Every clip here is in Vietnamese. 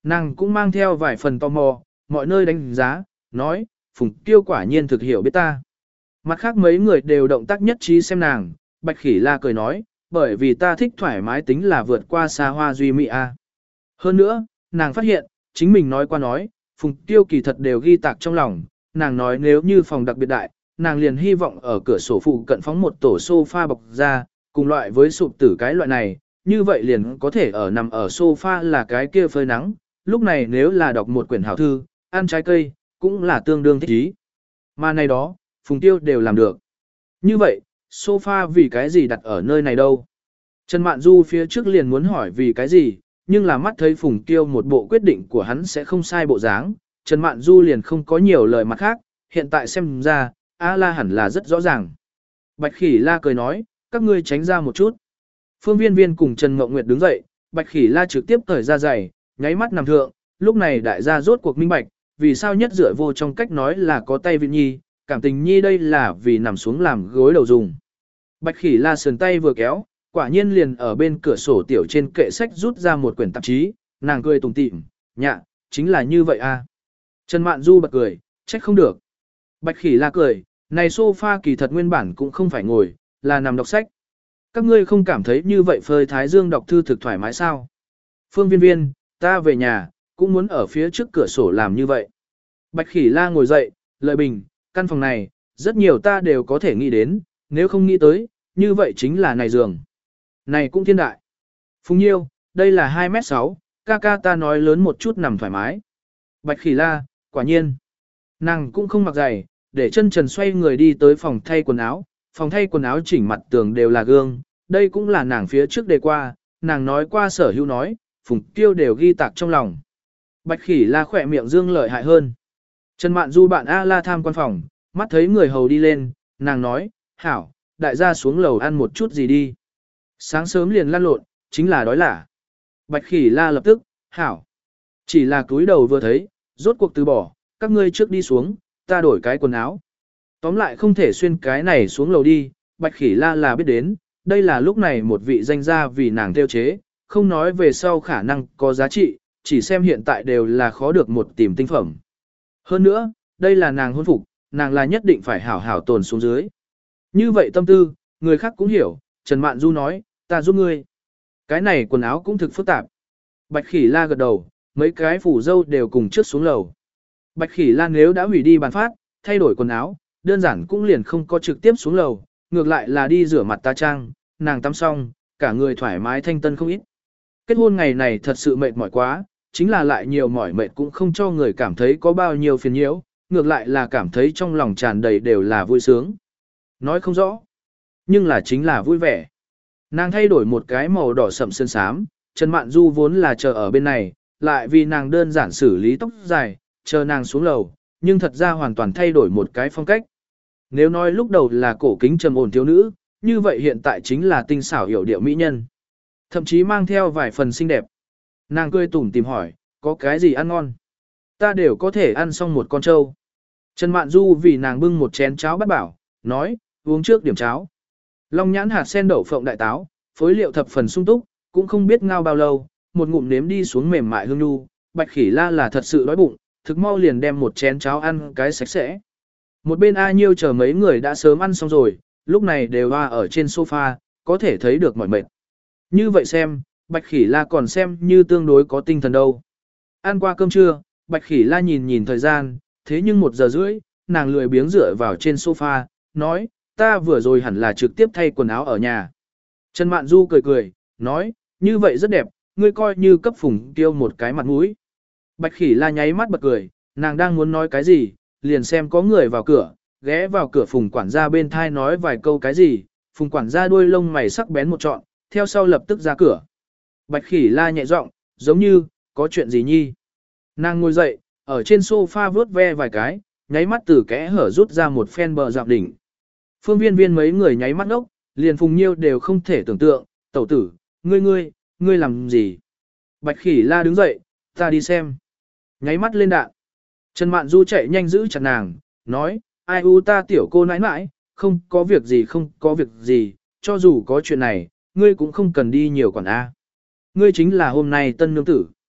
Nàng cũng mang theo vài phần tò mò, mọi nơi đánh giá, nói, Phùng Tiêu quả nhiên thực hiểu biết ta. Mặt khác mấy người đều động tác nhất trí xem nàng, Bạch Khỉ La cười nói, bởi vì ta thích thoải mái tính là vượt qua xa hoa duy mỹ a. Hơn nữa, nàng phát hiện, chính mình nói qua nói, Phùng Tiêu kỳ thật đều ghi tạc trong lòng, nàng nói nếu như phòng đặc biệt đại, nàng liền hy vọng ở cửa sổ phụ cận phóng một tổ sofa bọc ra, cùng loại với sụp tử cái loại này, như vậy liền có thể ở nằm ở sofa là cái kia phơi nắng, lúc này nếu là đọc một quyển hảo thư, ăn trái cây, cũng là tương đương thích ý. Mà này đó, Phùng Tiêu đều làm được. Như vậy, sofa vì cái gì đặt ở nơi này đâu? Trần Mạn Du phía trước liền muốn hỏi vì cái gì, nhưng là mắt thấy Phùng Tiêu một bộ quyết định của hắn sẽ không sai bộ dáng, Trần Mạn Du liền không có nhiều lời mặt khác, hiện tại xem ra, A-la hẳn là rất rõ ràng. Bạch Khỉ La cười nói, các ngươi tránh ra một chút. Phương Viên Viên cùng Trần Mộng Nguyệt đứng dậy, Bạch Khỉ La trực tiếp cởi ra giày, nháy mắt nằm thượng, lúc này đại gia rốt cuộc minh bạch, vì sao nhất dựa vô trong cách nói là có tay viện nhi, cảm tình nhi đây là vì nằm xuống làm gối đầu dùng. Bạch Khỉ La sườn tay vừa kéo, quả nhiên liền ở bên cửa sổ tiểu trên kệ sách rút ra một quyển tạp chí, nàng cười tủm tỉm, nhạ, chính là như vậy a. Trần Mạn Du bật cười, trách không được. Bạch Khỉ La cười, này sofa kỳ thật nguyên bản cũng không phải ngồi, là nằm đọc sách. Các ngươi không cảm thấy như vậy phơi thái dương đọc thư thực thoải mái sao? Phương Viên Viên, ta về nhà, cũng muốn ở phía trước cửa sổ làm như vậy. Bạch Khỉ La ngồi dậy, lợi bình, căn phòng này, rất nhiều ta đều có thể nghĩ đến, nếu không nghĩ tới, như vậy chính là này giường. Này cũng thiên đại. Phùng Nhiêu, đây là 2m6, ca ca ta nói lớn một chút nằm thoải mái. Bạch Khỉ La, quả nhiên. Nàng cũng không mặc giày, để chân trần xoay người đi tới phòng thay quần áo. Phòng thay quần áo chỉnh mặt tường đều là gương, đây cũng là nàng phía trước đề qua, nàng nói qua Sở Hữu nói, Phùng Tiêu đều ghi tạc trong lòng. Bạch Khỉ La khỏe miệng dương lợi hại hơn. Trần Mạn Du bạn A-la tham quan phòng, mắt thấy người hầu đi lên, nàng nói, hảo, đại gia xuống lầu ăn một chút gì đi. Sáng sớm liền lăn lộn, chính là đói lả. Bạch Khỉ La lập tức, hảo. Chỉ là túi đầu vừa thấy, rốt cuộc từ bỏ, các ngươi trước đi xuống, ta đổi cái quần áo. Tóm lại không thể xuyên cái này xuống lầu đi, Bạch Khỉ La là biết đến, đây là lúc này một vị danh gia vì nàng tiêu chế, không nói về sau khả năng có giá trị, chỉ xem hiện tại đều là khó được một tìm tinh phẩm. Hơn nữa, đây là nàng hôn phục, nàng là nhất định phải hảo hảo tồn xuống dưới. Như vậy tâm tư, người khác cũng hiểu, Trần Mạn Du nói, ta giúp ngươi. Cái này quần áo cũng thực phức tạp. Bạch Khỉ La gật đầu, mấy cái phủ dâu đều cùng trước xuống lầu. Bạch Khỉ La nếu đã hủy đi bàn phát, thay đổi quần áo, đơn giản cũng liền không có trực tiếp xuống lầu, ngược lại là đi rửa mặt ta trang, nàng tắm xong, cả người thoải mái thanh tân không ít. Kết hôn ngày này thật sự mệt mỏi quá, chính là lại nhiều mỏi mệt cũng không cho người cảm thấy có bao nhiêu phiền nhiễu, ngược lại là cảm thấy trong lòng tràn đầy đều là vui sướng. Nói không rõ, nhưng là chính là vui vẻ. Nàng thay đổi một cái màu đỏ sậm sơn sám, Trần Mạn Du vốn là chờ ở bên này, lại vì nàng đơn giản xử lý tóc dài, chờ nàng xuống lầu, nhưng thật ra hoàn toàn thay đổi một cái phong cách. Nếu nói lúc đầu là cổ kính trầm ổn thiếu nữ, như vậy hiện tại chính là tinh xảo hiểu điệu mỹ nhân. Thậm chí mang theo vài phần xinh đẹp. Nàng cười tủm tìm hỏi, có cái gì ăn ngon? Ta đều có thể ăn xong một con trâu. Trần Mạn Du vì nàng bưng một chén cháo bắt bảo, nói, uống trước điểm cháo. Long nhãn hạt sen đậu phộng đại táo, phối liệu thập phần sung túc, cũng không biết ngao bao lâu, một ngụm nếm đi xuống mềm mại hương nhu. Bạch Khỉ La là thật sự đói bụng, thực mau liền đem một chén cháo ăn cái sạch sẽ. Một bên A Nhiêu chờ mấy người đã sớm ăn xong rồi, lúc này đều hoa ở trên sofa, có thể thấy được mỏi mệt. Như vậy xem, Bạch Khỉ La còn xem như tương đối có tinh thần đâu. Ăn qua cơm trưa, Bạch Khỉ La nhìn nhìn thời gian, thế nhưng 1 giờ rưỡi, nàng lười biếng dựa vào trên sofa, nói, ta vừa rồi hẳn là trực tiếp thay quần áo ở nhà. Trần Mạn Du cười cười, nói, như vậy rất đẹp, ngươi coi như cấp Phùng Tiêu một cái mặt mũi. Bạch Khỉ La nháy mắt bật cười, nàng đang muốn nói cái gì, liền xem có người vào cửa, ghé vào cửa Phùng quản gia bên thai nói vài câu cái gì, Phùng quản gia đuôi lông mày sắc bén một trọn, theo sau lập tức ra cửa. Bạch Khỉ La nhẹ giọng, giống như, có chuyện gì nhi. Nàng ngồi dậy, ở trên sofa vớt ve vài cái, nháy mắt từ kẽ hở rút ra một phen bờ dạp đỉnh. Phương Viên Viên mấy người nháy mắt ngốc, liền Phùng Nhiêu đều không thể tưởng tượng, tẩu tử, ngươi làm gì? Bạch Khỉ La đứng dậy, ta đi xem. Nháy mắt lên đạn. Trần Mạn Du chạy nhanh giữ chặt nàng, nói, ai u ta tiểu cô nãi nãi, không có việc gì, cho dù có chuyện này, ngươi cũng không cần đi nhiều quản A. Ngươi chính là hôm nay tân nương tử.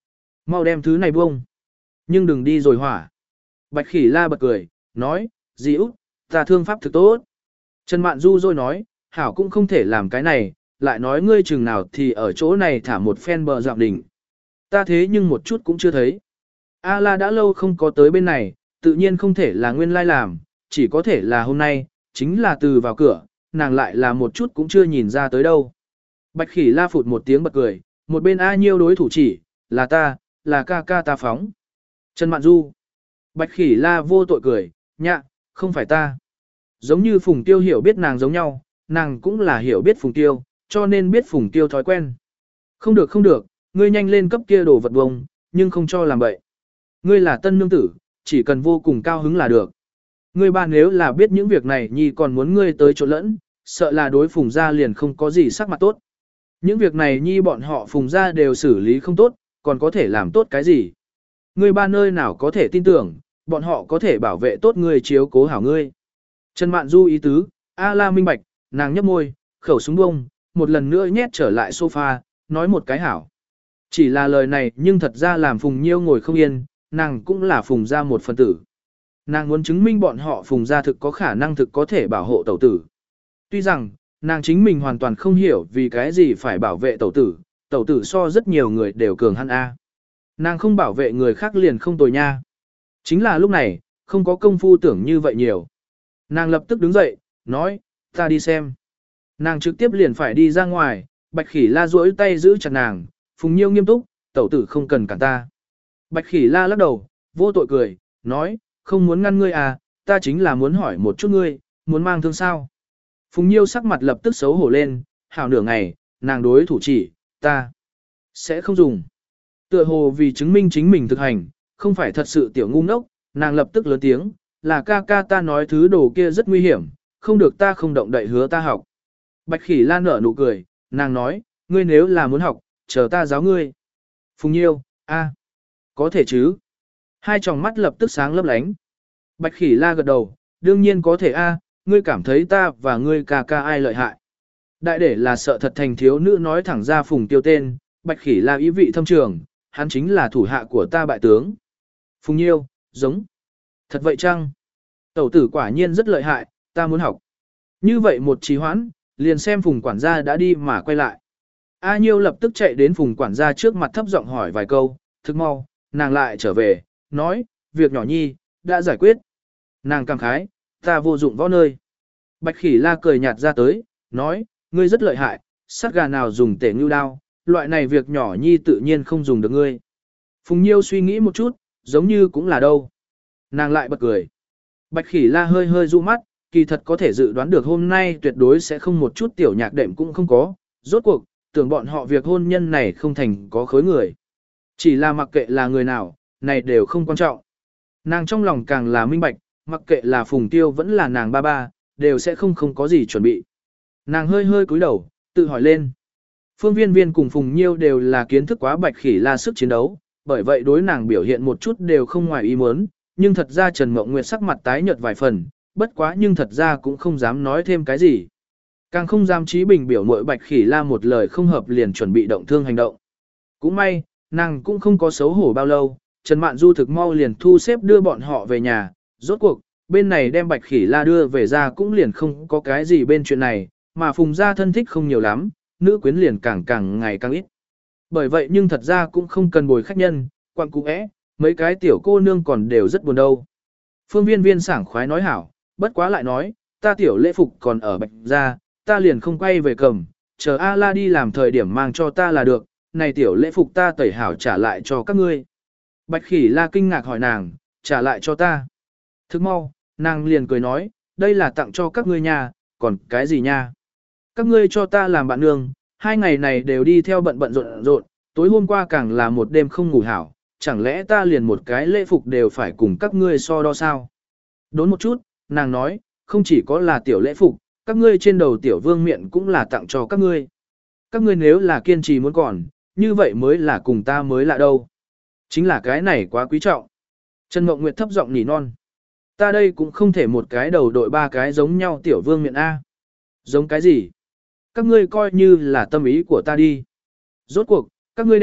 Mau đem thứ này buông. Nhưng đừng đi rồi hỏa. Bạch Khỉ La bật cười, nói, dì út, ta thương pháp thực tốt. Trần Mạn Du rồi nói, hảo cũng không thể làm cái này, lại nói ngươi chừng nào thì ở chỗ này thả một phen bờ dạo đỉnh. Ta thế nhưng một chút cũng chưa thấy. A La đã lâu không có tới bên này, tự nhiên không thể là nguyên lai làm, chỉ có thể là hôm nay, chính là từ vào cửa, nàng lại là một chút cũng chưa nhìn ra tới đâu. Bạch Khỉ La phụt một tiếng bật cười, một bên A Nhiêu đối thủ chỉ, là ta, là ca ca ta phóng. Trần Mạn Du. Bạch Khỉ La vô tội cười, nhạ, không phải ta. Giống như Phùng Tiêu hiểu biết nàng giống nhau, nàng cũng là hiểu biết Phùng Tiêu, cho nên biết Phùng Tiêu thói quen. Không được không được, ngươi nhanh lên cấp kia đồ vật bông, nhưng không cho làm bậy. Ngươi là tân nương tử, chỉ cần vô cùng cao hứng là được. Ngươi ba nếu là biết những việc này nhi còn muốn ngươi tới chỗ lẫn, sợ là đối Phùng gia liền không có gì sắc mặt tốt. Những việc này nhi bọn họ Phùng gia đều xử lý không tốt, còn có thể làm tốt cái gì. Ngươi ba nơi nào có thể tin tưởng, bọn họ có thể bảo vệ tốt ngươi chiếu cố hảo ngươi. Trần Mạn Du ý tứ, A La minh bạch, nàng nhấp môi, khẩu súng bông, một lần nữa nhét trở lại sofa, nói một cái hảo. Chỉ là lời này nhưng thật ra làm Phùng Nhiêu ngồi không yên, nàng cũng là Phùng gia một phần tử. Nàng muốn chứng minh bọn họ Phùng gia thực có khả năng thực có thể bảo hộ tẩu tử. Tuy rằng, nàng chính mình hoàn toàn không hiểu vì cái gì phải bảo vệ tẩu tử so rất nhiều người đều cường hắn A. Nàng không bảo vệ người khác liền không tồi nha. Chính là lúc này, không có công phu tưởng như vậy nhiều. Nàng lập tức đứng dậy, nói, ta đi xem. Nàng trực tiếp liền phải đi ra ngoài, Bạch Khỉ La duỗi tay giữ chặt nàng, Phùng Nhiêu nghiêm túc, tẩu tử không cần cản ta. Bạch Khỉ La lắc đầu, vô tội cười, nói, không muốn ngăn ngươi à, ta chính là muốn hỏi một chút ngươi, muốn mang thương sao. Phùng Nhiêu sắc mặt lập tức xấu hổ lên, hảo nửa ngày, nàng đối thủ chỉ, ta sẽ không dùng. Tựa hồ vì chứng minh chính mình thực hành, không phải thật sự tiểu ngu ngốc, nàng lập tức lớn tiếng, là ca ca ta nói thứ đồ kia rất nguy hiểm, không được ta không động đậy hứa ta học. Bạch Khỉ La nở nụ cười, nàng nói, ngươi nếu là muốn học, chờ ta giáo ngươi. Phùng Nhiêu, a, có thể chứ. Hai tròng mắt lập tức sáng lấp lánh. Bạch Khỉ La gật đầu, đương nhiên có thể a, ngươi cảm thấy ta và ngươi ca ca ai lợi hại. Đại để là sợ thật thành thiếu nữ nói thẳng ra Phùng Tiêu tên, Bạch Khỉ La ý vị thâm trường, hắn chính là thủ hạ của ta bại tướng. Phùng Nhiêu, giống. Thật vậy chăng? Tẩu tử quả nhiên rất lợi hại, ta muốn học. Như vậy một trì hoãn, liền xem Phùng quản gia đã đi mà quay lại. A Nhiêu lập tức chạy đến Phùng quản gia trước mặt thấp giọng hỏi vài câu, thức mau, nàng lại trở về, nói, việc nhỏ nhi, đã giải quyết. Nàng cảm khái, ta vô dụng võ nơi. Bạch Khỉ La cười nhạt ra tới, nói, ngươi rất lợi hại, sát gà nào dùng tể ngưu đao, loại này việc nhỏ nhi tự nhiên không dùng được ngươi. Phùng Nhiêu suy nghĩ một chút, giống như cũng là đâu. Nàng lại bật cười. Bạch Khỉ La hơi hơi du mắt, kỳ thật có thể dự đoán được hôm nay tuyệt đối sẽ không một chút tiểu nhạc đệm cũng không có. Rốt cuộc, tưởng bọn họ việc hôn nhân này không thành có khối người. Chỉ là mặc kệ là người nào, này đều không quan trọng. Nàng trong lòng càng là minh bạch, mặc kệ là Phùng Tiêu vẫn là nàng ba ba, đều sẽ không có gì chuẩn bị. Nàng hơi hơi cúi đầu, tự hỏi lên. Phương Viên Viên cùng Phùng Nhiêu đều là kiến thức quá Bạch Khỉ La sức chiến đấu, bởi vậy đối nàng biểu hiện một chút đều không ngoài ý muốn, nhưng thật ra Trần Mộng Nguyệt sắc mặt tái nhợt vài phần, bất quá nhưng thật ra cũng không dám nói thêm cái gì. Càng không dám Trí Bình biểu muội Bạch Khỉ La một lời không hợp liền chuẩn bị động thương hành động. Cũng may, nàng cũng không có xấu hổ bao lâu, Trần Mạn Du thực mau liền thu xếp đưa bọn họ về nhà, rốt cuộc, bên này đem Bạch Khỉ La đưa về ra cũng liền không có cái gì bên chuyện này, mà Phùng gia thân thích không nhiều lắm, nữ quyến liền càng ngày càng ít. Bởi vậy nhưng thật ra cũng không cần bồi khách nhân, quặng cũ mấy cái tiểu cô nương còn đều rất buồn đâu. Phương Viên Viên sảng khoái nói hảo, bất quá lại nói, ta tiểu lễ phục còn ở Bạch gia, ta liền không quay về cầm, chờ A La đi làm thời điểm mang cho ta là được, này tiểu lễ phục ta tẩy hảo trả lại cho các ngươi. Bạch Khỉ La kinh ngạc hỏi nàng, trả lại cho ta. Thức mau, nàng liền cười nói, đây là tặng cho các ngươi nha, còn cái gì nha? Các ngươi cho ta làm bạn nương, 2 ngày này đều đi theo bận rộn, tối hôm qua càng là một đêm không ngủ hảo, chẳng lẽ ta liền một cái lễ phục đều phải cùng các ngươi so đo sao? Đốn một chút, nàng nói, không chỉ có là tiểu lễ phục, các ngươi trên đầu tiểu vương miện cũng là tặng cho các ngươi. Các ngươi nếu là kiên trì muốn còn, như vậy mới là cùng ta mới lạ đâu. Chính là cái này quá quý trọng. Trần Mộng Nguyệt thấp giọng nỉ non. Ta đây cũng không thể một cái đầu đội 3 cái giống nhau tiểu vương miện A. Giống cái gì? Các ngươi coi như là tâm ý của ta đi. Rốt cuộc, các ngươi đẹp,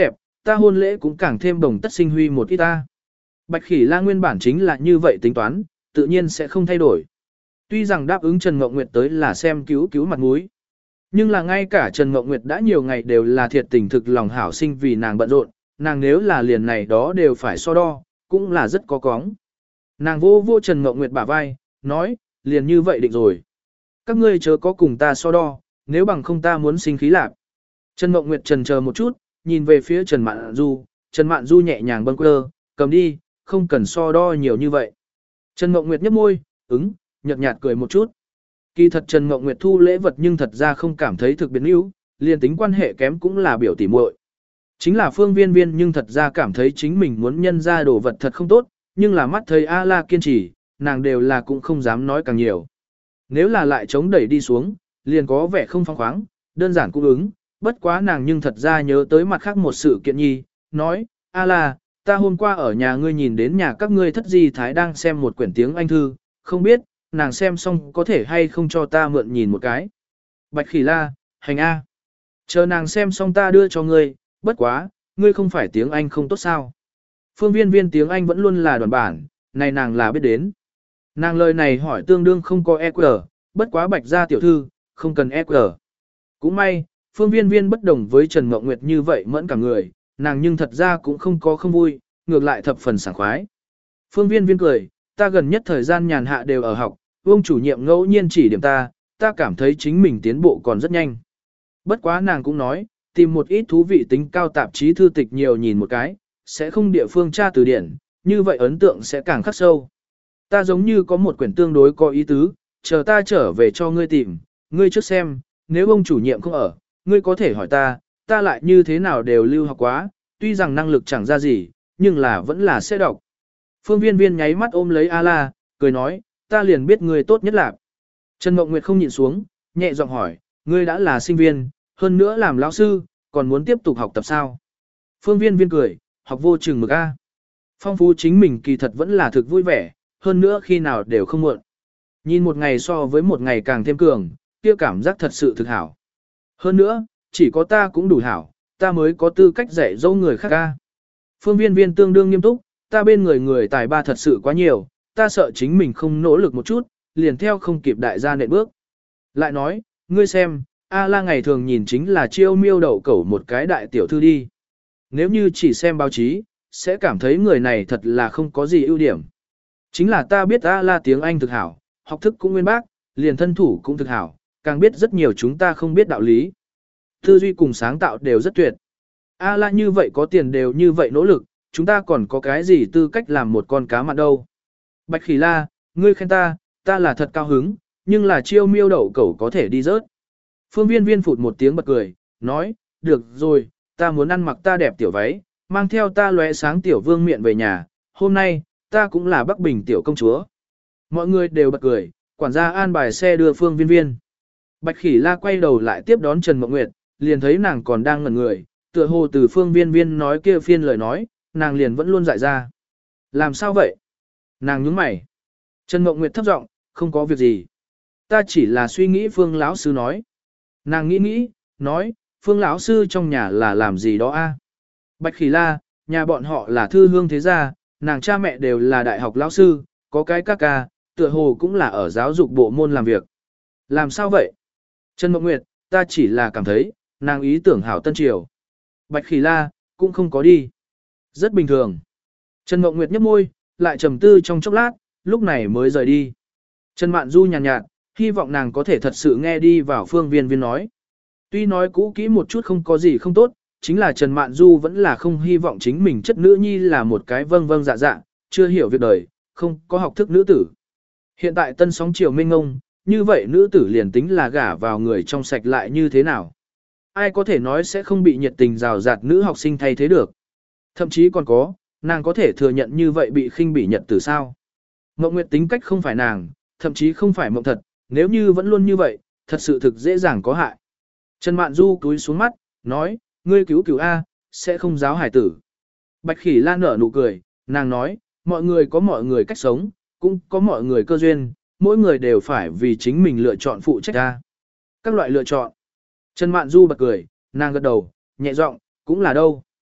ta hôn lễ cũng càng thêm đồng tất sinh huy một ít ta. Bạch Khỉ La nguyên bản chính là như vậy tính toán, tự nhiên sẽ không thay đổi. Tuy rằng đáp ứng Trần Ngọc Nguyệt tới là xem cứu cứu mặt mũi, nhưng là ngay cả Trần Ngọc Nguyệt đã nhiều ngày đều là thiệt tình thực lòng hảo sinh vì nàng bận rộn, nàng nếu là liền này đó đều phải so đo, cũng là rất có cóng. Nàng vô vô Trần Ngọc Nguyệt bả vai, nói, liền như vậy định rồi. Các ngươi chớ có cùng ta so đo, nếu bằng không ta muốn sinh khí lạc. Trần Ngọc Nguyệt trần chờ một chút, nhìn về phía Trần Mạn Du, Trần Mạn Du nhẹ nhàng bâng quơ, cầm đi, không cần so đo nhiều như vậy. Trần Ngọc Nguyệt nhếch môi, nhợt nhạt cười một chút. Kỳ thật Trần Ngọc Nguyệt thu lễ vật nhưng thật ra không cảm thấy thực biến yếu, liền tính quan hệ kém cũng là biểu tỉ muội. Chính là Phương Viên Viên nhưng thật ra cảm thấy chính mình muốn nhân ra đồ vật thật không tốt, nhưng là mắt thấy A-la kiên trì, nàng đều là cũng không dám nói càng nhiều. Nếu là lại chống đẩy đi xuống, liền có vẻ không phóng khoáng, đơn giản cung ứng, bất quá nàng nhưng thật ra nhớ tới mặt khác một sự kiện nhi, nói, A-la, ta hôm qua ở nhà ngươi nhìn đến nhà các ngươi thất di thái đang xem một quyển tiếng Anh thư, không biết, nàng xem xong có thể hay không cho ta mượn nhìn một cái. Bạch Khỉ La, hành A. Chờ nàng xem xong ta đưa cho ngươi, bất quá, ngươi không phải tiếng Anh không tốt sao. Phương Viên Viên tiếng Anh vẫn luôn là đoàn bản, này nàng là biết đến. Nàng lời này hỏi tương đương không có EQ, bất quá Bạch gia tiểu thư, không cần EQ. Cũng may, Phương Viên Viên bất đồng với Trần Mộng Nguyệt như vậy mẫn cả người, nàng nhưng thật ra cũng không có không vui, ngược lại thập phần sảng khoái. Phương Viên Viên cười, ta gần nhất thời gian nhàn hạ đều ở học, Vương chủ nhiệm ngẫu nhiên chỉ điểm ta cảm thấy chính mình tiến bộ còn rất nhanh. Bất quá nàng cũng nói, tìm một ít thú vị tính cao tạp chí thư tịch nhiều nhìn một cái, sẽ không địa phương tra từ điển, như vậy ấn tượng sẽ càng khắc sâu. Ta giống như có một quyển tương đối có ý tứ, chờ ta trở về cho ngươi tìm, ngươi trước xem, nếu ông chủ nhiệm không ở, ngươi có thể hỏi ta lại như thế nào đều lưu học quá, tuy rằng năng lực chẳng ra gì, nhưng là vẫn là sẽ đọc. Phương Viên Viên nháy mắt ôm lấy A-la, cười nói, ta liền biết ngươi tốt nhất là. Trần Mộng Nguyệt không nhịn xuống, nhẹ giọng hỏi, ngươi đã là sinh viên, hơn nữa làm lão sư, còn muốn tiếp tục học tập sao? Phương Viên Viên cười, học vô chừng mực A. Phong phú chính mình kỳ thật vẫn là thực vui vẻ, hơn nữa khi nào đều không muộn. Nhìn một ngày so với một ngày càng thêm cường, kia cảm giác thật sự thực hảo. Hơn nữa, chỉ có ta cũng đủ hảo, ta mới có tư cách dạy dỗ người khác A. Phương Viên Viên tương đương nghiêm túc, ta bên người tài ba thật sự quá nhiều, ta sợ chính mình không nỗ lực một chút, liền theo không kịp đại gia nện bước. Lại nói, ngươi xem, A-la ngày thường nhìn chính là chiêu miêu đậu cẩu một cái đại tiểu thư đi. Nếu như chỉ xem báo chí, sẽ cảm thấy người này thật là không có gì ưu điểm. Chính là ta biết A-la tiếng Anh thực hảo, học thức cũng nguyên bác, liền thân thủ cũng thực hảo, càng biết rất nhiều chúng ta không biết đạo lý. Tư duy cùng sáng tạo đều rất tuyệt. A-la như vậy có tiền đều như vậy nỗ lực, chúng ta còn có cái gì tư cách làm một con cá mặn đâu. Bạch Khỉ La, ngươi khen ta là thật cao hứng, nhưng là chiêu miêu đậu cẩu có thể đi rớt. Phương Viên Viên phụt một tiếng bật cười, nói, được rồi, ta muốn ăn mặc ta đẹp tiểu váy, mang theo ta lóe sáng tiểu vương miện về nhà, hôm nay, ta cũng là Bắc Bình tiểu công chúa. Mọi người đều bật cười, quản gia an bài xe đưa Phương Viên Viên. Bạch Khỉ La quay đầu lại tiếp đón Trần Mộng Nguyệt, liền thấy nàng còn đang ngẩn người, tựa hồ từ Phương Viên Viên nói kia phiên lời nói, nàng liền vẫn luôn dại ra. Làm sao vậy? Nàng nhướng mày. Trần Mộng Nguyệt thấp giọng, không có việc gì. Ta chỉ là suy nghĩ Phương lão sư nói. Nàng nghĩ, nói, Phương lão sư trong nhà là làm gì đó a? Bạch Khỉ La, nhà bọn họ là thư hương thế gia, nàng cha mẹ đều là đại học lão sư, có cái ca ca, tựa hồ cũng là ở giáo dục bộ môn làm việc. Làm sao vậy? Trần Mộng Nguyệt, ta chỉ là cảm thấy, nàng ý tưởng hảo tân triều. Bạch Khỉ La, cũng không có đi. Rất bình thường. Trần Mộng Nguyệt nhếch môi, lại trầm tư trong chốc lát, lúc này mới rời đi. Trần Mạn Du nhàn nhạt, hy vọng nàng có thể thật sự nghe đi vào Phương Viên Viên nói. Tuy nói cũ kỹ một chút không có gì không tốt, chính là Trần Mạn Du vẫn là không hy vọng chính mình chất nữ nhi là một cái vâng vâng dạ dạ, chưa hiểu việc đời, không có học thức nữ tử. Hiện tại tân sóng chiều mênh ngông, như vậy nữ tử liền tính là gả vào người trong sạch lại như thế nào. Ai có thể nói sẽ không bị nhiệt tình rào rạt nữ học sinh thay thế được. Thậm chí còn có, nàng có thể thừa nhận như vậy bị khinh bỉ nhật tử sao. Mộng Nguyệt tính cách không phải nàng, thậm chí không phải mộng thật, nếu như vẫn luôn như vậy, thật sự thực dễ dàng có hại. Trần Mạn Du cúi xuống mắt, nói, ngươi cứu A, sẽ không giáo hải tử. Bạch Khỉ Lan nở nụ cười, nàng nói, mọi người có mọi người cách sống, cũng có mọi người cơ duyên, mỗi người đều phải vì chính mình lựa chọn phụ trách A. Các loại lựa chọn. Trần Mạn Du bật cười, nàng gật đầu, nhẹ giọng, cũng là đâu.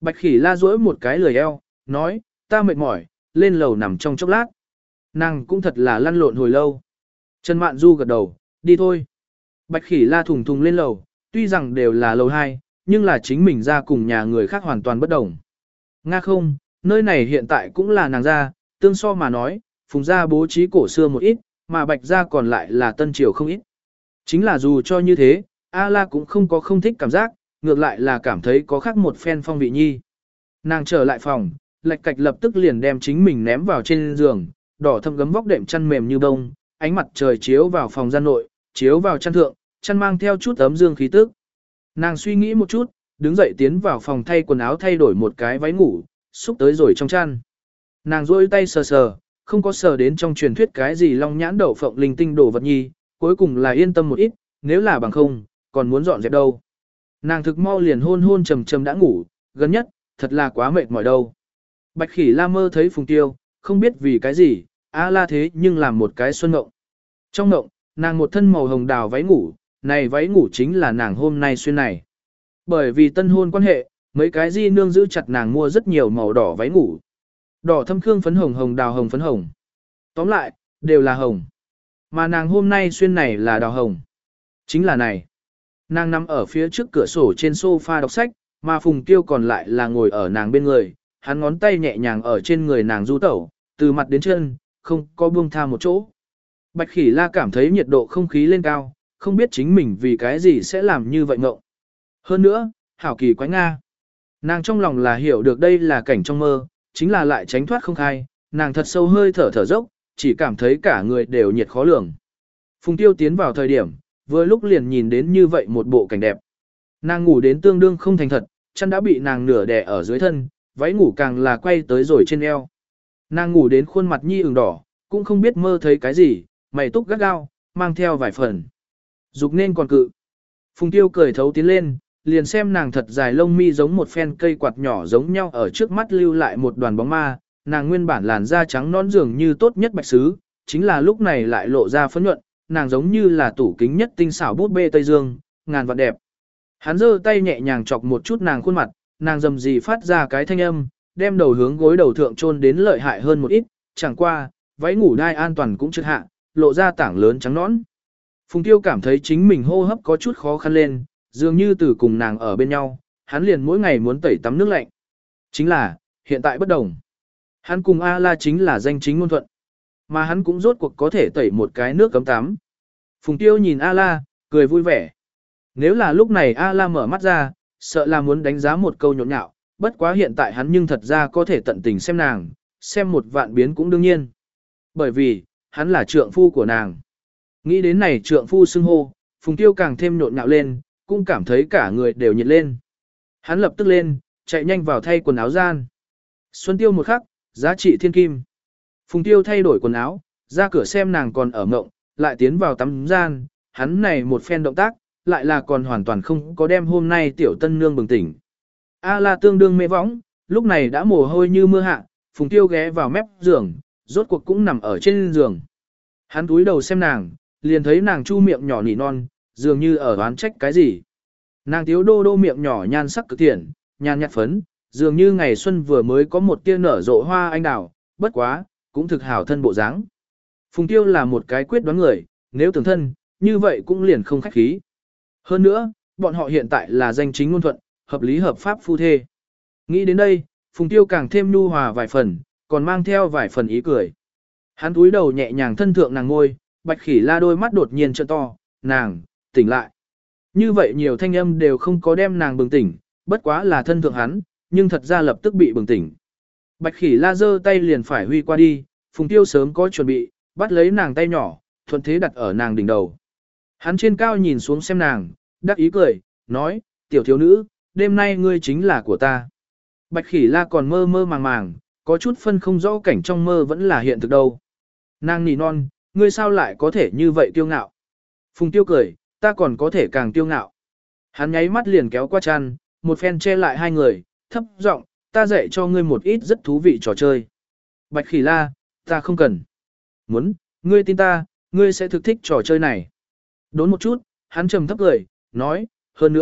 Bạch Khỉ La duỗi một cái lười eo, nói, ta mệt mỏi, lên lầu nằm trong chốc lát. Nàng cũng thật là lăn lộn hồi lâu. Trần Mạn Du gật đầu, đi thôi. Bạch Khỉ La thùng thùng lên lầu, tuy rằng đều là lầu 2, nhưng là chính mình ra cùng nhà người khác hoàn toàn bất đồng. Nga không, nơi này hiện tại cũng là nàng ra, tương so mà nói, Phùng gia bố trí cổ xưa một ít, mà Bạch gia còn lại là tân triều không ít. Chính là dù cho như thế, A La cũng không có không thích cảm giác, ngược lại là cảm thấy có khác một phen phong vị nhi. Nàng trở lại phòng, Lạch Cạch lập tức liền đem chính mình ném vào trên giường, đỏ thâm gấm vóc đệm chăn mềm như bông, ánh mặt trời chiếu vào phòng gian nội, chiếu vào chăn thượng, chăn mang theo chút ấm dương khí tức. Nàng suy nghĩ một chút, đứng dậy tiến vào phòng thay quần áo thay đổi một cái váy ngủ, xúc tới rồi trong chăn. Nàng rôi tay sờ sờ, không có sờ đến trong truyền thuyết cái gì long nhãn đậu phộng linh tinh đồ vật nhi, cuối cùng là yên tâm một ít, nếu là bằng không, còn muốn dọn dẹp đâu. Nàng thực mau liền hôn hôn trầm trầm đã ngủ, gần nhất, thật là quá mệt mỏi đâu. Bạch Khỉ La mơ thấy Phùng Tiêu, không biết vì cái gì, A La thế nhưng làm một cái xuân ngộng. Trong ngộng, nàng một thân màu hồng đào váy ngủ, này váy ngủ chính là nàng hôm nay xuyên này. Bởi vì tân hôn quan hệ, mấy cái di nương giữ chặt nàng mua rất nhiều màu đỏ váy ngủ. Đỏ thâm khương phấn hồng hồng đào hồng phấn hồng. Tóm lại, đều là hồng. Mà nàng hôm nay xuyên này là đào hồng. Chính là này. Nàng nằm ở phía trước cửa sổ trên sofa đọc sách, mà Phùng Tiêu còn lại là ngồi ở nàng bên người, hắn ngón tay nhẹ nhàng ở trên người nàng du tẩu, từ mặt đến chân, không có buông tha một chỗ. Bạch Khỉ La cảm thấy nhiệt độ không khí lên cao, không biết chính mình vì cái gì sẽ làm như vậy ngộng. Hơn nữa, hảo kỳ quái Nga. Nàng trong lòng là hiểu được đây là cảnh trong mơ, chính là lại tránh thoát không khai, nàng thật sâu hơi thở thở dốc, chỉ cảm thấy cả người đều nhiệt khó lường. Phùng Tiêu tiến vào thời điểm, vừa lúc liền nhìn đến như vậy một bộ cảnh đẹp. Nàng ngủ đến tương đương không thành thật, chân đã bị nàng nửa đè ở dưới thân, váy ngủ càng là quay tới rồi trên eo. Nàng ngủ đến khuôn mặt nhi ửng đỏ, cũng không biết mơ thấy cái gì, mày túc gắt gao, mang theo vài phần. Dục nên còn cự. Phùng Tiêu cười thấu tiến lên, liền xem nàng thật dài lông mi giống một phen cây quạt nhỏ giống nhau ở trước mắt lưu lại một đoàn bóng ma, nàng nguyên bản làn da trắng nõn dường như tốt nhất bạch sứ, chính là lúc này lại lộ ra phấn nhuận, nàng giống như là tủ kính nhất tinh xảo bút bê Tây Dương, ngàn vạn đẹp. Hắn giơ tay nhẹ nhàng chọc một chút nàng khuôn mặt, nàng dầm gì phát ra cái thanh âm, đem đầu hướng gối đầu thượng chôn đến lợi hại hơn một ít, chẳng qua, váy ngủ đai an toàn cũng trượt hạ, lộ ra tảng lớn trắng nõn. Phùng Tiêu cảm thấy chính mình hô hấp có chút khó khăn lên, dường như từ cùng nàng ở bên nhau, hắn liền mỗi ngày muốn tẩy tắm nước lạnh. Chính là, hiện tại bất đồng. Hắn cùng A La chính là danh chính ngôn thuận, mà hắn cũng rốt cuộc có thể tẩy một cái nước cấm tắm. Phùng Tiêu nhìn A La, cười vui vẻ. Nếu là lúc này A La mở mắt ra, sợ là muốn đánh giá một câu nhộn nhạo, bất quá hiện tại hắn nhưng thật ra có thể tận tình xem nàng, xem một vạn biến cũng đương nhiên. Bởi vì, hắn là trượng phu của nàng. Nghĩ đến này trượng phu xưng hô, Phùng Tiêu càng thêm nhộn nhạo lên, cũng cảm thấy cả người đều nhiệt lên. Hắn lập tức lên, chạy nhanh vào thay quần áo gian. Xuân Tiêu một khắc, giá trị thiên kim. Phùng Tiêu thay đổi quần áo, ra cửa xem nàng còn ở ngộng, lại tiến vào tắm gian, hắn này một phen động tác, lại là còn hoàn toàn không có đem hôm nay tiểu tân nương bừng tỉnh. A La tương đương mê võng, lúc này đã mồ hôi như mưa hạ, Phùng Tiêu ghé vào mép giường, rốt cuộc cũng nằm ở trên giường. Hắn cúi đầu xem nàng, liền thấy nàng chu miệng nhỏ nỉ non, dường như ở oán trách cái gì. Nàng tiếu đô đô miệng nhỏ nhan sắc cực thiện, nhàn nhạt phấn, dường như ngày xuân vừa mới có một tia nở rộ hoa anh đào, bất quá, cũng thực hảo thân bộ dáng. Phùng Tiêu là một cái quyết đoán người, nếu tưởng thân, như vậy cũng liền không khách khí. Hơn nữa, bọn họ hiện tại là danh chính ngôn thuận, hợp lý hợp pháp phu thê. Nghĩ đến đây, Phùng Tiêu càng thêm nhu hòa vài phần, còn mang theo vài phần ý cười. Hắn cúi đầu nhẹ nhàng thân thượng nàng ngôi, Bạch Khỉ La đôi mắt đột nhiên trợn to, nàng, tỉnh lại. Như vậy nhiều thanh âm đều không có đem nàng bừng tỉnh, bất quá là thân thượng hắn, nhưng thật ra lập tức bị bừng tỉnh. Bạch Khỉ La giơ tay liền phải huy qua đi, Phùng Tiêu sớm có chuẩn bị, bắt lấy nàng tay nhỏ, thuận thế đặt ở nàng đỉnh đầu. Hắn trên cao nhìn xuống xem nàng, đắc ý cười, nói, tiểu thiếu nữ, đêm nay ngươi chính là của ta. Bạch Khỉ La còn mơ mơ màng màng, có chút phân không rõ cảnh trong mơ vẫn là hiện thực đâu. Nàng nỉ non, ngươi sao lại có thể như vậy kiêu ngạo. Phùng Tiêu cười, ta còn có thể càng kiêu ngạo. Hắn nháy mắt liền kéo qua chăn, một phen che lại hai người, thấp giọng, ta dạy cho ngươi một ít rất thú vị trò chơi. Bạch Khỉ La, ta không cần. Muốn, ngươi tin ta, ngươi sẽ thực thích trò chơi này. Đốn một chút, hắn trầm thấp cười, nói, hơn nữa,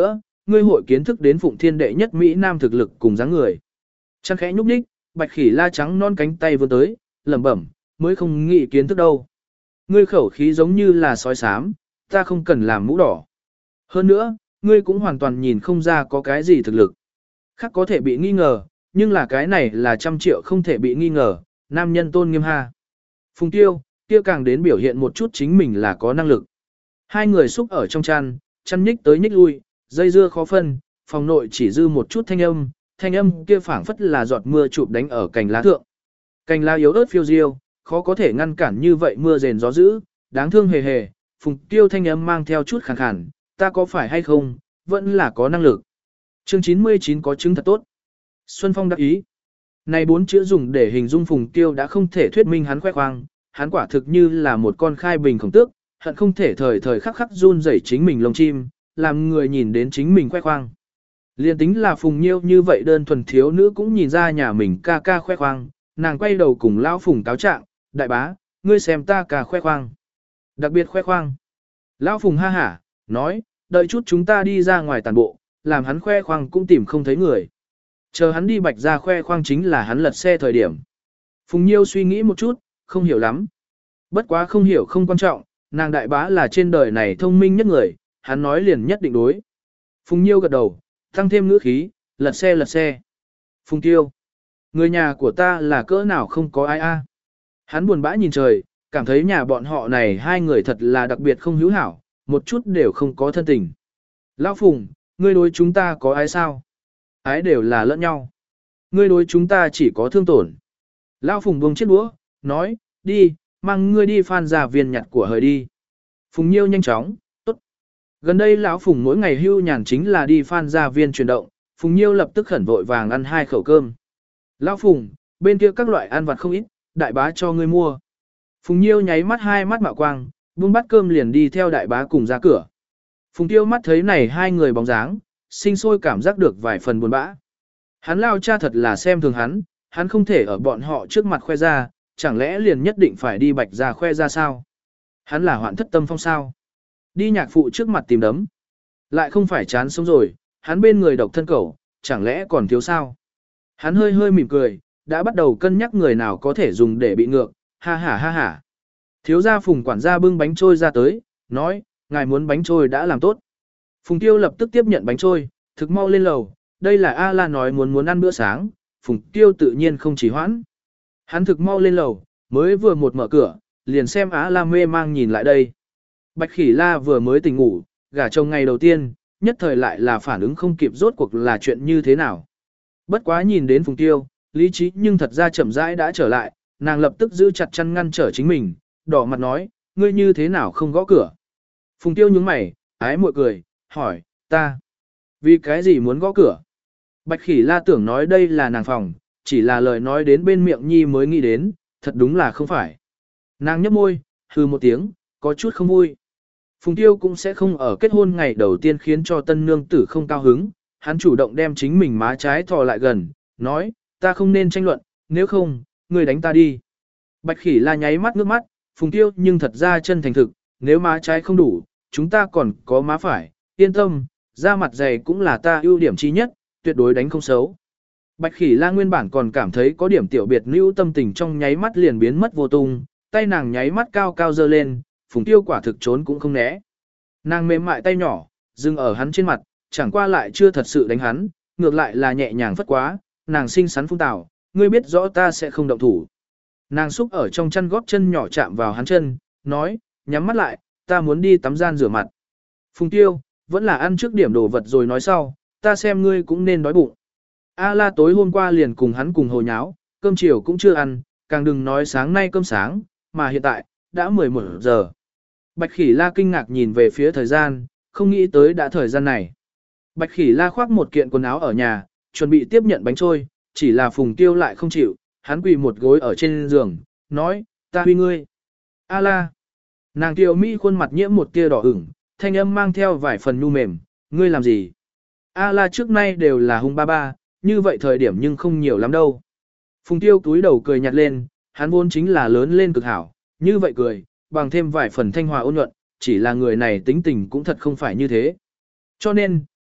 ngươi hội kiến thức đến Phụng Thiên đệ nhất Mỹ Nam thực lực cùng dáng người. Chăn khẽ nhúc nhích, Bạch Khỉ La trắng non cánh tay vươn tới, lẩm bẩm, mới không nghĩ kiến thức đâu. Ngươi khẩu khí giống như là sói xám, ta không cần làm mũ đỏ. Hơn nữa, ngươi cũng hoàn toàn nhìn không ra có cái gì thực lực. Khác có thể bị nghi ngờ, nhưng là cái này là 100 triệu không thể bị nghi ngờ, nam nhân tôn nghiêm ha. Phùng Tiêu, kia càng đến biểu hiện một chút chính mình là có năng lực. Hai người xúc ở trong chăn nhích tới nhích lui, dây dưa khó phân, phòng nội chỉ dư một chút thanh âm kia phảng phất là giọt mưa chụp đánh ở cành lá thượng. Cành lá yếu ớt phiêu diêu, khó có thể ngăn cản như vậy mưa rền gió dữ, đáng thương hề hề, Phùng Tiêu thanh âm mang theo chút khàn khàn, ta có phải hay không, vẫn là có năng lực. Chương 99 có chứng thật tốt. Xuân Phong đắc ý. Này 4 chữ dùng để hình dung Phùng Tiêu đã không thể thuyết minh hắn khoe khoang, hắn quả thực như là một con khai bình khổng tước, hận không thể thời thời khắc khắc run rẩy chính mình lông chim, làm người nhìn đến chính mình khoe khoang. Liên tính là Phùng Nhiêu như vậy đơn thuần thiếu nữ cũng nhìn ra nhà mình ca ca khoe khoang, nàng quay đầu cùng lão Phùng cáo trạng, đại bá, ngươi xem ta ca khoe khoang. Đặc biệt khoe khoang. Lão Phùng ha hả, nói, đợi chút chúng ta đi ra ngoài tàn bộ, làm hắn khoe khoang cũng tìm không thấy người. Chờ hắn đi Bạch ra khoe khoang chính là hắn lật xe thời điểm. Phùng Nhiêu suy nghĩ một chút, không hiểu lắm. Bất quá không hiểu không quan trọng, nàng đại bá là trên đời này thông minh nhất người, hắn nói liền nhất định đối. Phùng Nhiêu gật đầu, tăng thêm ngữ khí, lật xe. Phùng Tiêu, người nhà của ta là cỡ nào không có ai a. Hắn buồn bã nhìn trời, cảm thấy nhà bọn họ này hai người thật là đặc biệt không hữu hảo, một chút đều không có thân tình. Lão Phùng, ngươi đối chúng ta có ai sao? Ái đều là lẫn nhau. Ngươi đối chúng ta chỉ có thương tổn. Lão Phùng buông chiếc đũa, nói, đi, mang ngươi đi Phan Gia Viên nhặt của hời đi. Phùng Nhiêu nhanh chóng, tốt. Gần đây lão Phùng mỗi ngày hưu nhàn chính là đi Phan Gia Viên chuyển động, Phùng Nhiêu lập tức khẩn vội vàng ăn 2 khẩu cơm. Lão Phùng, bên kia các loại ăn vặt không ít, đại bá cho ngươi mua. Phùng Nhiêu nháy mắt 2 mắt mạo quang, buông bát cơm liền đi theo đại bá cùng ra cửa. Phùng Tiêu mắt thấy này hai người bóng dáng, sinh sôi cảm giác được vài phần buồn bã. Hắn lao cha thật là xem thường hắn không thể ở bọn họ trước mặt khoe ra, chẳng lẽ liền nhất định phải đi Bạch ra khoe ra sao? Hắn là hoạn thất tâm phong sao? Đi nhạc phụ trước mặt tìm đấm. Lại không phải chán sống rồi, hắn bên người độc thân cẩu, chẳng lẽ còn thiếu sao? Hắn hơi hơi mỉm cười, đã bắt đầu cân nhắc người nào có thể dùng để bị ngược, ha ha. Thiếu gia Phùng quản gia bưng bánh trôi ra tới, nói, ngài muốn bánh trôi đã làm tốt. Phùng Tiêu lập tức tiếp nhận bánh trôi, thực mau lên lầu, đây là A-la nói muốn ăn bữa sáng, Phùng Tiêu tự nhiên không chỉ hoãn. Hắn thực mau lên lầu, mới vừa một mở cửa, liền xem A-la mê mang nhìn lại đây. Bạch Khỉ La vừa mới tỉnh ngủ, gả chồng ngày đầu tiên, nhất thời lại là phản ứng không kịp rốt cuộc là chuyện như thế nào. Bất quá nhìn đến Phùng Tiêu, lý trí nhưng thật ra chậm rãi đã trở lại, nàng lập tức giữ chặt chăn ngăn trở chính mình, đỏ mặt nói, ngươi như thế nào không gõ cửa. Phùng Tiêu nhướng mày, ái muội cười, hỏi, ta, vì cái gì muốn gõ cửa? Bạch Khỉ La tưởng nói đây là nàng phòng, chỉ là lời nói đến bên miệng nhi mới nghĩ đến, thật đúng là không phải. Nàng nhấp môi, hừ một tiếng, có chút không vui. Phùng Tiêu cũng sẽ không ở kết hôn ngày đầu tiên khiến cho tân nương tử không cao hứng, hắn chủ động đem chính mình má trái thò lại gần, nói, ta không nên tranh luận, nếu không, ngươi đánh ta đi. Bạch Khỉ La nháy mắt nước mắt, Phùng Tiêu nhưng thật ra chân thành thực, nếu má trái không đủ, chúng ta còn có má phải, yên tâm, da mặt dày cũng là ta ưu điểm chí nhất, tuyệt đối đánh không xấu. Bạch Khỉ La nguyên bản còn cảm thấy có điểm tiểu biệt lưu tâm tình trong nháy mắt liền biến mất vô tung, tay nàng nháy mắt cao cao giơ lên, Phùng Tiêu quả thực trốn cũng không né. Nàng mềm mại tay nhỏ, dừng ở hắn trên mặt, chẳng qua lại chưa thật sự đánh hắn, ngược lại là nhẹ nhàng phất quá, nàng xinh xắn phung tảo, ngươi biết rõ ta sẽ không động thủ. Nàng xúc ở trong chân góp chân nhỏ chạm vào hắn chân, nói, nhắm mắt lại, ta muốn đi tắm gian rửa mặt. Phùng Tiêu, vẫn là ăn trước điểm đồ vật rồi nói sau, ta xem ngươi cũng nên đói bụng. A-la tối hôm qua liền cùng hắn cùng hồ nháo, cơm chiều cũng chưa ăn, càng đừng nói sáng nay cơm sáng, mà hiện tại, đã 11 giờ. Bạch Khỉ La kinh ngạc nhìn về phía thời gian, không nghĩ tới đã thời gian này. Bạch Khỉ La khoác một kiện quần áo ở nhà, chuẩn bị tiếp nhận bánh trôi, chỉ là Phùng Tiêu lại không chịu, hắn quỳ một gối ở trên giường, nói, ta huy ngươi. A-la. Nàng Tiêu Mỹ khuôn mặt nhiễm một tia đỏ ửng, thanh âm mang theo vài phần nhu mềm, ngươi làm gì? A-la trước nay đều là hung ba ba, như vậy thời điểm nhưng không nhiều lắm đâu. Phùng Tiêu túi đầu cười nhạt lên, hắn vốn chính là lớn lên cực hảo, như vậy cười, bằng thêm vài phần thanh hòa ôn nhuận, chỉ là người này tính tình cũng thật không phải như thế. Cho nên,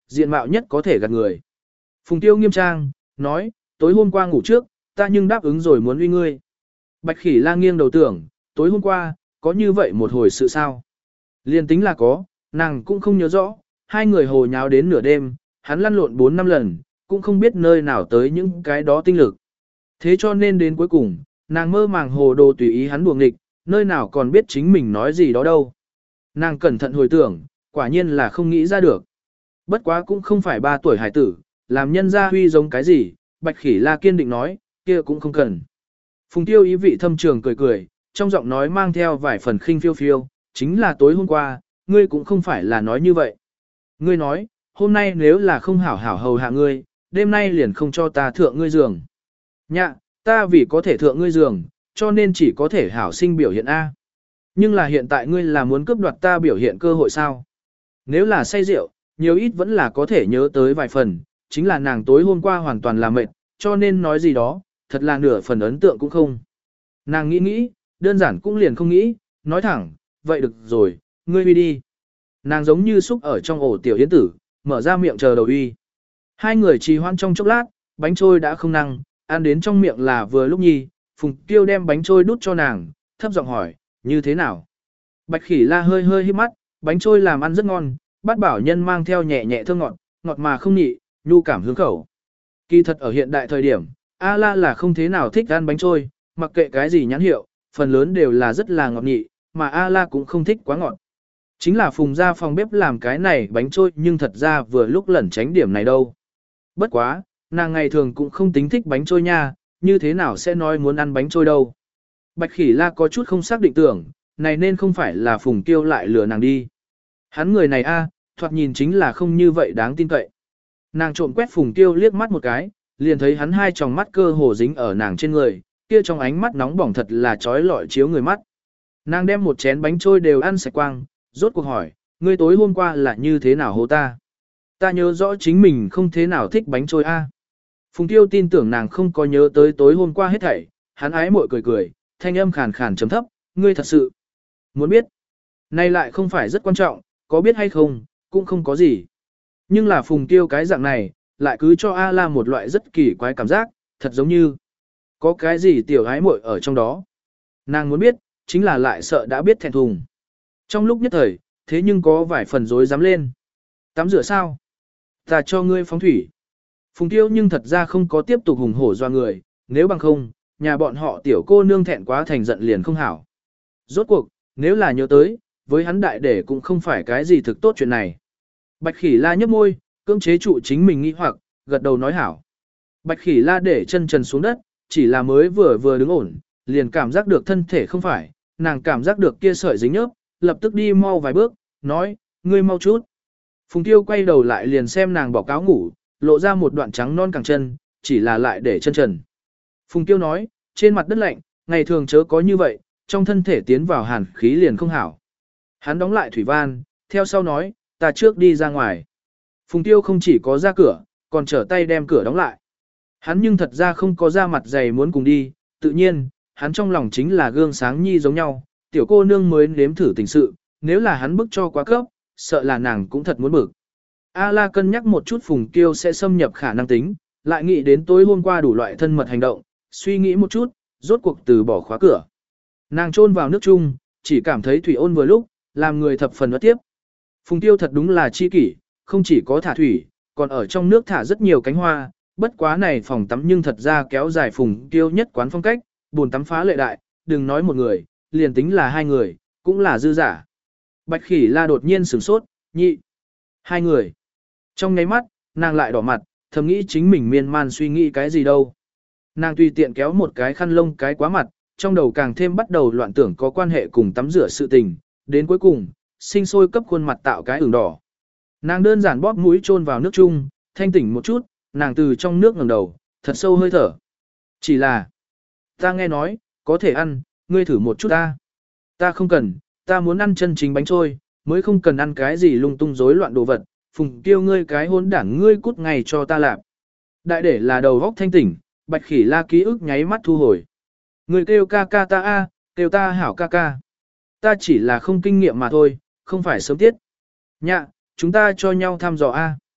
diện mạo nhất có thể gạt người. Phùng Tiêu nghiêm trang, nói, tối hôm qua ngủ trước, ta nhưng đáp ứng rồi muốn uy ngươi. Bạch Khỉ La nghiêng đầu tưởng, tối hôm qua, có như vậy một hồi sự sao? Liên tính là có, nàng cũng không nhớ rõ, hai người hồ nháo đến nửa đêm, hắn lăn lộn 4-5 lần, cũng không biết nơi nào tới những cái đó tinh lực. Thế cho nên đến cuối cùng, nàng mơ màng hồ đồ tùy ý hắn đùa nghịch, nơi nào còn biết chính mình nói gì đó đâu. Nàng cẩn thận hồi tưởng, quả nhiên là không nghĩ ra được. Bất quá cũng không phải 3 tuổi hải tử, làm nhân gia huy giống cái gì, Bạch Khỉ La kiên định nói, kia cũng không cần. Phùng Tiêu ý vị thâm trường cười cười, trong giọng nói mang theo vài phần khinh phiêu phiêu, chính là tối hôm qua, ngươi cũng không phải là nói như vậy. Ngươi nói, hôm nay nếu là không hảo hảo hầu hạ ngươi, đêm nay liền không cho ta thượng ngươi giường. Nhạ, ta vì có thể thượng ngươi giường, cho nên chỉ có thể hảo sinh biểu hiện A. Nhưng là hiện tại ngươi là muốn cướp đoạt ta biểu hiện cơ hội sao? Nếu là say rượu, nhiều ít vẫn là có thể nhớ tới vài phần, chính là nàng tối hôm qua hoàn toàn là mệt, cho nên nói gì đó, thật là nửa phần ấn tượng cũng không. Nàng nghĩ, đơn giản cũng liền không nghĩ, nói thẳng, vậy được rồi, ngươi đi đi. Nàng giống như xúc ở trong ổ tiểu yến tử, mở ra miệng chờ đầu uy. Hai người trì hoãn trong chốc lát, bánh trôi đã không năng, ăn đến trong miệng là vừa lúc nhi, Phùng Tiêu đem bánh trôi đút cho nàng, thấp giọng hỏi, như thế nào? Bạch Khỉ La hơi hơi hít mắt, bánh trôi làm ăn rất ngon, bát bảo nhân mang theo nhẹ nhẹ thơm ngọt, ngọt mà không nhị, nhu cảm hương khẩu. Kỳ thật ở hiện đại thời điểm, A La là không thế nào thích ăn bánh trôi, mặc kệ cái gì nhãn hiệu, phần lớn đều là rất là ngọt nhị, mà A La cũng không thích quá ngọt. Chính là Phùng ra phòng bếp làm cái này bánh trôi nhưng thật ra vừa lúc lẩn tránh điểm này đâu. Bất quá, nàng ngày thường cũng không tính thích bánh trôi nha, như thế nào sẽ nói muốn ăn bánh trôi đâu. Bạch Khỉ La có chút không xác định tưởng, này nên không phải là Phùng Tiêu lại lừa nàng đi. Hắn người này a, thoạt nhìn chính là không như vậy đáng tin cậy. Nàng trộm quét Phùng Tiêu liếc mắt một cái, liền thấy hắn hai tròng mắt cơ hồ dính ở nàng trên người, kia trong ánh mắt nóng bỏng thật là trói lọi chiếu người mắt. Nàng đem một chén bánh trôi đều ăn sạch quang, rốt cuộc hỏi, ngươi tối hôm qua là như thế nào hô ta? Ta nhớ rõ chính mình không thế nào thích bánh trôi a. Phùng Tiêu tin tưởng nàng không có nhớ tới tối hôm qua hết thảy, hắn ái mội cười cười, thanh âm khàn khàn trầm thấp, ngươi thật sự muốn biết. Này lại không phải rất quan trọng, có biết hay không, cũng không có gì. Nhưng là Phùng Tiêu cái dạng này, lại cứ cho A La một loại rất kỳ quái cảm giác, thật giống như có cái gì tiểu ái muội ở trong đó. Nàng muốn biết, chính là lại sợ đã biết thẹn thùng. Trong lúc nhất thời, thế nhưng có vài phần rối dám lên. Tắm rửa sao? Ta cho ngươi phóng thủy. Phùng Tiêu nhưng thật ra không có tiếp tục hùng hổ doa người, nếu bằng không, nhà bọn họ tiểu cô nương thẹn quá thành giận liền không hảo. Rốt cuộc, nếu là nhớ tới, với hắn đại để cũng không phải cái gì thực tốt chuyện này. Bạch Khỉ La nhấp môi, cưỡng chế trụ chính mình nghĩ hoặc, gật đầu nói hảo. Bạch Khỉ La để chân trần xuống đất, chỉ là mới vừa đứng ổn, liền cảm giác được thân thể không phải, nàng cảm giác được kia sợi dính nhớp, lập tức đi mau vài bước, nói, ngươi mau chút. Phùng Tiêu quay đầu lại liền xem nàng bỏ cáo ngủ, lộ ra một đoạn trắng non cẳng chân, chỉ là lại để chân trần. Phùng Tiêu nói, trên mặt đất lạnh, ngày thường chớ có như vậy, trong thân thể tiến vào hàn khí liền không hảo. Hắn đóng lại thủy van, theo sau nói, ta trước đi ra ngoài. Phùng Tiêu không chỉ có ra cửa, còn trở tay đem cửa đóng lại. Hắn nhưng thật ra không có ra mặt dày muốn cùng đi, tự nhiên, hắn trong lòng chính là gương sáng nhi giống nhau, tiểu cô nương mới nếm thử tình sự, nếu là hắn bức cho quá cấp, sợ là nàng cũng thật muốn bực. A La cân nhắc một chút Phùng Tiêu sẽ xâm nhập khả năng tính, lại nghĩ đến tối hôm qua đủ loại thân mật hành động, suy nghĩ một chút, rốt cuộc từ bỏ khóa cửa. Nàng chôn vào nước chung, chỉ cảm thấy thủy ôn vừa lúc, làm người thập phần bất tiếp. Phùng Tiêu thật đúng là chi kỷ, không chỉ có thả thủy, còn ở trong nước thả rất nhiều cánh hoa, bất quá này phòng tắm nhưng thật ra kéo dài Phùng Tiêu nhất quán phong cách, bồn tắm phá lệ đại, đừng nói một người, liền tính là hai người, cũng là dư giả. Bạch Khỉ La đột nhiên sửng sốt, nhị, hai người. Trong nháy mắt, nàng lại đỏ mặt, thầm nghĩ chính mình miên man suy nghĩ cái gì đâu. Nàng tùy tiện kéo một cái khăn lông cái quá mặt, trong đầu càng thêm bắt đầu loạn tưởng có quan hệ cùng tắm rửa sự tình, đến cuối cùng, sinh sôi cấp khuôn mặt tạo cái ửng đỏ. Nàng đơn giản bóp mũi chôn vào nước chung, thanh tỉnh một chút, nàng từ trong nước ngẩng đầu, thật sâu hơi thở. Chỉ là, ta nghe nói, có thể ăn, ngươi thử một chút ta. Ta không cần, ta muốn ăn chân chính bánh trôi, mới không cần ăn cái gì lung tung rối loạn đồ vật, Phùng Tiêu ngươi cái hỗn đảng ngươi cút ngày cho ta làm. Đại để là đầu góc thanh tỉnh, Bạch Khỉ La ký ức nháy mắt thu hồi. Ngươi kêu ca ca ta a, kêu ta hảo ca ca. Ta chỉ là không kinh nghiệm mà thôi, không phải sớm tiết. Nhạ, chúng ta cho nhau thăm dò a.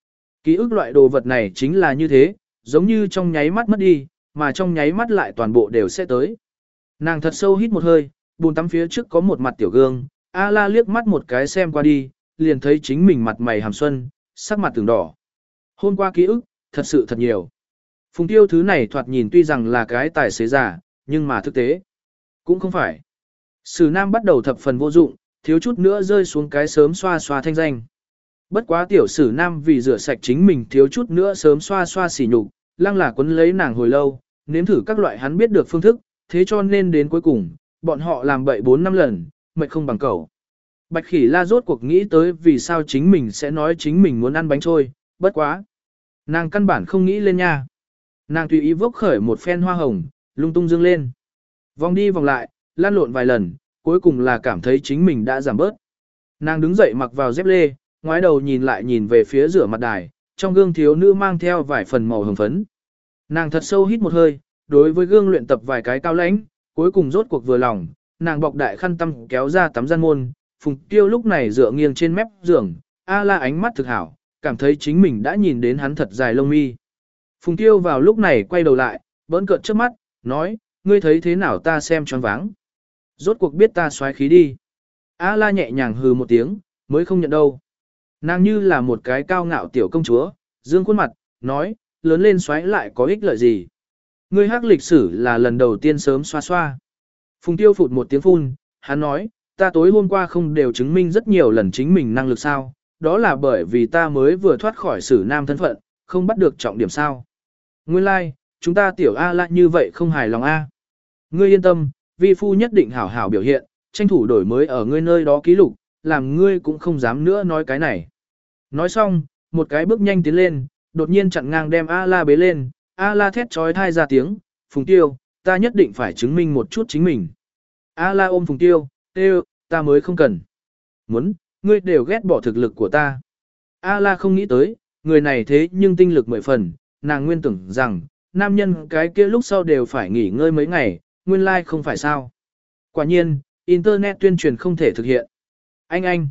Ký ức loại đồ vật này chính là như thế, giống như trong nháy mắt mất đi, mà trong nháy mắt lại toàn bộ đều sẽ tới. Nàng thật sâu hít một hơi, bồn tắm phía trước có một mặt tiểu gương, A La liếc mắt một cái xem qua đi, liền thấy chính mình mặt mày hàm xuân, sắc mặt từng đỏ. Hôm qua ký ức, thật sự thật nhiều. Phùng Tiêu thứ này thoạt nhìn tuy rằng là cái tài xế giả, nhưng mà thực tế cũng không phải. Sử Nam bắt đầu thập phần vô dụng, thiếu chút nữa rơi xuống cái sớm xoa xoa thanh danh. Bất quá tiểu Sử Nam vì rửa sạch chính mình thiếu chút nữa sớm xoa xoa xỉ nhục, lăng là quấn lấy nàng hồi lâu, nếm thử các loại hắn biết được phương thức, thế cho nên đến cuối cùng, bọn họ làm bậy 4 năm lần, mệt không bằng cầu. Bạch Khỉ La rốt cuộc nghĩ tới vì sao chính mình sẽ nói chính mình muốn ăn bánh trôi, bất quá. Nàng căn bản không nghĩ lên nha. Nàng tùy ý vốc khởi một phen hoa hồng, lung tung dương lên. Vòng đi vòng lại, lan lộn vài lần, cuối cùng là cảm thấy chính mình đã giảm bớt. Nàng đứng dậy mặc vào dép lê, ngoái đầu nhìn lại nhìn về phía rửa mặt đài, trong gương thiếu nữ mang theo vài phần màu hồng phấn. Nàng thật sâu hít một hơi, đối với gương luyện tập vài cái cao lãnh, cuối cùng rốt cuộc vừa lòng, nàng bọc đại khăn tăm kéo ra tắm gian môn, Phùng Tiêu lúc này dựa nghiêng trên mép giường, A La ánh mắt thực hảo, cảm thấy chính mình đã nhìn đến hắn thật dài lông mi. Phùng Tiêu vào lúc này quay đầu lại, bỡn cợt trước mắt, nói, ngươi thấy thế nào ta xem choáng váng. Rốt cuộc biết ta xoáy khí đi. A La nhẹ nhàng hừ một tiếng, mới không nhận đâu. Nàng như là một cái cao ngạo tiểu công chúa, dương khuôn mặt, nói, lớn lên xoáy lại có ích lợi gì. Ngươi hắc lịch sử là lần đầu tiên sớm xoa xoa. Phùng Tiêu phụt một tiếng phun, hắn nói, ta tối hôm qua không đều chứng minh rất nhiều lần chính mình năng lực sao, đó là bởi vì ta mới vừa thoát khỏi Sử Nam thân phận, không bắt được trọng điểm sao. Nguyên lai, like, chúng ta tiểu A lại như vậy không hài lòng A. Ngươi yên tâm, vi phu nhất định hảo hảo biểu hiện, tranh thủ đổi mới ở ngươi nơi đó ký lục, làm ngươi cũng không dám nữa nói cái này. Nói xong, một cái bước nhanh tiến lên, đột nhiên chặn ngang đem A La bế lên, A La thét trói thai ra tiếng, Phùng Tiêu, ta nhất định phải chứng minh một chút chính mình. A La ôm Phùng Tiêu, Tiêu, ta mới không cần. Muốn, ngươi đều ghét bỏ thực lực của ta. A La không nghĩ tới, người này thế nhưng tinh lực 10 phần, nàng nguyên tưởng rằng, nam nhân cái kia lúc sau đều phải nghỉ ngơi mấy ngày, nguyên lai like không phải sao. Quả nhiên, Internet tuyên truyền không thể thực hiện. Anh.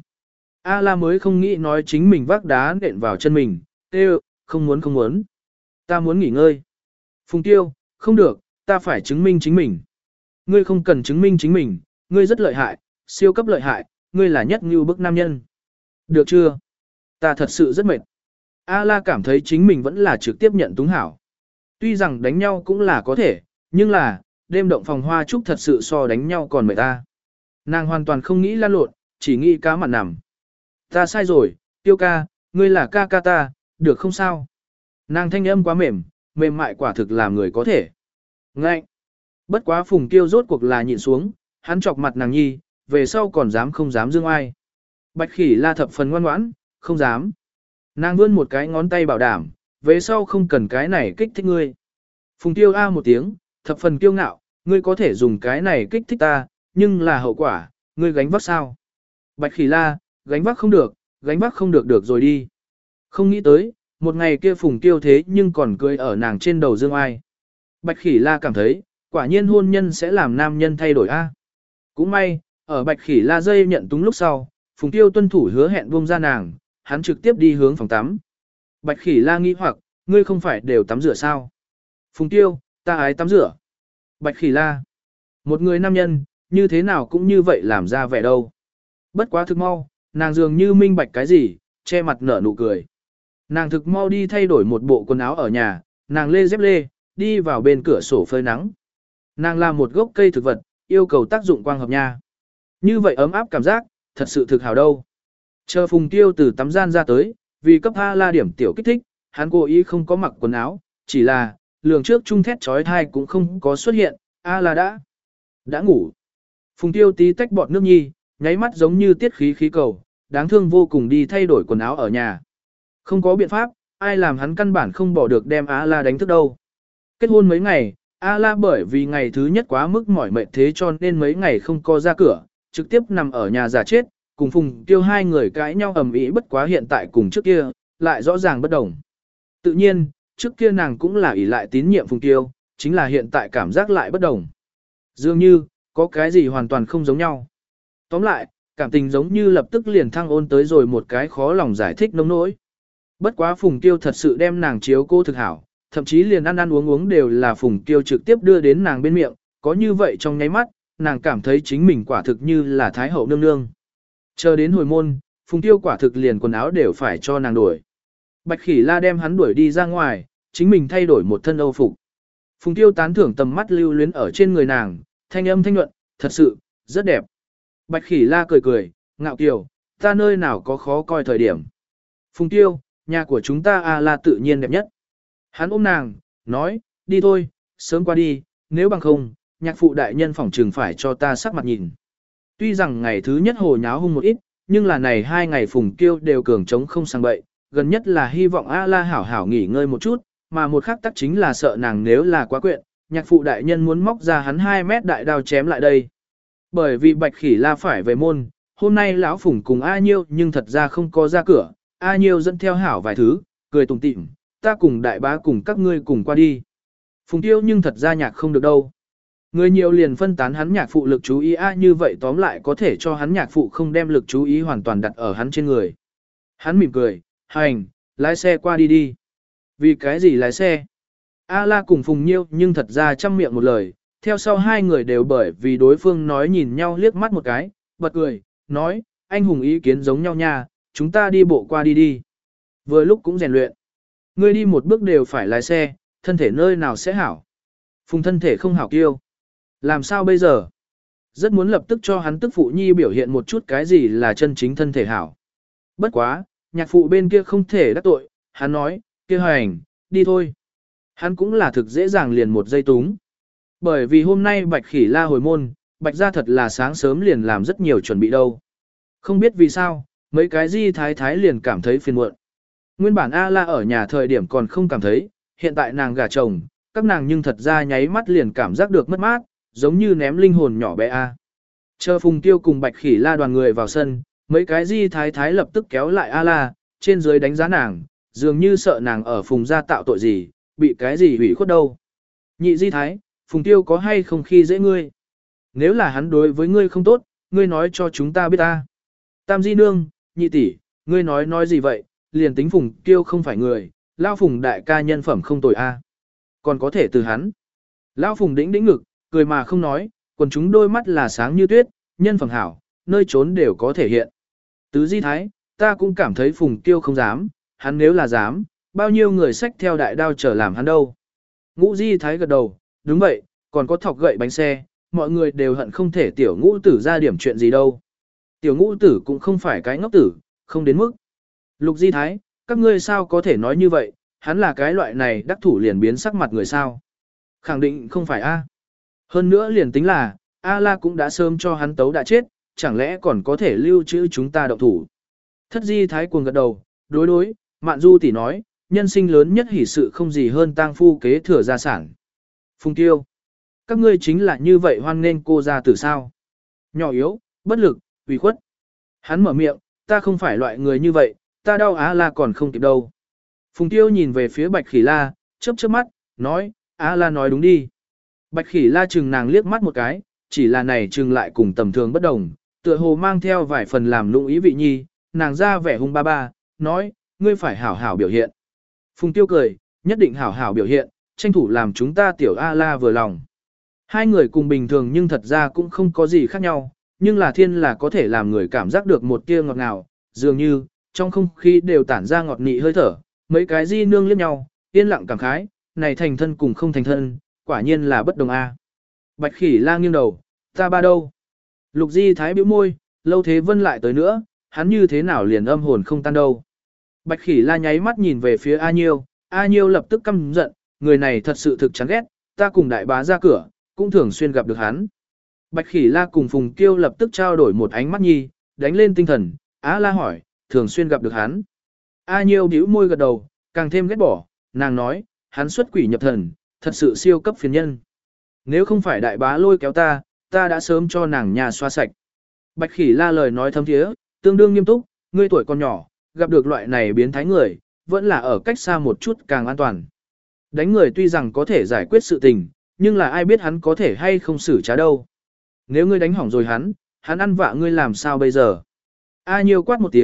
A La mới không nghĩ nói chính mình vác đá nện vào chân mình, Tiêu, không muốn. Ta muốn nghỉ ngơi. Phùng Tiêu, không được, ta phải chứng minh chính mình. Ngươi không cần chứng minh chính mình, ngươi rất lợi hại, siêu cấp lợi hại, ngươi là nhất như bức nam nhân. Được chưa? Ta thật sự rất mệt. A La cảm thấy chính mình vẫn là trực tiếp nhận túng hảo. Tuy rằng đánh nhau cũng là có thể, nhưng là, đêm động phòng hoa trúc thật sự so đánh nhau còn mệt ta. Nàng hoàn toàn không nghĩ lan lộn, chỉ nghĩ cá mặn nằm. Ta sai rồi, Tiêu ca, ngươi là ca ca ta, được không sao? Nàng thanh âm quá mềm mại quả thực làm người có thể. Ngậy! Bất quá Phùng Tiêu rốt cuộc là nhịn xuống, hắn chọc mặt nàng nhi, về sau còn dám không dám dương ai. Bạch Khỉ La thập phần ngoan ngoãn, không dám. Nàng vươn một cái ngón tay bảo đảm, về sau không cần cái này kích thích ngươi. Phùng Tiêu a một tiếng, thập phần kiêu ngạo, ngươi có thể dùng cái này kích thích ta, nhưng là hậu quả, ngươi gánh vác sao? Bạch Khỉ La, gánh vác không được được rồi đi. Không nghĩ tới, một ngày kia Phùng Tiêu thế nhưng còn cười ở nàng trên đầu dương ai. Bạch Khỉ La cảm thấy, quả nhiên hôn nhân sẽ làm nam nhân thay đổi a. Cũng may, ở Bạch Khỉ La dây nhận túng lúc sau, Phùng Tiêu tuân thủ hứa hẹn buông ra nàng, hắn trực tiếp đi hướng phòng tắm. Bạch Khỉ La nghi hoặc, ngươi không phải đều tắm rửa sao? Phùng Tiêu, ta ái tắm rửa. Bạch Khỉ La, một người nam nhân, như thế nào cũng như vậy làm ra vẻ đâu. Bất quá thực mau, nàng dường như minh bạch cái gì, che mặt nở nụ cười. Nàng thực mau đi thay đổi một bộ quần áo ở nhà, nàng lê dép lê, đi vào bên cửa sổ phơi nắng. Nàng là một gốc cây thực vật, yêu cầu tác dụng quang hợp nha. Như vậy ấm áp cảm giác, thật sự thực hào đâu. Chờ Phùng Tiêu từ tắm gian ra tới, vì cấp A La điểm tiểu kích thích, hắn cố ý không có mặc quần áo, chỉ là, lường trước trung thét trói thai cũng không có xuất hiện, A La đã ngủ. Phùng Tiêu tí tách bọt nước nhi, nháy mắt giống như tiết khí cầu, đáng thương vô cùng đi thay đổi quần áo ở nhà. Không có biện pháp, ai làm hắn căn bản không bỏ được đem A La đánh thức đâu. Kết hôn mấy ngày, A La bởi vì ngày thứ nhất quá mức mỏi mệt thế cho nên mấy ngày không có ra cửa, trực tiếp nằm ở nhà giả chết, cùng Phùng Tiêu hai người cãi nhau ầm ĩ bất quá hiện tại cùng trước kia, lại rõ ràng bất đồng. Tự nhiên, trước kia nàng cũng là ỷ lại tín nhiệm Phùng Tiêu, chính là hiện tại cảm giác lại bất đồng. Dường như, có cái gì hoàn toàn không giống nhau. Tóm lại, cảm tình giống như lập tức liền thăng ôn tới rồi một cái khó lòng giải thích nông nỗi. Bất quá Phùng Tiêu thật sự đem nàng chiếu cô thực hảo, thậm chí liền ăn ăn uống uống đều là Phùng Tiêu trực tiếp đưa đến nàng bên miệng, có như vậy trong nháy mắt, nàng cảm thấy chính mình quả thực như là Thái hậu nương nương. Chờ đến hồi môn, Phùng Tiêu quả thực liền quần áo đều phải cho nàng đuổi. Bạch Khỉ La đem hắn đuổi đi ra ngoài, chính mình thay đổi một thân âu phục. Phùng Tiêu tán thưởng tầm mắt lưu luyến ở trên người nàng, thanh âm thanh nhuận, thật sự, rất đẹp. Bạch Khỉ La cười cười, ngạo kiều, ta nơi nào có khó coi thời điểm. Phùng Tiêu, nhà của chúng ta là tự nhiên đẹp nhất. Hắn ôm nàng, nói, đi thôi, sớm qua đi, nếu bằng không, nhạc phụ đại nhân phỏng trừng phải cho ta sắc mặt nhìn. Tuy rằng ngày thứ nhất hồ nháo hung một ít, nhưng là này 2 ngày Phùng Tiêu đều cường trống không sang bậy, gần nhất là hy vọng A-la hảo hảo nghỉ ngơi một chút, mà một khác tắc chính là sợ nàng nếu là quá quyện, nhạc phụ đại nhân muốn móc ra hắn 2 mét đại đao chém lại đây. Bởi vì Bạch Khỉ La phải về môn, hôm nay lão Phùng cùng A Nhiêu nhưng thật ra không có ra cửa, A Nhiêu dẫn theo hảo vài thứ, cười tủm tỉm, ta cùng đại bá cùng các ngươi cùng qua đi. Phùng Tiêu nhưng thật ra nhạc không được đâu. Người nhiều liền phân tán hắn nhạc phụ lực chú ý như vậy tóm lại có thể cho hắn nhạc phụ không đem lực chú ý hoàn toàn đặt ở hắn trên người. Hắn mỉm cười, hành, lái xe qua đi đi. Vì cái gì lái xe? A-la cùng Phùng Nhiêu nhưng thật ra trăm miệng một lời, theo sau hai người đều bởi vì đối phương nói nhìn nhau liếc mắt một cái, bật cười, nói, anh hùng ý kiến giống nhau nha, chúng ta đi bộ qua đi đi. Vừa lúc cũng rèn luyện. Ngươi đi một bước đều phải lái xe, thân thể nơi nào sẽ hảo. Phùng thân thể không hảo kiêu. Làm sao bây giờ? Rất muốn lập tức cho hắn tức phụ nhi biểu hiện một chút cái gì là chân chính thân thể hảo. Bất quá, nhạc phụ bên kia không thể đắc tội, hắn nói, kia hành, đi thôi. Hắn cũng là thực dễ dàng liền một giây túng. Bởi vì hôm nay Bạch Khỉ La hồi môn, Bạch gia thật là sáng sớm liền làm rất nhiều chuẩn bị đâu. Không biết vì sao, mấy cái di thái thái liền cảm thấy phiền muộn. Nguyên bản A-la ở nhà thời điểm còn không cảm thấy, hiện tại nàng gả chồng, các nàng nhưng thật ra nháy mắt liền cảm giác được mất mát, giống như ném linh hồn nhỏ bé A. Chờ Phùng Tiêu cùng Bạch Khỉ La đoàn người vào sân, mấy cái di thái thái lập tức kéo lại A-la, trên dưới đánh giá nàng, dường như sợ nàng ở Phùng gia tạo tội gì, bị cái gì hủy khuất đâu. Nhị di thái, Phùng Tiêu có hay không khi dễ ngươi? Nếu là hắn đối với ngươi không tốt, ngươi nói cho chúng ta biết ta. Tam di nương, nhị tỷ, ngươi nói gì vậy, liền tính Phùng Tiêu không phải người, Lão Phùng đại ca nhân phẩm không tồi a. Còn có thể từ hắn. Lão Phùng đĩnh đĩnh ngực, cười mà không nói, quần chúng đôi mắt là sáng như tuyết, nhân phẩm hảo, nơi trốn đều có thể hiện. Tứ di thái, ta cũng cảm thấy Phùng Tiêu không dám, hắn nếu là dám, bao nhiêu người xách theo đại đao trở làm hắn đâu. Ngũ di thái gật đầu, đúng vậy, còn có thọc gậy bánh xe, mọi người đều hận không thể tiểu ngũ tử ra điểm chuyện gì đâu. Tiểu ngũ tử cũng không phải cái ngốc tử, không đến mức. Lục di thái, các ngươi sao có thể nói như vậy, hắn là cái loại này đắc thủ liền biến sắc mặt người sao. Khẳng định không phải A. Hơn nữa liền tính là, A-la cũng đã sớm cho hắn tấu đã chết, chẳng lẽ còn có thể lưu trữ chúng ta động thủ. Thất di thái cuồng gật đầu, đối, Mạn Du tỷ nói, nhân sinh lớn nhất hỷ sự không gì hơn tang phu kế thừa gia sản. Phùng Tiêu, các ngươi chính là như vậy hoan nên cô ra từ sao. Nhỏ yếu, bất lực, ủy khuất. Hắn mở miệng, ta không phải loại người như vậy, ta đau A-la còn không kịp đâu. Phùng Tiêu nhìn về phía Bạch Khỉ La, chớp mắt, nói, A-la nói đúng đi. Bạch Khỉ La chừng nàng liếc mắt một cái, chỉ là này chừng lại cùng tầm thường bất đồng, tựa hồ mang theo vài phần làm lung ý vị nhi, nàng ra vẻ hung ba ba, nói, ngươi phải hảo hảo biểu hiện. Phùng Tiêu cười, nhất định hảo hảo biểu hiện, tranh thủ làm chúng ta tiểu A-la vừa lòng. Hai người cùng bình thường nhưng thật ra cũng không có gì khác nhau, nhưng là thiên là có thể làm người cảm giác được một tia ngọt ngào, dường như, trong không khí đều tản ra ngọt nị hơi thở, mấy cái di nương liếc nhau, yên lặng cảm khái, này thành thân cùng không thành thân, quả nhiên là bất đồng a. Bạch Khỉ La nghiêng đầu, ta ba đâu? Lục di thái bĩu môi, Lâu Thế Vân lại tới nữa, hắn như thế nào liền âm hồn không tan đâu. Bạch Khỉ La nháy mắt nhìn về phía A Nhiêu lập tức căm giận, người này thật sự thực chán ghét, ta cùng đại bá ra cửa, cũng thường xuyên gặp được hắn. Bạch Khỉ La cùng Phùng Kiêu lập tức trao đổi một ánh mắt nhi, đánh lên tinh thần, La hỏi, thường xuyên gặp được hắn. A Nhiêu bĩu môi gật đầu, càng thêm ghét bỏ, nàng nói, hắn xuất quỷ nhập thần, thật sự siêu cấp phiền nhân. Nếu không phải đại bá lôi kéo ta đã sớm cho nàng nhà xoa sạch. Bạch Khỉ La lời nói thâm thiế, tương đương nghiêm túc, ngươi tuổi còn nhỏ, gặp được loại này biến thái người, vẫn là ở cách xa một chút càng an toàn. Đánh người tuy rằng có thể giải quyết sự tình, nhưng là ai biết hắn có thể hay không xử trá đâu. Nếu ngươi đánh hỏng rồi hắn ăn vạ ngươi làm sao bây giờ? A Nhiêu quát một tiếng,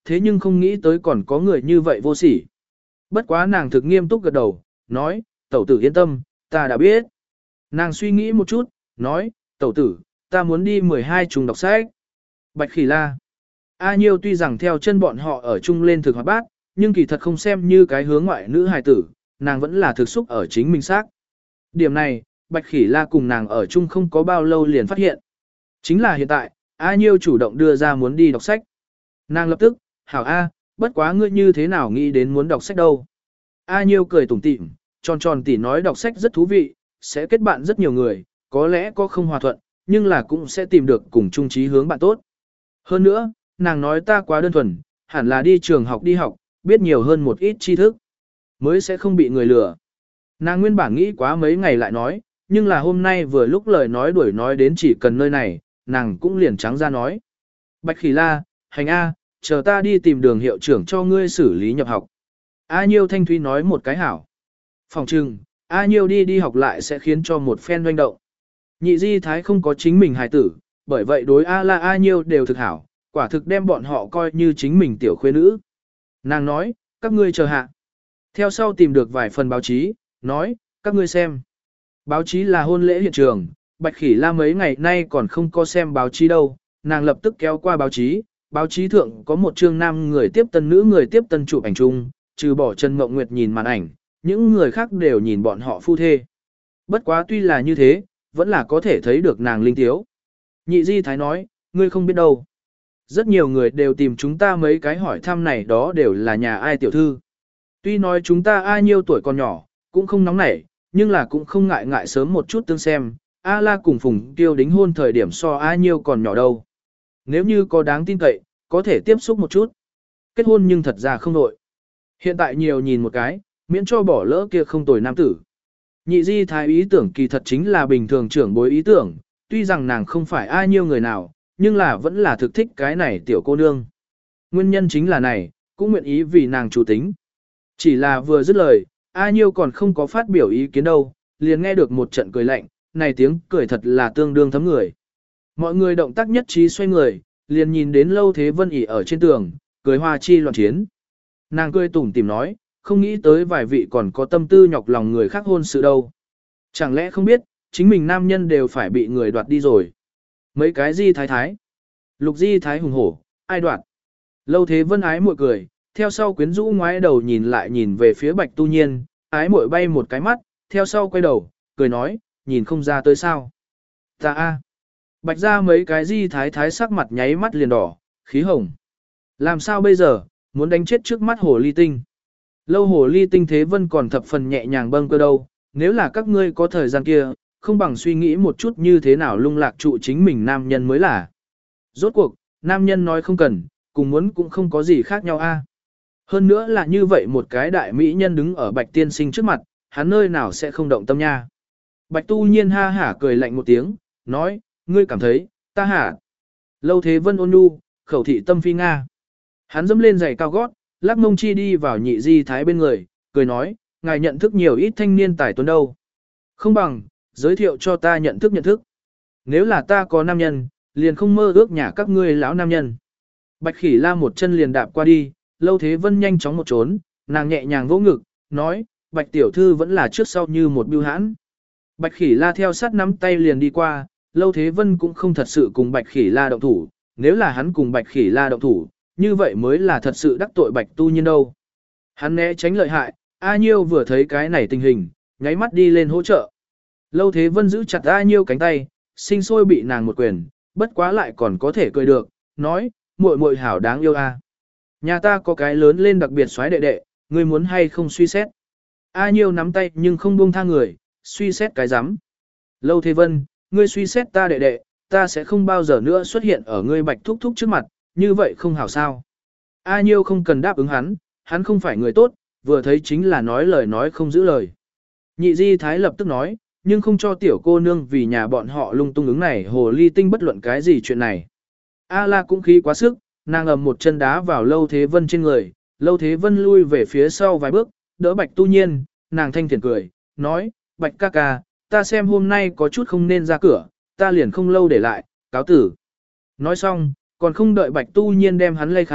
thế nhưng không nghĩ tới còn có người như vậy vô sỉ. Bất quá nàng thực nghiêm túc gật đầu, nói, tẩu tử yên tâm, ta đã biết. Nàng suy nghĩ một chút, nói, tẩu tử, ta muốn đi 12 trùng đọc sách. Bạch Khỉ La. A Nhiêu tuy rằng theo chân bọn họ ở chung lên thực hoạt bát, nhưng kỳ thật không xem như cái hướng ngoại nữ hài tử, nàng vẫn là thực xúc ở chính mình xác. Điểm này, Bạch Khỉ La cùng nàng ở chung không có bao lâu liền phát hiện. Chính là hiện tại, A Nhiêu chủ động đưa ra muốn đi đọc sách. Nàng lập tức, hảo A, bất quá ngươi như thế nào nghĩ đến muốn đọc sách đâu. A Nhiêu cười tủm tỉm, tròn tròn tỉ nói đọc sách rất thú vị, sẽ kết bạn rất nhiều người, có lẽ có không hòa thuận, nhưng là cũng sẽ tìm được cùng chung chí hướng bạn tốt. Hơn nữa, nàng nói ta quá đơn thuần, hẳn là đi trường học đi học, biết nhiều hơn một ít tri thức, mới sẽ không bị người lừa. Nàng nguyên bản nghĩ quá mấy ngày lại nói, nhưng là hôm nay vừa lúc lời nói đuổi nói đến chỉ cần nơi này, nàng cũng liền trắng ra nói. Bạch Khỉ La, hành A, chờ ta đi tìm đường hiệu trưởng cho ngươi xử lý nhập học. A Nhiêu thanh thúy nói một cái hảo. Phòng trừng, A Nhiêu đi học lại sẽ khiến cho một phen doanh động. Nhị di thái không có chính mình hài tử, bởi vậy đối A Nhiêu đều thực hảo, quả thực đem bọn họ coi như chính mình tiểu khuê nữ. Nàng nói, các ngươi chờ hạ. Theo sau tìm được vài phần báo chí, nói, các ngươi xem. Báo chí là hôn lễ hiện trường, Bạch Khỉ La mấy ngày nay còn không có xem báo chí đâu, nàng lập tức kéo qua báo chí thượng có một chương nam người tiếp tân nữ người tiếp tân chụp ảnh chung, trừ bỏ Trần Mộng Nguyệt nhìn màn ảnh, những người khác đều nhìn bọn họ phu thê. Bất quá tuy là như thế, vẫn là có thể thấy được nàng linh thiếu. Nhị di thái nói, ngươi không biết đâu. Rất nhiều người đều tìm chúng ta mấy cái hỏi thăm này đó đều là nhà ai tiểu thư. Tuy nói chúng ta ai nhiêu tuổi còn nhỏ, cũng không nóng nảy, nhưng là cũng không ngại sớm một chút tương xem. A La cùng Phùng Tiêu đính hôn thời điểm so ai nhiêu còn nhỏ đâu. Nếu như có đáng tin cậy, có thể tiếp xúc một chút. Kết hôn nhưng thật ra không nội. Hiện tại nhiều nhìn một cái, miễn cho bỏ lỡ kia không tồi nam tử. Nhị di thái ý tưởng kỳ thật chính là bình thường trưởng bối ý tưởng, tuy rằng nàng không phải ai nhiêu người nào, nhưng là vẫn là thực thích cái này tiểu cô nương. Nguyên nhân chính là này, cũng nguyện ý vì nàng chủ tính. Chỉ là vừa dứt lời, A Nhiêu còn không có phát biểu ý kiến đâu, liền nghe được một trận cười lạnh, này tiếng cười thật là tương đương thấm người. Mọi người động tác nhất trí xoay người, liền nhìn đến Lâu Thế Vân ỉ ở trên tường, cười hoa chi loạn chiến. Nàng cười tủm tỉm nói, không nghĩ tới vài vị còn có tâm tư nhọc lòng người khác hôn sự đâu. Chẳng lẽ không biết, chính mình nam nhân đều phải bị người đoạt đi rồi. Mấy cái di thái thái. Lục di thái hùng hổ, ai đoạt. Lâu Thế Vân ái muội cười, theo sau quyến rũ ngoái đầu nhìn lại nhìn về phía Bạch Tu Nhiên, ái muội bay một cái mắt, theo sau quay đầu, cười nói, nhìn không ra tới sao. Ta a. Bạch ra mấy cái di thái thái sắc mặt nháy mắt liền đỏ, khí hồng. Làm sao bây giờ, muốn đánh chết trước mắt hồ ly tinh. Lâu hồ ly tinh Thế Vân còn thập phần nhẹ nhàng bâng cơ đâu, nếu là các ngươi có thời gian kia, không bằng suy nghĩ một chút như thế nào lung lạc trụ chính mình nam nhân mới là. Rốt cuộc, nam nhân nói không cần, cùng muốn cũng không có gì khác nhau a. Hơn nữa là như vậy một cái đại mỹ nhân đứng ở Bạch tiên sinh trước mặt, hắn nơi nào sẽ không động tâm nha. Bạch Tu Nhiên ha hả cười lạnh một tiếng, nói, ngươi cảm thấy, ta hả. Lâu Thế Vân ôn nhu, khẩu thị tâm phi Nga. Hắn dẫm lên giày cao gót, lắc mông chi đi vào nhị di thái bên người, cười nói, ngài nhận thức nhiều ít thanh niên tài tuấn đâu. Không bằng, giới thiệu cho ta nhận thức. Nếu là ta có nam nhân, liền không mơ ước nhà các ngươi lão nam nhân. Bạch Khỉ La một chân liền đạp qua đi, Lâu Thế Vân nhanh chóng một trốn, nàng nhẹ nhàng vỗ ngực, nói, Bạch tiểu thư vẫn là trước sau như một bưu hãn. Bạch Khỉ La theo sát nắm tay liền đi qua, Lâu Thế Vân cũng không thật sự cùng Bạch Khỉ La động thủ, nếu là hắn cùng Bạch Khỉ La động thủ, như vậy mới là thật sự đắc tội Bạch Tu Nhiên đâu. Hắn né tránh lợi hại, A Nhiêu vừa thấy cái này tình hình, nháy mắt đi lên hỗ trợ. Lâu Thế Vân giữ chặt A Nhiêu cánh tay, sinh sôi bị nàng một quyền, bất quá lại còn có thể cười được, nói, muội muội hảo đáng yêu a. Nhà ta có cái lớn lên đặc biệt xoái đệ đệ, ngươi muốn hay không suy xét. A Nhiêu nắm tay nhưng không buông tha người, suy xét cái rắm. Lâu Thế Vân, ngươi suy xét ta đệ đệ, ta sẽ không bao giờ nữa xuất hiện ở ngươi Bạch thúc thúc trước mặt, như vậy không hảo sao. A Nhiêu không cần đáp ứng hắn không phải người tốt, vừa thấy chính là nói lời nói không giữ lời. Nhị di thái lập tức nói, nhưng không cho tiểu cô nương vì nhà bọn họ lung tung ứng này hồ ly tinh bất luận cái gì chuyện này. A La cũng khí quá sức, nàng ầm một chân đá vào Lâu Thế Vân trên người, Lâu Thế Vân lui về phía sau vài bước, đỡ Bạch Tu Nhiên, nàng thanh thiện cười, nói, Bạch ca ca, ta xem hôm nay có chút không nên ra cửa, ta liền không lâu để lại, cáo tử. Nói xong, còn không đợi Bạch Tu Nhiên đem hắn lây khai,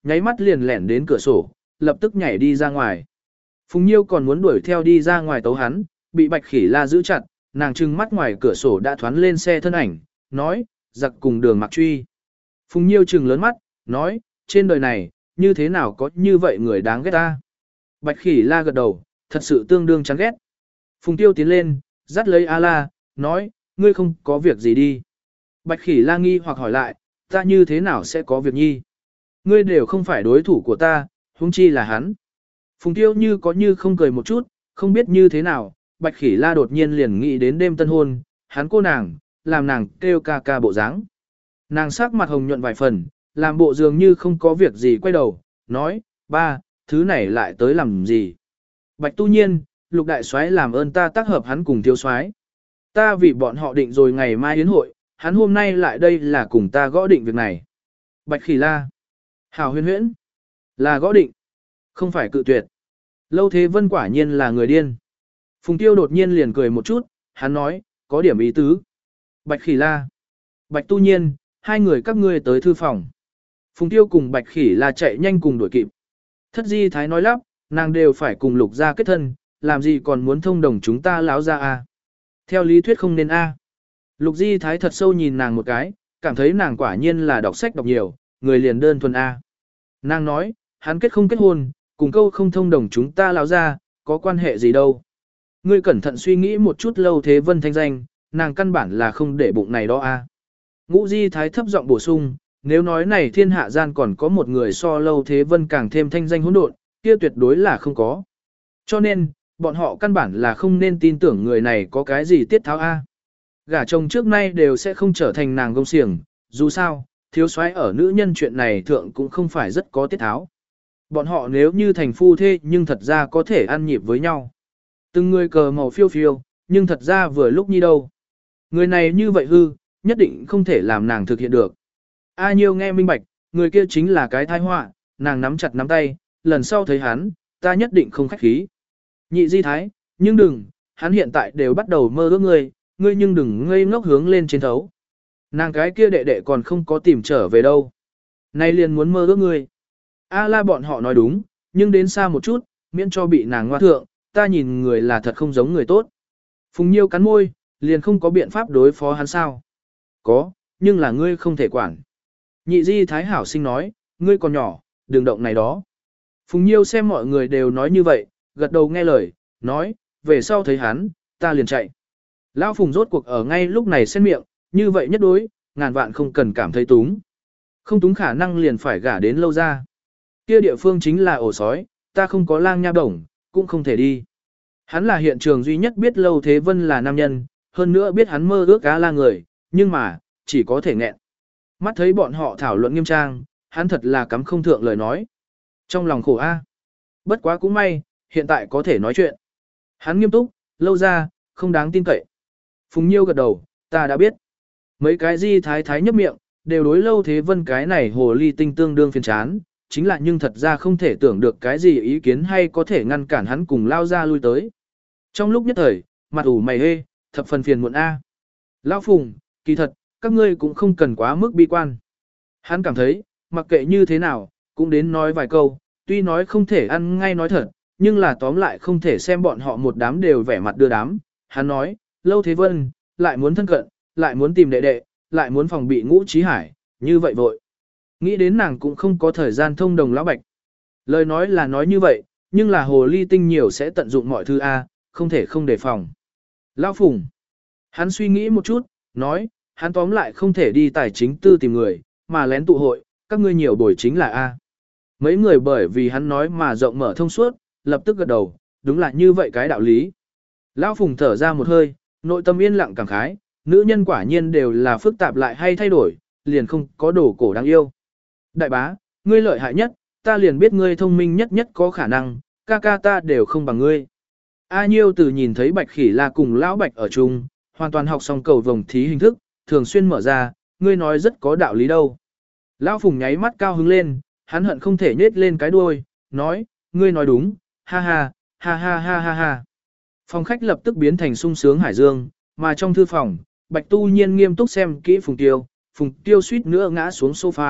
nháy mắt liền lẻn đến cửa sổ, lập tức nhảy đi ra ngoài. Phùng Nhiêu còn muốn đuổi theo đi ra ngoài tấu hắn, bị Bạch Khỉ La giữ chặt, nàng trừng mắt ngoài cửa sổ đã thoán lên xe thân ảnh, nói, giặc cùng đường mặc truy. Phùng Nhiêu trừng lớn mắt, nói, trên đời này, như thế nào có như vậy người đáng ghét ta. Bạch Khỉ La gật đầu, thật sự tương đương chán ghét. Phùng Tiêu tiến lên, dắt lấy A La, nói, ngươi không có việc gì đi. Bạch Khỉ La nghi hoặc hỏi lại, ta như thế nào sẽ có việc nhi? Ngươi đều không phải đối thủ của ta, huống chi là hắn. Phùng Tiêu như có như không cười một chút, không biết như thế nào, Bạch Khỉ La đột nhiên liền nghĩ đến đêm tân hôn, hắn cô nàng, làm nàng kêu ca ca bộ dáng. Nàng sắc mặt hồng nhuận vài phần, làm bộ dường như không có việc gì quay đầu, nói, ba, thứ này lại tới làm gì? Bạch Tu Nhiên, Lục đại soái làm ơn ta tác hợp hắn cùng thiếu soái. Ta vì bọn họ định rồi ngày mai yến hội, hắn hôm nay lại đây là cùng ta gõ định việc này. Bạch Khỉ La. Hảo Huyên Huyễn. Là gõ định. Không phải cự tuyệt. Lâu Thế Vân quả nhiên là người điên. Phùng Tiêu đột nhiên liền cười một chút, hắn nói, có điểm ý tứ. Bạch Khỉ La. Bạch Tu Nhiên, hai người các ngươi tới thư phòng. Phùng Tiêu cùng Bạch Khỉ La chạy nhanh cùng đuổi kịp. Thất Di Thái nói lắp, nàng đều phải cùng Lục gia kết thân, làm gì còn muốn thông đồng chúng ta láo ra a? Theo lý thuyết không nên a. Lục Di Thái thật sâu nhìn nàng một cái, cảm thấy nàng quả nhiên là đọc sách đọc nhiều, người liền đơn thuần a. Nàng nói, hắn kết không kết hôn, cùng câu không thông đồng chúng ta láo ra, có quan hệ gì đâu. Ngươi cẩn thận suy nghĩ một chút Lâu Thế Vân thanh danh, nàng căn bản là không để bụng này đó a. Ngũ Di Thái thấp giọng bổ sung, nếu nói này thiên hạ gian còn có một người so Lâu Thế Vân càng thêm thanh danh hỗn độn, kia tuyệt đối là không có. Cho nên, bọn họ căn bản là không nên tin tưởng người này có cái gì tiết tháo a. Gả chồng trước nay đều sẽ không trở thành nàng gông xiềng, dù sao, thiếu soái ở nữ nhân chuyện này thượng cũng không phải rất có tiết tháo. Bọn họ nếu như thành phu thê nhưng thật ra có thể ăn nhịp với nhau. Từng người cờ màu phiêu phiêu, nhưng thật ra vừa lúc như đâu. Người này như vậy hư, nhất định không thể làm nàng thực hiện được. A Nhiêu nghe minh bạch, người kia chính là cái tai họa, nàng nắm chặt nắm tay, lần sau thấy hắn, ta nhất định không khách khí. Nhị Di Thái, nhưng đừng, hắn hiện tại đều bắt đầu mơ ước ngươi nhưng đừng ngây ngốc hướng lên trên thấu. Nàng cái kia đệ đệ còn không có tìm trở về đâu. Nay liền muốn mơ ước ngươi. A La bọn họ nói đúng, nhưng đến xa một chút, miễn cho bị nàng ngoa thượng, ta nhìn người là thật không giống người tốt. Phùng Nhiêu cắn môi, liền không có biện pháp đối phó hắn sao. Có, nhưng là ngươi không thể quản. Nhị Di Thái hảo sinh nói, ngươi còn nhỏ, đừng động này đó. Phùng Nhiêu xem mọi người đều nói như vậy, gật đầu nghe lời, nói, về sau thấy hắn, ta liền chạy. Lão Phùng rốt cuộc ở ngay lúc này xen miệng, như vậy nhất đối, ngàn vạn không cần cảm thấy túng. Không túng khả năng liền phải gả đến Lâu ra. Kia địa phương chính là ổ sói, ta không có lang nha bổng, cũng không thể đi. Hắn là hiện trường duy nhất biết Lâu Thế Vân là nam nhân, hơn nữa biết hắn mơ ước cá la người, nhưng mà, chỉ có thể nghẹn. Mắt thấy bọn họ thảo luận nghiêm trang, hắn thật là cắm không thượng lời nói. Trong lòng khổ a. Bất quá cũng may, hiện tại có thể nói chuyện. Hắn nghiêm túc, Lâu ra, không đáng tin cậy. Phùng Nhiêu gật đầu, ta đã biết. Mấy cái Di Thái Thái nhấp miệng, đều đối Lâu Thế Vân cái này hồ ly tinh tương đương phiền chán, chính là nhưng thật ra không thể tưởng được cái gì ý kiến hay có thể ngăn cản hắn cùng lao ra lui tới. Trong lúc nhất thời, mặt ủ mày hê, thập phần phiền muộn a. Lão Phùng, kỳ thật, các ngươi cũng không cần quá mức bi quan. Hắn cảm thấy, mặc kệ như thế nào, cũng đến nói vài câu, tuy nói không thể ăn ngay nói thật, nhưng là tóm lại không thể xem bọn họ một đám đều vẻ mặt đưa đám. Hắn nói, Lâu Thế Vân, lại muốn thân cận, lại muốn tìm đệ đệ, lại muốn phòng bị Ngũ Chí Hải, như vậy vội. Nghĩ đến nàng cũng không có thời gian thông đồng lão bạch. Lời nói là nói như vậy, nhưng là hồ ly tinh nhiều sẽ tận dụng mọi thứ a, không thể không đề phòng. Lão Phùng, hắn suy nghĩ một chút, nói, hắn tóm lại không thể đi tài chính tư tìm người, mà lén tụ hội, các ngươi nhiều bồi chính là a. Mấy người bởi vì hắn nói mà rộng mở thông suốt, lập tức gật đầu, đúng là như vậy cái đạo lý. Lão Phùng thở ra một hơi, nội tâm yên lặng cảm khái, nữ nhân quả nhiên đều là phức tạp lại hay thay đổi, liền không có đồ cổ đáng yêu. Đại bá, ngươi lợi hại nhất, ta liền biết ngươi thông minh nhất nhất có khả năng, ca ca ta đều không bằng ngươi. A Nhiêu từ nhìn thấy Bạch Khỉ La cùng Lão Bạch ở chung, hoàn toàn học xong cầu vồng thí hình thức, thường xuyên mở ra, ngươi nói rất có đạo lý đâu. Lão Phùng nháy mắt cao hứng lên, hắn hận không thể nhếch lên cái đuôi, nói, ngươi nói đúng, ha ha, ha ha ha ha ha. Phòng khách lập tức biến thành sung sướng hải dương, mà trong thư phòng, Bạch Tu Nhiên nghiêm túc xem kỹ Phùng Tiêu suýt nữa ngã xuống sofa,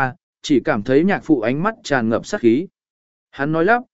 chỉ cảm thấy nhạc phụ ánh mắt tràn ngập sát khí. Hắn nói lắp,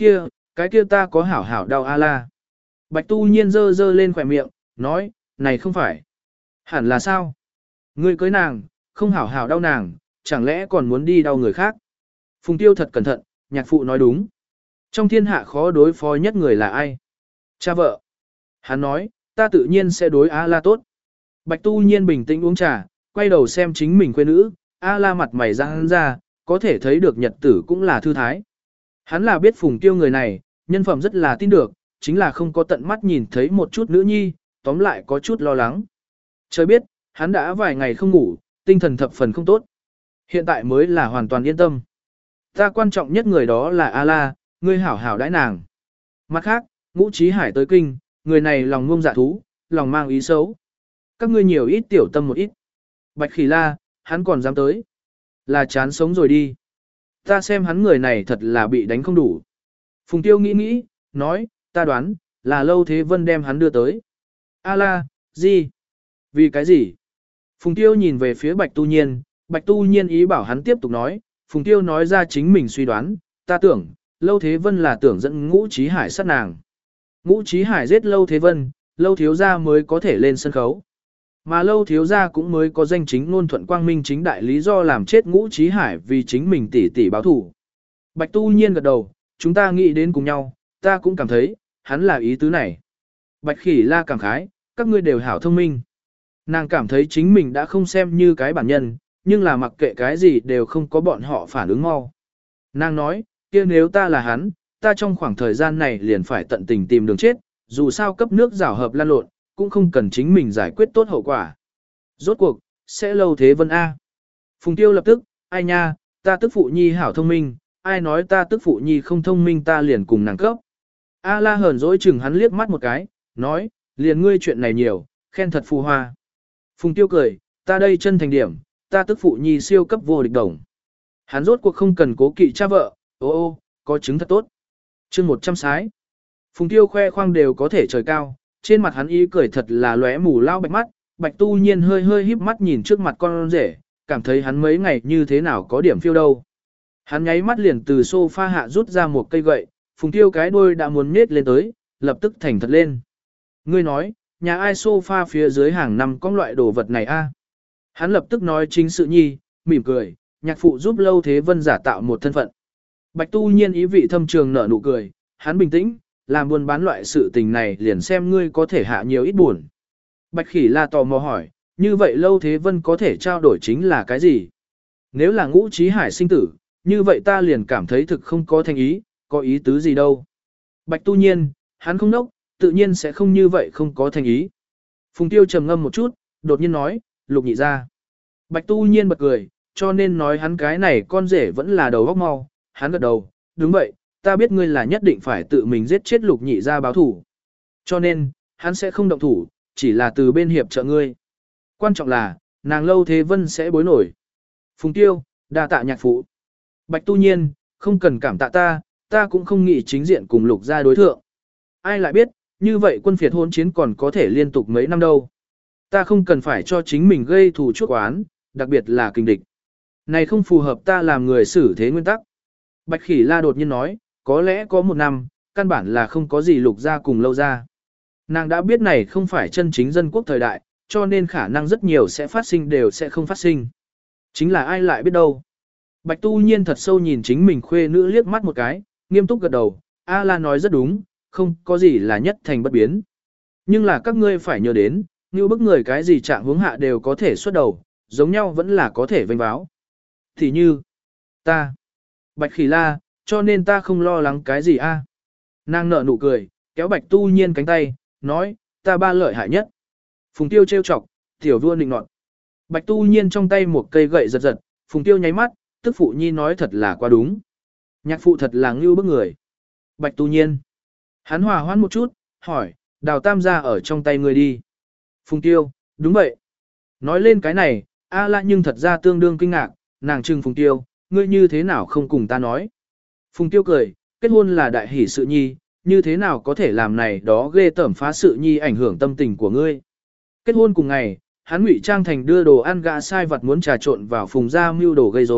cái kia ta có hảo hảo đau a la. Bạch tu nhiên dơ dơ lên khỏe miệng, nói, này không phải. Hẳn là sao? Ngươi cưới nàng, không hảo hảo đau nàng, chẳng lẽ còn muốn đi đau người khác? Phùng Tiêu thật cẩn thận, nhạc phụ nói đúng. Trong thiên hạ khó đối phó nhất người là ai? Cha vợ. Hắn nói, ta tự nhiên sẽ đối A-la tốt. Bạch tu nhiên bình tĩnh uống trà, quay đầu xem chính mình quê nữ, A-la mặt mày răng ra, có thể thấy được nhật tử cũng là thư thái. Hắn là biết Phùng Tiêu người này, nhân phẩm rất là tin được, chính là không có tận mắt nhìn thấy một chút nữ nhi, tóm lại có chút lo lắng. Trời biết, hắn đã vài ngày không ngủ, tinh thần thập phần không tốt. Hiện tại mới là hoàn toàn yên tâm. Ta quan trọng nhất người đó là A-la, ngươi hảo hảo đãi nàng. Mặt khác, Ngũ Chí Hải tới kinh, người này lòng ngông dạ thú, lòng mang ý xấu. Các ngươi nhiều ít tiểu tâm một ít. Bạch Khỉ La, hắn còn dám tới. Là chán sống rồi đi. Ta xem hắn người này thật là bị đánh không đủ. Phùng Tiêu nghĩ, nói, ta đoán, là Lâu Thế Vân đem hắn đưa tới. A-la, gì? Vì cái gì? Phùng Tiêu nhìn về phía Bạch Tu Nhiên, Bạch Tu Nhiên ý bảo hắn tiếp tục nói, Phùng Tiêu nói ra chính mình suy đoán, ta tưởng, Lâu Thế Vân là tưởng dẫn Ngũ Chí Hải sát nàng. Ngũ Chí Hải giết Lâu Thế Vân, Lâu Thiếu Gia mới có thể lên sân khấu. Mà Lâu Thiếu Gia cũng mới có danh chính ngôn thuận quang minh chính đại lý do làm chết Ngũ Chí Hải vì chính mình tỷ tỷ báo thủ. Bạch Tu Nhiên gật đầu, chúng ta nghĩ đến cùng nhau, ta cũng cảm thấy, hắn là ý tứ này. Bạch Khỉ La cảm khái, các ngươi đều hảo thông minh. Nàng cảm thấy chính mình đã không xem như cái bản nhân, nhưng là mặc kệ cái gì đều không có bọn họ phản ứng mau. Nàng nói, kia nếu ta là hắn, ta trong khoảng thời gian này liền phải tận tình tìm đường chết, dù sao cấp nước rào hợp lan lộn, cũng không cần chính mình giải quyết tốt hậu quả. Rốt cuộc, sẽ Lâu Thế Vân A. Phùng Tiêu lập tức, ai nha, ta tức phụ nhi hảo thông minh, ai nói ta tức phụ nhi không thông minh ta liền cùng nàng cấp. A la hờn dỗi chừng hắn liếc mắt một cái, nói, liền ngươi chuyện này nhiều, khen thật phù hoa. Phùng Tiêu cười, ta đây chân thành điểm, ta tức phụ nhi siêu cấp vô địch đồng. Hắn rốt cuộc không cần cố kỵ cha vợ, ô, có chứng thật tốt. chương 100 sái. Phùng Tiêu khoe khoang đều có thể trời cao, trên mặt hắn ý cười thật là lóe mù lao bạch mắt, Bạch Tu Nhiên hơi hơi híp mắt nhìn trước mặt con rể, cảm thấy hắn mấy ngày như thế nào có điểm phiêu đâu. Hắn nháy mắt liền từ sofa hạ rút ra một cây gậy, Phùng Tiêu cái đuôi đã muốn nết lên tới, lập tức thành thật lên. Ngươi nói, nhà ai sofa phía dưới hàng năm có loại đồ vật này a? Hắn lập tức nói chính sự nhi, mỉm cười, nhạc phụ giúp Lâu Thế Vân giả tạo một thân phận. Bạch Tu Nhiên ý vị thâm trường nở nụ cười, hắn bình tĩnh, làm buôn bán loại sự tình này liền xem ngươi có thể hạ nhiều ít buồn. Bạch Khỉ La tò mò hỏi, như vậy Lâu Thế Vân có thể trao đổi chính là cái gì? Nếu là Ngũ Chí Hải sinh tử, như vậy ta liền cảm thấy thực không có thành ý, có ý tứ gì đâu. Bạch Tu Nhiên, hắn không nốc, tự nhiên sẽ không như vậy không có thành ý. Phùng Tiêu trầm ngâm một chút, đột nhiên nói, Lục nhị ra. Bạch Tu Nhiên bật cười, cho nên nói hắn cái này con rể vẫn là đầu óc mau, hắn gật đầu, đúng vậy, ta biết ngươi là nhất định phải tự mình giết chết Lục nhị ra báo thủ. Cho nên, hắn sẽ không động thủ, chỉ là từ bên hiệp trợ ngươi. Quan trọng là, nàng Lâu Thế Vân sẽ bối nổi. Phùng Tiêu, đa tạ nhạc phụ. Bạch Tu Nhiên, không cần cảm tạ ta cũng không nghĩ chính diện cùng Lục gia đối thượng. Ai lại biết, như vậy quân phiệt hôn chiến còn có thể liên tục mấy năm đâu. Ta không cần phải cho chính mình gây thù chuốc oán, đặc biệt là kình địch. Này không phù hợp ta làm người xử thế nguyên tắc. Bạch Khỉ La đột nhiên nói, có lẽ có một năm, căn bản là không có gì Lục gia cùng Lâu gia. Nàng đã biết này không phải chân chính dân quốc thời đại, cho nên khả năng rất nhiều sẽ phát sinh đều sẽ không phát sinh. Chính là ai lại biết đâu. Bạch Tu Nhiên thật sâu nhìn chính mình khuê nữ liếc mắt một cái, nghiêm túc gật đầu, A La nói rất đúng, không có gì là nhất thành bất biến. Nhưng là các ngươi phải nhớ đến, như bức người cái gì trạng hướng hạ đều có thể xuất đầu, giống nhau vẫn là có thể vênh báo. Thì như, ta, Bạch Khỉ La, cho nên ta không lo lắng cái gì a. Nàng nở nụ cười, kéo Bạch Tu Nhiên cánh tay, nói, ta ba lợi hại nhất. Phùng Tiêu trêu chọc, tiểu vua nịnh nọt. Bạch Tu Nhiên trong tay một cây gậy giật giật, Phùng Tiêu nháy mắt, tức phụ nhi nói thật là quá đúng. Nhạc phụ thật là ngưu bức người. Bạch Tu Nhiên. Hắn hòa hoãn một chút, hỏi, Đào Tam gia ở trong tay ngươi đi. Phùng Tiêu, đúng vậy. Nói lên cái này, A La nhưng thật ra tương đương kinh ngạc, nàng trừng Phùng Tiêu, ngươi như thế nào không cùng ta nói. Phùng Tiêu cười, kết hôn là đại hỷ sự nhi, như thế nào có thể làm này đó ghê tởm phá sự nhi ảnh hưởng tâm tình của ngươi. Kết hôn cùng ngày, hắn ngụy trang thành đưa đồ ăn gã sai vật muốn trà trộn vào Phùng gia mưu đồ gây rối,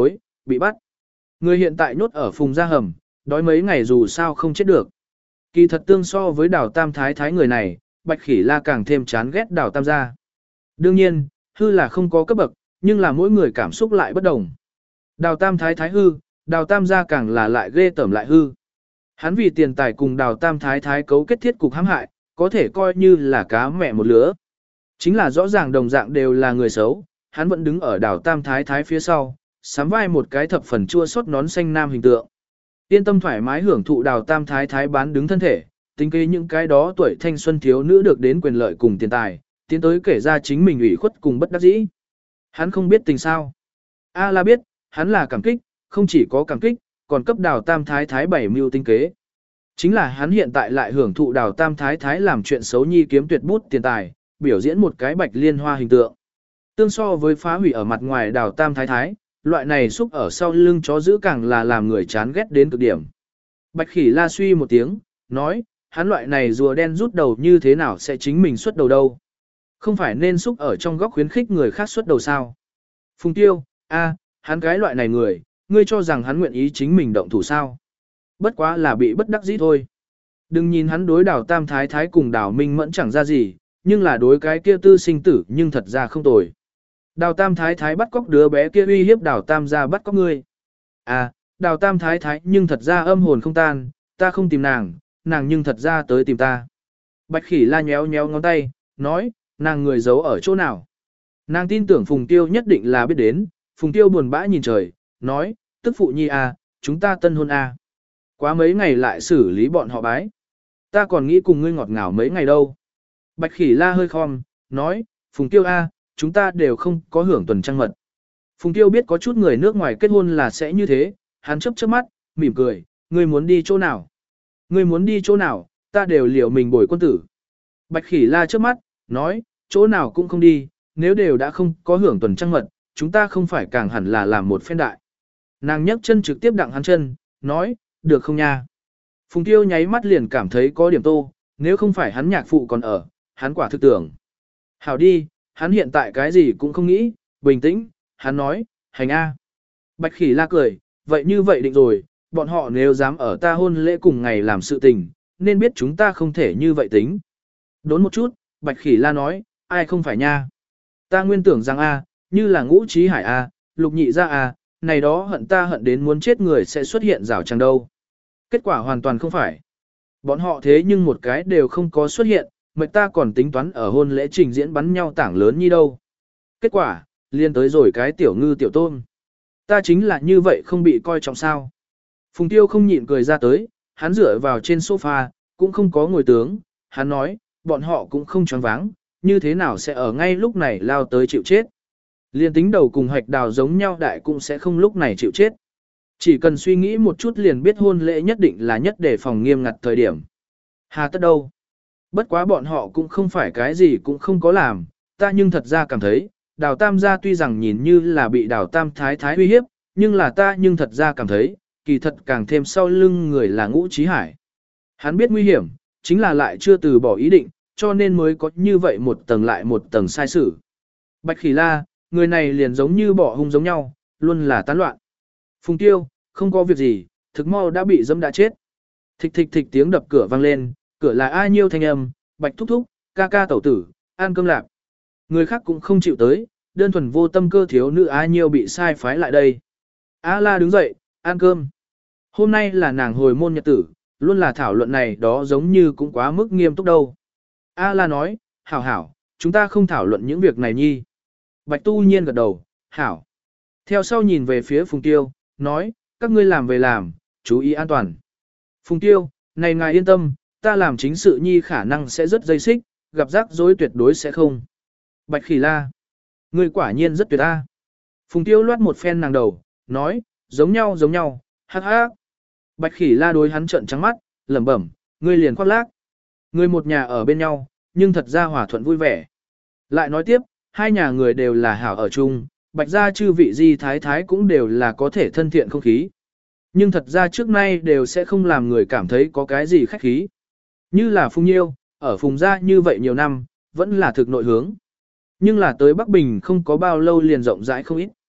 bị bắt. Người hiện tại nhốt ở Phùng gia hầm, đói mấy ngày dù sao không chết được. Kỳ thật tương so với Đào Tam Thái Thái người này, Bạch Khỉ La càng thêm chán ghét Đào Tam gia. Đương nhiên, hư là không có cấp bậc, nhưng là mỗi người cảm xúc lại bất đồng. Đào Tam Thái Thái hư, Đào Tam gia càng là lại ghê tởm lại hư. Hắn vì tiền tài cùng Đào Tam Thái Thái cấu kết thiết cục hãm hại, có thể coi như là cá mẹ một lứa. Chính là rõ ràng đồng dạng đều là người xấu, hắn vẫn đứng ở Đào Tam Thái Thái phía sau, sắm vai một cái thập phần chua xót nón xanh nam hình tượng. Yên tâm thoải mái hưởng thụ Đào Tam Thái Thái bán đứng thân thể, tính kế những cái đó tuổi thanh xuân thiếu nữ được đến quyền lợi cùng tiền tài, tiến tới kể ra chính mình ủy khuất cùng bất đắc dĩ. Hắn không biết tình sao. A La biết, hắn là cảm kích, không chỉ có cảm kích, còn cấp Đào Tam Thái Thái bảy mưu tinh kế. Chính là hắn hiện tại lại hưởng thụ Đào Tam Thái Thái làm chuyện xấu nhi kiếm tuyệt bút tiền tài, biểu diễn một cái bạch liên hoa hình tượng. Tương so với phá hủy ở mặt ngoài Đào Tam Thái Thái, loại này xúc ở sau lưng chó giữ càng là làm người chán ghét đến cực điểm. Bạch Khỉ La suy một tiếng, nói, hắn loại này rùa đen rút đầu như thế nào sẽ chính mình xuất đầu đâu. Không phải nên xúc ở trong góc khuyến khích người khác xuất đầu sao. Phùng Tiêu, hắn cái loại này người, ngươi cho rằng hắn nguyện ý chính mình động thủ sao. Bất quá là bị bất đắc dĩ thôi. Đừng nhìn hắn đối Đào Tam Thái Thái cùng Đào Minh Mẫn chẳng ra gì, nhưng là đối cái kia tư sinh tử nhưng thật ra không tồi. Đào Tam Thái Thái bắt cóc đứa bé kia uy hiếp Đào Tam gia bắt cóc ngươi. Đào Tam Thái Thái nhưng thật ra âm hồn không tan, ta không tìm nàng, nàng nhưng thật ra tới tìm ta. Bạch Khỉ La nhéo nhéo ngón tay, nói, nàng người giấu ở chỗ nào. Nàng tin tưởng Phùng Tiêu nhất định là biết đến, Phùng Tiêu buồn bã nhìn trời, nói, tức phụ nhi chúng ta tân hôn Quá mấy ngày lại xử lý bọn họ bái. Ta còn nghĩ cùng ngươi ngọt ngào mấy ngày đâu. Bạch Khỉ La hơi khom, nói, Phùng Tiêu chúng ta đều không có hưởng tuần trăng mật. Phùng Tiêu biết có chút người nước ngoài kết hôn là sẽ như thế, hắn chớp chớp mắt, mỉm cười, ngươi muốn đi chỗ nào? Ngươi muốn đi chỗ nào, ta đều liệu mình bồi quân tử. Bạch Khỉ La chớp mắt, nói, chỗ nào cũng không đi, nếu đều đã không có hưởng tuần trăng mật, chúng ta không phải càng hẳn là làm một phen đại. Nàng nhấc chân trực tiếp đặng hắn chân, nói, được không nha? Phùng Tiêu nháy mắt liền cảm thấy có điểm tô, nếu không phải hắn nhạc phụ còn ở, hắn quả thực tưởng. Hảo đi, hắn hiện tại cái gì cũng không nghĩ, bình tĩnh, hắn nói, hành Bạch Khỉ La cười, vậy như vậy định rồi, bọn họ nếu dám ở ta hôn lễ cùng ngày làm sự tình, nên biết chúng ta không thể như vậy tính. Đốn một chút, Bạch Khỉ La nói, ai không phải nha? Ta nguyên tưởng rằng như là Ngũ Trí Hải Lục Nhị Gia này đó hận ta hận đến muốn chết người sẽ xuất hiện rào chẳng đâu. Kết quả hoàn toàn không phải. Bọn họ thế nhưng một cái đều không có xuất hiện, mệt ta còn tính toán ở hôn lễ trình diễn bắn nhau tảng lớn như đâu. Kết quả, liên tới rồi cái tiểu ngư tiểu tôm. Ta chính là như vậy không bị coi trọng sao. Phùng Tiêu không nhịn cười ra tới, hắn dựa vào trên sofa, cũng không có ngồi tướng, hắn nói, bọn họ cũng không choáng váng, như thế nào sẽ ở ngay lúc này lao tới chịu chết. Liên tính đầu cùng hạch đào giống nhau đại cũng sẽ không lúc này chịu chết. Chỉ cần suy nghĩ một chút liền biết hôn lễ nhất định là nhất để phòng nghiêm ngặt thời điểm. Hà tất đâu. Bất quá bọn họ cũng không phải cái gì cũng không có làm, ta nhưng thật ra cảm thấy, Đào Tam gia tuy rằng nhìn như là bị Đào Tam Thái Thái uy hiếp, nhưng là ta nhưng thật ra cảm thấy, kỳ thật càng thêm sau lưng người là Ngũ Trí Hải. Hắn biết nguy hiểm, chính là lại chưa từ bỏ ý định, cho nên mới có như vậy một tầng lại một tầng sai sự. Bạch Khỉ La, người này liền giống như bỏ hung giống nhau, luôn là tán loạn. Phùng Tiêu, không có việc gì, thực mau đã bị dẫm đã chết. Thịch thịch thịch tiếng đập cửa vang lên, cửa là ai nhiêu thanh âm, Bạch thúc thúc, ca ca tẩu tử, ăn cơm lạp. Người khác cũng không chịu tới, đơn thuần vô tâm cơ thiếu nữ ai nhiêu bị sai phái lại đây. A La đứng dậy, ăn cơm. Hôm nay là nàng hồi môn nhật tử, luôn là thảo luận này đó giống như cũng quá mức nghiêm túc đâu. A La nói, hảo hảo, chúng ta không thảo luận những việc này nhi. Bạch Tu Nhiên gật đầu, hảo. Theo sau nhìn về phía Phùng Tiêu, nói, các ngươi làm về làm, chú ý an toàn. Phùng Tiêu, này ngài yên tâm, ta làm chính sự nhi khả năng sẽ rất dây xích, gặp rắc rối tuyệt đối sẽ không. Bạch Khỉ La, ngươi quả nhiên rất tuyệt a. Phùng Tiêu loát một phen nàng đầu, nói, giống nhau, hắc hắc. Bạch Khỉ La đối hắn trợn trắng mắt, lẩm bẩm, ngươi liền khoác lác. Ngươi một nhà ở bên nhau, nhưng thật ra hòa thuận vui vẻ. Lại nói tiếp, hai nhà người đều là hảo ở chung, Bạch gia chư vị di thái thái cũng đều là có thể thân thiện không khí. Nhưng thật ra trước nay đều sẽ không làm người cảm thấy có cái gì khách khí. Như là Phùng Nhiêu, ở Phùng gia như vậy nhiều năm, vẫn là thực nội hướng. Nhưng là tới Bắc Bình không có bao lâu liền rộng rãi không ít.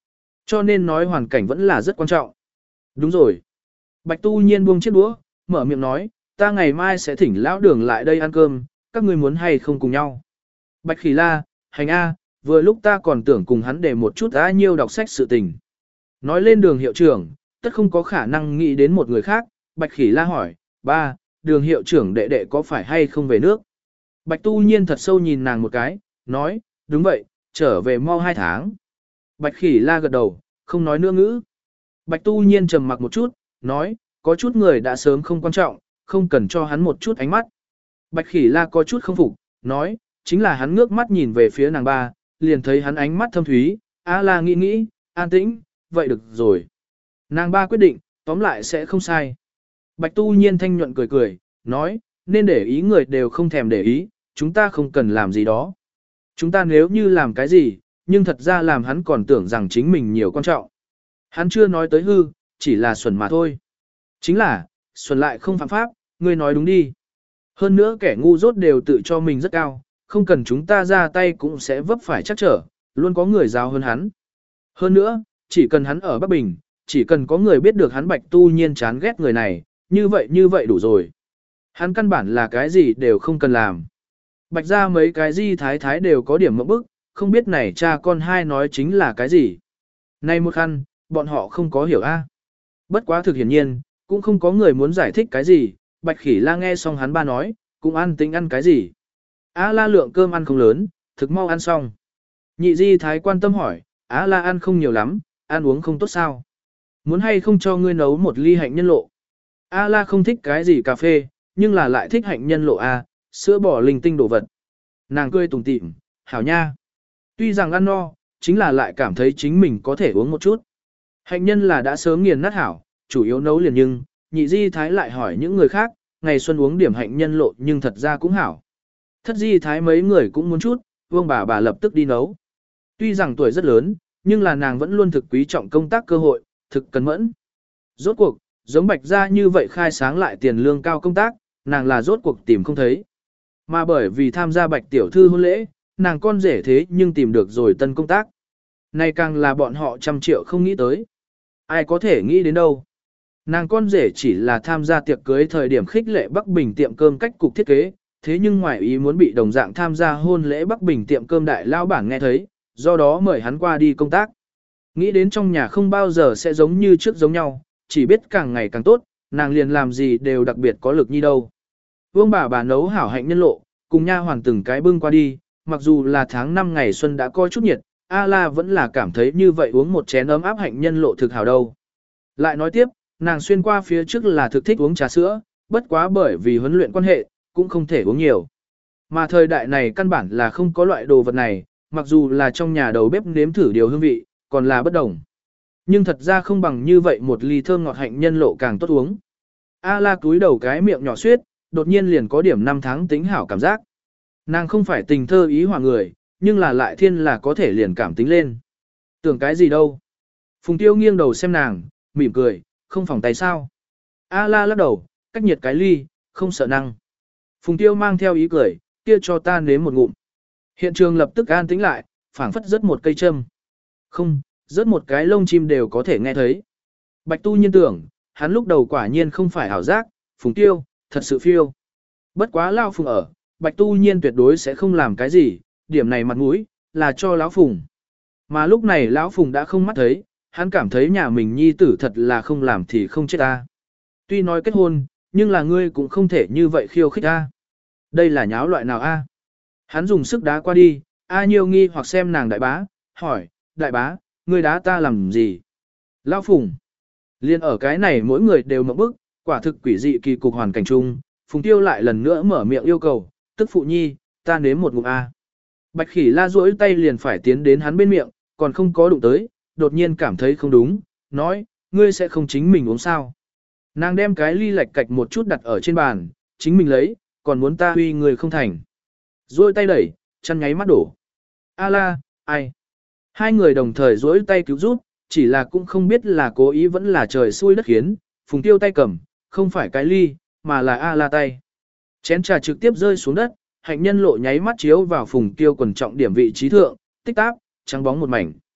Cho nên nói hoàn cảnh vẫn là rất quan trọng. Đúng rồi. Bạch Tu Nhiên buông chiếc đũa, mở miệng nói, ta ngày mai sẽ thỉnh lão đường lại đây ăn cơm, các ngươi muốn hay không cùng nhau. Bạch Khỉ La, hành A, vừa lúc ta còn tưởng cùng hắn để một chút á nhiêu đọc sách sự tình. Nói lên đường hiệu trưởng, tất không có khả năng nghĩ đến một người khác, Bạch Khỉ La hỏi, ba, đường hiệu trưởng đệ đệ có phải hay không về nước? Bạch Tu Nhiên thật sâu nhìn nàng một cái, nói, đúng vậy, trở về mau 2 tháng. Bạch Khỉ La gật đầu, không nói nữa ngữ. Bạch Tu Nhiên trầm mặc một chút, nói, có chút người đã sớm không quan trọng, không cần cho hắn một chút ánh mắt. Bạch Khỉ La có chút không phục, nói, chính là hắn ngước mắt nhìn về phía nàng ba, liền thấy hắn ánh mắt thâm thúy, A La nghĩ nghĩ, an tĩnh, vậy được rồi. Nàng ba quyết định, tóm lại sẽ không sai. Bạch Tu Nhiên thanh nhuận cười cười, nói, nên để ý người đều không thèm để ý, chúng ta không cần làm gì đó. Chúng ta nếu như làm cái gì, nhưng thật ra làm hắn còn tưởng rằng chính mình nhiều quan trọng. Hắn chưa nói tới hư, chỉ là xuẩn mà thôi. Chính là, xuẩn lại không phạm pháp, ngươi nói đúng đi. Hơn nữa kẻ ngu dốt đều tự cho mình rất cao, không cần chúng ta ra tay cũng sẽ vấp phải chắc trở, luôn có người giáo hơn hắn. Hơn nữa, chỉ cần hắn ở Bắc Bình, chỉ cần có người biết được hắn Bạch Tu Nhiên chán ghét người này, như vậy đủ rồi. Hắn căn bản là cái gì đều không cần làm. Bạch ra mấy cái di thái thái đều có điểm mộng bức, không biết này cha con hai nói chính là cái gì. Này một khăn, bọn họ không có hiểu a. Bất quá thực hiển nhiên, cũng không có người muốn giải thích cái gì, Bạch Khỉ La nghe xong hắn ba nói, cũng ăn tính ăn cái gì. Á La lượng cơm ăn không lớn, thực mau ăn xong. Nhị di thái quan tâm hỏi, Á La ăn không nhiều lắm, ăn uống không tốt sao? Muốn hay không cho ngươi nấu một ly hạnh nhân lộ? Á La không thích cái gì cà phê, nhưng là lại thích hạnh nhân lộ a, sữa bò linh tinh đồ vật. Nàng cười tủm tỉm, hảo nha. Tuy rằng ăn no, chính là lại cảm thấy chính mình có thể uống một chút. Hạnh nhân là đã sớm nghiền nát hảo, chủ yếu nấu liền nhưng, nhị di thái lại hỏi những người khác, ngày xuân uống điểm hạnh nhân lộ nhưng thật ra cũng hảo. Thất di thái mấy người cũng muốn chút, vương bà lập tức đi nấu. Tuy rằng tuổi rất lớn, nhưng là nàng vẫn luôn thực quý trọng công tác cơ hội, thực cẩn mẫn. Rốt cuộc, giống Bạch gia như vậy khai sáng lại tiền lương cao công tác, nàng là rốt cuộc tìm không thấy. Mà bởi vì tham gia Bạch tiểu thư hôn lễ, nàng con rể thế nhưng tìm được rồi tân công tác. Này càng là bọn họ trăm triệu không nghĩ tới. Ai có thể nghĩ đến đâu. Nàng con rể chỉ là tham gia tiệc cưới thời điểm khích lệ Bắc Bình tiệm cơm cách cục thiết kế, thế nhưng ngoài ý muốn bị đồng dạng tham gia hôn lễ Bắc Bình tiệm cơm đại lao bản nghe thấy, do đó mời hắn qua đi công tác. Nghĩ đến trong nhà không bao giờ sẽ giống như trước giống nhau, chỉ biết càng ngày càng tốt, nàng liền làm gì đều đặc biệt có lực như đâu. Vương bà nấu hảo hạnh nhân lộ, cùng nha hoàn từng cái bưng qua đi, mặc dù là tháng 5 ngày xuân đã coi chút nhiệt, A La vẫn là cảm thấy như vậy uống một chén ấm áp hạnh nhân lộ thực hảo đâu. Lại nói tiếp, nàng xuyên qua phía trước là thực thích uống trà sữa, bất quá bởi vì huấn luyện quan hệ, cũng không thể uống nhiều. Mà thời đại này căn bản là không có loại đồ vật này, mặc dù là trong nhà đầu bếp nếm thử điều hương vị, còn là bất đồng. Nhưng thật ra không bằng như vậy một ly thơm ngọt hạnh nhân lộ càng tốt uống. A La cúi đầu cái miệng nhỏ suyết, đột nhiên liền có điểm 5 tháng tính hảo cảm giác. Nàng không phải tình thơ ý hòa người, nhưng là lại thiên là có thể liền cảm tính lên. Tưởng cái gì đâu. Phùng Tiêu nghiêng đầu xem nàng, mỉm cười, không phòng tay sao. A La lắc đầu, cách nhiệt cái ly, không sợ năng. Phùng Tiêu mang theo ý cười, kia cho ta nếm một ngụm. Hiện trường lập tức an tĩnh lại, phảng phất rớt một cây châm. Không, rớt một cái lông chim đều có thể nghe thấy. Bạch Tu Nhiên tưởng, hắn lúc đầu quả nhiên không phải ảo giác, Phùng Tiêu, thật sự phiêu. Bất quá lao Phùng ở, Bạch Tu Nhiên tuyệt đối sẽ không làm cái gì, điểm này mặt mũi, là cho lão Phùng. Mà lúc này lão Phùng đã không mắt thấy, hắn cảm thấy nhà mình nhi tử thật là không làm thì không chết ta. Tuy nói kết hôn, nhưng là ngươi cũng không thể như vậy khiêu khích ta. Đây là nháo loại nào a? Hắn dùng sức đá qua đi, A Nhiêu nghi hoặc xem nàng đại bá, hỏi, đại bá, ngươi đá ta làm gì? Lão Phùng. Liên ở cái này mỗi người đều mộng bức, quả thực quỷ dị kỳ cục hoàn cảnh chung, Phùng Tiêu lại lần nữa mở miệng yêu cầu, tức phụ nhi, ta nếm một ngụm A. Bạch Khỉ La duỗi tay liền phải tiến đến hắn bên miệng, còn không có đụng tới, đột nhiên cảm thấy không đúng, nói, ngươi sẽ không chính mình uống sao. Nàng đem cái ly lạch cạch một chút đặt ở trên bàn, chính mình lấy, còn muốn ta huy người không thành. Duỗi tay đẩy, chăn nháy mắt đổ. A La, ai? Hai người đồng thời duỗi tay cứu giúp, chỉ là cũng không biết là cố ý vẫn là trời xui đất khiến, Phùng Tiêu tay cầm, không phải cái ly, mà là A La tay. Chén trà trực tiếp rơi xuống đất, hạnh nhân lộ nháy mắt chiếu vào Phùng Tiêu quần trọng điểm vị trí thượng, tích táp, trắng bóng một mảnh.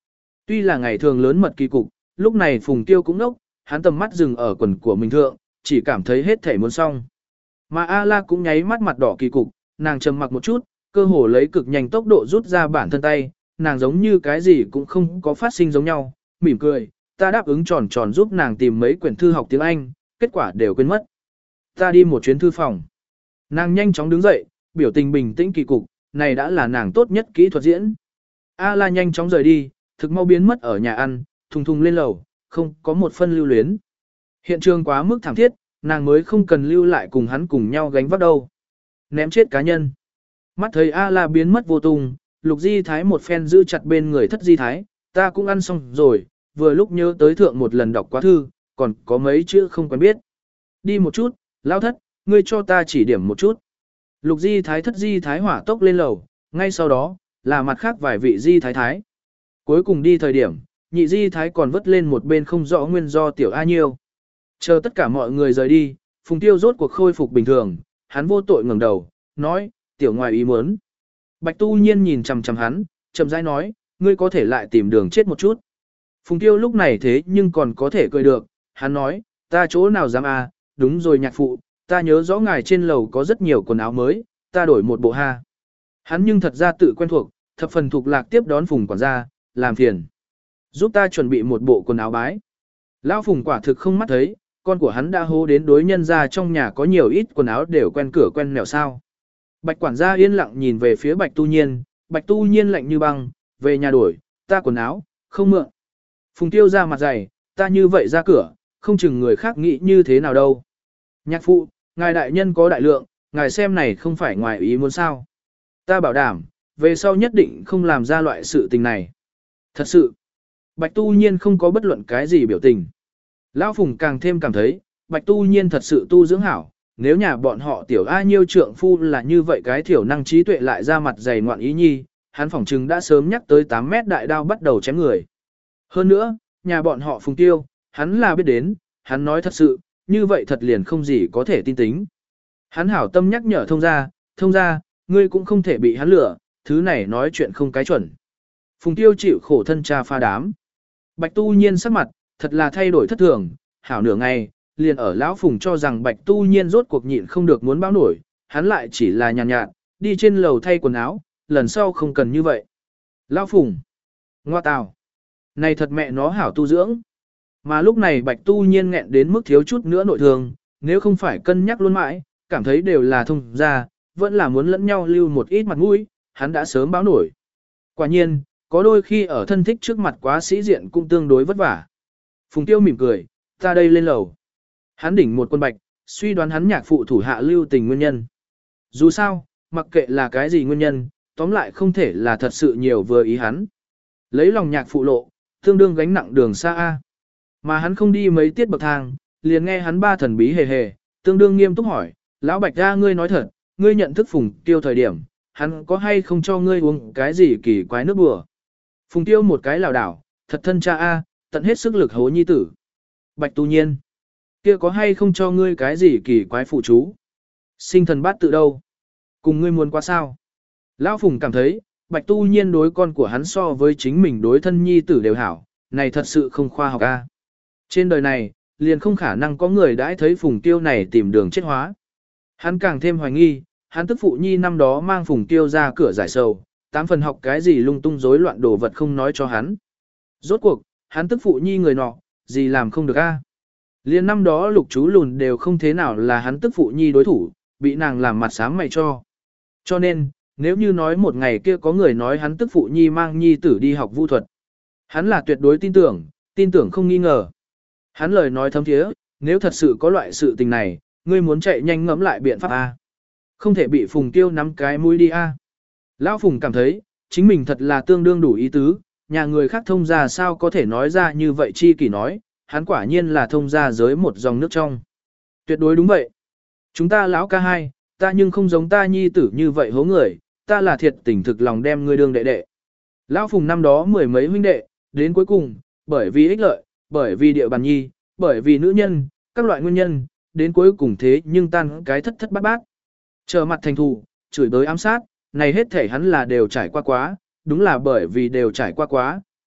Tuy là ngày thường lớn mật kỳ cục, lúc này Phùng Tiêu cũng nốc, hắn tầm mắt dừng ở quần của mình thượng, chỉ cảm thấy hết thể muốn xong. Mà A-la cũng nháy mắt mặt đỏ kỳ cục, nàng trầm mặc một chút, cơ hồ lấy cực nhanh tốc độ rút ra bản thân tay, nàng giống như cái gì cũng không có phát sinh giống nhau, mỉm cười, ta đáp ứng tròn tròn giúp nàng tìm mấy quyển thư học tiếng Anh, kết quả đều quên mất. Ta đi một chuyến thư phòng. Nàng nhanh chóng đứng dậy, biểu tình bình tĩnh kỳ cục, này đã là nàng tốt nhất kỹ thuật diễn. A-la nhanh chóng rời đi, thực mau biến mất ở nhà ăn, thùng thùng lên lầu, không có một phân lưu luyến. Hiện trường quá mức thảm thiết, nàng mới không cần lưu lại cùng hắn cùng nhau gánh vác đâu. Ném chết cá nhân. Mắt thấy A-la biến mất vô tung, Lục Di Thái một phen giữ chặt bên người Thất Di Thái, ta cũng ăn xong rồi, vừa lúc nhớ tới thượng một lần đọc quá thư, còn có mấy chữ không quen biết. Đi một chút, Lão Thất, ngươi cho ta chỉ điểm một chút. Lục Di Thái Thất Di Thái hỏa tốc lên lầu, ngay sau đó, là mặt khác vài vị Di Thái Thái. Cuối cùng đi thời điểm, nhị Di Thái còn vất lên một bên không rõ nguyên do tiểu A Nhiêu. Chờ tất cả mọi người rời đi, Phùng Tiêu rốt cuộc khôi phục bình thường, hắn vô tội ngẩng đầu, nói, tiểu ngoài ý muốn. Bạch Tu Nhiên nhìn chằm chằm hắn, chậm rãi nói, ngươi có thể lại tìm đường chết một chút. Phùng Tiêu lúc này thế nhưng còn có thể cười được, hắn nói, ta chỗ nào dám à, đúng rồi nhạc phụ, ta nhớ rõ ngài trên lầu có rất nhiều quần áo mới, ta đổi một bộ ha. Hắn nhưng thật ra tự quen thuộc, thập phần thuộc lạc tiếp đón Phùng quản gia, làm phiền. Giúp ta chuẩn bị một bộ quần áo bái. Lão Phùng quả thực không mắt thấy, con của hắn đã hô đến đối nhân ra trong nhà có nhiều ít quần áo đều quen cửa quen nẻo sao. Bạch quản gia yên lặng nhìn về phía Bạch Tu Nhiên, Bạch Tu Nhiên lạnh như băng, về nhà đổi, ta quần áo, không mượn. Phùng Tiêu ra mặt dày, ta như vậy ra cửa, không chừng người khác nghĩ như thế nào đâu. Nhạc phụ, ngài đại nhân có đại lượng, ngài xem này không phải ngoài ý muốn sao. Ta bảo đảm, về sau nhất định không làm ra loại sự tình này. Thật sự, Bạch Tu Nhiên không có bất luận cái gì biểu tình. Lão Phùng càng thêm cảm thấy, Bạch Tu Nhiên thật sự tu dưỡng hảo, nếu nhà bọn họ tiểu A Nhiêu trượng phu là như vậy cái thiểu năng trí tuệ lại ra mặt dày ngoạn ý nhi, hắn phỏng chừng đã sớm nhắc tới 8 mét đại đao bắt đầu chém người. Hơn nữa, nhà bọn họ Phùng Tiêu, hắn là biết đến, hắn nói thật sự, như vậy thật liền không gì có thể tin tính. Hắn hảo tâm nhắc nhở thông ra, ngươi cũng không thể bị hắn lừa, thứ này nói chuyện không cái chuẩn. Phùng Tiêu chịu khổ thân cha pha đám. Bạch Tu Nhiên sắc mặt, thật là thay đổi thất thường, hảo nửa ngày, liền ở lão Phùng cho rằng Bạch Tu Nhiên rốt cuộc nhịn không được muốn báo nổi, hắn lại chỉ là nhàn nhạt, đi trên lầu thay quần áo, lần sau không cần như vậy. Lão Phùng, ngoa tào, này thật mẹ nó hảo tu dưỡng. Mà lúc này Bạch Tu Nhiên nghẹn đến mức thiếu chút nữa nội thương, nếu không phải cân nhắc luôn mãi, cảm thấy đều là thông ra, vẫn là muốn lẫn nhau lưu một ít mặt mũi, hắn đã sớm báo nổi. Quả nhiên, có đôi khi ở thân thích trước mặt quá sĩ diện cũng tương đối vất vả. Phùng Tiêu mỉm cười, ta đây lên lầu. Hắn đỉnh một quân bạch, suy đoán hắn nhạc phụ thủ hạ lưu tình nguyên nhân. Dù sao, mặc kệ là cái gì nguyên nhân, tóm lại không thể là thật sự nhiều vừa ý hắn. Lấy lòng nhạc phụ lộ, tương đương gánh nặng đường xa A. Mà hắn không đi mấy tiết bậc thang, liền nghe hắn ba thần bí hề hề, tương đương nghiêm túc hỏi, lão Bạch ra ngươi nói thật, ngươi nhận thức Phùng Tiêu thời điểm, hắn có hay không cho ngươi uống cái gì kỳ quái nước bùa. Phùng Tiêu một cái lảo đảo, thật thân cha A, tận hết sức lực hố nhi tử. Bạch Tu Nhiên, kia có hay không cho ngươi cái gì kỳ quái phụ chú? Sinh thần bát tự đâu? Cùng ngươi muốn qua sao? Lão Phùng cảm thấy, Bạch Tu Nhiên đối con của hắn so với chính mình đối thân nhi tử đều hảo, này thật sự không khoa học A. Trên đời này, liền không khả năng có người đãi thấy Phùng Tiêu này tìm đường chết hóa. Hắn càng thêm hoài nghi, hắn tức phụ nhi năm đó mang Phùng Tiêu ra cửa giải sầu, 8 phần học cái gì lung tung rối loạn đồ vật không nói cho hắn. Rốt cuộc, hắn tức phụ nhi người nọ, gì làm không được a? Liên năm đó Lục chú lùn đều không thế nào là hắn tức phụ nhi đối thủ, bị nàng làm mặt xám mày cho. Cho nên, nếu như nói một ngày kia có người nói hắn tức phụ nhi mang nhi tử đi học vu thuật, hắn là tuyệt đối tin tưởng không nghi ngờ. Hắn lời nói thấm thiế, nếu thật sự có loại sự tình này, ngươi muốn chạy nhanh ngẫm lại biện pháp a. Không thể bị Phùng Tiêu nắm cái mũi đi a. Lão Phùng cảm thấy, chính mình thật là tương đương đủ ý tứ, nhà người khác thông ra sao có thể nói ra như vậy chi kỷ nói, hắn quả nhiên là thông ra giới một dòng nước trong. Tuyệt đối đúng vậy. Chúng ta lão ca hai, ta nhưng không giống ta nhi tử như vậy hố người, ta là thiệt tình thực lòng đem ngươi đương đệ đệ. Lão Phùng năm đó mười mấy huynh đệ, đến cuối cùng, bởi vì ích lợi, bởi vì địa bàn nhi, bởi vì nữ nhân, các loại nguyên nhân, đến cuối cùng thế nhưng tan cái thất thất bát bát. Trở mặt thành thù, chửi bới ám sát, này hết thể hắn là đều trải qua quá, đúng là bởi vì đều trải qua quá,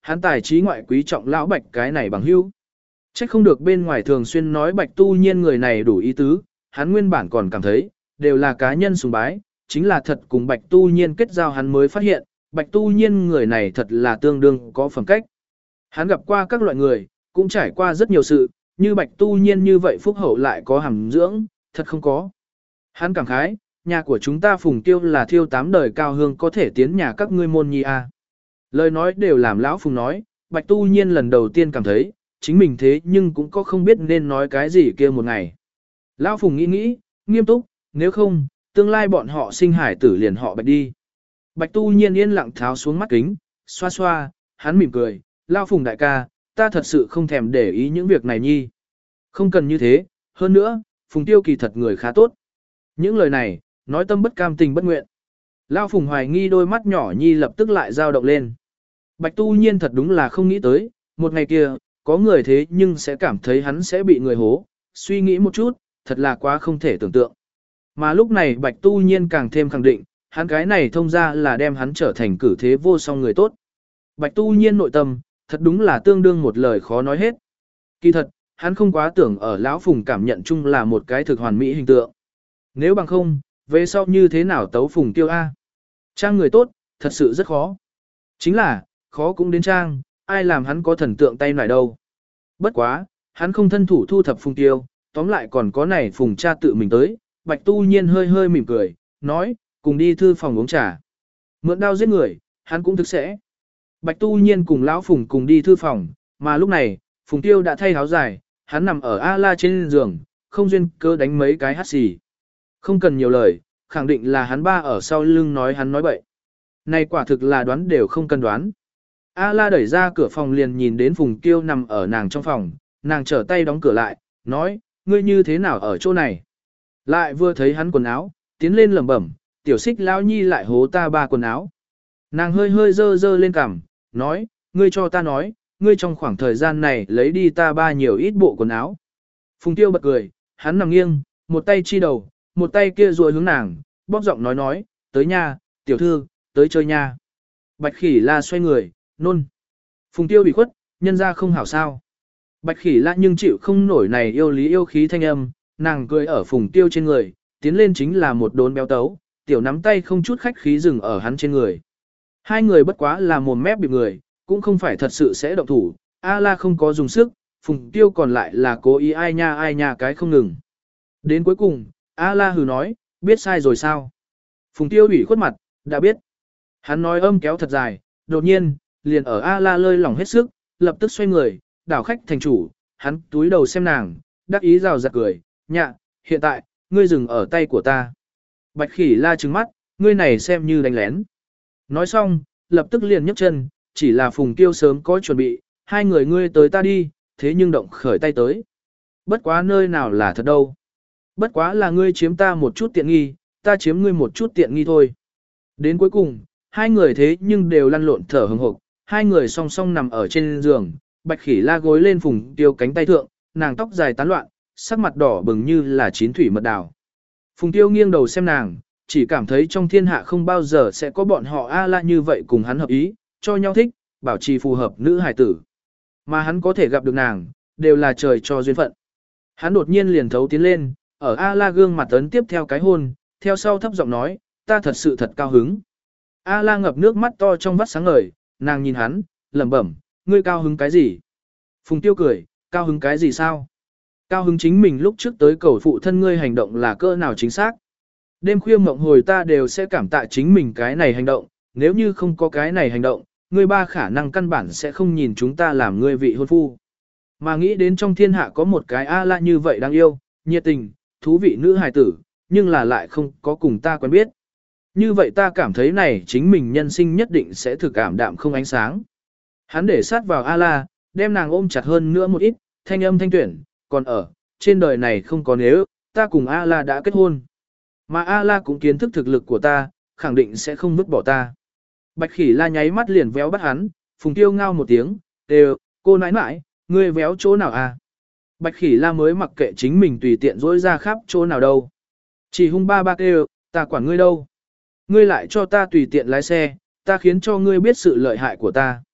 hắn tài trí ngoại quý trọng lão Bạch cái này bằng hữu. Trách không được bên ngoài thường xuyên nói Bạch Tu Nhiên người này đủ ý tứ, hắn nguyên bản còn cảm thấy, đều là cá nhân sùng bái, chính là thật cùng Bạch Tu Nhiên kết giao hắn mới phát hiện, Bạch Tu Nhiên người này thật là tương đương có phẩm cách. Hắn gặp qua các loại người, cũng trải qua rất nhiều sự, như Bạch Tu Nhiên như vậy phúc hậu lại có hàm dưỡng, thật không có. Hắn cảm khái, nhà của chúng ta Phùng Tiêu là thiêu 8 đời cao hương có thể tiến nhà các ngươi môn nhi a. Lời nói đều làm lão Phùng nói, Bạch Tu Nhiên lần đầu tiên cảm thấy, chính mình thế nhưng cũng có không biết nên nói cái gì kia một ngày. Lão Phùng nghĩ, nghiêm túc, nếu không, tương lai bọn họ sinh hải tử liền họ Bạch đi. Bạch Tu Nhiên yên lặng tháo xuống mắt kính, xoa xoa, hắn mỉm cười, Lão Phùng đại ca, ta thật sự không thèm để ý những việc này nhi. Không cần như thế, hơn nữa, Phùng Tiêu kỳ thật người khá tốt. Những lời này, nói tâm bất cam tình bất nguyện. Lão Phùng hoài nghi đôi mắt nhỏ nhi lập tức lại dao động lên. Bạch Tu Nhiên thật đúng là không nghĩ tới, một ngày kia, có người thế nhưng sẽ cảm thấy hắn sẽ bị người hố, suy nghĩ một chút, thật là quá không thể tưởng tượng. Mà lúc này Bạch Tu Nhiên càng thêm khẳng định, hắn cái này thông ra là đem hắn trở thành cử thế vô song người tốt. Bạch Tu Nhiên nội tâm, thật đúng là tương đương một lời khó nói hết. Kỳ thật, hắn không quá tưởng ở lão Phùng cảm nhận chung là một cái thực hoàn mỹ hình tượng. Nếu bằng không, về sau như thế nào tấu Phùng Tiêu A? Trang người tốt, thật sự rất khó. Chính là, khó cũng đến trang, ai làm hắn có thần tượng tay nải đâu. Bất quá, hắn không thân thủ thu thập Phùng Tiêu, tóm lại còn có này Phùng cha tự mình tới. Bạch Tu Nhiên hơi hơi mỉm cười, nói, cùng đi thư phòng uống trà. Mượn đao giết người, hắn cũng thực sẽ. Bạch Tu Nhiên cùng lão Phùng cùng đi thư phòng, mà lúc này, Phùng Tiêu đã thay áo dài, hắn nằm ở A-la trên giường, không duyên cơ đánh mấy cái hắt xì. Không cần nhiều lời, khẳng định là hắn ba ở sau lưng nói hắn nói bậy. Này quả thực là đoán đều không cần đoán. A-la đẩy ra cửa phòng liền nhìn đến Phùng Tiêu nằm ở nàng trong phòng, nàng trở tay đóng cửa lại, nói, ngươi như thế nào ở chỗ này? Lại vừa thấy hắn quần áo, tiến lên lẩm bẩm, tiểu xích lão nhi lại hố ta ba quần áo. Nàng hơi hơi dơ dơ lên cằm, nói, ngươi cho ta nói, ngươi trong khoảng thời gian này lấy đi ta ba nhiều ít bộ quần áo. Phùng Tiêu bật cười, hắn nằm nghiêng, một tay chi đầu, một tay kia ruồi hướng nàng, bóp giọng nói, tới nha, tiểu thư, tới chơi nha. Bạch Khỉ La xoay người, nôn. Phùng Tiêu bị khuất, nhân ra không hảo sao. Bạch Khỉ La nhưng chịu không nổi này yêu lý yêu khí thanh âm, nàng cười ở Phùng Tiêu trên người, tiến lên chính là một đốn béo tấu, tiểu nắm tay không chút khách khí dừng ở hắn trên người. Hai người bất quá là mồm mép bịp người, cũng không phải thật sự sẽ động thủ, A-la không có dùng sức, Phùng Tiêu còn lại là cố ý ai nha cái không ngừng. Đến cuối cùng, A-la hừ nói, biết sai rồi sao? Phùng Tiêu ủy khuất mặt, đã biết. Hắn nói âm kéo thật dài, đột nhiên, liền ở A-la lơi lỏng hết sức, lập tức xoay người, đảo khách thành chủ, hắn túi đầu xem nàng, đắc ý rào rạt cười, nhạ, hiện tại, ngươi dừng ở tay của ta. Bạch Khỉ La trừng mắt, ngươi này xem như đánh lén. Nói xong, lập tức liền nhấc chân, chỉ là Phùng Tiêu sớm có chuẩn bị, hai người ngươi tới ta đi, thế nhưng động khởi tay tới. Bất quá nơi nào là thật đâu. Bất quá là ngươi chiếm ta một chút tiện nghi, ta chiếm ngươi một chút tiện nghi thôi. Đến cuối cùng, hai người thế nhưng đều lăn lộn thở hừng hực, hai người song song nằm ở trên giường, Bạch Khỉ La gối lên Phùng Tiêu cánh tay thượng, nàng tóc dài tán loạn, sắc mặt đỏ bừng như là chín thủy mật đào. Phùng Tiêu nghiêng đầu xem nàng, chỉ cảm thấy trong thiên hạ không bao giờ sẽ có bọn họ A-la như vậy cùng hắn hợp ý, cho nhau thích, bảo trì phù hợp nữ hài tử. Mà hắn có thể gặp được nàng, đều là trời cho duyên phận. Hắn đột nhiên liền thấu tiến lên, ở A-la gương mặt ấn tiếp theo cái hôn, theo sau thấp giọng nói, ta thật sự thật cao hứng. A-la ngập nước mắt to trong vắt sáng ngời, nàng nhìn hắn, lẩm bẩm, ngươi cao hứng cái gì? Phùng Tiêu cười, cao hứng cái gì sao? Cao hứng chính mình lúc trước tới cầu phụ thân ngươi hành động là cỡ nào chính xác. Đêm khuya mộng hồi ta đều sẽ cảm tạ chính mình cái này hành động, nếu như không có cái này hành động, ngươi ba khả năng căn bản sẽ không nhìn chúng ta làm ngươi vị hôn phu. Mà nghĩ đến trong thiên hạ có một cái A-la như vậy đáng yêu, nhiệt tình, thú vị nữ hài tử, nhưng là lại không có cùng ta quen biết. Như vậy ta cảm thấy này chính mình nhân sinh nhất định sẽ thực cảm đạm không ánh sáng. Hắn để sát vào A-la, đem nàng ôm chặt hơn nữa một ít, thanh âm thanh tuyển, còn ở, trên đời này không có nếu, ta cùng A-la đã kết hôn. Mà A-la cũng kiến thức thực lực của ta, khẳng định sẽ không vứt bỏ ta. Bạch Khỉ La nháy mắt liền véo bắt hắn, Phùng Tiêu ngao một tiếng, đều, cô nãi nãi, ngươi véo chỗ nào à? Bạch Khỉ La mới mặc kệ chính mình tùy tiện dỗi ra khắp chỗ nào đâu. Chỉ hung ba ba kêu, ta quản ngươi đâu. Ngươi lại cho ta tùy tiện lái xe, ta khiến cho ngươi biết sự lợi hại của ta.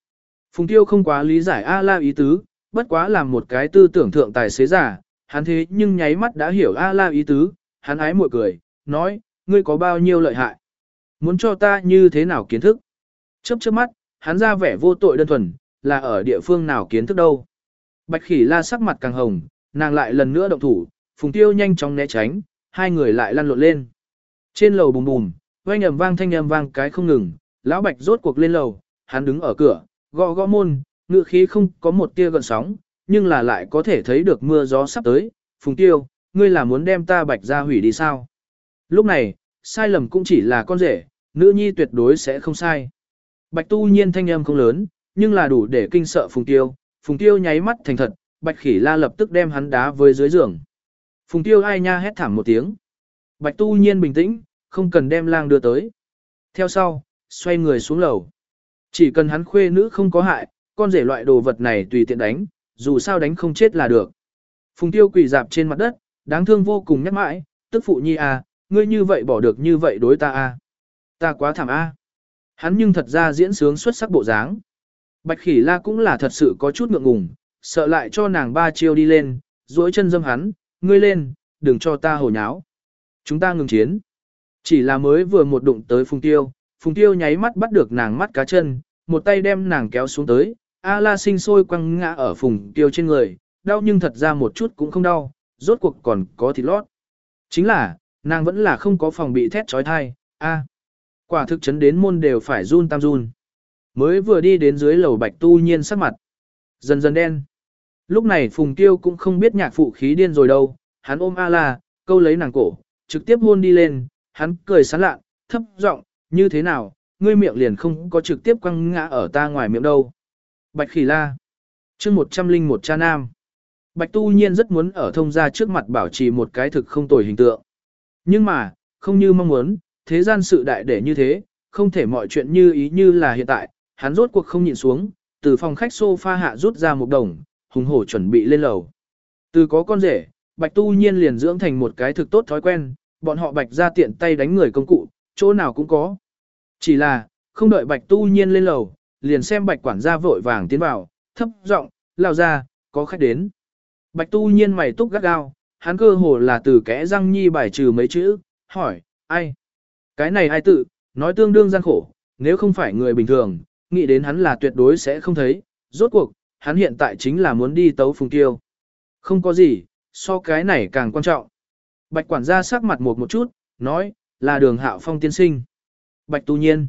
Phùng Tiêu không quá lý giải A-la ý tứ, bất quá làm một cái tư tưởng thượng tài xế giả, hắn thế nhưng nháy mắt đã hiểu A-la ý tứ, hắn ái muội cười, nói, ngươi có bao nhiêu lợi hại? Muốn cho ta như thế nào kiến thức? Chớp chớp mắt, hắn ra vẻ vô tội đơn thuần, là ở địa phương nào kiến thức đâu? Bạch Khỉ La sắc mặt càng hồng, nàng lại lần nữa động thủ, Phùng Tiêu nhanh chóng né tránh, hai người lại lăn lộn lên. Trên lầu bùm bùm, oanh ầm vang thanh ầm vang cái không ngừng, lão Bạch rốt cuộc lên lầu, hắn đứng ở cửa, gõ gõ môn, ngự khí không có một tia gợn sóng, nhưng là lại có thể thấy được mưa gió sắp tới. Phùng Tiêu, ngươi là muốn đem ta Bạch ra hủy đi sao? Lúc này, sai lầm cũng chỉ là con rể, nữ nhi tuyệt đối sẽ không sai. Bạch Tu Nhiên thanh âm không lớn, nhưng là đủ để kinh sợ Phùng Tiêu. Phùng Tiêu nháy mắt thành thật, Bạch Khỉ La lập tức đem hắn đá với dưới giường. Phùng Tiêu ai nha hét thảm một tiếng. Bạch Tu Nhiên bình tĩnh, không cần đem lang đưa tới. Theo sau, xoay người xuống lầu. Chỉ cần hắn khuê nữ không có hại, con rể loại đồ vật này tùy tiện đánh, dù sao đánh không chết là được. Phùng Tiêu quỳ dạp trên mặt đất, đáng thương vô cùng nhắc mãi, tức phụ nhi à, ngươi như vậy bỏ được như vậy đối ta à. Ta quá thảm à. Hắn nhưng thật ra diễn sướng xuất sắc bộ dáng. Bạch Khỉ La cũng là thật sự có chút ngượng ngùng, sợ lại cho nàng ba chiêu đi lên, duỗi chân dâm hắn, ngươi lên, đừng cho ta hồ nháo. Chúng ta ngừng chiến. Chỉ là mới vừa một đụng tới Phùng Tiêu nháy mắt bắt được nàng mắt cá chân, một tay đem nàng kéo xuống tới, A-la sinh sôi quăng ngã ở Phùng Tiêu trên người, đau nhưng thật ra một chút cũng không đau, rốt cuộc còn có thịt lót. Chính là, nàng vẫn là không có phòng bị thét trói thai, quả thực chấn đến môn đều phải run tam run. Mới vừa đi đến dưới lầu Bạch Tu Nhiên sắc mặt dần dần đen. Lúc này Phùng Tiêu cũng không biết nhạc phụ khí điên rồi đâu, hắn ôm A-la, câu lấy nàng cổ, trực tiếp hôn đi lên, hắn cười sán lạ, thấp giọng, như thế nào, ngươi miệng liền không có trực tiếp quăng ngã ở ta ngoài miệng đâu. Bạch Khỉ La, chương 101 cha nam. Bạch Tu Nhiên rất muốn ở thông gia trước mặt bảo trì một cái thực không tồi hình tượng. Nhưng mà, không như mong muốn, thế gian sự đại để như thế, không thể mọi chuyện như ý như là hiện tại, hắn rốt cuộc không nhịn xuống, từ phòng khách sofa hạ rút ra một đồng, hùng hổ chuẩn bị lên lầu. Từ có con rể, Bạch Tu Nhiên liền dưỡng thành một cái thực tốt thói quen, bọn họ Bạch ra tiện tay đánh người công cụ, chỗ nào cũng có. Chỉ là, không đợi Bạch Tu Nhiên lên lầu, liền xem Bạch quản gia vội vàng tiến vào, thấp giọng, lao ra, có khách đến. Bạch Tu Nhiên mày túc gắt gao, hắn cơ hồ là từ kẽ răng nhi bài trừ mấy chữ, hỏi, ai? Cái này ai tự, nói tương đương gian khổ, nếu không phải người bình thường, nghĩ đến hắn là tuyệt đối sẽ không thấy, rốt cuộc, hắn hiện tại chính là muốn đi tấu Phùng Tiêu. Không có gì, so cái này càng quan trọng. Bạch quản gia sắc mặt một chút, nói, là Đường Hạo Phong tiên sinh. Bạch Tu Nhiên.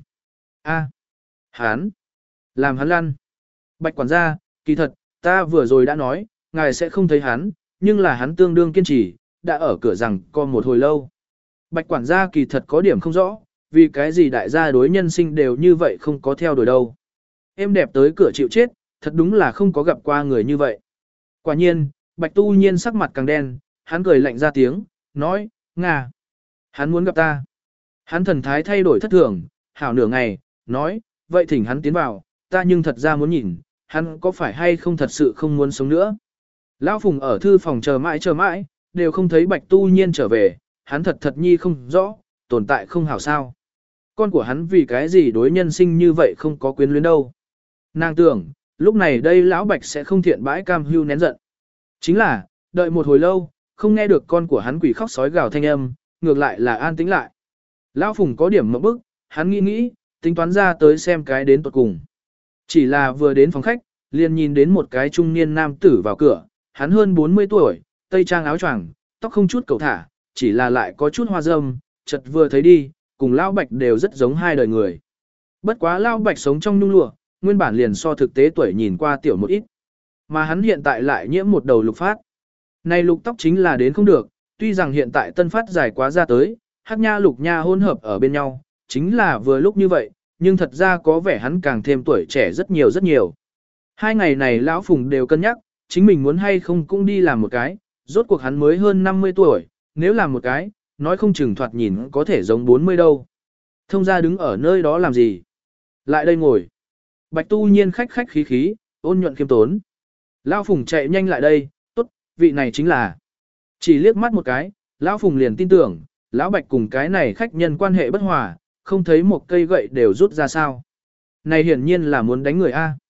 Hắn. Làm hắn lăn. Bạch quản gia, kỳ thật, ta vừa rồi đã nói, ngài sẽ không thấy hắn, nhưng là hắn tương đương kiên trì, đã ở cửa rằng có một hồi lâu. Bạch quản gia kỳ thật có điểm không rõ, vì cái gì đại gia đối nhân sinh đều như vậy không có theo đuổi đâu. Em đẹp tới cửa chịu chết, thật đúng là không có gặp qua người như vậy. Quả nhiên, Bạch Tu Nhiên sắc mặt càng đen, hắn cười lạnh ra tiếng, nói, Nga. Hắn muốn gặp ta. Hắn thần thái thay đổi thất thường, hảo nửa ngày, nói, vậy thỉnh hắn tiến vào, ta nhưng thật ra muốn nhìn, hắn có phải hay không thật sự không muốn sống nữa. Lão Phùng ở thư phòng chờ mãi, đều không thấy Bạch Tu Nhiên trở về, hắn thật nhi không rõ, tồn tại không hảo sao. Con của hắn vì cái gì đối nhân sinh như vậy không có quyến luyến đâu. Nàng tưởng, lúc này đây lão Bạch sẽ không thiện bãi cam hưu nén giận. Chính là, đợi một hồi lâu, không nghe được con của hắn quỷ khóc sói gào thanh âm, ngược lại là an tĩnh lại. Lão Phùng có điểm mộng bức, hắn nghĩ, tính toán ra tới xem cái đến tuột cùng. Chỉ là vừa đến phòng khách, liền nhìn đến một cái trung niên nam tử vào cửa, hắn hơn 40 tuổi, tây trang áo choàng, tóc không chút cầu thả, chỉ là lại có chút hoa râm, chợt vừa thấy đi, cùng Lão Bạch đều rất giống hai đời người. Bất quá Lão Bạch sống trong nhung lụa, nguyên bản liền so thực tế tuổi nhìn qua tiểu một ít. Mà hắn hiện tại lại nhiễm một đầu lục phát. Này lục tóc chính là đến không được, tuy rằng hiện tại tân phát dài quá ra tới, hắc nha lục nha hỗn hợp ở bên nhau, chính là vừa lúc như vậy, nhưng thật ra có vẻ hắn càng thêm tuổi trẻ rất nhiều rất nhiều. Hai ngày này Lão Phùng đều cân nhắc, chính mình muốn hay không cũng đi làm một cái, rốt cuộc hắn mới hơn 50 tuổi, nếu làm một cái, nói không chừng thoạt nhìn có thể giống 40 đâu. Thông gia đứng ở nơi đó làm gì? Lại đây ngồi. Bạch Tu Nhiên khách khí, ôn nhuận khiêm tốn. Lão Phùng chạy nhanh lại đây, tốt, vị này chính là. Chỉ liếc mắt một cái, Lão Phùng liền tin tưởng, Lão Bạch cùng cái này khách nhân quan hệ bất hòa, không thấy một cây gậy đều rút ra sao. Này hiển nhiên là muốn đánh người A.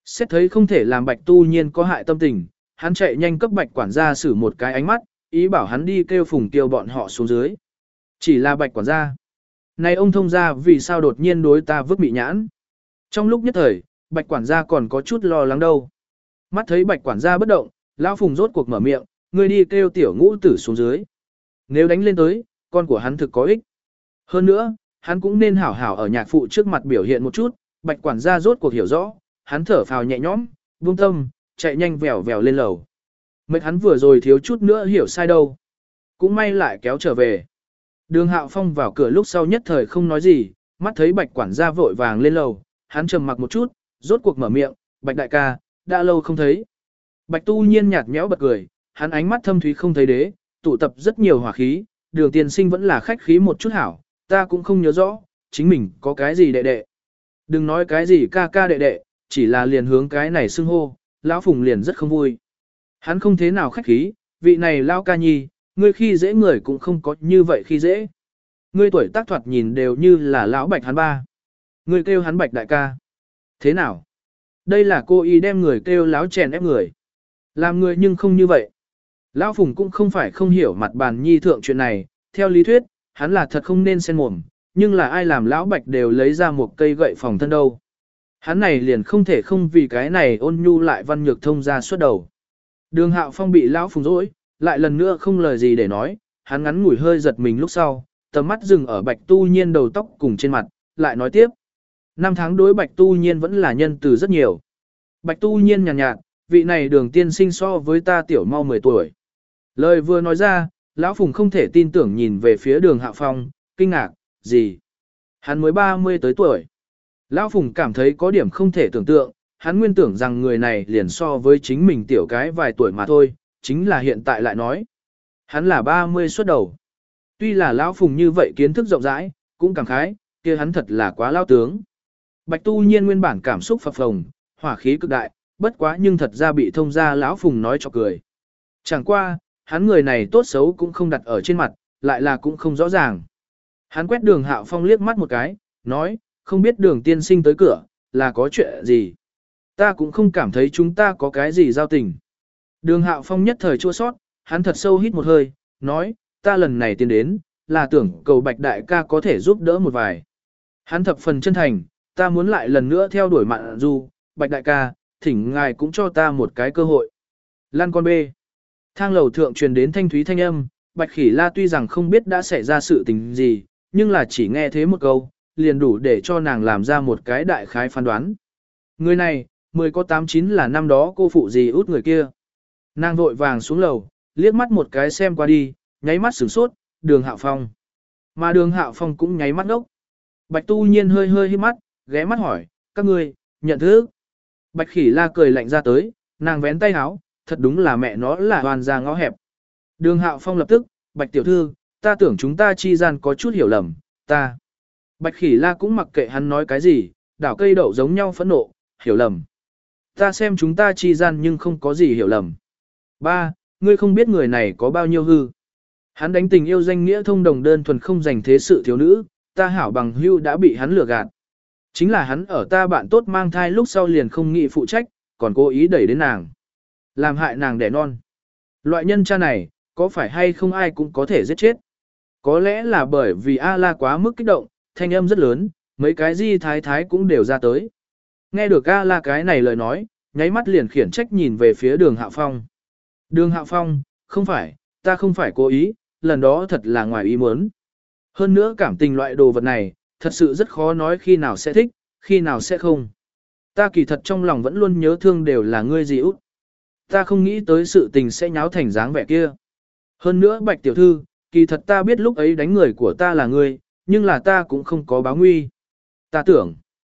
Xét thấy không thể làm Bạch Tu Nhiên có hại tâm tình, hắn chạy nhanh cấp Bạch quản gia xử một cái ánh mắt, ý bảo hắn đi kêu Phùng Tiêu bọn họ xuống dưới. Chỉ là Bạch quản gia. Này ông thông gia vì sao đột nhiên đối ta vứt bị nhãn. Trong lúc nhất thời, Bạch quản gia còn có chút lo lắng đâu. Mắt thấy Bạch quản gia bất động, lão Phùng rốt cuộc mở miệng, ngươi đi kêu tiểu ngũ tử xuống dưới. Nếu đánh lên tới, con của hắn thực có ích. Hơn nữa, hắn cũng nên hảo hảo ở nhạc phụ trước mặt biểu hiện một chút, Bạch quản gia rốt cuộc hiểu rõ, hắn thở phào nhẹ nhõm, buông tâm, chạy nhanh vèo vèo lên lầu. Mệt hắn vừa rồi thiếu chút nữa hiểu sai đâu. Cũng may lại kéo trở về. Đường Hạo Phong vào cửa lúc sau nhất thời không nói gì, mắt thấy Bạch quản gia vội vàng lên lầu, hắn trầm mặc một chút, rốt cuộc mở miệng, Bạch đại ca, đã lâu không thấy. Bạch Tu Nhiên nhạt nhẽo bật cười, hắn ánh mắt thâm thúy không thấy đế, tụ tập rất nhiều hỏa khí, đường tiên sinh vẫn là khách khí một chút hảo, ta cũng không nhớ rõ, chính mình có cái gì đệ đệ. Đừng nói cái gì ca ca đệ đệ, chỉ là liền hướng cái này xưng hô, lão Phùng liền rất không vui. Hắn không thế nào khách khí, vị này lão ca nhi, ngươi khi dễ người cũng không có như vậy khi dễ. Ngươi tuổi tác thoạt nhìn đều như là lão Bạch hắn ba. Ngươi kêu hắn Bạch đại ca. Thế nào? Đây là cô y đem người kêu láo chèn ép người. Làm người nhưng không như vậy. Lão Phùng cũng không phải không hiểu mặt bàn nhi thượng chuyện này, theo lý thuyết, hắn là thật không nên xen mồm, nhưng là ai làm lão Bạch đều lấy ra một cây gậy phòng thân đâu. Hắn này liền không thể không vì cái này ôn nhu lại văn nhược thông ra suốt đầu. Đường Hạo Phong bị lão Phùng dỗi, lại lần nữa không lời gì để nói, hắn ngắn ngủi hơi giật mình lúc sau, tầm mắt dừng ở Bạch Tu Nhiên đầu tóc cùng trên mặt, lại nói tiếp. Năm tháng đối Bạch Tu Nhiên vẫn là nhân từ rất nhiều. Bạch Tu Nhiên nhàn nhạt, vị này đường tiên sinh so với ta tiểu mau 10 tuổi. Lời vừa nói ra, lão Phùng không thể tin tưởng nhìn về phía đường Hạo Phong, kinh ngạc, gì? Hắn mới 30 tới tuổi. Lão Phùng cảm thấy có điểm không thể tưởng tượng, hắn nguyên tưởng rằng người này liền so với chính mình tiểu cái vài tuổi mà thôi, chính là hiện tại lại nói. Hắn là 30 xuất đầu. Tuy là lão Phùng như vậy kiến thức rộng rãi, cũng cảm khái, kia hắn thật là quá lao tướng. Bạch Tu Nhiên nguyên bản cảm xúc phập phồng, hỏa khí cực đại, bất quá nhưng thật ra bị thông gia lão Phùng nói cho cười. Chẳng qua, hắn người này tốt xấu cũng không đặt ở trên mặt, lại là cũng không rõ ràng. Hắn quét đường Hạo Phong liếc mắt một cái, nói, không biết đường tiên sinh tới cửa, là có chuyện gì. Ta cũng không cảm thấy chúng ta có cái gì giao tình. Đường Hạo Phong nhất thời chua sót, hắn thật sâu hít một hơi, nói, ta lần này tiến đến, là tưởng cầu Bạch đại ca có thể giúp đỡ một vài. Hắn thập phần chân thành, ta muốn lại lần nữa theo đuổi Mạn Du, Bạch đại ca, thỉnh ngài cũng cho ta một cái cơ hội. Lan con bê. Thang lầu thượng truyền đến thanh thúy thanh âm, Bạch Khỉ La tuy rằng không biết đã xảy ra sự tình gì, nhưng là chỉ nghe thế một câu, liền đủ để cho nàng làm ra một cái đại khái phán đoán. Người này, 10 có 89 là năm đó cô phụ gì út người kia. Nàng vội vàng xuống lầu, liếc mắt một cái xem qua đi, nháy mắt sửng sốt, đường Hạo Phong. Mà đường Hạo Phong cũng nháy mắt ngốc. Bạch Tu Nhiên hơi hơi hít mắt, ghé mắt hỏi, các ngươi nhận thức. Bạch Khỉ La cười lạnh ra tới, nàng vén tay áo, thật đúng là mẹ nó là hoàn ra ngõ hẹp. Đường Hạo Phong lập tức, Bạch tiểu thư, ta tưởng chúng ta chi gian có chút hiểu lầm, ta. Bạch Khỉ La cũng mặc kệ hắn nói cái gì, đảo cây đậu giống nhau phẫn nộ, hiểu lầm. Ta xem chúng ta chi gian nhưng không có gì hiểu lầm. Ba, ngươi không biết người này có bao nhiêu hư. Hắn đánh tình yêu danh nghĩa thông đồng đơn thuần không dành thế sự thiếu nữ, ta hảo bằng hưu đã bị hắn lừa gạt. Chính là hắn ở ta bạn tốt mang thai lúc sau liền không nghĩ phụ trách, còn cố ý đẩy đến nàng. Làm hại nàng đẻ non. Loại nhân cha này, có phải hay không ai cũng có thể giết chết. Có lẽ là bởi vì A-la quá mức kích động, thanh âm rất lớn, mấy cái di thái thái cũng đều ra tới. Nghe được A-la cái này lời nói, nháy mắt liền khiển trách nhìn về phía đường Hạo Phong. Đường Hạo Phong, không phải, ta không phải cố ý, lần đó thật là ngoài ý muốn. Hơn nữa cảm tình loại đồ vật này, thật sự rất khó nói khi nào sẽ thích, khi nào sẽ không. Ta kỳ thật trong lòng vẫn luôn nhớ thương đều là ngươi gì út. Ta không nghĩ tới sự tình sẽ nháo thành dáng vẻ kia. Hơn nữa Bạch tiểu thư, kỳ thật ta biết lúc ấy đánh người của ta là ngươi, nhưng là ta cũng không có báo nguy. Ta tưởng,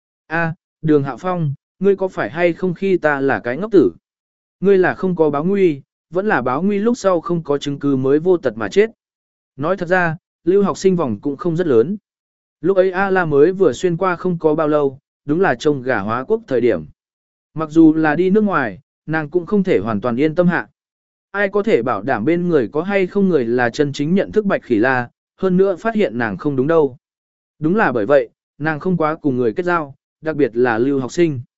đường Hạo Phong, ngươi có phải hay không khi ta là cái ngốc tử? Ngươi là không có báo nguy, vẫn là báo nguy lúc sau không có chứng cứ mới vô tật mà chết. Nói thật ra, lưu học sinh vòng cũng không rất lớn. Lúc ấy A-la mới vừa xuyên qua không có bao lâu, đúng là trông gà hóa quốc thời điểm. Mặc dù là đi nước ngoài, nàng cũng không thể hoàn toàn yên tâm hạ. Ai có thể bảo đảm bên người có hay không người là chân chính nhận thức Bạch Khỉ La, hơn nữa phát hiện nàng không đúng đâu. Đúng là bởi vậy, nàng không quá cùng người kết giao, đặc biệt là lưu học sinh.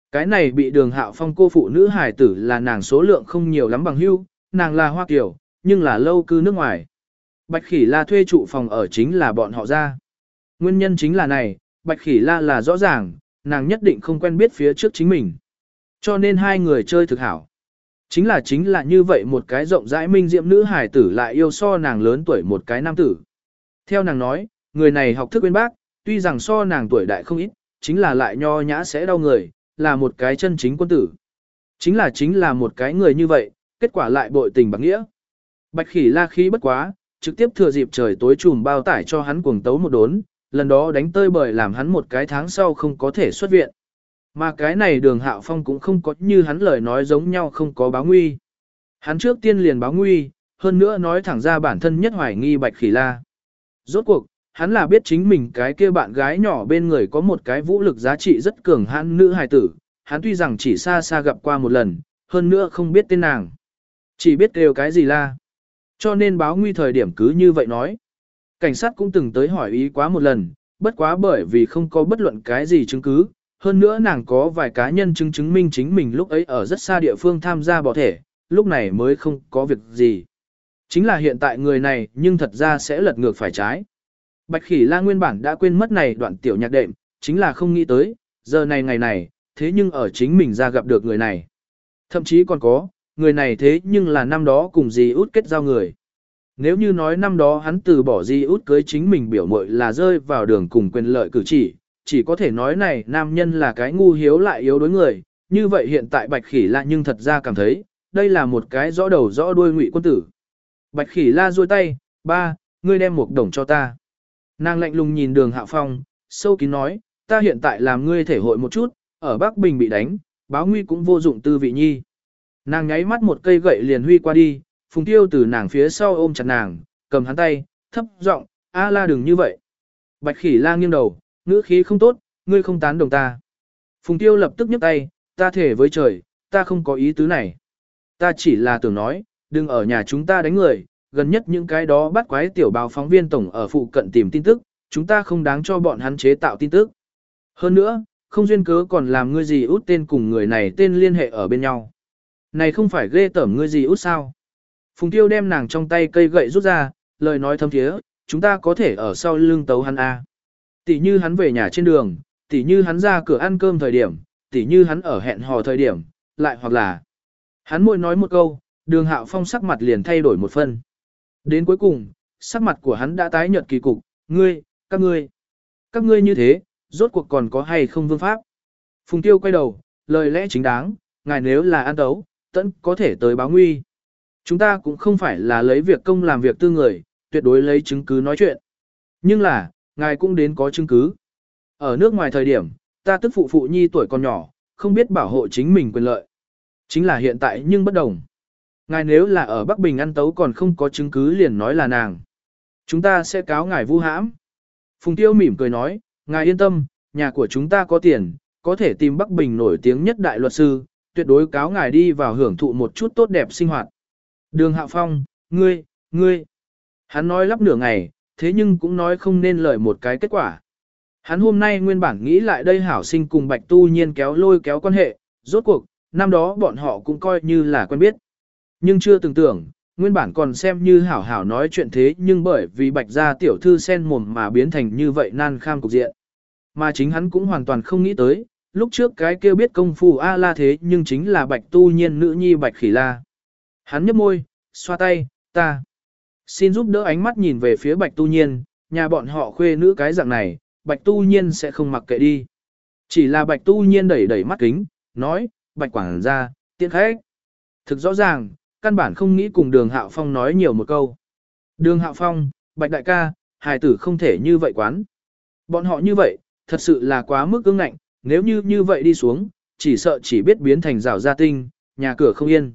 Cái này bị Đường Hạo Phong cô phụ nữ hài tử là nàng số lượng không nhiều lắm bằng hưu, nàng là Hoa Kiều, nhưng là lâu cư nước ngoài. Bạch Khỉ La thuê trụ phòng ở chính là bọn họ ra. Nguyên nhân chính là này, Bạch Khỉ La là rõ ràng, nàng nhất định không quen biết phía trước chính mình. Cho nên hai người chơi thực hảo. Chính là như vậy một cái rộng rãi minh diệm nữ hài tử lại yêu so nàng lớn tuổi một cái nam tử. Theo nàng nói, người này học thức bên bác, tuy rằng so nàng tuổi đại không ít, chính là lại nho nhã sẽ đau người, là một cái chân chính quân tử. Chính là một cái người như vậy, kết quả lại bội tình bạc nghĩa. Bạch Khỉ La khí bất quá, trực tiếp thừa dịp trời tối trùm bao tải cho hắn cuồng tấu một đốn, lần đó đánh tơi bời làm hắn một cái tháng sau không có thể xuất viện. Mà cái này Đường Hạo Phong cũng không có như hắn lời nói giống nhau không có báo nguy. Hắn trước tiên liền báo nguy, hơn nữa nói thẳng ra bản thân nhất hoài nghi Bạch Khỉ La. Rốt cuộc, hắn là biết chính mình cái kia bạn gái nhỏ bên người có một cái vũ lực giá trị rất cường hãn nữ hài tử, hắn tuy rằng chỉ xa xa gặp qua một lần, hơn nữa không biết tên nàng. Chỉ biết kêu cái gì La. Cho nên báo nguy thời điểm cứ như vậy nói. Cảnh sát cũng từng tới hỏi ý quá một lần, bất quá bởi vì không có bất luận cái gì chứng cứ, hơn nữa nàng có vài cá nhân chứng minh chính mình lúc ấy ở rất xa địa phương tham gia bỏ thể, lúc này mới không có việc gì. Chính là hiện tại người này nhưng thật ra sẽ lật ngược phải trái. Bạch Khỉ La nguyên bản đã quên mất này đoạn tiểu nhạc đệm, chính là không nghĩ tới, giờ này ngày này, thế nhưng ở chính mình ra gặp được người này. Thậm chí còn có, người này thế nhưng là năm đó cùng dì út kết giao người. Nếu như nói năm đó hắn từ bỏ dì út cưới chính mình biểu muội là rơi vào đường cùng quyền lợi cử chỉ có thể nói này nam nhân là cái ngu hiếu lại yếu đối người, như vậy hiện tại Bạch Khỉ La nhưng thật ra cảm thấy, đây là một cái rõ đầu rõ đuôi ngụy quân tử. Bạch Khỉ La duỗi tay, ba, ngươi đem một đồng cho ta. Nàng lạnh lùng nhìn Đường Hạo Phong, sâu kín nói, ta hiện tại làm ngươi thể hội một chút, ở Bắc Bình bị đánh, báo nguy cũng vô dụng tư vị nhi. Nàng nháy mắt một cây gậy liền huy qua đi, Phùng Tiêu từ nàng phía sau ôm chặt nàng, cầm hắn tay, thấp giọng, A La đừng như vậy. Bạch Khỉ La nghiêng đầu, ngữ khí không tốt, ngươi không tán đồng ta. Phùng Tiêu lập tức nhấc tay, ta thể với trời, ta không có ý tứ này. Ta chỉ là tưởng nói, đừng ở nhà chúng ta đánh người, gần nhất những cái đó bắt quái tiểu báo phóng viên tổng ở phụ cận tìm tin tức, chúng ta không đáng cho bọn hắn chế tạo tin tức. Hơn nữa, không duyên cớ còn làm ngươi gì út tên cùng người này tên liên hệ ở bên nhau. Này không phải ghê tởm ngươi gì út sao? Phùng Tiêu đem nàng trong tay cây gậy rút ra, lời nói thâm thiế, chúng ta có thể ở sau lưng tấu hắn a. Tỷ như hắn về nhà trên đường, tỷ như hắn ra cửa ăn cơm thời điểm, tỷ như hắn ở hẹn hò thời điểm, lại hoặc là hắn mỗi nói một câu, Đường Hạo Phong sắc mặt liền thay đổi một phân. Đến cuối cùng, sắc mặt của hắn đã tái nhợt kỳ cục, các ngươi như thế, rốt cuộc còn có hay không vương pháp. Phùng Tiêu quay đầu, lời lẽ chính đáng, ngài nếu là an tấu, tẫn có thể tới báo nguy. Chúng ta cũng không phải là lấy việc công làm việc tư người, tuyệt đối lấy chứng cứ nói chuyện. Nhưng là, ngài cũng đến có chứng cứ. Ở nước ngoài thời điểm, ta tức phụ nhi tuổi còn nhỏ, không biết bảo hộ chính mình quyền lợi. Chính là hiện tại nhưng bất đồng. Ngài nếu là ở Bắc Bình ăn tấu còn không có chứng cứ liền nói là nàng. Chúng ta sẽ cáo ngài vu hãm. Phùng Tiêu mỉm cười nói, ngài yên tâm, nhà của chúng ta có tiền, có thể tìm Bắc Bình nổi tiếng nhất đại luật sư, tuyệt đối cáo ngài đi vào hưởng thụ một chút tốt đẹp sinh hoạt. Đường Hạo Phong, ngươi. Hắn nói lắp nửa ngày, thế nhưng cũng nói không nên lời một cái kết quả. Hắn hôm nay nguyên bản nghĩ lại đây hảo sinh cùng Bạch Tu Nhiên lôi kéo quan hệ, rốt cuộc, năm đó bọn họ cũng coi như là quen biết. Nhưng chưa từng tưởng, nguyên bản còn xem như hảo hảo nói chuyện thế nhưng bởi vì Bạch gia tiểu thư sen mồm mà biến thành như vậy nan kham cục diện. Mà chính hắn cũng hoàn toàn không nghĩ tới, lúc trước cái kêu biết công phu A La thế nhưng chính là Bạch Tu Nhiên nữ nhi Bạch Khỉ La. Hắn nhếch môi, xoa tay, ta xin giúp đỡ ánh mắt nhìn về phía Bạch Tu Nhiên, nhà bọn họ khuê nữ cái dạng này, Bạch Tu Nhiên sẽ không mặc kệ đi. Chỉ là Bạch Tu Nhiên đẩy mắt kính, nói, Bạch quảng gia, tiện khách. Thực rõ ràng, căn bản không nghĩ cùng Đường Hạo Phong nói nhiều một câu. Đường Hạo Phong, Bạch đại ca, hài tử không thể như vậy quán. Bọn họ như vậy, thật sự là quá mức ương ngạnh, nếu như vậy đi xuống, chỉ sợ chỉ biết biến thành rào gia tinh, nhà cửa không yên.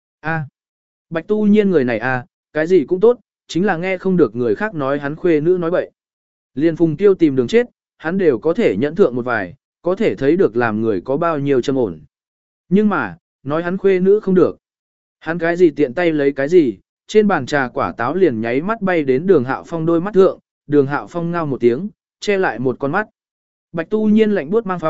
Bạch Tu Nhiên người này cái gì cũng tốt, chính là nghe không được người khác nói hắn khuê nữ nói bậy. Liên Phùng Tiêu tìm đường chết, hắn đều có thể nhẫn thượng một vài, có thể thấy được làm người có bao nhiêu trầm ổn. Nhưng mà, nói hắn khuê nữ không được. Hắn cái gì tiện tay lấy cái gì, trên bàn trà quả táo liền nháy mắt bay đến Đường Hạo Phong đôi mắt thượng, Đường Hạo Phong ngao một tiếng, che lại một con mắt. Bạch Tu Nhiên lạnh buốt mang phong,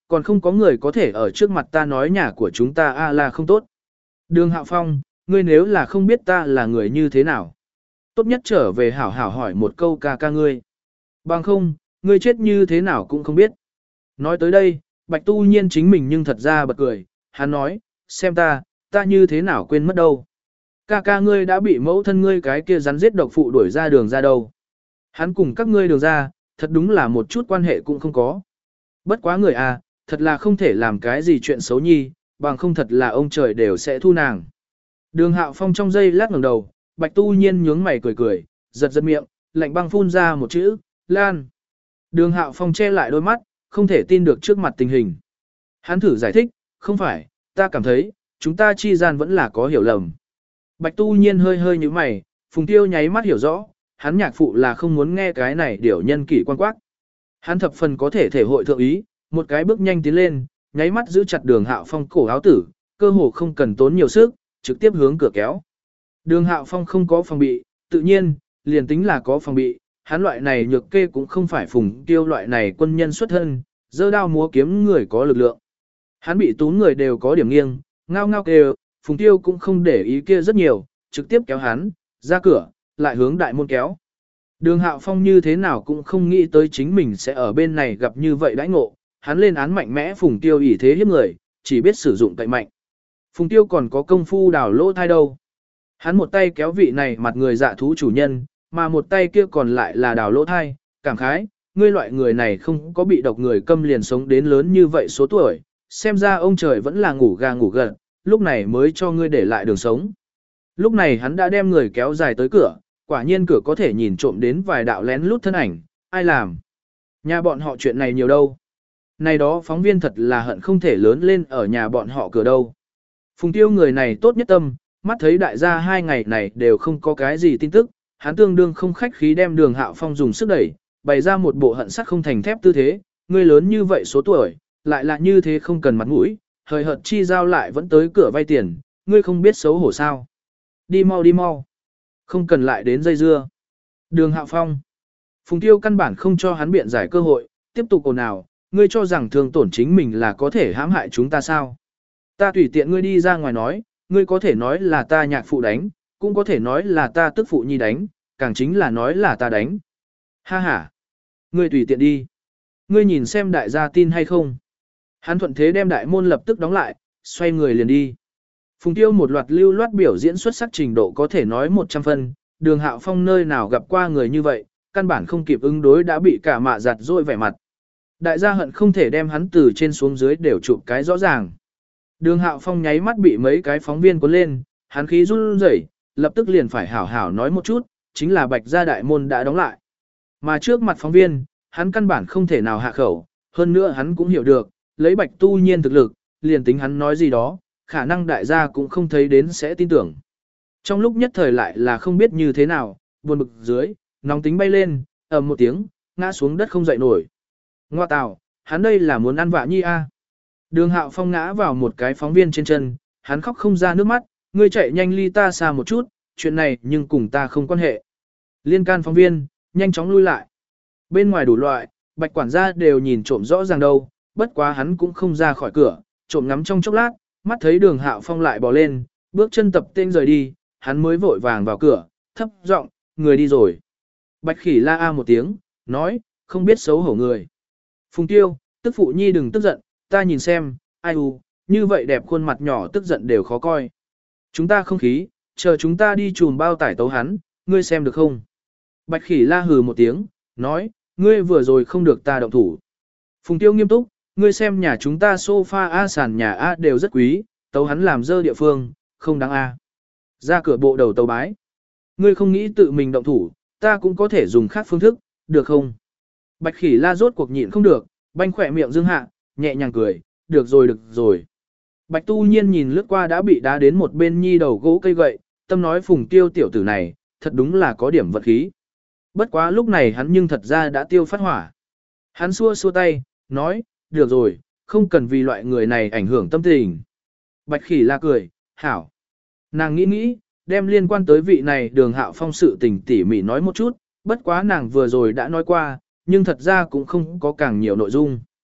còn không có người có thể ở trước mặt ta nói nhà của chúng ta là không tốt. Đường Hạo Phong, ngươi nếu là không biết ta là người như thế nào, tốt nhất trở về hảo hảo hỏi một câu ca ca ngươi. Bằng không, ngươi chết như thế nào cũng không biết. Nói tới đây, Bạch Tu Nhiên chính mình nhưng thật ra bật cười, hắn nói, xem ta như thế nào quên mất đâu. Ca ca ngươi đã bị mẫu thân ngươi cái kia rắn giết độc phụ đuổi ra đường ra đâu. Hắn cùng các ngươi đường ra, thật đúng là một chút quan hệ cũng không có. Bất quá người à, thật là không thể làm cái gì chuyện xấu nhi, bằng không thật là ông trời đều sẽ thu nàng. Đường Hạo Phong trong giây lát ngẩng đầu, Bạch Tu Nhiên nhướng mày cười cười, giật giật miệng, lạnh băng phun ra một chữ, Lan. Đường Hạo Phong che lại đôi mắt, không thể tin được trước mặt tình hình. Hắn thử giải thích, không phải, ta cảm thấy, chúng ta chi gian vẫn là có hiểu lầm. Bạch Tu Nhiên hơi hơi như mày, Phùng Tiêu nháy mắt hiểu rõ, hắn nhạc phụ là không muốn nghe cái này điểu nhân kỷ quan quát. Hắn thập phần có thể thể hội thượng ý, một cái bước nhanh tiến lên, nháy mắt giữ chặt Đường Hạo Phong cổ áo tử, cơ hồ không cần tốn nhiều sức, trực tiếp hướng cửa kéo. Đường Hạo Phong không có phòng bị, tự nhiên, liền tính là có phòng bị, hắn loại này nhược kê cũng không phải Phùng Tiêu loại này quân nhân xuất thân, giơ đao múa kiếm người có lực lượng. Hắn bị tú người đều có điểm nghiêng, ngao ngao kêu, Phùng Tiêu cũng không để ý kia rất nhiều, trực tiếp kéo hắn, ra cửa, lại hướng đại môn kéo. Đường Hạo Phong như thế nào cũng không nghĩ tới chính mình sẽ ở bên này gặp như vậy đãi ngộ, hắn lên án mạnh mẽ Phùng Tiêu ỷ thế hiếp người, chỉ biết sử dụng cậy mạnh. Phùng Tiêu còn có công phu đào lỗ thai đâu. Hắn một tay kéo vị này mặt người dạ thú chủ nhân, mà một tay kia còn lại là đào lỗ thai, cảm khái, ngươi loại người này không có bị độc người câm liền sống đến lớn như vậy số tuổi, xem ra ông trời vẫn là ngủ gà ngủ gật, lúc này mới cho ngươi để lại đường sống. Lúc này hắn đã đem người kéo dài tới cửa, quả nhiên cửa có thể nhìn trộm đến vài đạo lén lút thân ảnh, ai làm. Nhà bọn họ chuyện này nhiều đâu. Này đó phóng viên thật là hận không thể lớn lên ở nhà bọn họ cửa đâu. Phùng Tiêu người này tốt nhất tâm, mắt thấy đại gia 2 ngày này đều không có cái gì tin tức, hắn tương đương không khách khí đem Đường Hạo Phong dùng sức đẩy, bày ra một bộ hận sắt không thành thép tư thế, ngươi lớn như vậy số tuổi, lại là như thế không cần mặt mũi, hời hợt chi giao lại vẫn tới cửa vay tiền, ngươi không biết xấu hổ sao. Đi mau, không cần lại đến dây dưa. Đường Hạo Phong. Phùng Tiêu căn bản không cho hắn biện giải cơ hội, tiếp tục ồn ào, ngươi cho rằng thương tổn chính mình là có thể hãm hại chúng ta sao. Ta tùy tiện ngươi đi ra ngoài nói, ngươi có thể nói là ta nhạc phụ đánh, cũng có thể nói là ta tức phụ nhi đánh, càng chính là nói là ta đánh. Ha ha, ngươi tùy tiện đi. Ngươi nhìn xem đại gia tin hay không. Hắn thuận thế đem đại môn lập tức đóng lại, xoay người liền đi. Phùng Tiêu một loạt lưu loát biểu diễn xuất sắc trình độ có thể nói 100 phân, Đường Hạo Phong nơi nào gặp qua người như vậy, căn bản không kịp ứng đối đã bị cả mạ giặt rôi vẻ mặt. Đại gia hận không thể đem hắn từ trên xuống dưới đều chụp cái rõ ràng. Đường Hạo Phong nháy mắt bị mấy cái phóng viên cuốn lên, hắn khí run rẩy, lập tức liền phải hảo hảo nói một chút, chính là Bạch gia đại môn đã đóng lại. Mà trước mặt phóng viên, hắn căn bản không thể nào hạ khẩu, hơn nữa hắn cũng hiểu được, lấy Bạch Tu Nhiên thực lực, liền tính hắn nói gì đó, khả năng đại gia cũng không thấy đến sẽ tin tưởng. Trong lúc nhất thời lại là không biết như thế nào, buồn bực dưới, nóng tính bay lên, ầm một tiếng, ngã xuống đất không dậy nổi. Ngoa tào, hắn đây là muốn ăn vạ nhi a. Đường Hạo Phong ngã vào một cái phóng viên trên chân, hắn khóc không ra nước mắt, ngươi chạy nhanh ly ta xa một chút, chuyện này nhưng cùng ta không quan hệ. Liên can phóng viên, nhanh chóng lui lại. Bên ngoài đủ loại, Bạch quản gia đều nhìn trộm rõ ràng đâu, bất quá hắn cũng không ra khỏi cửa, trộm ngắm trong chốc lát, mắt thấy Đường Hạo Phong lại bò lên, bước chân tập tên rời đi, hắn mới vội vàng vào cửa, thấp giọng, người đi rồi. Bạch Khỉ la a một tiếng, nói, không biết xấu hổ người. Phùng Tiêu, tức phụ nhi đừng tức giận, ta nhìn xem, ai u, như vậy đẹp khuôn mặt nhỏ tức giận đều khó coi. Chúng ta không khí, chờ chúng ta đi chùm bao tải tấu hắn, ngươi xem được không? Bạch Khỉ la hừ một tiếng, nói, ngươi vừa rồi không được ta động thủ. Phùng Tiêu nghiêm túc, ngươi xem nhà chúng ta sofa A sàn nhà A đều rất quý, tấu hắn làm dơ địa phương, không đáng A. Ra cửa bộ đầu tấu bái. Ngươi không nghĩ tự mình động thủ, ta cũng có thể dùng khác phương thức, được không? Bạch Khỉ la rốt cuộc nhịn không được, banh khỏe miệng dương hạ, nhẹ nhàng cười, được rồi. Bạch Tu Nhiên nhìn lướt qua đã bị đá đến một bên nhi đầu gỗ cây gậy, tâm nói Phùng Tiêu tiểu tử này, thật đúng là có điểm vật khí. Bất quá lúc này hắn nhưng thật ra đã tiêu phát hỏa. Hắn xua xua tay, nói, được rồi, không cần vì loại người này ảnh hưởng tâm tình. Bạch Khỉ la cười, hảo. Nàng nghĩ, đem liên quan tới vị này Đường Hạo Phong sự tình tỉ mỉ nói một chút, bất quá nàng vừa rồi đã nói qua, nhưng thật ra cũng không có càng nhiều nội dung.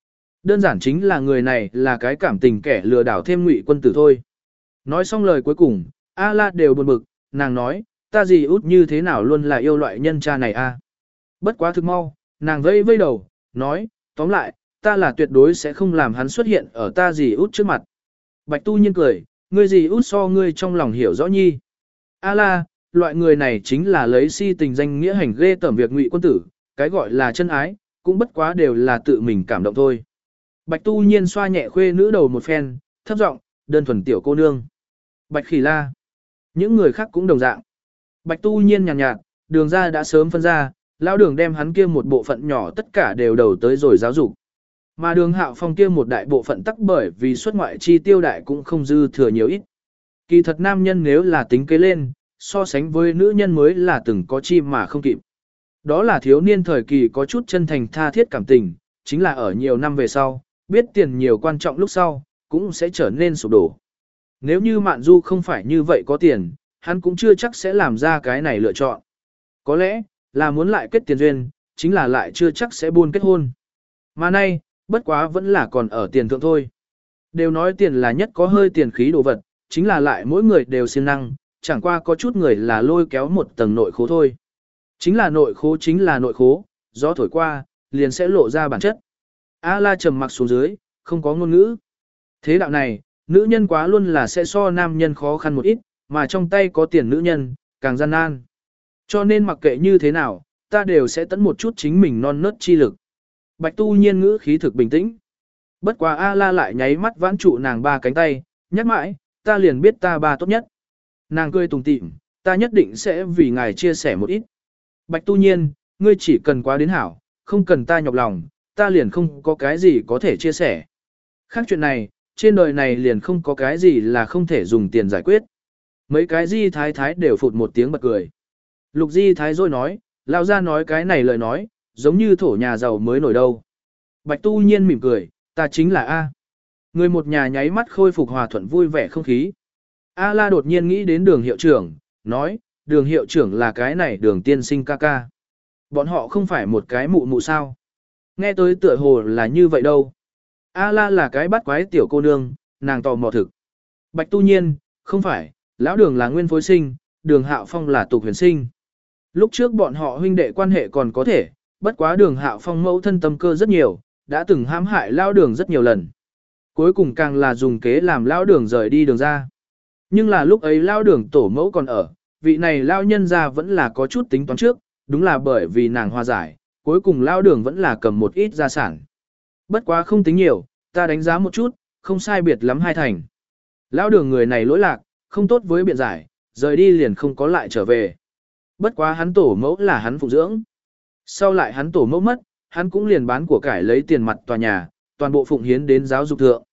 Đơn giản chính là người này là cái cảm tình kẻ lừa đảo thêm ngụy quân tử thôi. Nói xong lời cuối cùng, A La đều buồn bực, nàng nói, ta gì út như thế nào luôn là yêu loại nhân cha này a. Bất quá thực mau, nàng vây vây đầu, nói, tóm lại, ta là tuyệt đối sẽ không làm hắn xuất hiện ở ta gì út trước mặt. Bạch Tu Nhiên cười, ngươi gì út so ngươi trong lòng hiểu rõ nhi. A La, loại người này chính là lấy si tình danh nghĩa hành ghê tởm việc ngụy quân tử, cái gọi là chân ái, cũng bất quá đều là tự mình cảm động thôi. Bạch Tu Nhiên xoa nhẹ khuê nữ đầu một phen, thấp giọng, đơn thuần tiểu cô nương. Bạch Khỉ La. Những người khác cũng đồng dạng. Bạch Tu Nhiên nhàn nhạt, đường ra đã sớm phân ra, lão đường đem hắn kia một bộ phận nhỏ tất cả đều đầu tới rồi giáo dục. Mà đường Hạo Phong kia một đại bộ phận tắc bởi vì xuất ngoại chi tiêu đại cũng không dư thừa nhiều ít. Kỳ thật nam nhân nếu là tính kế lên, so sánh với nữ nhân mới là từng có chi mà không kịp. Đó là thiếu niên thời kỳ có chút chân thành tha thiết cảm tình, chính là ở nhiều năm về sau, biết tiền nhiều quan trọng lúc sau, cũng sẽ trở nên sụp đổ. Nếu như Mạn Du không phải như vậy có tiền, hắn cũng chưa chắc sẽ làm ra cái này lựa chọn. Có lẽ, là muốn lại kết tiền duyên, chính là lại chưa chắc sẽ buôn kết hôn. Mà nay, bất quá vẫn là còn ở tiền thượng thôi. Đều nói tiền là nhất có hơi tiền khí đồ vật, chính là lại mỗi người đều siêng năng, chẳng qua có chút người là lôi kéo một tầng nội khố thôi. Chính là nội khố, gió thổi qua, liền sẽ lộ ra bản chất. A La trầm mặc xuống dưới, không có ngôn ngữ. Thế đạo này, nữ nhân quá luôn là sẽ so nam nhân khó khăn một ít, mà trong tay có tiền nữ nhân, càng gian nan. Cho nên mặc kệ như thế nào, ta đều sẽ tận một chút chính mình non nớt chi lực. Bạch Tu Nhiên ngữ khí thực bình tĩnh. Bất quá A La lại nháy mắt vãn trụ nàng ba cánh tay, nhắc mãi, ta liền biết ta ba tốt nhất. Nàng cười tủm tỉm, ta nhất định sẽ vì ngài chia sẻ một ít. Bạch Tu Nhiên, ngươi chỉ cần quá đến hảo, không cần ta nhọc lòng, ta liền không có cái gì có thể chia sẻ. Khác chuyện này, trên đời này liền không có cái gì là không thể dùng tiền giải quyết. Mấy cái Di Thái Thái đều phụt một tiếng bật cười. Lục Di Thái rồi nói, lao ra nói cái này lời nói, giống như thổ nhà giàu mới nổi đâu. Bạch Tu Nhiên mỉm cười, ta chính là A. Người một nhà nháy mắt khôi phục hòa thuận vui vẻ không khí. A La đột nhiên nghĩ đến đường hiệu trưởng, nói, đường hiệu trưởng là cái này đường tiên sinh ca ca. Bọn họ không phải một cái mụ mụ sao. Nghe tới tựa hồ là như vậy đâu. A La là cái bắt quái tiểu cô nương, nàng tò mò thực. Bạch Tu Nhiên, không phải, lão đường là nguyên phối sinh, đường Hạo Phong là tục huyền sinh. Lúc trước bọn họ huynh đệ quan hệ còn có thể, bất quá đường Hạo Phong mẫu thân tâm cơ rất nhiều, đã từng hãm hại lão đường rất nhiều lần. Cuối cùng càng là dùng kế làm lão đường rời đi đường ra. Nhưng là lúc ấy lão đường tổ mẫu còn ở, vị này lão nhân ra vẫn là có chút tính toán trước, đúng là bởi vì nàng hòa giải, cuối cùng lão đường vẫn là cầm một ít gia sản. Bất quá không tính nhiều, ta đánh giá một chút, không sai biệt lắm hai thành. Lão đường người này lỗi lạc, không tốt với biện giải, rời đi liền không có lại trở về. Bất quá hắn tổ mẫu là hắn phụ dưỡng. Sau lại hắn tổ mẫu mất, hắn cũng liền bán của cải lấy tiền mặt tòa nhà, toàn bộ phụng hiến đến giáo dục thượng.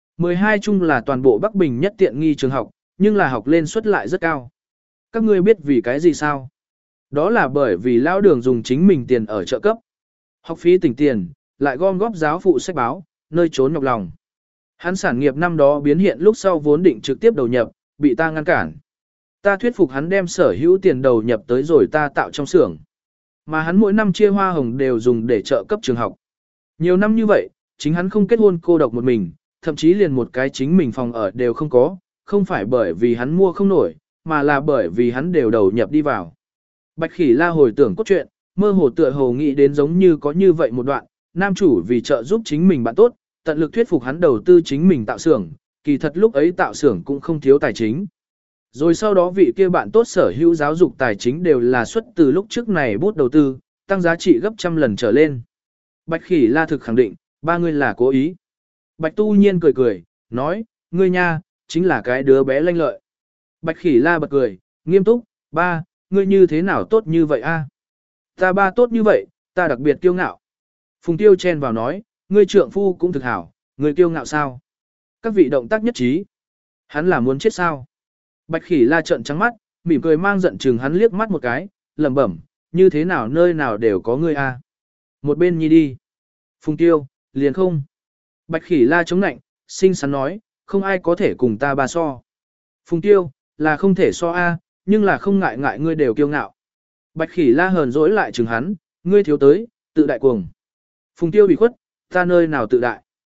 12 chung là toàn bộ Bắc Bình nhất tiện nghi trường học, nhưng là học lên suất lại rất cao. Các ngươi biết vì cái gì sao? Đó là bởi vì lão đường dùng chính mình tiền ở trợ cấp. Học phí tỉnh tiền, lại gom góp giáo phụ sách báo, nơi trốn nhọc lòng. Hắn sản nghiệp năm đó biến hiện lúc sau vốn định trực tiếp đầu nhập, bị ta ngăn cản. Ta thuyết phục hắn đem sở hữu tiền đầu nhập tới rồi ta tạo trong xưởng. Mà hắn mỗi năm chia hoa hồng đều dùng để trợ cấp trường học. Nhiều năm như vậy, chính hắn không kết hôn cô độc một mình, thậm chí liền một cái chính mình phòng ở đều không có, không phải bởi vì hắn mua không nổi, mà là bởi vì hắn đều đầu nhập đi vào. Bạch Khỉ La hồi tưởng cốt truyện, mơ hồ tựa hồ nghĩ đến giống như có như vậy một đoạn, nam chủ vì trợ giúp chính mình bạn tốt, tận lực thuyết phục hắn đầu tư chính mình tạo xưởng, kỳ thật lúc ấy tạo xưởng cũng không thiếu tài chính. Rồi sau đó vị kia bạn tốt sở hữu giáo dục tài chính đều là xuất từ lúc trước này bút đầu tư, tăng giá trị gấp trăm lần trở lên. Bạch Khỉ La thực khẳng định, ba người là cố ý. Bạch Tu Nhiên cười cười, nói, ngươi nha, chính là cái đứa bé lanh lợi. Bạch Khỉ La bật cười, nghiêm túc, ba, ngươi như thế nào tốt như vậy a? Ta ba tốt như vậy, ta đặc biệt kiêu ngạo. Phùng Tiêu chen vào nói, ngươi trượng phu cũng thực hảo, ngươi kiêu ngạo sao? Các vị động tác nhất trí. Hắn là muốn chết sao? Bạch Khỉ La trợn trắng mắt, mỉm cười mang giận chừng hắn liếc mắt một cái, lẩm bẩm, như thế nào nơi nào đều có ngươi a. Một bên nhi đi. Phùng Tiêu, liền không. Bạch Khỉ La chống nạnh, xinh xắn nói, không ai có thể cùng ta ba so. Phùng Tiêu, là không thể so a, nhưng là không ngại ngại ngươi đều kiêu ngạo. Bạch Khỉ La hờn dỗi lại chừng hắn, ngươi thiếu tới, tự đại cuồng. Phùng Tiêu bị khuất, ta nơi nào tự đại.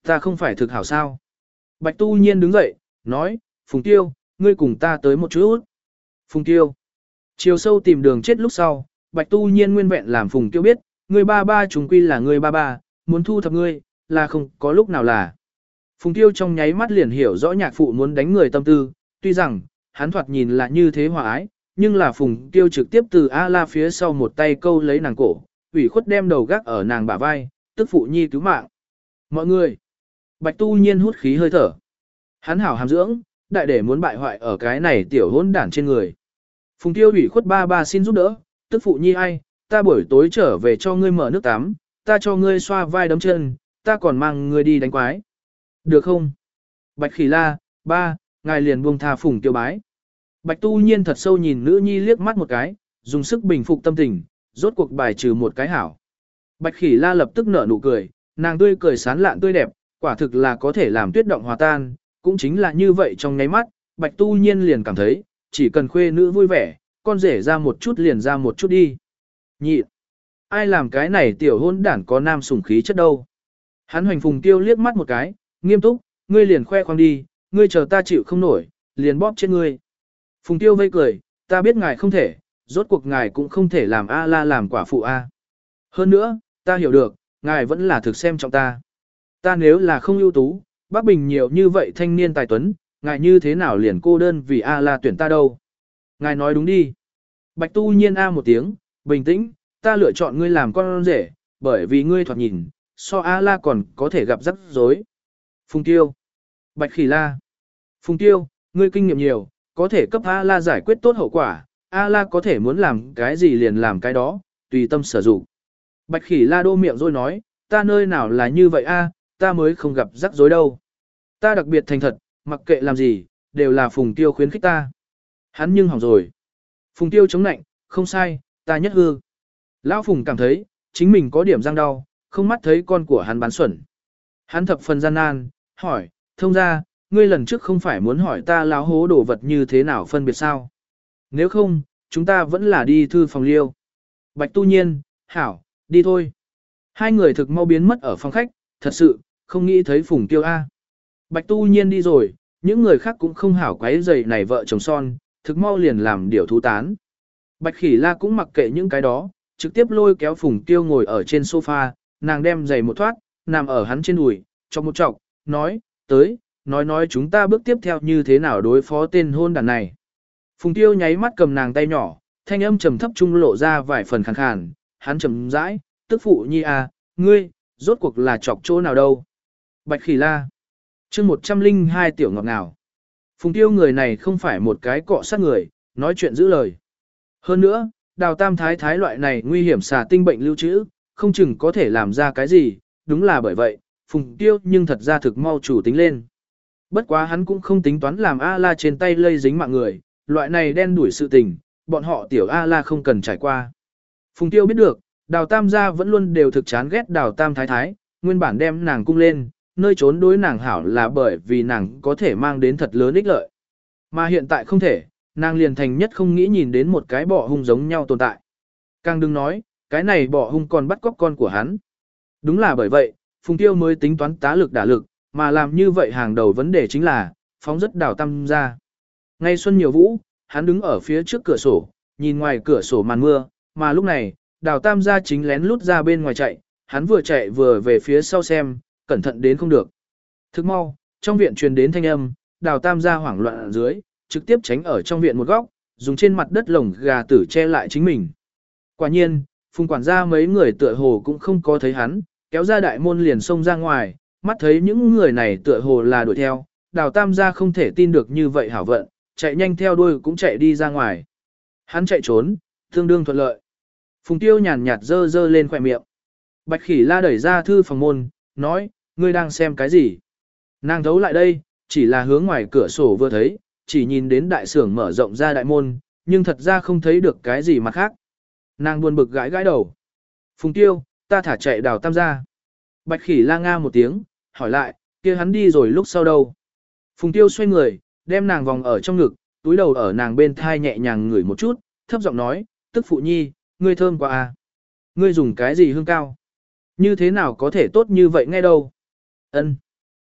ta không phải thực hảo sao. Bạch Tu Nhiên đứng dậy, nói, Phùng Tiêu, ngươi cùng ta tới một chút. Phùng Tiêu. Chiều sâu tìm đường chết lúc sau, Bạch Tu Nhiên nguyên vẹn làm Phùng Tiêu biết, ngươi ba ba chúng quy là ngươi ba ba, muốn thu thập ngươi, là không có lúc nào là. Phùng Tiêu trong nháy mắt liền hiểu rõ nhạc phụ muốn đánh người tâm tư, tuy rằng, hắn thoạt nhìn là như thế hòa ái, nhưng là Phùng Tiêu trực tiếp từ A-la phía sau một tay câu lấy nàng cổ, ủy khuất đem đầu gác ở nàng bả vai, tức phụ nhi cứu mạng. Mọi người. Bạch Tu Nhiên hút khí hơi thở. Hắn hảo hàm dưỡng, đại để muốn bại hoại ở cái này tiểu hỗn đản trên người. Phùng Tiêu ủy khuất ba ba xin giúp đỡ, tức phụ nhi ai, ta buổi tối trở về cho ngươi mở nước tắm, ta cho ngươi xoa vai đấm chân, ta còn mang ngươi đi đánh quái. Được không? Bạch Khỉ la, ba, ngài liền buông tha Phùng Tiêu bái. Bạch Tu Nhiên thật sâu nhìn nữ nhi liếc mắt một cái, dùng sức bình phục tâm tình, rốt cuộc bài trừ một cái hảo. Bạch Khỉ la lập tức nở nụ cười, nàng tươi cười sán lạn tươi đẹp, quả thực là có thể làm tuyết động hòa tan, cũng chính là như vậy trong nháy mắt, Bạch Tu Nhiên liền cảm thấy, chỉ cần khuê nữ vui vẻ, con rể ra một chút liền ra một chút đi. Nhị, ai làm cái này tiểu hôn đản có nam sủng khí chất đâu. Hắn hoành Phùng Tiêu liếc mắt một cái, nghiêm túc, ngươi liền khoe khoang đi, ngươi chờ ta chịu không nổi, liền bóp chết ngươi. Phùng Tiêu vây cười, ta biết ngài không thể, rốt cuộc ngài cũng không thể làm A-la làm quả phụ A. Hơn nữa, ta hiểu được, ngài vẫn là thực xem trọng ta. Ta nếu là không ưu tú, Bắc Bình nhiều như vậy thanh niên tài tuấn, ngài như thế nào liền cô đơn vì A-la tuyển ta đâu. Ngài nói đúng đi. Bạch Tu Nhiên A một tiếng, bình tĩnh, ta lựa chọn ngươi làm con rể, bởi vì ngươi thoạt nhìn, so A-la còn có thể gặp rắc rối. Phùng Tiêu. Bạch Khỉ la. Phùng Tiêu, ngươi kinh nghiệm nhiều, có thể cấp A-la giải quyết tốt hậu quả, A-la có thể muốn làm cái gì liền làm cái đó, tùy tâm sở dụng. Bạch Khỉ la đô miệng rồi nói, ta nơi nào là như vậy a, ta mới không gặp rắc rối đâu. Ta đặc biệt thành thật, mặc kệ làm gì, đều là Phùng Tiêu khuyến khích ta. Hắn nhưng hỏng rồi. Phùng Tiêu chống nạnh, không sai, ta nhất hư. Lão Phùng cảm thấy, chính mình có điểm răng đau, không mắt thấy con của hắn bán xuẩn. Hắn thập phần gian nan, hỏi, thông ra, ngươi lần trước không phải muốn hỏi ta láo hố đồ vật như thế nào phân biệt sao? Nếu không, chúng ta vẫn là đi thư phòng liêu. Bạch Tu Nhiên, hảo, đi thôi. Hai người thực mau biến mất ở phòng khách, thật sự, không nghĩ thấy Phùng Tiêu A. Bạch Tu Nhiên đi rồi, những người khác cũng không hảo quấy rầy này vợ chồng son, thực mau liền làm điều thú tán. Bạch Khỉ la cũng mặc kệ những cái đó, trực tiếp lôi kéo Phùng Tiêu ngồi ở trên sofa, nàng đem giày một thoát, nằm ở hắn trên đùi, cho một chọc, nói, tới, nói chúng ta bước tiếp theo như thế nào đối phó tên hôn đàn này. Phùng Tiêu nháy mắt cầm nàng tay nhỏ, thanh âm trầm thấp trung lộ ra vài phần khàn khàn, hắn trầm rãi, tức phụ nhi à, ngươi, rốt cuộc là chọc chỗ nào đâu. Bạch Khỉ la. Chương 102 tiểu ngọt nào. Phùng Tiêu người này không phải một cái cọ sát người, nói chuyện giữ lời. Hơn nữa, Đào Tam Thái Thái loại này nguy hiểm xà tinh bệnh lưu trữ, không chừng có thể làm ra cái gì, đúng là bởi vậy, Phùng Tiêu nhưng thật ra thực mau chủ tính lên. Bất quá hắn cũng không tính toán làm A-la trên tay lây dính mạng người, loại này đen đuổi sự tình, bọn họ tiểu A-la không cần trải qua. Phùng Tiêu biết được, Đào Tam gia vẫn luôn đều thực chán ghét Đào Tam Thái Thái, nguyên bản đem nàng cung lên, nơi trốn đối nàng hảo là bởi vì nàng có thể mang đến thật lớn ích lợi. Mà hiện tại không thể, nàng liền thành nhất không nghĩ nhìn đến một cái bọ hung giống nhau tồn tại. Càng đừng nói, cái này bọ hung còn bắt cóc con của hắn. Đúng là bởi vậy, Phùng Tiêu mới tính toán tá lực đả lực, mà làm như vậy hàng đầu vấn đề chính là, phóng rất Đào Tam ra. Ngay xuân nhiều vũ, hắn đứng ở phía trước cửa sổ, nhìn ngoài cửa sổ màn mưa, mà lúc này, Đào Tam gia chính lén lút ra bên ngoài chạy, hắn vừa chạy vừa về phía sau xem, cẩn thận đến không được. Thức mau, trong viện truyền đến thanh âm, Đào Tam gia hoảng loạn ở dưới, trực tiếp tránh ở trong viện một góc, dùng trên mặt đất lồng gà tử che lại chính mình. Quả nhiên, Phùng quản gia mấy người tựa hồ cũng không có thấy hắn, kéo ra đại môn liền xông ra ngoài, mắt thấy những người này tựa hồ là đuổi theo, Đào Tam gia không thể tin được như vậy hảo vận, chạy nhanh theo đuôi cũng chạy đi ra ngoài. Hắn chạy trốn, tương đương thuận lợi. Phùng Tiêu nhàn nhạt dơ lên khỏe miệng. Bạch Khỉ la đẩy ra thư phòng môn, nói, ngươi đang xem cái gì? Nàng thấu lại đây, chỉ là hướng ngoài cửa sổ vừa thấy, chỉ nhìn đến đại sưởng mở rộng ra đại môn, nhưng thật ra không thấy được cái gì mặt khác. Nàng buồn bực gãi đầu. Phùng Tiêu, ta thả chạy Đào Tam gia. Bạch Khỉ la nga một tiếng, hỏi lại, kia hắn đi rồi lúc sau đâu? Phùng Tiêu xoay người, đem nàng vòng ở trong ngực, túi đầu ở nàng bên thai nhẹ nhàng ngửi một chút, thấp giọng nói, tức phụ nhi, ngươi thơm quá à? Ngươi dùng cái gì hương cao? Như thế nào có thể tốt như vậy nghe đâu? Ân.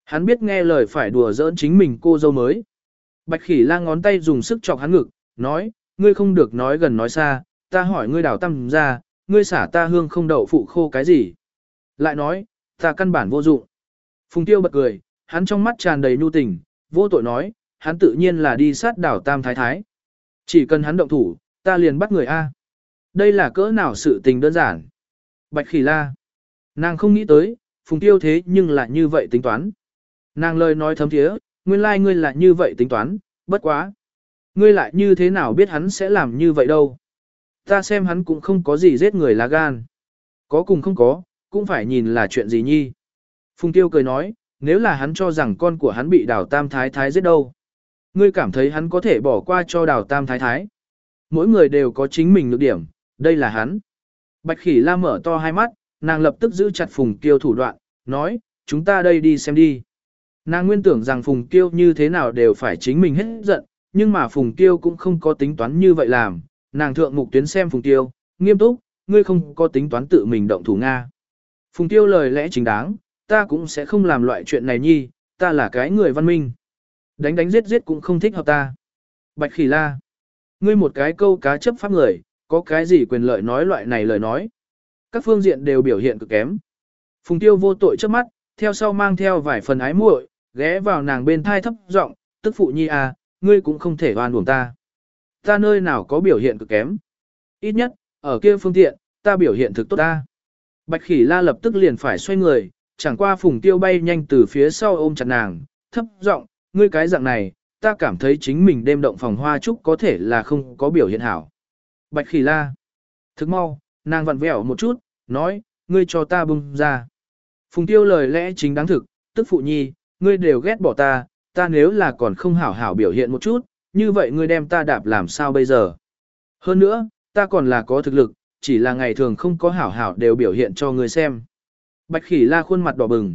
Hắn biết nghe lời phải đùa giỡn chính mình cô dâu mới. Bạch Khỉ La ngón tay dùng sức chọc hắn ngực, nói, ngươi không được nói gần nói xa, ta hỏi ngươi đào tam ra, ngươi xả ta hương không đậu phụ khô cái gì. Lại nói, ta căn bản vô dụng. Phùng Tiêu bật cười, hắn trong mắt tràn đầy nhu tình, vô tội nói, hắn tự nhiên là đi sát đảo tam thái thái. Chỉ cần hắn động thủ, ta liền bắt người A. Đây là cỡ nào sự tình đơn giản. Bạch Khỉ La. Nàng không nghĩ tới, Phùng Tiêu thế nhưng lại như vậy tính toán. Nàng lời nói thấm thiế, nguyên lai ngươi là như vậy tính toán, bất quá. Ngươi lại như thế nào biết hắn sẽ làm như vậy đâu. Ta xem hắn cũng không có gì giết người lá gan. Có cùng không có, cũng phải nhìn là chuyện gì nhi. Phùng Tiêu cười nói, nếu là hắn cho rằng con của hắn bị đào tam thái thái giết đâu. Ngươi cảm thấy hắn có thể bỏ qua cho đào tam thái thái. Mỗi người đều có chính mình nhược điểm, đây là hắn. Bạch Khỉ La mở to hai mắt, nàng lập tức giữ chặt Phùng Tiêu thủ đoạn, nói, chúng ta đây đi xem đi. Nàng nguyên tưởng rằng Phùng Tiêu như thế nào đều phải chính mình hết giận, nhưng mà Phùng Tiêu cũng không có tính toán như vậy làm. Nàng thượng mục tuyến xem Phùng Tiêu, nghiêm túc, ngươi không có tính toán tự mình động thủ Nga. Phùng Tiêu lời lẽ chính đáng, ta cũng sẽ không làm loại chuyện này nhi, ta là cái người văn minh. Đánh đánh giết giết cũng không thích hợp ta. Bạch Khỉ La, ngươi một cái câu cá chấp pháp người, có cái gì quyền lợi nói loại này lời nói. Các phương diện đều biểu hiện cực kém. Phùng Tiêu vô tội trước mắt, theo sau mang theo vài phần ái muội, ghé vào nàng bên thai thấp giọng, tức phụ nhi à, ngươi cũng không thể oan uổng ta. Ta nơi nào có biểu hiện cực kém. Ít nhất, ở kia phương tiện, ta biểu hiện thực tốt ta. Bạch Khỉ La lập tức liền phải xoay người, chẳng qua Phùng Tiêu bay nhanh từ phía sau ôm chặt nàng, thấp giọng, ngươi cái dạng này, ta cảm thấy chính mình đêm động phòng hoa trúc có thể là không có biểu hiện hảo. Bạch Khỉ La. Thức mau, nàng vặn vẹo một chút, nói, ngươi cho ta bung ra. Phùng Tiêu lời lẽ chính đáng thực, tức phụ nhi, ngươi đều ghét bỏ ta, ta nếu là còn không hảo hảo biểu hiện một chút, như vậy ngươi đem ta đạp làm sao bây giờ. Hơn nữa, ta còn là có thực lực, chỉ là ngày thường không có hảo hảo đều biểu hiện cho ngươi xem. Bạch Khỉ La khuôn mặt đỏ bừng,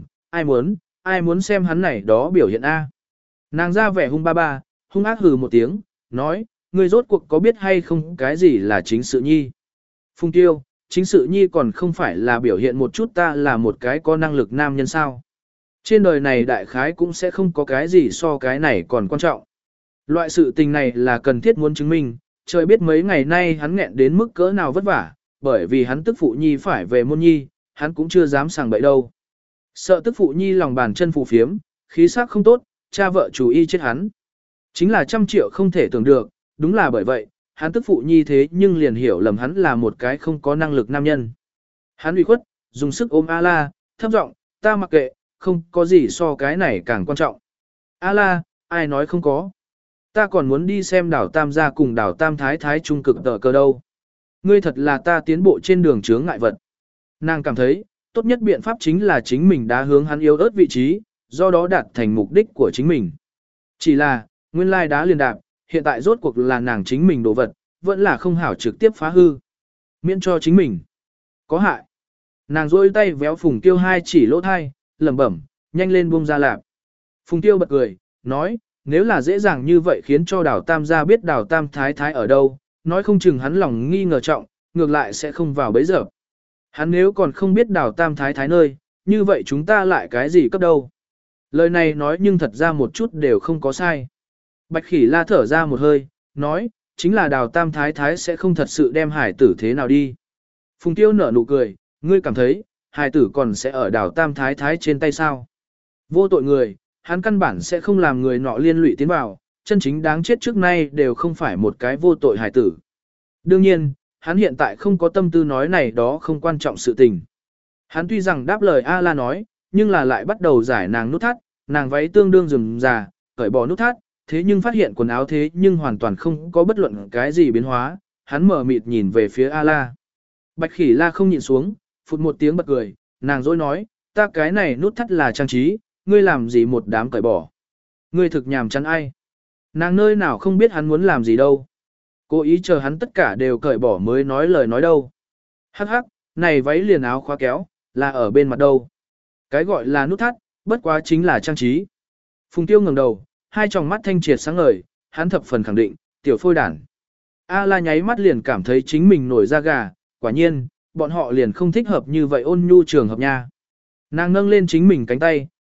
ai muốn xem hắn này đó biểu hiện A. Nàng ra vẻ hung ba ba, hung ác hừ một tiếng, nói, ngươi rốt cuộc có biết hay không cái gì là chính sự nhi. Phùng Tiêu, chính sự nhi còn không phải là biểu hiện một chút ta là một cái có năng lực nam nhân sao. Trên đời này đại khái cũng sẽ không có cái gì so cái này còn quan trọng. Loại sự tình này là cần thiết muốn chứng minh, trời biết mấy ngày nay hắn nghẹn đến mức cỡ nào vất vả, bởi vì hắn tức phụ nhi phải về môn nhi, hắn cũng chưa dám sàng bậy đâu. Sợ tức phụ nhi lòng bàn chân phù phiếm, khí sắc không tốt, cha vợ chủ y chết hắn. Chính là 100 triệu không thể tưởng được, đúng là bởi vậy, hắn tức phụ nhi thế nhưng liền hiểu lầm hắn là một cái không có năng lực nam nhân. Hắn ủy khuất, dùng sức ôm A-la, thấp giọng, ta mặc kệ, không có gì so cái này càng quan trọng. A-la, ai nói không có. Ta còn muốn đi xem đảo Tam gia cùng đảo Tam Thái Thái trung cực tờ cơ đâu. Ngươi thật là ta tiến bộ trên đường chướng ngại vật. Nàng cảm thấy, tốt nhất biện pháp chính là chính mình đã hướng hắn yếu ớt vị trí, do đó đạt thành mục đích của chính mình. Chỉ là, nguyên lai đá liền đạp, hiện tại rốt cuộc là nàng chính mình đồ vật, vẫn là không hảo trực tiếp phá hư. Miễn cho chính mình. Có hại. Nàng rôi tay véo Phùng Tiêu hai chỉ lỗ thai, lẩm bẩm, nhanh lên buông ra lạp. Phùng Tiêu bật cười, nói, nếu là dễ dàng như vậy khiến cho đảo Tam gia biết đảo Tam Thái Thái ở đâu, nói không chừng hắn lòng nghi ngờ trọng, ngược lại sẽ không vào bấy giờ. Hắn nếu còn không biết đảo Tam Thái Thái nơi, như vậy chúng ta lại cái gì cấp đâu. Lời này nói nhưng thật ra một chút đều không có sai. Bạch Khỉ La thở ra một hơi, nói, chính là đào Tam Thái Thái sẽ không thật sự đem hải tử thế nào đi. Phùng Tiêu nở nụ cười, ngươi cảm thấy, hải tử còn sẽ ở đào Tam Thái Thái trên tay sao. Vô tội người, hắn căn bản sẽ không làm người nọ liên lụy tiến vào, chân chính đáng chết trước nay đều không phải một cái vô tội hải tử. Đương nhiên, hắn hiện tại không có tâm tư nói này đó không quan trọng sự tình. Hắn tuy rằng đáp lời A-la nói, nhưng là lại bắt đầu giải nàng nút thắt, nàng váy tương đương rườm rà, cởi bỏ nút thắt, thế nhưng phát hiện quần áo thế nhưng hoàn toàn không có bất luận cái gì biến hóa, hắn mở mịt nhìn về phía A-la. Bạch Khỉ La không nhịn xuống, phụt một tiếng bật cười, nàng dối nói, ta cái này nút thắt là trang trí, ngươi làm gì một đám cởi bỏ. Ngươi thực nhàm chán ai. Nàng nơi nào không biết hắn muốn làm gì đâu. Cố ý chờ hắn tất cả đều cởi bỏ mới nói lời nói đâu. Hắc hắc, này váy liền áo khóa kéo, là ở bên mặt đâu. Cái gọi là nút thắt, bất quá chính là trang trí. Phùng Tiêu ngẩng đầu, hai tròng mắt thanh triệt sáng ngời, hắn thập phần khẳng định, tiểu phôi đản. A-la nháy mắt liền cảm thấy chính mình nổi da gà, quả nhiên, bọn họ liền không thích hợp như vậy ôn nhu trường hợp nha. Nàng nâng lên chính mình cánh tay,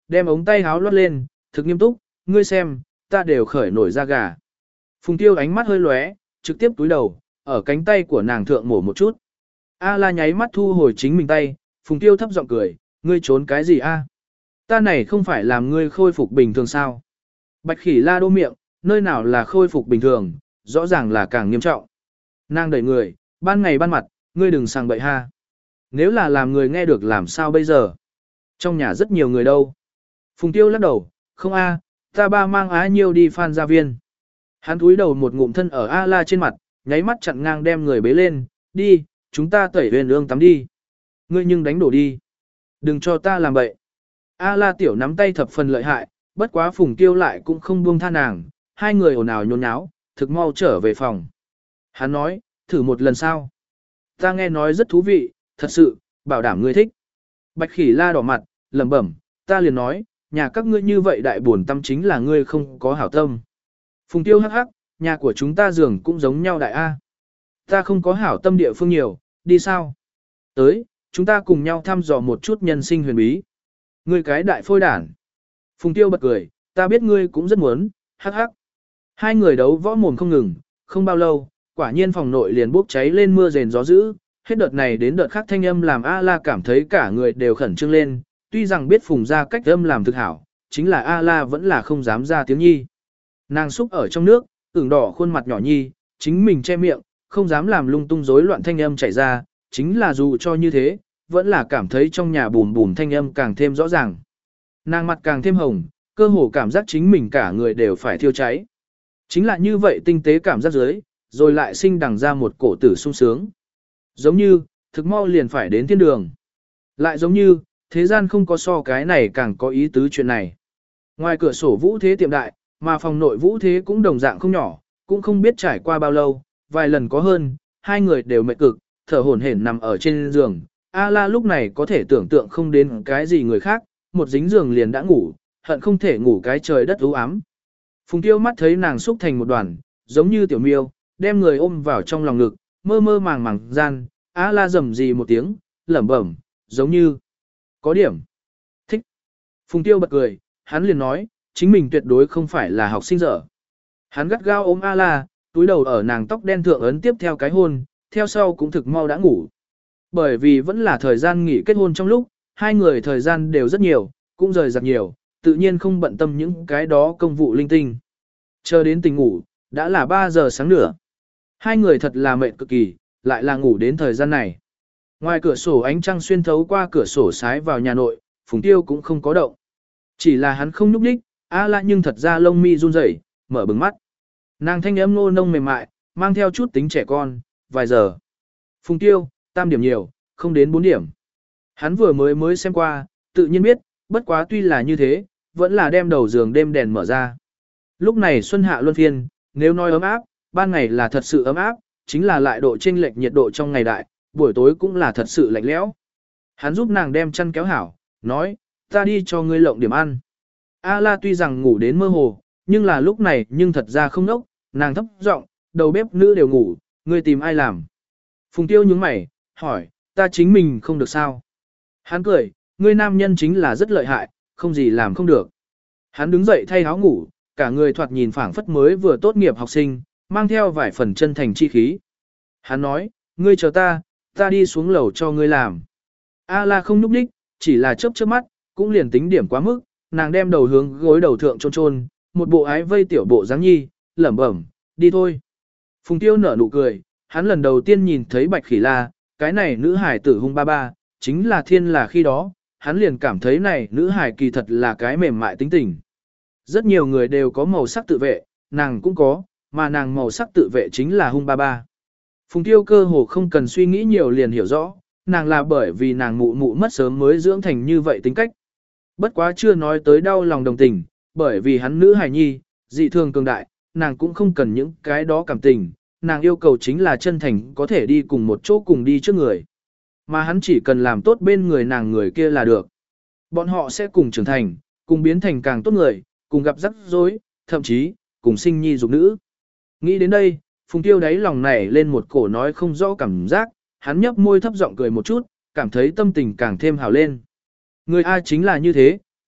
đem ống tay háo lót lên, thực nghiêm túc, ngươi xem, ta đều khởi nổi da gà. Phùng Tiêu ánh mắt hơi lóe, trực tiếp túi đầu, ở cánh tay của nàng thượng mổ một chút. A La nháy mắt thu hồi chính mình tay, Phùng Tiêu thấp giọng cười, ngươi trốn cái gì a? Ta này không phải làm ngươi khôi phục bình thường sao? Bạch Khỉ La đô miệng, nơi nào là khôi phục bình thường, rõ ràng là càng nghiêm trọng. Nàng đẩy người, ban ngày ban mặt, ngươi đừng sang bậy ha. Nếu là làm người nghe được làm sao bây giờ? Trong nhà rất nhiều người đâu. Phùng Tiêu lắc đầu, không a, ta ba mang Á Nhiêu đi Phan Gia Viên. Hắn cúi đầu một ngụm thân ở A La trên mặt, nháy mắt chặn ngang đem người bế lên, đi, chúng ta tẩy huyền ương tắm đi. Ngươi nhưng đánh đổ đi. Đừng cho ta làm bậy. A La tiểu nắm tay thập phần lợi hại, bất quá Phùng Tiêu lại cũng không buông tha nàng, hai người ồn ào nhốn nháo, thực mau trở về phòng. Hắn nói, thử một lần sao. Ta nghe nói rất thú vị, thật sự, bảo đảm ngươi thích. Bạch Khỉ La đỏ mặt, lẩm bẩm, ta liền nói, nhà các ngươi như vậy đại buồn tâm chính là ngươi không có hảo tâm. Phùng Tiêu hắc hắc, nhà của chúng ta giường cũng giống nhau đại A. Ta không có hảo tâm địa phương nhiều, đi sao? Tới, chúng ta cùng nhau thăm dò một chút nhân sinh huyền bí. Ngươi cái đại phôi đản. Phùng Tiêu bật cười, ta biết ngươi cũng rất muốn, hắc hắc. Hai người đấu võ mồm không ngừng, không bao lâu, quả nhiên phòng nội liền bốc cháy lên mưa rền gió dữ. Hết đợt này đến đợt khác thanh âm làm A La cảm thấy cả người đều khẩn trương lên, tuy rằng biết Phùng ra cách âm làm thực hảo, chính là A La vẫn là không dám ra tiếng nhi. Nàng xúc ở trong nước, ửng đỏ khuôn mặt nhỏ nhi, chính mình che miệng, không dám làm lung tung rối loạn thanh âm chảy ra, chính là dù cho như thế, vẫn là cảm thấy trong nhà bùn bùn thanh âm càng thêm rõ ràng. Nàng mặt càng thêm hồng, cơ hồ cảm giác chính mình cả người đều phải thiêu cháy. Chính là như vậy tinh tế cảm giác dưới, rồi lại sinh đằng ra một cổ tử sung sướng. Giống như, thực mau liền phải đến thiên đường. Lại giống như, thế gian không có so cái này càng có ý tứ chuyện này. Ngoài cửa sổ vũ thế tiệm đại, mà phòng nội vũ thế cũng đồng dạng không nhỏ, cũng không biết trải qua bao lâu, vài lần có hơn, hai người đều mệt cực, thở hổn hển nằm ở trên giường. A La lúc này có thể tưởng tượng không đến cái gì người khác, một dính giường liền đã ngủ, hận không thể ngủ cái trời đất u ám. Phùng Tiêu mắt thấy nàng xúc thành một đoàn, giống như tiểu miêu, đem người ôm vào trong lòng ngực, mơ mơ màng màng gian, A La rầm rì một tiếng, lẩm bẩm, giống như có điểm thích. Phùng Tiêu bật cười, hắn liền nói, chính mình tuyệt đối không phải là học sinh dở. Hắn gắt gao ôm A La, túi đầu ở nàng tóc đen thượng ấn tiếp theo cái hôn, theo sau cũng thực mau đã ngủ. Bởi vì vẫn là thời gian nghỉ kết hôn trong lúc, hai người thời gian đều rất nhiều, cũng rời rạc nhiều, tự nhiên không bận tâm những cái đó công vụ linh tinh. Chờ đến tỉnh ngủ, đã là 3 giờ sáng nữa. Hai người thật là mệt cực kỳ, lại là ngủ đến thời gian này. Ngoài cửa sổ ánh trăng xuyên thấu qua cửa sổ sái vào nhà nội, Phùng Tiêu cũng không có động. Chỉ là hắn không nhúc nhích, A La nhưng thật ra lông mi run rẩy, mở bừng mắt. Nàng thanh âm nô nông mềm mại, mang theo chút tính trẻ con, vài giờ. Phùng Tiêu, tam điểm nhiều, không đến 4 điểm. Hắn vừa mới xem qua, tự nhiên biết, bất quá tuy là như thế, vẫn là đem đầu giường đêm đèn mở ra. Lúc này xuân hạ luân phiên, nếu nói ấm áp, ban ngày là thật sự ấm áp, chính là lại độ chênh lệch nhiệt độ trong ngày đại, buổi tối cũng là thật sự lạnh lẽo. Hắn giúp nàng đem chăn kéo hảo, nói, ta đi cho ngươi lộng điểm ăn. A La tuy rằng ngủ đến mơ hồ, nhưng là lúc này nhưng thật ra không nốc, nàng thấp giọng, đầu bếp nữ đều ngủ, ngươi tìm ai làm. Phùng Tiêu nhướng mày, hỏi, ta chính mình không được sao. Hắn cười, ngươi nam nhân chính là rất lợi hại, không gì làm không được. Hắn đứng dậy thay áo ngủ, cả người thoạt nhìn phảng phất mới vừa tốt nghiệp học sinh, mang theo vài phần chân thành chi khí. Hắn nói, ngươi chờ ta đi xuống lầu cho ngươi làm. A La không nhúc nhích, chỉ là chớp chớp mắt, cũng liền tính điểm quá mức, nàng đem đầu hướng gối đầu thượng chôn chôn, một bộ ái vây tiểu bộ dáng nhi, lẩm bẩm, đi thôi. Phùng Tiêu nở nụ cười, hắn lần đầu tiên nhìn thấy Bạch Khỉ La, cái này nữ hải tử hung ba ba, chính là thiên là khi đó, hắn liền cảm thấy này nữ hải kỳ thật là cái mềm mại tính tình. Rất nhiều người đều có màu sắc tự vệ, nàng cũng có, mà nàng màu sắc tự vệ chính là hung ba ba. Phùng Tiêu cơ hồ không cần suy nghĩ nhiều liền hiểu rõ, nàng là bởi vì nàng mụ mụ mất sớm mới dưỡng thành như vậy tính cách. Bất quá chưa nói tới đau lòng đồng tình, bởi vì hắn nữ hài nhi, dị thường cường đại, nàng cũng không cần những cái đó cảm tình, nàng yêu cầu chính là chân thành có thể đi cùng một chỗ cùng đi trước người. Mà hắn chỉ cần làm tốt bên người nàng người kia là được. Bọn họ sẽ cùng trưởng thành, cùng biến thành càng tốt người, cùng gặp rắc rối, thậm chí, cùng sinh nhi dục nữ. Nghĩ đến đây, Phùng Tiêu đáy lòng nảy lên một cổ nói không rõ cảm giác, hắn nhấp môi thấp giọng cười một chút, cảm thấy tâm tình càng thêm hào lên. Người A chính là như thế,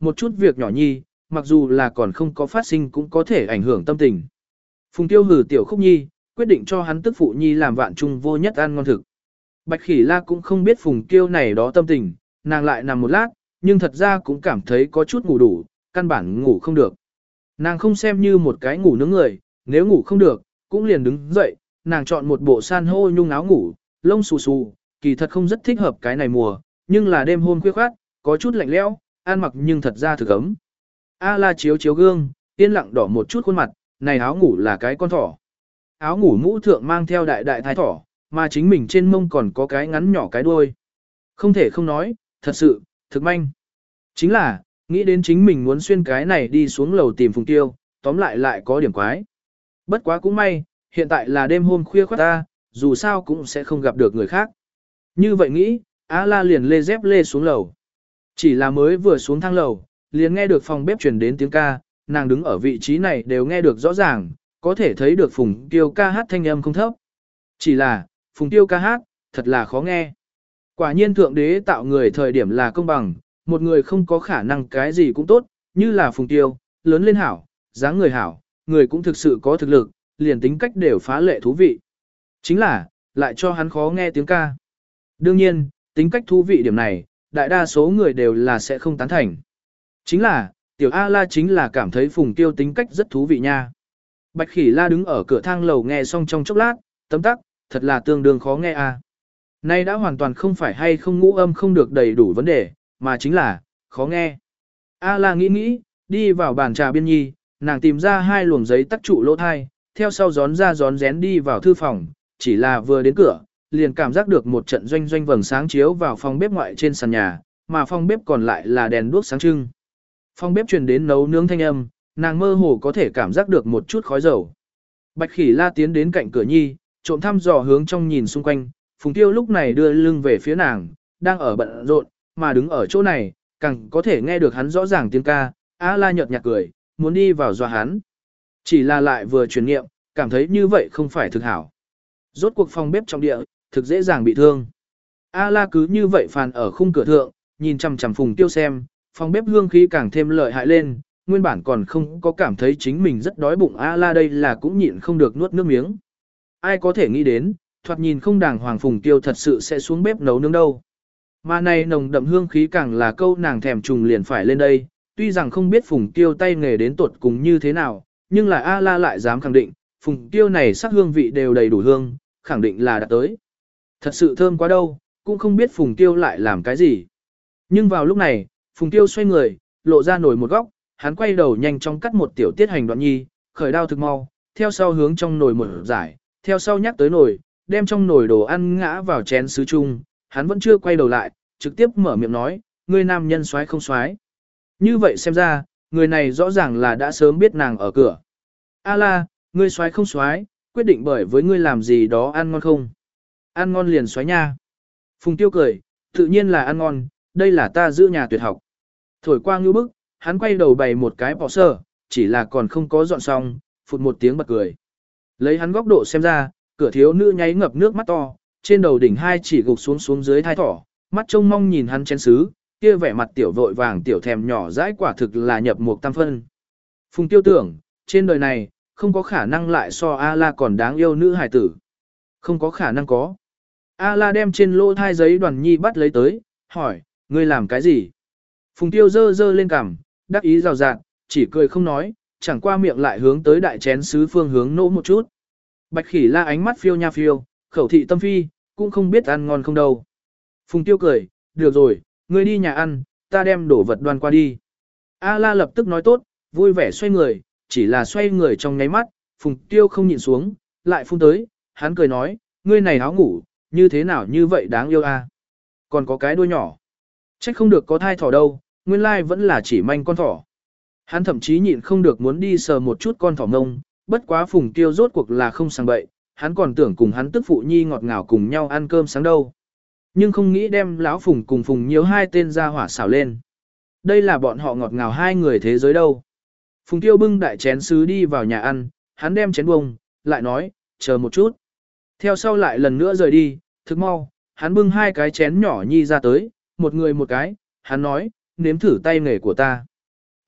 một chút việc nhỏ nhi, mặc dù là còn không có phát sinh cũng có thể ảnh hưởng tâm tình. Phùng Tiêu hử tiểu Khúc Nhi, quyết định cho hắn tức phụ nhi làm vạn chung vô nhất ăn ngon thực. Bạch Khỉ La cũng không biết Phùng Tiêu này đó tâm tình, nàng lại nằm một lát, nhưng thật ra cũng cảm thấy có chút ngủ đủ, căn bản ngủ không được. Nàng không xem như một cái ngủ nướng người, nếu ngủ không được, cũng liền đứng dậy, nàng chọn một bộ san hô nhung áo ngủ, lông xù xù, kỳ thật không rất thích hợp cái này mùa, nhưng là đêm hôm khuya khoát, có chút lạnh lẽo, ăn mặc nhưng thật ra thực ấm. A La chiếu chiếu gương, yên lặng đỏ một chút khuôn mặt, này áo ngủ là cái con thỏ. Áo ngủ mũ thượng mang theo đại đại thái thỏ, mà chính mình trên mông còn có cái ngắn nhỏ cái đuôi. Không thể không nói, thật sự, thực manh. Chính là, nghĩ đến chính mình muốn xuyên cái này đi xuống lầu tìm Phùng Tiêu, tóm lại có điểm quái. Bất quá cũng may, hiện tại là đêm hôm khuya khoắt ta, dù sao cũng sẽ không gặp được người khác. Như vậy nghĩ, A La liền lê dép lê xuống lầu. Chỉ là mới vừa xuống thang lầu, liền nghe được phòng bếp truyền đến tiếng ca, nàng đứng ở vị trí này đều nghe được rõ ràng, có thể thấy được Phùng Tiêu ca hát thanh âm không thấp. Chỉ là, Phùng Tiêu ca hát, thật là khó nghe. Quả nhiên Thượng Đế tạo người thời điểm là công bằng, một người không có khả năng cái gì cũng tốt, như là Phùng Tiêu, lớn lên hảo, dáng người hảo, người cũng thực sự có thực lực, liền tính cách đều phá lệ thú vị. Chính là, lại cho hắn khó nghe tiếng ca. Đương nhiên, tính cách thú vị điểm này, đại đa số người đều là sẽ không tán thành. Chính là, tiểu A La chính là cảm thấy Phùng Tiêu tính cách rất thú vị nha. Bạch Khỉ La đứng ở cửa thang lầu nghe xong trong chốc lát, tấm tắc, thật là tương đương khó nghe a. Nay đã hoàn toàn không phải hay không ngũ âm không được đầy đủ vấn đề, mà chính là, khó nghe. A La nghĩ, đi vào bàn trà biên nhi, nàng tìm ra hai luồng giấy tắc trụ lỗ thai, theo sau gión ra gión rén đi vào thư phòng, chỉ là vừa đến cửa, liền cảm giác được một trận doanh doanh vầng sáng chiếu vào phòng bếp ngoại trên sàn nhà, mà phòng bếp còn lại là đèn đuốc sáng trưng. Phòng bếp truyền đến nấu nướng thanh âm, nàng mơ hồ có thể cảm giác được một chút khói dầu. Bạch Khỉ La tiến đến cạnh cửa nhi, trộm thăm dò hướng trong nhìn xung quanh, Phùng Tiêu lúc này đưa lưng về phía nàng, đang ở bận rộn, mà đứng ở chỗ này, càng có thể nghe được hắn rõ ràng tiếng ca, A La nhợt nhạt cười, muốn đi vào dọa hắn. Chỉ là lại vừa truyền nghiệm, cảm thấy như vậy không phải thực hảo. Rốt cuộc phòng bếp trong địa, thực dễ dàng bị thương. A La cứ như vậy phàn ở khung cửa thượng, nhìn chằm chằm Phùng Tiêu xem, phòng bếp hương khí càng thêm lợi hại lên, nguyên bản còn không có cảm thấy chính mình rất đói bụng A La đây là cũng nhịn không được nuốt nước miếng. Ai có thể nghĩ đến, thoạt nhìn không đàng hoàng Phùng Tiêu thật sự sẽ xuống bếp nấu nướng đâu. Mà này nồng đậm hương khí càng là câu nàng thèm trùng liền phải lên đây, tuy rằng không biết Phùng Tiêu tay nghề đến tuột cùng như thế nào, nhưng là A La lại dám khẳng định, Phùng Tiêu này sắc hương vị đều đầy đủ hương, khẳng định là đã tới. Thật sự thơm quá đâu, cũng không biết Phùng Tiêu lại làm cái gì. Nhưng vào lúc này, Phùng Tiêu xoay người, lộ ra nồi một góc, hắn quay đầu nhanh chóng cắt một tiểu tiết hành đoạn nhi, khởi đao thực mau, theo sau hướng trong nồi một giải, theo sau nhắc tới nồi, đem trong nồi đồ ăn ngã vào chén sứ chung, hắn vẫn chưa quay đầu lại, trực tiếp mở miệng nói, ngươi nam nhân xoái không xoái. Như vậy xem ra, người này rõ ràng là đã sớm biết nàng ở cửa. A La, ngươi xoái không xoái, quyết định bởi với ngươi làm gì đó ăn ngon không? Ăn ngon liền xoái nha. Phùng Tiêu cười, tự nhiên là ăn ngon, đây là ta giữ nhà tuyệt học. Thổi qua ngưu bức, hắn quay đầu bày một cái bỏ sơ, chỉ là còn không có dọn xong, phụt một tiếng bật cười. Lấy hắn góc độ xem ra, cửa thiếu nữ nháy ngập nước mắt to, trên đầu đỉnh hai chỉ gục xuống dưới thai thỏ, mắt trông mong nhìn hắn chén sứ, kia vẻ mặt tiểu vội vàng tiểu thèm nhỏ dãi quả thực là nhập một tam phân. Phùng Tiêu tưởng, trên đời này, không có khả năng lại so A La còn đáng yêu nữ hài tử. Không có khả năng có. A La đem trên lỗ thai giấy đoàn nhi bắt lấy tới, hỏi, ngươi làm cái gì? Phùng Tiêu dơ lên cằm, đắc ý rào rạt, chỉ cười không nói, chẳng qua miệng lại hướng tới đại chén sứ phương hướng nỗ một chút. Bạch Khỉ La ánh mắt phiêu nha phiêu, khẩu thị tâm phi, cũng không biết ăn ngon không đâu. Phùng Tiêu cười, được rồi, ngươi đi nhà ăn, ta đem đổ vật đoan qua đi. A La lập tức nói tốt, vui vẻ xoay người, chỉ là xoay người trong nháy mắt, Phùng Tiêu không nhịn xuống, lại phun tới, hắn cười nói, ngươi này áo ngủ, như thế nào như vậy đáng yêu a? Còn có cái đuôi nhỏ. Trách không được có thai thỏ đâu, nguyên lai vẫn là chỉ manh con thỏ. Hắn thậm chí nhịn không được muốn đi sờ một chút con thỏ ngông, bất quá Phùng Tiêu rốt cuộc là không sang bậy, hắn còn tưởng cùng hắn tức phụ nhi ngọt ngào cùng nhau ăn cơm sáng đâu. Nhưng không nghĩ đem lão Phùng cùng Phùng Nhiêu hai tên ra hỏa xảo lên. Đây là bọn họ ngọt ngào hai người thế giới đâu. Phùng Tiêu bưng đại chén sứ đi vào nhà ăn, hắn đem chén bông, lại nói, chờ một chút. Theo sau lại lần nữa rời đi, thức mau, hắn bưng hai cái chén nhỏ nhi ra tới, một người một cái, hắn nói, nếm thử tay nghề của ta.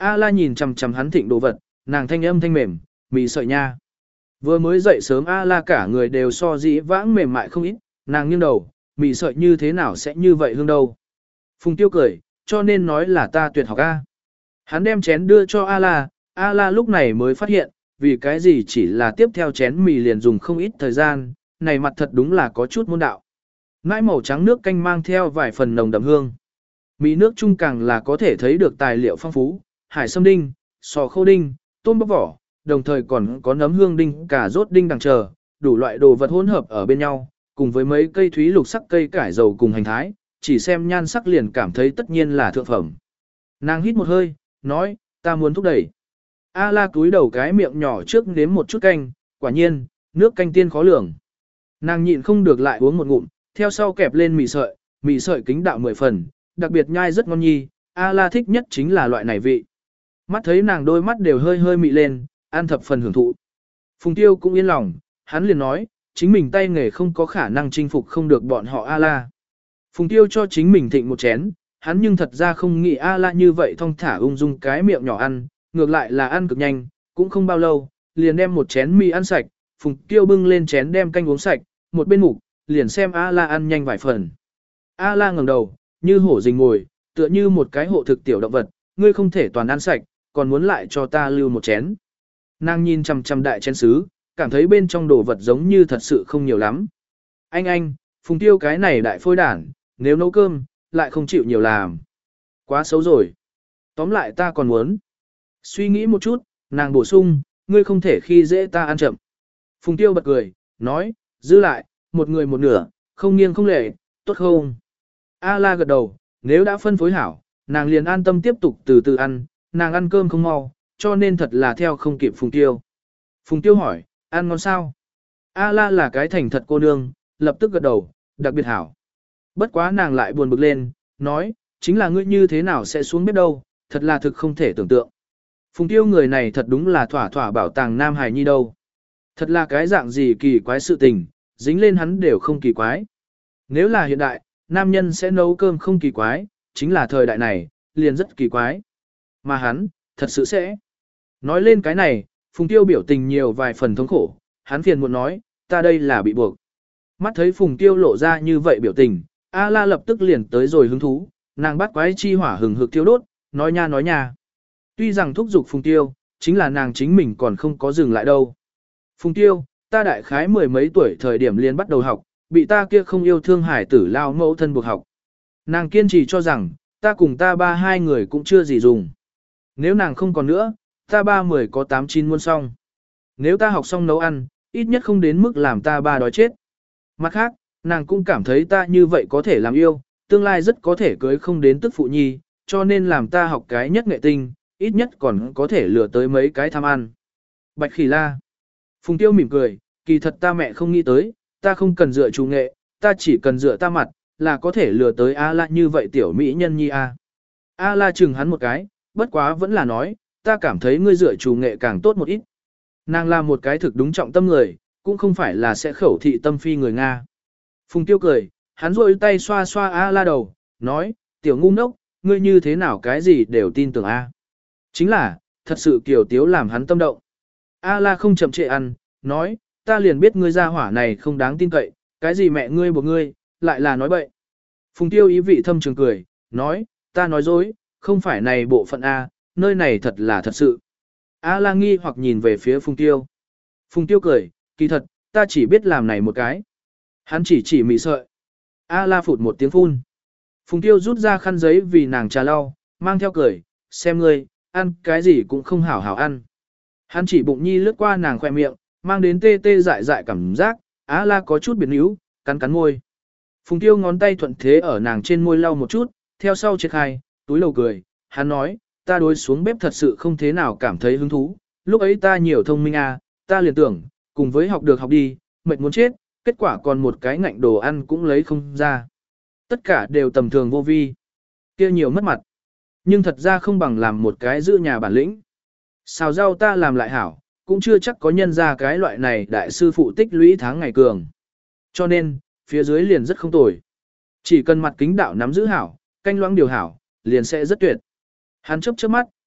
A-la nhìn chằm chằm hắn thịnh đồ vật, nàng thanh âm thanh mềm, mì sợi nha. Vừa mới dậy sớm A-la cả người đều so dĩ vãng mềm mại không ít, nàng nghiêng đầu, mì sợi như thế nào sẽ như vậy hương đâu. Phùng Tiêu cười, cho nên nói là ta tuyệt học A. Hắn đem chén đưa cho A-la, A-la lúc này mới phát hiện, vì cái gì chỉ là tiếp theo chén mì liền dùng không ít thời gian, này mặt thật đúng là có chút môn đạo. Mãi màu trắng nước canh mang theo vài phần nồng đậm hương. Mì nước chung càng là có thể thấy được tài liệu phong phú, hải sâm đinh, sò khô đinh, tôm bóc vỏ, đồng thời còn có nấm hương đinh, cà rốt đinh đằng chờ, đủ loại đồ vật hỗn hợp ở bên nhau, cùng với mấy cây thúy lục sắc cây cải dầu cùng hành thái, chỉ xem nhan sắc liền cảm thấy tất nhiên là thượng phẩm. Nàng hít một hơi, nói, ta muốn thúc đẩy. A-la cúi đầu cái miệng nhỏ trước nếm một chút canh, quả nhiên, nước canh tiên khó lường. Nàng nhịn không được lại uống một ngụm, theo sau kẹp lên mì sợi kính đạo 10 phần, đặc biệt nhai rất ngon nhi, A-la thích nhất chính là loại này vị. Mắt thấy nàng đôi mắt đều hơi hơi mị lên, ăn thập phần hưởng thụ. Phùng Tiêu cũng yên lòng, hắn liền nói, chính mình tay nghề không có khả năng chinh phục không được bọn họ A-la. Phùng Tiêu cho chính mình thịnh một chén, hắn nhưng thật ra không nghĩ A-la như vậy thong thả ung dung cái miệng nhỏ ăn, ngược lại là ăn cực nhanh, cũng không bao lâu, liền đem một chén mì ăn sạch, Phùng Tiêu bưng lên chén đem canh uống sạch, một bên mục, liền xem A-la ăn nhanh vài phần. A-la ngẩng đầu, như hổ rình ngồi, tựa như một cái hộ thực tiểu động vật, ngươi không thể toàn ăn sạch, còn muốn lại cho ta lưu một chén. Nàng nhìn chằm chằm đại chén sứ, cảm thấy bên trong đồ vật giống như thật sự không nhiều lắm. Anh, Phùng Tiêu cái này đại phôi đản, nếu nấu cơm, lại không chịu nhiều làm. Quá xấu rồi. Tóm lại ta còn muốn. Suy nghĩ một chút, nàng bổ sung, ngươi không thể khi dễ ta ăn chậm. Phùng Tiêu bật cười, nói, giữ lại, một người một nửa, không nghiêng không lệ, tốt không? A-la gật đầu, nếu đã phân phối hảo, nàng liền an tâm tiếp tục từ từ ăn, nàng ăn cơm không mau, cho nên thật là theo không kịp Phùng Tiêu. Phùng Tiêu hỏi, ăn ngon sao? A-la là cái thành thật cô nương, lập tức gật đầu, đặc biệt hảo. Bất quá nàng lại buồn bực lên, nói, chính là ngươi như thế nào sẽ xuống bếp đâu, thật là thực không thể tưởng tượng. Phùng Tiêu người này thật đúng là thỏa thỏa bảo tàng Nam Hải Nhi đâu. Thật là cái dạng gì kỳ quái sự tình, dính lên hắn đều không kỳ quái. Nếu là hiện đại, nam nhân sẽ nấu cơm không kỳ quái, chính là thời đại này, liền rất kỳ quái. Mà hắn, thật sự sẽ. Nói lên cái này, Phùng Tiêu biểu tình nhiều vài phần thống khổ, hắn phiền muộn nói, ta đây là bị buộc. Mắt thấy Phùng Tiêu lộ ra như vậy biểu tình, A-la lập tức liền tới rồi hứng thú, nàng bắt quái chi hỏa hừng hực thiêu đốt, nói nha. Tuy rằng thúc giục Phùng Tiêu, chính là nàng chính mình còn không có dừng lại đâu. Phùng Tiêu, ta đại khái mười mấy tuổi thời điểm liền bắt đầu học, bị ta kia không yêu thương hải tử lao mẫu thân buộc học. Nàng kiên trì cho rằng, ta cùng ta ba hai người cũng chưa gì dùng. Nếu nàng không còn nữa, ta ba mười có 8-9 muôn xong. Nếu ta học xong nấu ăn, ít nhất không đến mức làm ta ba đói chết. Mặt khác, nàng cũng cảm thấy ta như vậy có thể làm yêu, tương lai rất có thể cưới không đến tức phụ nhi, cho nên làm ta học cái nhất nghệ tinh, ít nhất còn có thể lừa tới mấy cái tham ăn. Bạch Khỉ La. Phùng Tiêu mỉm cười, kỳ thật ta mẹ không nghĩ tới, ta không cần dựa chủ nghệ, ta chỉ cần dựa ta mặt, là có thể lừa tới A-la như vậy tiểu mỹ nhân nhi a. A-la chừng hắn một cái, bất quá vẫn là nói, ta cảm thấy ngươi dựa chủ nghệ càng tốt một ít. Nàng là một cái thực đúng trọng tâm người, cũng không phải là sẽ khẩu thị tâm phi người Nga. Phùng Tiêu cười, hắn rôi tay xoa xoa A-la đầu, nói, tiểu ngu ngốc, ngươi như thế nào cái gì đều tin tưởng A. Chính là, thật sự kiểu tiếu làm hắn tâm động. A-la không chậm trễ ăn, nói, ta liền biết ngươi gia hỏa này không đáng tin cậy, cái gì mẹ ngươi buộc ngươi, lại là nói bậy. Phùng Tiêu ý vị thâm trường cười, nói, ta nói dối, không phải này bộ phận A, nơi này thật là thật sự. A-la nghi hoặc nhìn về phía Phùng Tiêu. Phùng Tiêu cười, kỳ thật, ta chỉ biết làm này một cái. Hắn chỉ mị sợi. A-la phụt một tiếng phun. Phùng Tiêu rút ra khăn giấy vì nàng trà lau, mang theo cười, xem ngươi, ăn cái gì cũng không hảo hảo ăn. Hắn chỉ bụng nhi lướt qua nàng khoe miệng, mang đến tê tê dại dại cảm giác, A-la có chút biệt níu, cắn môi. Phùng Tiêu ngón tay thuận thế ở nàng trên môi lau một chút, theo sau triệt khai, túi lầu cười, hắn nói, ta đối xuống bếp thật sự không thế nào cảm thấy hứng thú, lúc ấy ta nhiều thông minh à, ta liền tưởng, cùng với học được học đi, mệt muốn chết, kết quả còn một cái ngạnh đồ ăn cũng lấy không ra. Tất cả đều tầm thường vô vi, kia nhiều mất mặt, nhưng thật ra không bằng làm một cái giữ nhà bản lĩnh. Xào rau ta làm lại hảo, cũng chưa chắc có nhân ra cái loại này đại sư phụ tích lũy tháng ngày cường. Cho nên, phía dưới liền rất không tồi. Chỉ cần mặt kính đạo nắm giữ hảo, canh loãng điều hảo, liền sẽ rất tuyệt. Hắn chớp chớp mắt,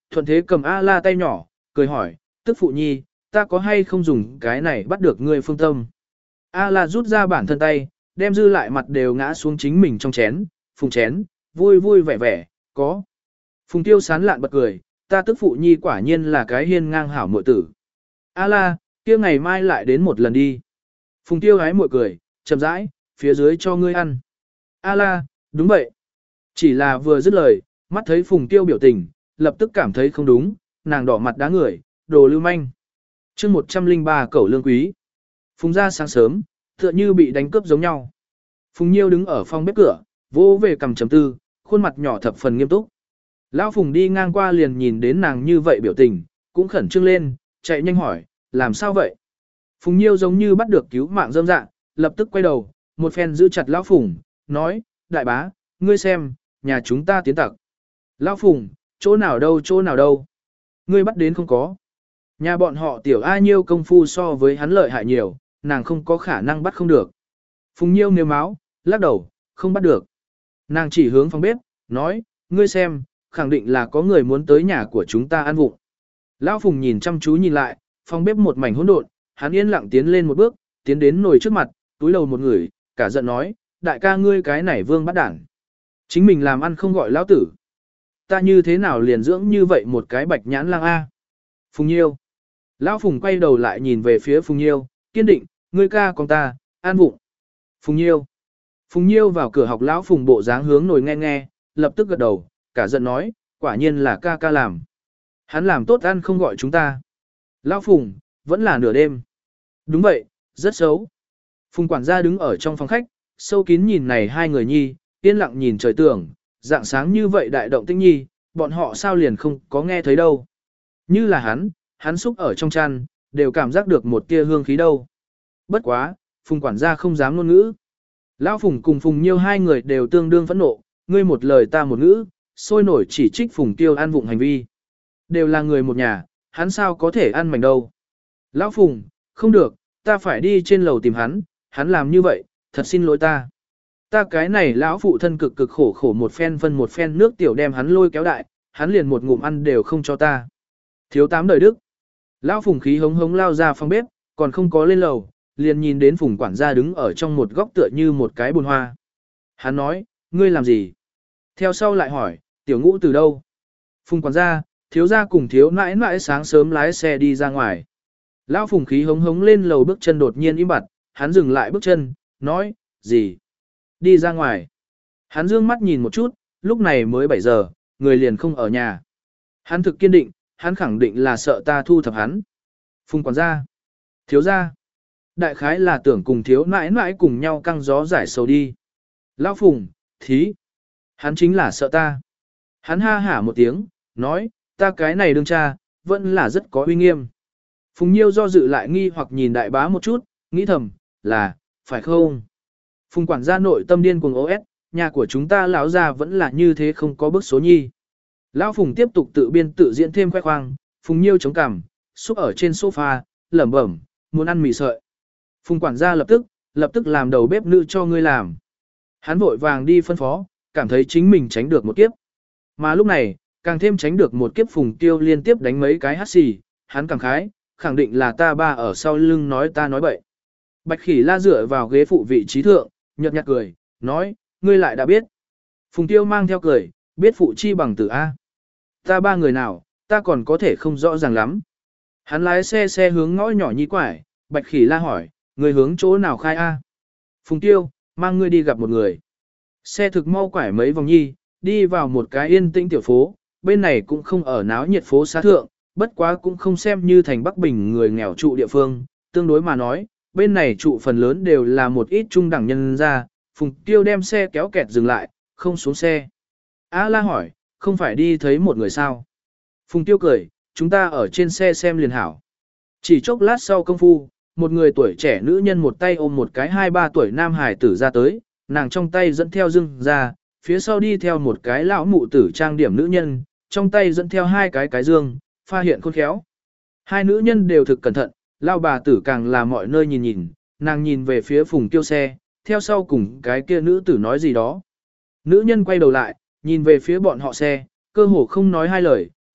thuận thế cầm A-la tay nhỏ, cười hỏi, tức phụ nhi, ta có hay không dùng cái này bắt được ngươi phương tâm. A-la rút ra bản thân tay, đem dư lại mặt đều ngã xuống chính mình trong chén, phùng chén, vui vui vẻ vẻ, có. Phùng tiêu sán lạn bật cười, ta tức phụ nhi quả nhiên là cái hiên ngang hảo muội tử. A-la, kia ngày mai lại đến một lần đi. Phùng tiêu hái muội cười, chậm rãi, phía dưới cho ngươi ăn. A-la, đúng vậy. Chỉ là vừa dứt lời, mắt thấy Phùng tiêu biểu tình, lập tức cảm thấy không đúng, nàng đỏ mặt đá người, đồ lưu manh. chương 103 cẩu lương quý. Phùng ra sáng sớm, tựa như bị đánh cướp giống nhau. Phùng Nhiêu đứng ở phòng bếp cửa, vỗ về cầm chấm tư, khuôn mặt nhỏ thập phần nghiêm túc. Lão Phùng đi ngang qua liền nhìn đến nàng như vậy biểu tình, cũng khẩn trương lên, chạy nhanh hỏi, làm sao vậy? Phùng Nhiêu giống như bắt được cứu mạng dâm dạng, lập tức quay đầu, một phen giữ chặt Lão Phùng, nói, đại bá, ngươi xem, nhà chúng ta tiến tặc. Lão Phùng, chỗ nào đâu? Ngươi bắt đến không có. Nhà bọn họ tiểu A Nhiêu công phu so với hắn lợi hại nhiều, nàng không có khả năng bắt không được. Phùng Nhiêu nêu máu, lắc đầu, không bắt được. Nàng chỉ hướng phòng bếp, nói, ngươi xem, khẳng định là có người muốn tới nhà của chúng ta ăn vụng. Lão Phùng nhìn chăm chú nhìn lại, phòng bếp một mảnh hỗn độn, hắn yên lặng tiến lên một bước, tiến đến nồi trước mặt, túi lầu một người, cả giận nói, đại ca ngươi cái này vương bắt đảng. Chính mình làm ăn không gọi lão tử. Ta như thế nào liền dưỡng như vậy một cái bạch nhãn lang A. Phùng Nhiêu. Lão Phùng quay đầu lại nhìn về phía Phùng Nhiêu, kiên định, ngươi ca con ta, an vụng. Phùng Nhiêu. Phùng Nhiêu vào cửa học Lão Phùng bộ dáng hướng nồi nghe, lập tức gật đầu, cả giận nói, quả nhiên là ca ca làm. Hắn làm tốt ăn không gọi chúng ta. Lão Phùng, vẫn là nửa đêm. Đúng vậy, rất xấu. Phùng quản gia đứng ở trong phòng khách, sâu kín nhìn này hai người nhi, yên lặng nhìn trời tưởng, dạng sáng như vậy đại động tĩnh nhi, bọn họ sao liền không có nghe thấy đâu. Như là hắn xúc ở trong chăn, đều cảm giác được một tia hương khí đâu. Bất quá, Phùng quản gia không dám ngôn ngữ. Lão Phùng cùng Phùng Nhiêu hai người đều tương đương phẫn nộ, ngươi một lời ta một ngữ, sôi nổi chỉ trích Phùng Tiêu ăn vụng hành vi. Đều là người một nhà, hắn sao có thể ăn mảnh đâu. Lão Phùng, không được, ta phải đi trên lầu tìm hắn làm như vậy, thật xin lỗi ta. Ta cái này lão phụ thân cực cực khổ khổ một phen phân một phen nước tiểu đem hắn lôi kéo đại, hắn liền một ngụm ăn đều không cho ta. Thiếu 8 đời đức. Lão Phùng khí hống hống lao ra phòng bếp, còn không có lên lầu, liền nhìn đến Phùng quản gia đứng ở trong một góc tựa như một cái bồn hoa. Hắn nói, ngươi làm gì? Theo sau lại hỏi, tiểu ngũ từ đâu? Phùng quản gia, thiếu gia cùng thiếu nãi nãi sáng sớm lái xe đi ra ngoài. Lão Phùng khí hống hống lên lầu bước chân đột nhiên im bặt, hắn dừng lại bước chân, nói, gì? Đi ra ngoài. Hắn dương mắt nhìn một chút, lúc này mới 7 giờ, người liền không ở nhà. Hắn thực kiên định, hắn khẳng định là sợ ta thu thập hắn. Phùng quản gia. Thiếu gia. Đại khái là tưởng cùng thiếu nãi nãi cùng nhau căng gió giải sầu đi. Lão Phùng, thí. Hắn chính là sợ ta. Hắn ha hả một tiếng, nói, ta cái này đương cha, vẫn là rất có uy nghiêm. Phùng Nhiêu do dự lại nghi hoặc nhìn đại bá một chút, nghĩ thầm, là, phải không? Phùng quản gia nội tâm điên cuồng OS, nhà của chúng ta lão gia vẫn là như thế không có bước số nhi. Lão Phùng tiếp tục tự biên tự diễn thêm khoe khoang, Phùng Nhiêu chống cằm, xúc ở trên sofa, lẩm bẩm, muốn ăn mì sợi. Phùng quản gia lập tức làm đầu bếp nữ cho ngươi làm. Hắn vội vàng đi phân phó, cảm thấy chính mình tránh được một kiếp. Mà lúc này, càng thêm tránh được một kiếp Phùng Tiêu liên tiếp đánh mấy cái hắt xì, hắn cảm khái, khẳng định là ta ba ở sau lưng nói ta nói bậy. Bạch Khỉ La dựa vào ghế phụ vị trí thượng, nhợt nhạt cười, nói, ngươi lại đã biết. Phùng Tiêu mang theo cười, biết phụ chi bằng tử A. Ta ba người nào, ta còn có thể không rõ ràng lắm. Hắn lái xe hướng ngõ nhỏ nhi quải, Bạch Khỉ La hỏi, người hướng chỗ nào khai A. Phùng Tiêu, mang ngươi đi gặp một người. Xe thực mau quải mấy vòng nhi, đi vào một cái yên tĩnh tiểu phố, bên này cũng không ở náo nhiệt phố xá thượng, bất quá cũng không xem như thành Bắc Bình người nghèo trụ địa phương, tương đối mà nói, bên này trụ phần lớn đều là một ít trung đẳng nhân ra, Phùng Tiêu đem xe kéo kẹt dừng lại, không xuống xe. A La hỏi, không phải đi thấy một người sao? Phùng Tiêu cười, chúng ta ở trên xe xem liền hảo. Chỉ chốc lát sau công phu, một người tuổi trẻ nữ nhân một tay ôm một cái 2-3 tuổi nam hải tử ra tới, nàng trong tay dẫn theo dương ra, phía sau đi theo một cái lão mụ tử trang điểm nữ nhân, trong tay dẫn theo 2 cái dương, pha hiện khôn khéo. Hai nữ nhân đều thực cẩn thận, lão bà tử càng là mọi nơi nhìn, nàng nhìn về phía Phùng Tiêu xe, theo sau cùng cái kia nữ tử nói gì đó. Nữ nhân quay đầu lại, nhìn về phía bọn họ xe, cơ hồ không nói hai lời,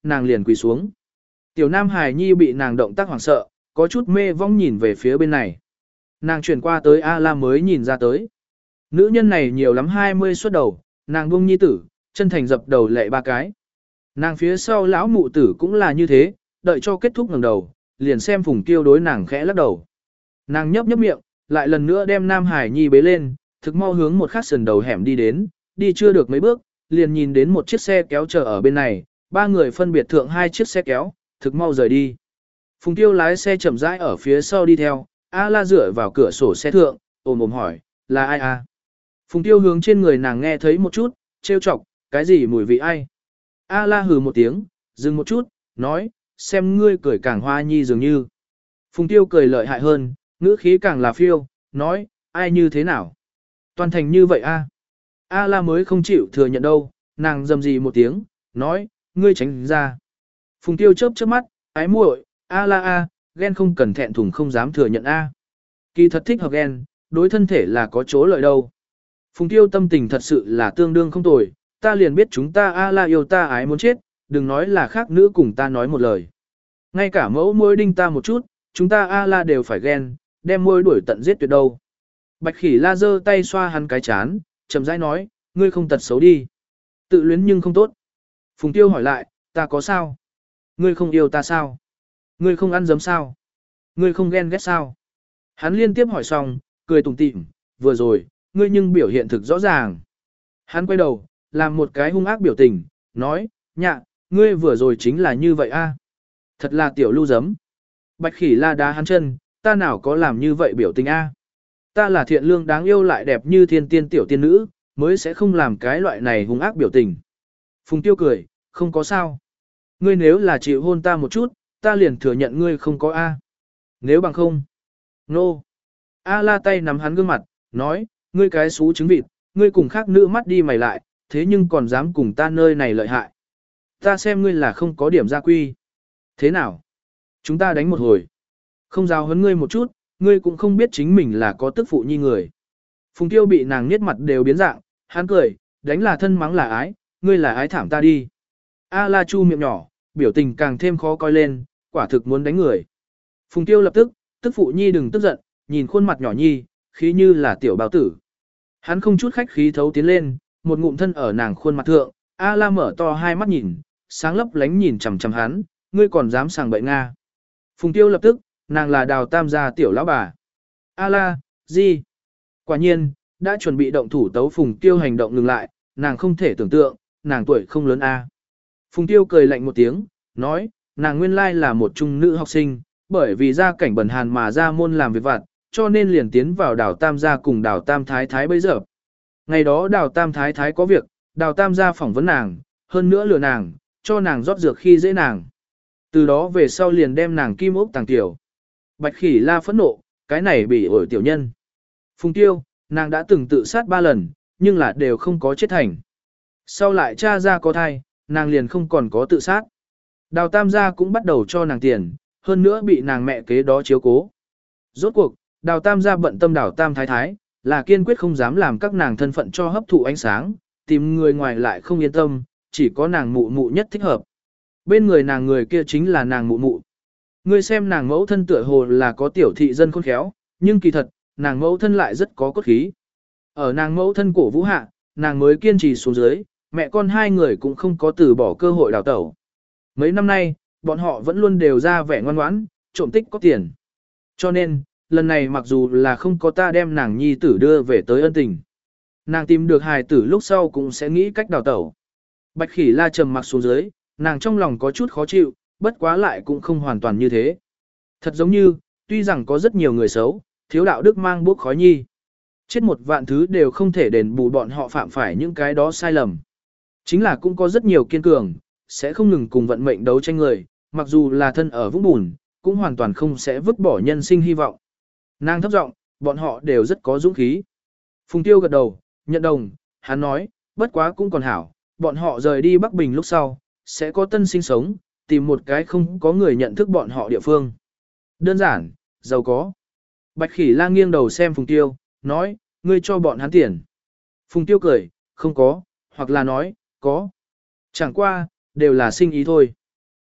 nàng liền quỳ xuống. Tiểu Nam Hải Nhi bị nàng động tác hoảng sợ, có chút mê vong nhìn về phía bên này. Nàng chuyển qua tới A-la mới nhìn ra tới. Nữ nhân này nhiều lắm 20 xuất đầu, nàng buông nhi tử, chân thành dập đầu lệ ba cái. Nàng phía sau lão mụ tử cũng là như thế, đợi cho kết thúc ngẩng đầu, liền xem Phùng Tiêu đối nàng khẽ lắc đầu. Nàng nhấp nhấp miệng, lại lần nữa đem Nam Hải Nhi bế lên, thực mau hướng một khắc sườn đầu hẻm đi đến, đi chưa được mấy bước, liền nhìn đến một chiếc xe kéo chờ ở bên này, ba người phân biệt thượng hai chiếc xe kéo, thực mau rời đi. Phùng Tiêu lái xe chậm rãi ở phía sau đi theo, A-la dựa vào cửa sổ xe thượng, ồm hỏi, là ai à? Phùng Tiêu hướng trên người nàng nghe thấy một chút, trêu chọc, cái gì mùi vị ai? A-la hừ một tiếng, dừng một chút, nói, xem ngươi cười càng hoa nhi dường như. Phùng Tiêu cười lợi hại hơn, ngữ khí càng là phiêu, nói, ai như thế nào? Toàn thành như vậy a? A-la mới không chịu thừa nhận đâu, nàng dầm gì một tiếng, nói, ngươi tránh ra. Phùng Tiêu chớp chớp mắt, ái muội, A-la a, ghen không cần thẹn thùng không dám thừa nhận a. Kỳ thật thích hợp ghen, đối thân thể là có chỗ lợi đâu. Phùng Tiêu tâm tình thật sự là tương đương không tồi, ta liền biết chúng ta A-la yêu ta ái muốn chết, đừng nói là khác nữ cùng ta nói một lời. Ngay cả mẫu môi đinh ta một chút, chúng ta A-la đều phải ghen, đem môi đuổi tận giết tuyệt đâu. Bạch Khỉ La giơ tay xoa hắn cái chán, chậm rãi nói, ngươi không tật xấu đi. Tự luyến nhưng không tốt. Phùng Tiêu hỏi lại, ta có sao? Ngươi không yêu ta sao? Ngươi không ăn giấm sao? Ngươi không ghen ghét sao? Hắn liên tiếp hỏi xong, cười tủm tỉm, vừa rồi, ngươi nhưng biểu hiện thực rõ ràng. Hắn quay đầu, làm một cái hung ác biểu tình, nói, nhạ, ngươi vừa rồi chính là như vậy a. Thật là tiểu lưu giấm. Bạch Khỉ La đá hắn chân, ta nào có làm như vậy biểu tình a? Ta là thiện lương đáng yêu lại đẹp như thiên tiên tiểu tiên nữ, mới sẽ không làm cái loại này hung ác biểu tình. Phùng Tiêu cười, không có sao. Ngươi nếu là chịu hôn ta một chút, ta liền thừa nhận ngươi không có A. Nếu bằng không. Nô. No. A-la tay nắm hắn gương mặt, nói, ngươi cái xú trứng vịt, ngươi cùng khác nữ mắt đi mày lại, thế nhưng còn dám cùng ta nơi này lợi hại. Ta xem ngươi là không có điểm gia quy. Thế nào? Chúng ta đánh một hồi. Không giao hấn ngươi một chút, ngươi cũng không biết chính mình là có tức phụ nhi người. Phùng Tiêu bị nàng niết mặt đều biến dạng, hắn cười, đánh là thân mắng là ái, ngươi là ái thảm ta đi. A-la chu miệng nhỏ, biểu tình càng thêm khó coi lên, quả thực muốn đánh người. Phùng Tiêu lập tức phụ nhi đừng tức giận, nhìn khuôn mặt nhỏ nhi, khí như là tiểu bao tử. Hắn không chút khách khí thấu tiến lên, một ngụm thân ở nàng khuôn mặt thượng, A-la mở to hai mắt nhìn, sáng lấp lánh nhìn chằm chằm hắn, ngươi còn dám sàng bậy Nga. Phùng Tiêu lập tức, nàng là Đào Tam gia tiểu lão bà. A-la, gì? Quả nhiên, đã chuẩn bị động thủ tấu Phùng Tiêu hành động ngừng lại, nàng không thể tưởng tượng, nàng tuổi không lớn a. Phùng Tiêu cười lạnh một tiếng, nói, nàng nguyên lai là một trung nữ học sinh, bởi vì gia cảnh bần hàn mà ra môn làm việc vặt, cho nên liền tiến vào Đào Tam gia cùng Đào Tam Thái Thái bây giờ. Ngày đó Đào Tam Thái Thái có việc, Đào Tam gia phỏng vấn nàng, hơn nữa lừa nàng, cho nàng rót dược khi dễ nàng. Từ đó về sau liền đem nàng kim ốc tàng tiểu. Bạch Khỉ La phẫn nộ, cái này bị ổi tiểu nhân. Phùng Tiêu, nàng đã từng tự sát 3 lần, nhưng là đều không có chết thành. Sau lại cha ra có thai, nàng liền không còn có tự sát. Đào Tam gia cũng bắt đầu cho nàng tiền, hơn nữa bị nàng mẹ kế đó chiếu cố. Rốt cuộc, Đào Tam gia bận tâm Đào Tam Thái Thái, là kiên quyết không dám làm các nàng thân phận cho hấp thụ ánh sáng, tìm người ngoài lại không yên tâm, chỉ có nàng mụ mụ nhất thích hợp. Bên người nàng người kia chính là nàng mụ mụ. Ngươi xem nàng mẫu thân tựa hồ là có tiểu thị dân khôn khéo, nhưng kỳ thật, nàng mẫu thân lại rất có cốt khí. Ở nàng mẫu thân cổ vũ hạ, nàng mới kiên trì xuống dưới, mẹ con hai người cũng không có từ bỏ cơ hội đào tẩu. Mấy năm nay, bọn họ vẫn luôn đều ra vẻ ngoan ngoãn, trộm tích có tiền. Cho nên, lần này mặc dù là không có ta đem nàng nhi tử đưa về tới ân tình. Nàng tìm được hài tử lúc sau cũng sẽ nghĩ cách đào tẩu. Bạch Khỉ La trầm mặc xuống dưới, nàng trong lòng có chút khó chịu, bất quá lại cũng không hoàn toàn như thế. Thật giống như, tuy rằng có rất nhiều người xấu, thiếu đạo đức mang bốc khói nhi. Chết một vạn thứ đều không thể đền bù bọn họ phạm phải những cái đó sai lầm. Chính là cũng có rất nhiều kiên cường, sẽ không ngừng cùng vận mệnh đấu tranh người, mặc dù là thân ở vũng bùn, cũng hoàn toàn không sẽ vứt bỏ nhân sinh hy vọng. Nàng thấp giọng, bọn họ đều rất có dũng khí. Phùng Tiêu gật đầu, nhận đồng, hắn nói, bất quá cũng còn hảo, bọn họ rời đi Bắc Bình lúc sau, sẽ có tân sinh sống, tìm một cái không có người nhận thức bọn họ địa phương. Đơn giản, giàu có. Bạch Khỉ La nghiêng đầu xem Phùng Tiêu, nói, ngươi cho bọn hắn tiền. Phùng Tiêu cười, không có, hoặc là nói, có. Chẳng qua, đều là sinh ý thôi.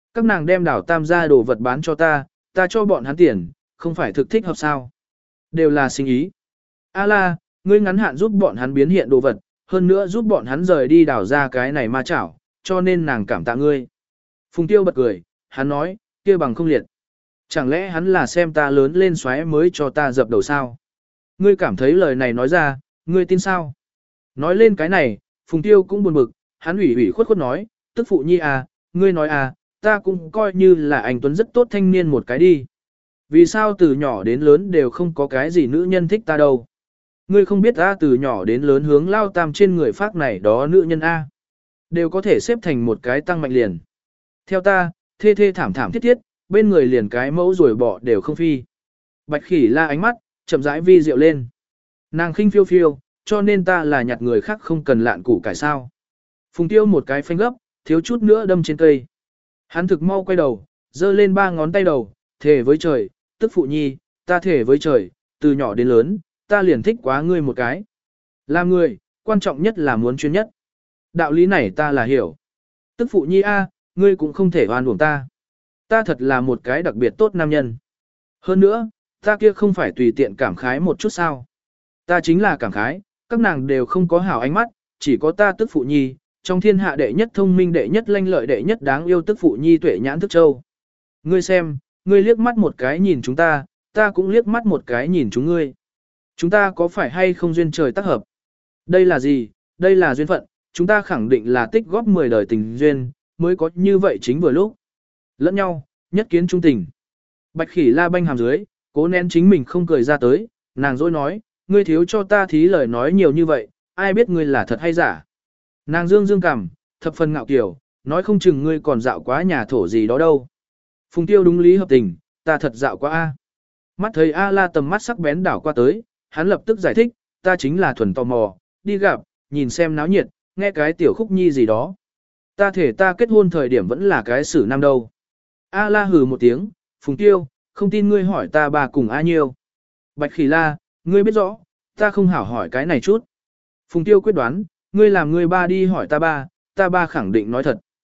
Các nàng đem đảo tam gia đồ vật bán cho ta cho bọn hắn tiền, không phải thực thích hợp sao. Đều là sinh ý. A la, ngươi ngắn hạn giúp bọn hắn biến hiện đồ vật, hơn nữa giúp bọn hắn rời đi đảo ra cái này ma chảo, cho nên nàng cảm tạ ngươi. Phùng Tiêu bật cười, hắn nói, kia bằng không liệt. Chẳng lẽ hắn là xem ta lớn lên xoáy mới cho ta dập đầu sao? Ngươi cảm thấy lời này nói ra, ngươi tin sao? Nói lên cái này, Phùng Tiêu cũng buồn bực, hắn ủy ủy khuất khuất nói, tức phụ nhi à, ngươi nói à, ta cũng coi như là anh Tuấn rất tốt thanh niên một cái đi. Vì sao từ nhỏ đến lớn đều không có cái gì nữ nhân thích ta đâu? Ngươi không biết ta từ nhỏ đến lớn hướng lao tam trên người phát này đó nữ nhân A. Đều có thể xếp thành một cái tăng mạnh liền. Theo ta, thê thê thảm thảm thiết thiết, bên người liền cái mẫu rồi bỏ đều không phi. Bạch khỉ la ánh mắt, chậm rãi vi diệu lên. Nàng khinh phiêu phiêu, cho nên ta là nhặt người khác không cần lạn củ cải sao. Phùng Tiêu một cái phanh gấp, thiếu chút nữa đâm trên cây. Hắn thực mau quay đầu, giơ lên 3 ngón tay đầu, thề với trời, tức phụ nhi, ta thề với trời, từ nhỏ đến lớn, ta liền thích quá ngươi một cái. Làm người, quan trọng nhất là muốn chuyên nhất. Đạo lý này ta là hiểu. Tức phụ nhi a, ngươi cũng không thể oan uổng ta. Ta thật là một cái đặc biệt tốt nam nhân. Hơn nữa, ta kia không phải tùy tiện cảm khái một chút sao. Ta chính là cảm khái, các nàng đều không có hảo ánh mắt, chỉ có ta tức phụ nhi, trong thiên hạ đệ nhất thông minh đệ nhất lanh lợi đệ nhất đáng yêu tức phụ nhi tuệ nhãn thức châu. Ngươi xem, ngươi liếc mắt một cái nhìn chúng ta, ta cũng liếc mắt một cái nhìn chúng ngươi. Chúng ta có phải hay không duyên trời tác hợp? Đây là gì? Đây là duyên phận, chúng ta khẳng định là tích góp 10 đời tình duyên, mới có như vậy chính vừa lúc. Lẫn nhau, nhất kiến trung tình. Bạch khỉ la banh hàm dưới, cố nén chính mình không cười ra tới, nàng dối nói, ngươi thiếu cho ta thí lời nói nhiều như vậy, ai biết ngươi là thật hay giả. Nàng dương dương cằm, thập phần ngạo kiểu, nói không chừng ngươi còn dạo quá nhà thổ gì đó đâu. Phùng Tiêu đúng lý hợp tình, ta thật dạo quá a. Mắt thấy A La tầm mắt sắc bén đảo qua tới, hắn lập tức giải thích, ta chính là thuần tò mò, đi gặp, nhìn xem náo nhiệt, nghe cái tiểu khúc nhi gì đó. Ta thể ta kết hôn thời điểm vẫn là cái xử nam đâu. A La hừ một tiếng, Phùng Tiêu, không tin ngươi hỏi ta bà cùng A Nhiêu. Bạch Khỉ La, ngươi biết rõ, ta không hảo hỏi cái này chút. Phùng Tiêu quyết đoán, ngươi làm ngươi ba đi hỏi ta ba khẳng định nói thật.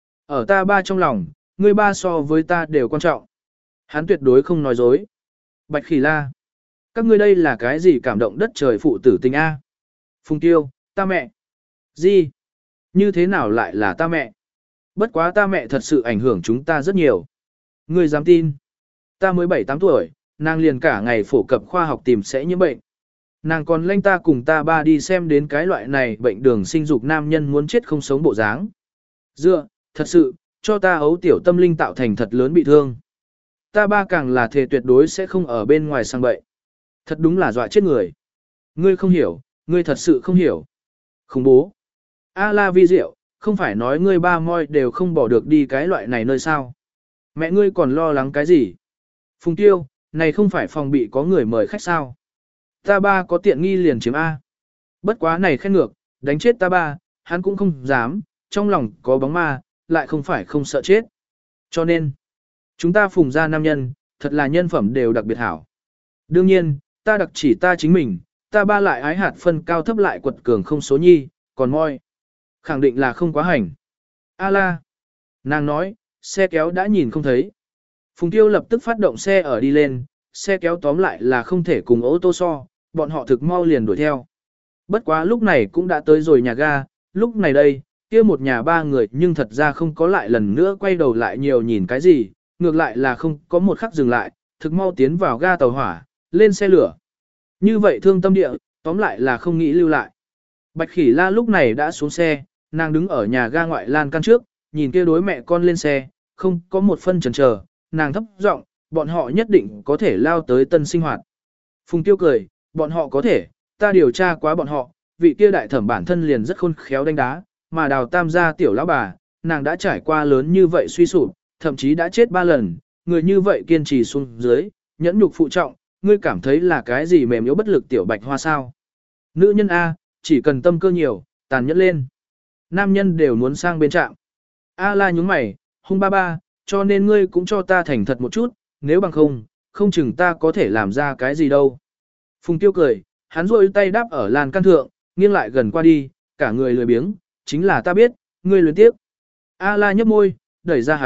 Ở ta ba trong lòng, ngươi ba so với ta đều quan trọng. Hắn tuyệt đối không nói dối. Bạch Khỉ La, các ngươi đây là cái gì cảm động đất trời phụ tử tình A? Phùng Tiêu, ta mẹ. Gì? Như thế nào lại là ta mẹ? Bất quá ta mẹ thật sự ảnh hưởng chúng ta rất nhiều. Ngươi dám tin? Ta mới 7-8 tuổi, nàng liền cả ngày phổ cập khoa học tìm sẽ nhiễm bệnh. Nàng còn lanh ta cùng ta ba đi xem đến cái loại này bệnh đường sinh dục nam nhân muốn chết không sống bộ dáng. Dựa, thật sự, cho ta ấu tiểu tâm linh tạo thành thật lớn bị thương. Ta ba càng là thề tuyệt đối sẽ không ở bên ngoài sang bậy. Thật đúng là dọa chết người. Ngươi không hiểu, ngươi thật sự không hiểu. Khủng bố. A la vi diệu, không phải nói ngươi ba moi đều không bỏ được đi cái loại này nơi sao. Mẹ ngươi còn lo lắng cái gì? Phùng Tiêu, này không phải phòng bị có người mời khách sao? Ta ba có tiện nghi liền chiếm A. Bất quá này khen ngược, đánh chết ta ba, hắn cũng không dám, trong lòng có bóng ma, lại không phải không sợ chết. Cho nên, chúng ta Phùng ra nam nhân, thật là nhân phẩm đều đặc biệt hảo. Đương nhiên, ta đặc chỉ ta chính mình, ta ba lại ái hạt phân cao thấp lại quật cường không số nhi, còn moi. Khẳng định là không quá hành. A la. Nàng nói, xe kéo đã nhìn không thấy. Phùng Tiêu lập tức phát động xe ở đi lên, xe kéo tóm lại là không thể cùng ô tô so, bọn họ thực mau liền đuổi theo. Bất quá lúc này cũng đã tới rồi nhà ga, lúc này đây, kia một nhà ba người nhưng thật ra không có lại lần nữa quay đầu lại nhiều nhìn cái gì, ngược lại là không có một khắc dừng lại, thực mau tiến vào ga tàu hỏa, lên xe lửa. Như vậy thương tâm địa, tóm lại là không nghĩ lưu lại. Bạch Khỉ La lúc này đã xuống xe, nàng đứng ở nhà ga ngoại lan can trước, nhìn kia đối mẹ con lên xe, không có một phân chần chờ, nàng thấp giọng, bọn họ nhất định có thể lao tới tân sinh hoạt. Phùng Tiêu cười, bọn họ có thể, ta điều tra quá bọn họ, vị kia đại thẩm bản thân liền rất khôn khéo đánh đá, mà Đào Tam gia tiểu lão bà, nàng đã trải qua lớn như vậy suy sụp, thậm chí đã chết 3 lần, người như vậy kiên trì xuống dưới, nhẫn nhục phụ trọng, ngươi cảm thấy là cái gì mềm yếu bất lực tiểu bạch hoa sao? Nữ nhân A, chỉ cần tâm cơ nhiều, tàn nhẫn lên. Nam nhân đều muốn sang bên trạm. A la nhúng mày, hung ba ba, cho nên ngươi cũng cho ta thành thật một chút, nếu bằng không, không chừng ta có thể làm ra cái gì đâu. Phùng Tiêu cười, hắn rôi tay đáp ở lan can thượng, nghiêng lại gần qua đi, cả người lười biếng, chính là ta biết, ngươi luyến tiếp. A la nhấp môi, đẩy ra hắn,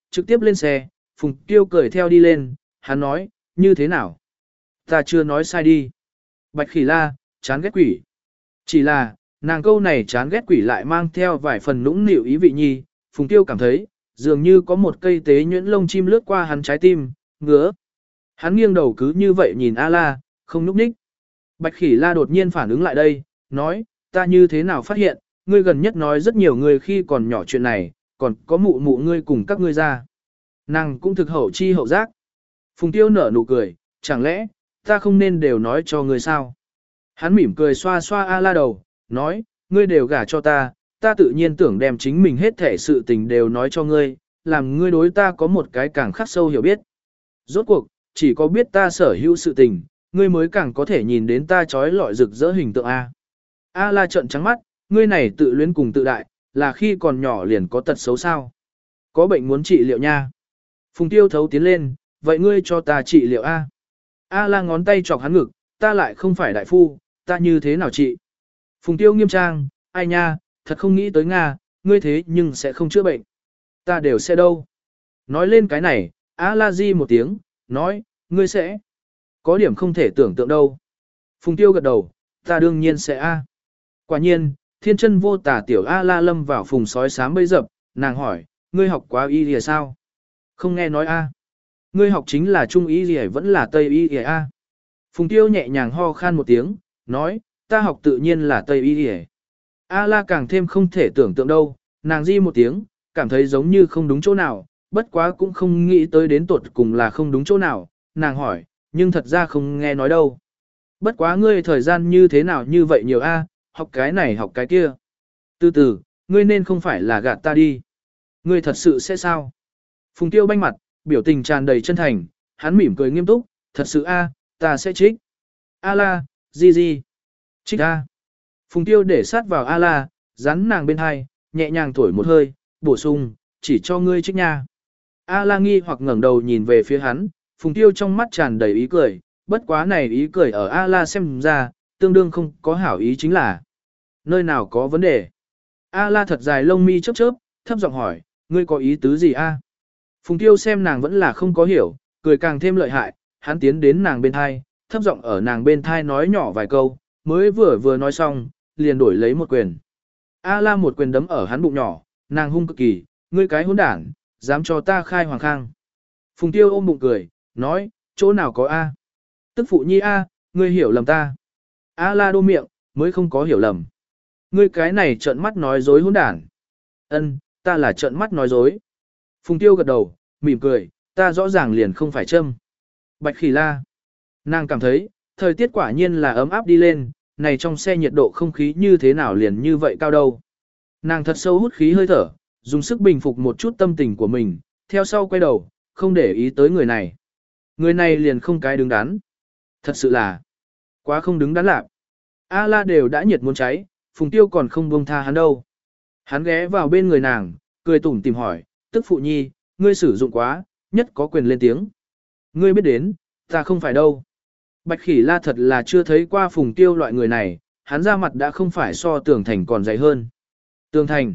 Trực tiếp lên xe, Phùng Tiêu cười theo đi lên, hắn nói, như thế nào? Ta chưa nói sai đi. Bạch Khỉ La, chán ghét quỷ. Chỉ là, nàng câu này chán ghét quỷ lại mang theo vài phần nũng nịu ý vị nhi, Phùng Tiêu cảm thấy, dường như có một cây tế nhuyễn lông chim lướt qua hắn trái tim, ngứa. Hắn nghiêng đầu cứ như vậy nhìn A-la, không núp ních. Bạch Khỉ La đột nhiên phản ứng lại đây, nói, ta như thế nào phát hiện, ngươi gần nhất nói rất nhiều người khi còn nhỏ chuyện này, còn có mụ mụ ngươi cùng các ngươi ra. Nàng cũng thực hậu chi hậu giác. Phùng Tiêu nở nụ cười, chẳng lẽ, ta không nên đều nói cho ngươi sao? Hắn mỉm cười xoa xoa A-la đầu, nói, ngươi đều gả cho ta, ta tự nhiên tưởng đem chính mình hết thể sự tình đều nói cho ngươi, làm ngươi đối ta có một cái càng khắc sâu hiểu biết. Rốt cuộc, chỉ có biết ta sở hữu sự tình, ngươi mới càng có thể nhìn đến ta trói lọi rực rỡ hình tượng A. A-la trợn trắng mắt, ngươi này tự luyến cùng tự đại, là khi còn nhỏ liền có tật xấu sao? Có bệnh muốn trị liệu nha. Phùng Tiêu thấu tiến lên, vậy ngươi cho ta trị liệu A. A-la ngón tay chọc hắn ngực, ta lại không phải đại phu, ta như thế nào trị? Phùng Tiêu nghiêm trang, ai nha, thật không nghĩ tới Nga, ngươi thế nhưng sẽ không chữa bệnh. Ta đều sẽ đâu. Nói lên cái này, A-la di một tiếng, nói, ngươi sẽ. Có điểm không thể tưởng tượng đâu. Phùng Tiêu gật đầu, ta đương nhiên sẽ A. Quả nhiên, thiên chân vô tả tiểu A-la lâm vào phùng sói sám bấy dập, nàng hỏi, ngươi học quá y lìa sao? Không nghe nói A. Ngươi học chính là trung y lìa vẫn là tây y lìa A. Phùng Tiêu nhẹ nhàng ho khan một tiếng, nói, ta học tự nhiên là tây y lìa. A-la càng thêm không thể tưởng tượng đâu, nàng di một tiếng, cảm thấy giống như không đúng chỗ nào, bất quá cũng không nghĩ tới đến tuột cùng là không đúng chỗ nào, nàng hỏi, nhưng thật ra không nghe nói đâu. Bất quá ngươi thời gian như thế nào như vậy nhiều A, học cái này học cái kia. Từ từ, ngươi nên không phải là gạt ta đi. Ngươi thật sự sẽ sao? Phùng Tiêu banh mặt, biểu tình tràn đầy chân thành, hắn mỉm cười nghiêm túc, thật sự A, ta sẽ trích. A-la, di. Trích A. Phùng Tiêu để sát vào A-la, dán nàng bên hai, nhẹ nhàng thổi một hơi, bổ sung, chỉ cho ngươi trích nha. A-la nghi hoặc ngẩng đầu nhìn về phía hắn, Phùng Tiêu trong mắt tràn đầy ý cười, bất quá này ý cười ở A-la xem ra, tương đương không có hảo ý chính là. Nơi nào có vấn đề? A-la thật dài lông mi chớp chớp, thấp giọng hỏi, ngươi có ý tứ gì a? Phùng Tiêu xem nàng vẫn là không có hiểu, cười càng thêm lợi hại, hắn tiến đến nàng bên thai, thấp giọng ở nàng bên thai nói nhỏ vài câu, mới vừa nói xong, liền đổi lấy một quyền. A-la một quyền đấm ở hắn bụng nhỏ, nàng hung cực kỳ, ngươi cái hỗn đản, dám cho ta khai hoàng khang. Phùng Tiêu ôm bụng cười, nói, chỗ nào có A? Tức phụ nhi A, ngươi hiểu lầm ta. A-la đô miệng, mới không có hiểu lầm. Ngươi cái này trợn mắt nói dối hỗn đản. Ân, ta là trợn mắt nói dối. Phùng Tiêu gật đầu, mỉm cười, ta rõ ràng liền không phải châm. Bạch Khỉ La. Nàng cảm thấy, thời tiết quả nhiên là ấm áp đi lên, này trong xe nhiệt độ không khí như thế nào liền như vậy cao đâu. Nàng thật sâu hút khí hơi thở, dùng sức bình phục một chút tâm tình của mình, theo sau quay đầu, không để ý tới người này. Người này liền không cái đứng đắn. Thật sự là, quá không đứng đắn lạc. A-la đều đã nhiệt muốn cháy, Phùng Tiêu còn không buông tha hắn đâu. Hắn ghé vào bên người nàng, cười tủm tìm hỏi, tức phụ nhi, ngươi sử dụng quá, nhất có quyền lên tiếng. Ngươi biết đến, ta không phải đâu. Bạch Khỉ La thật là chưa thấy qua Phùng Tiêu loại người này, hắn ra mặt đã không phải so Tường Thành còn dày hơn. Tường Thành,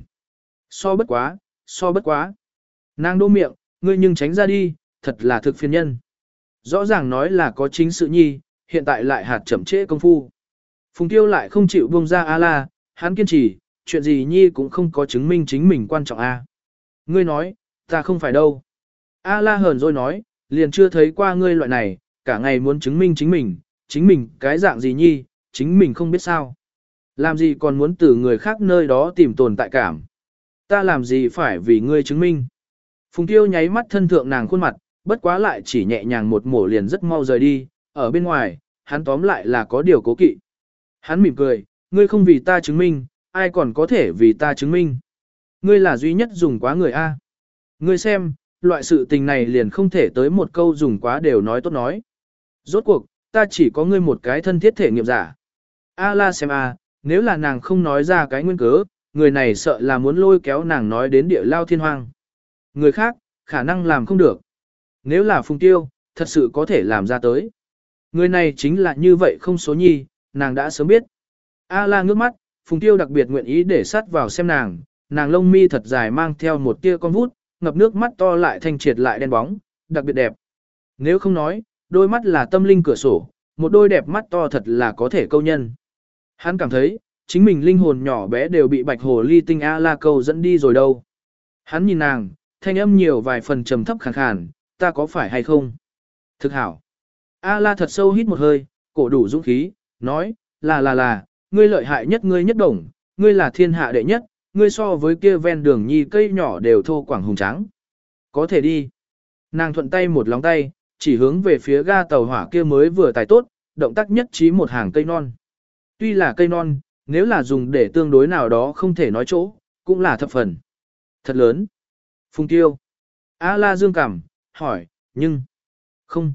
so bất quá. Nàng đô miệng, ngươi nhưng tránh ra đi, thật là thực phiền nhân. Rõ ràng nói là có chính sự nhi, hiện tại lại hạt chậm trễ công phu. Phùng Tiêu lại không chịu buông ra A-la, hắn kiên trì, chuyện gì nhi cũng không có chứng minh chính mình quan trọng A. Ngươi nói, ta không phải đâu. A-la hờn rồi nói, liền chưa thấy qua ngươi loại này, cả ngày muốn chứng minh chính mình cái dạng gì nhi, chính mình không biết sao. Làm gì còn muốn từ người khác nơi đó tìm tồn tại cảm. Ta làm gì phải vì ngươi chứng minh. Phùng Tiêu nháy mắt thân thượng nàng khuôn mặt, bất quá lại chỉ nhẹ nhàng một mổ liền rất mau rời đi, ở bên ngoài, hắn tóm lại là có điều cố kỵ. Hắn mỉm cười, ngươi không vì ta chứng minh, ai còn có thể vì ta chứng minh. Ngươi là duy nhất dùng quá người A. Ngươi xem, loại sự tình này liền không thể tới một câu dùng quá đều nói tốt nói. Rốt cuộc, ta chỉ có ngươi một cái thân thiết thể nghiệm giả. A-la xem A, nếu là nàng không nói ra cái nguyên cớ, người này sợ là muốn lôi kéo nàng nói đến địa lao thiên hoang. Người khác, khả năng làm không được. Nếu là Phùng Tiêu, thật sự có thể làm ra tới. Người này chính là như vậy không số nhi, nàng đã sớm biết. A-la ngước mắt, Phùng Tiêu đặc biệt nguyện ý để sát vào xem nàng lông mi thật dài mang theo một tia con vút, ngập nước mắt to lại thanh triệt lại đen bóng, đặc biệt đẹp. Nếu không nói, đôi mắt là tâm linh cửa sổ, một đôi đẹp mắt to thật là có thể câu nhân. Hắn cảm thấy, chính mình linh hồn nhỏ bé đều bị bạch hồ ly tinh A-la câu dẫn đi rồi đâu. Hắn nhìn nàng, thanh âm nhiều vài phần trầm thấp khàn khàn, ta có phải hay không? Thực hảo. A-la thật sâu hít một hơi, cổ đủ dũng khí, nói, là, ngươi lợi hại nhất ngươi nhất đồng, ngươi là thiên hạ đệ nhất, ngươi so với kia ven đường nhi cây nhỏ đều thô quảng hùng trắng. Có thể đi. Nàng thuận tay một lóng tay, chỉ hướng về phía ga tàu hỏa kia mới vừa tài tốt, động tác nhất trí một hàng cây non. Tuy là cây non, nếu là dùng để tương đối nào đó không thể nói chỗ, cũng là thập phần. Thật lớn. Phùng Tiêu. A-la dương cảm, hỏi, không,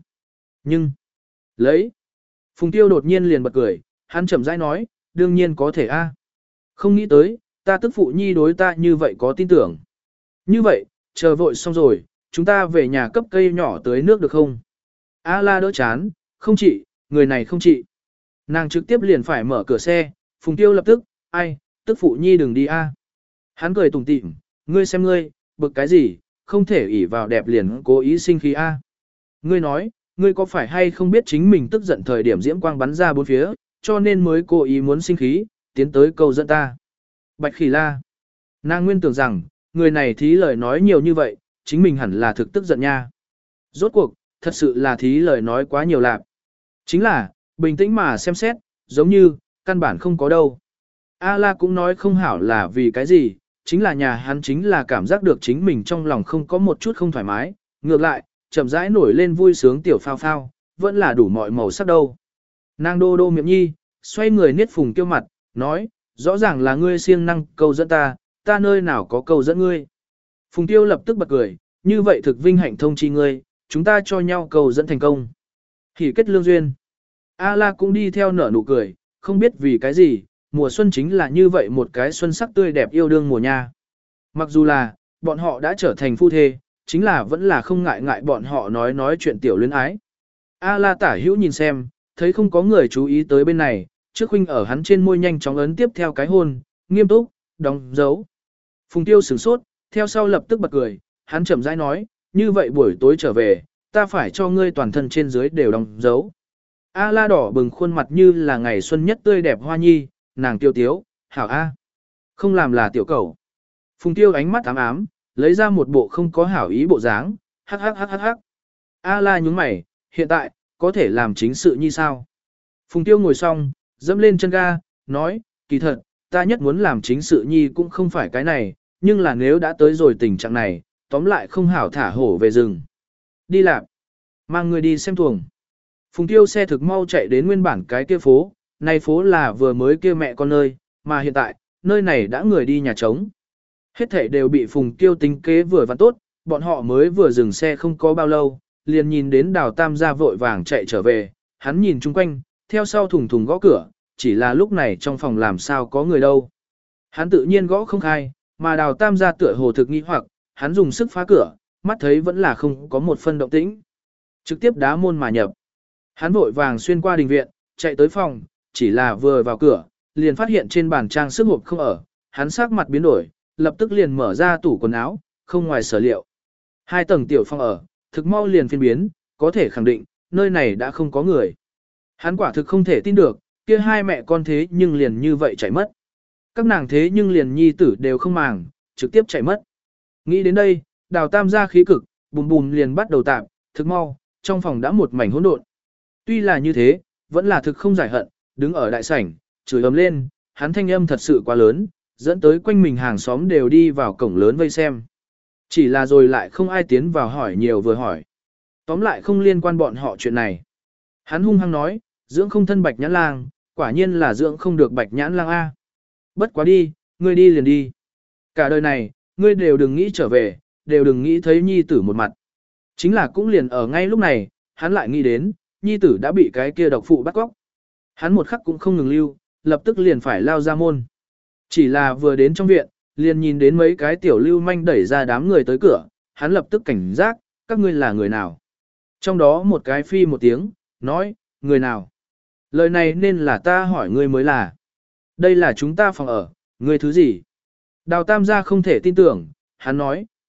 lấy. Phùng Tiêu đột nhiên liền bật cười, hắn chậm rãi nói, đương nhiên có thể a. Không nghĩ tới, ta tức phụ nhi đối ta như vậy có tin tưởng. Như vậy, chờ vội xong rồi, chúng ta về nhà cấp cây nhỏ tưới nước được không? A-la đỡ chán, không chị, người này không chị. Nàng trực tiếp liền phải mở cửa xe, Phùng Tiêu lập tức, ai, tức phụ nhi đừng đi a. Hắn cười tủm tỉm, ngươi xem ngươi, bực cái gì, không thể ỷ vào đẹp liền cố ý sinh khí a. Ngươi nói, ngươi có phải hay không biết chính mình tức giận thời điểm diễm quang bắn ra bốn phía, cho nên mới cố ý muốn sinh khí, tiến tới câu dẫn ta. Bạch Khỉ La. Nàng nguyên tưởng rằng, người này thí lời nói nhiều như vậy, chính mình hẳn là thực tức giận nha. Rốt cuộc, thật sự là thí lời nói quá nhiều lạc. Chính là, bình tĩnh mà xem xét, giống như, căn bản không có đâu. A-la cũng nói không hảo là vì cái gì, chính là nhà hắn chính là cảm giác được chính mình trong lòng không có một chút không thoải mái, ngược lại, chậm rãi nổi lên vui sướng tiểu phao phao, vẫn là đủ mọi màu sắc đâu. Nàng đô đô miệng nhi, xoay người niết Phùng Tiêu mặt, nói, rõ ràng là ngươi siêng năng câu dẫn ta nơi nào có câu dẫn ngươi. Phùng Tiêu lập tức bật cười, như vậy thực vinh hạnh thông chi ngươi, chúng ta cho nhau câu dẫn thành công. Hỉ kết lương duyên. A-la cũng đi theo nở nụ cười, không biết vì cái gì, mùa xuân chính là như vậy một cái xuân sắc tươi đẹp yêu đương mùa nha. Mặc dù là, bọn họ đã trở thành phu thê, chính là vẫn là không ngại bọn họ nói chuyện tiểu luyến ái. A-la tả hữu nhìn xem, thấy không có người chú ý tới bên này, trước huynh ở hắn trên môi nhanh chóng ấn tiếp theo cái hôn, nghiêm túc, đóng dấu. Phùng Tiêu sửng sốt, theo sau lập tức bật cười, hắn chậm rãi nói, như vậy buổi tối trở về, ta phải cho ngươi toàn thân trên dưới đều đóng dấu. A-la đỏ bừng khuôn mặt như là ngày xuân nhất tươi đẹp hoa nhi, nàng tiêu tiếu, hảo A. Không làm là tiểu cầu. Phùng Tiêu ánh mắt ám ám, lấy ra một bộ không có hảo ý bộ dáng, hắc. A-la nhúng mày, hiện tại, có thể làm chính sự như sao? Phùng Tiêu ngồi xong, dẫm lên chân ga, nói, kỳ thật, ta nhất muốn làm chính sự nhi cũng không phải cái này, nhưng là nếu đã tới rồi tình trạng này, tóm lại không hảo thả hổ về rừng. Đi làm, mang người đi xem tuồng. Phùng Tiêu xe thực mau chạy đến nguyên bản cái kia phố, này phố là vừa mới kia mẹ con nơi, mà hiện tại, nơi này đã người đi nhà trống. Hết thảy đều bị Phùng Tiêu tính kế vừa và tốt, bọn họ mới vừa dừng xe không có bao lâu, liền nhìn đến Đào Tam gia vội vàng chạy trở về, hắn nhìn chung quanh, theo sau thùng thùng gõ cửa, chỉ là lúc này trong phòng làm sao có người đâu. Hắn tự nhiên gõ không khai, mà Đào Tam gia tựa hồ thực nghi hoặc, hắn dùng sức phá cửa, mắt thấy vẫn là không có một phân động tĩnh. Trực tiếp đá môn mà nhập. Hắn vội vàng xuyên qua đình viện, chạy tới phòng, chỉ là vừa vào cửa, liền phát hiện trên bàn trang sức hộp không ở, hắn sắc mặt biến đổi, lập tức liền mở ra tủ quần áo, không ngoài sở liệu. 2 tầng tiểu phòng ở, thực mau liền phiên biến, có thể khẳng định, nơi này đã không có người. Hắn quả thực không thể tin được, kia 2 mẹ con thế nhưng liền như vậy chạy mất. Các nàng thế nhưng liền nhi tử đều không màng, trực tiếp chạy mất. Nghĩ đến đây, Đào Tam gia khí cực, bùm bùm liền bắt đầu tạm, thực mau, trong phòng đã một mảnh hỗn độn. Tuy là như thế, vẫn là thực không giải hận, đứng ở đại sảnh, chửi ầm lên, hắn thanh âm thật sự quá lớn, dẫn tới quanh mình hàng xóm đều đi vào cổng lớn vây xem. Chỉ là rồi lại không ai tiến vào hỏi nhiều vừa hỏi. Tóm lại không liên quan bọn họ chuyện này. Hắn hung hăng nói, dưỡng không thân bạch nhãn lang, quả nhiên là dưỡng không được bạch nhãn lang A. Bất quá đi, ngươi đi liền đi. Cả đời này, ngươi đều đừng nghĩ trở về, đều đừng nghĩ thấy nhi tử một mặt. Chính là cũng liền ở ngay lúc này, hắn lại nghĩ đến, nhi tử đã bị cái kia độc phụ bắt cóc. Hắn một khắc cũng không ngừng lưu, lập tức liền phải lao ra môn. Chỉ là vừa đến trong viện, liền nhìn đến mấy cái tiểu lưu manh đẩy ra đám người tới cửa, hắn lập tức cảnh giác, các ngươi là người nào. Trong đó một cái phi một tiếng, nói, người nào. Lời này nên là ta hỏi ngươi mới là. Đây là chúng ta phòng ở, ngươi thứ gì? Đào Tam gia không thể tin tưởng, hắn nói,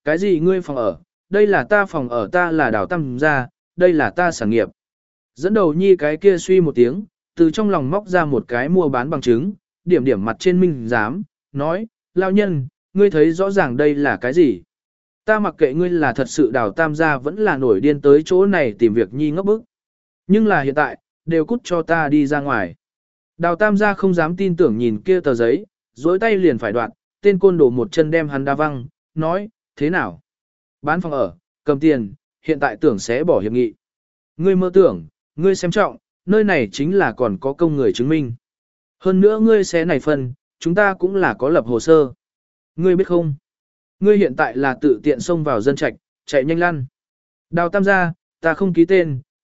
cái gì ngươi phòng ở, đây là ta phòng ở, ta là Đào Tam gia, đây là ta sản nghiệp. Dẫn đầu nhi cái kia suy một tiếng, từ trong lòng móc ra một cái mua bán bằng chứng, điểm điểm mặt trên minh giám, nói, lao nhân, ngươi thấy rõ ràng đây là cái gì. Ta mặc kệ ngươi là thật sự Đào Tam gia vẫn là nổi điên tới chỗ này tìm việc nhi ngốc bức. Nhưng là hiện tại, đều cút cho ta đi ra ngoài. Đào Tam gia không dám tin tưởng nhìn kia tờ giấy, dối tay liền phải đoạn, tên côn đồ một chân đem hắn đá văng, nói, thế nào? Bán phòng ở, cầm tiền, hiện tại tưởng sẽ bỏ hiệp nghị. Ngươi mơ tưởng, ngươi xem trọng, nơi này chính là còn có công người chứng minh. Hơn nữa ngươi sẽ này phân, chúng ta cũng là có lập hồ sơ. Ngươi biết không? Ngươi hiện tại là tự tiện xông vào dân trạch, chạy nhanh lăn. Đào Tam gia, ta không ký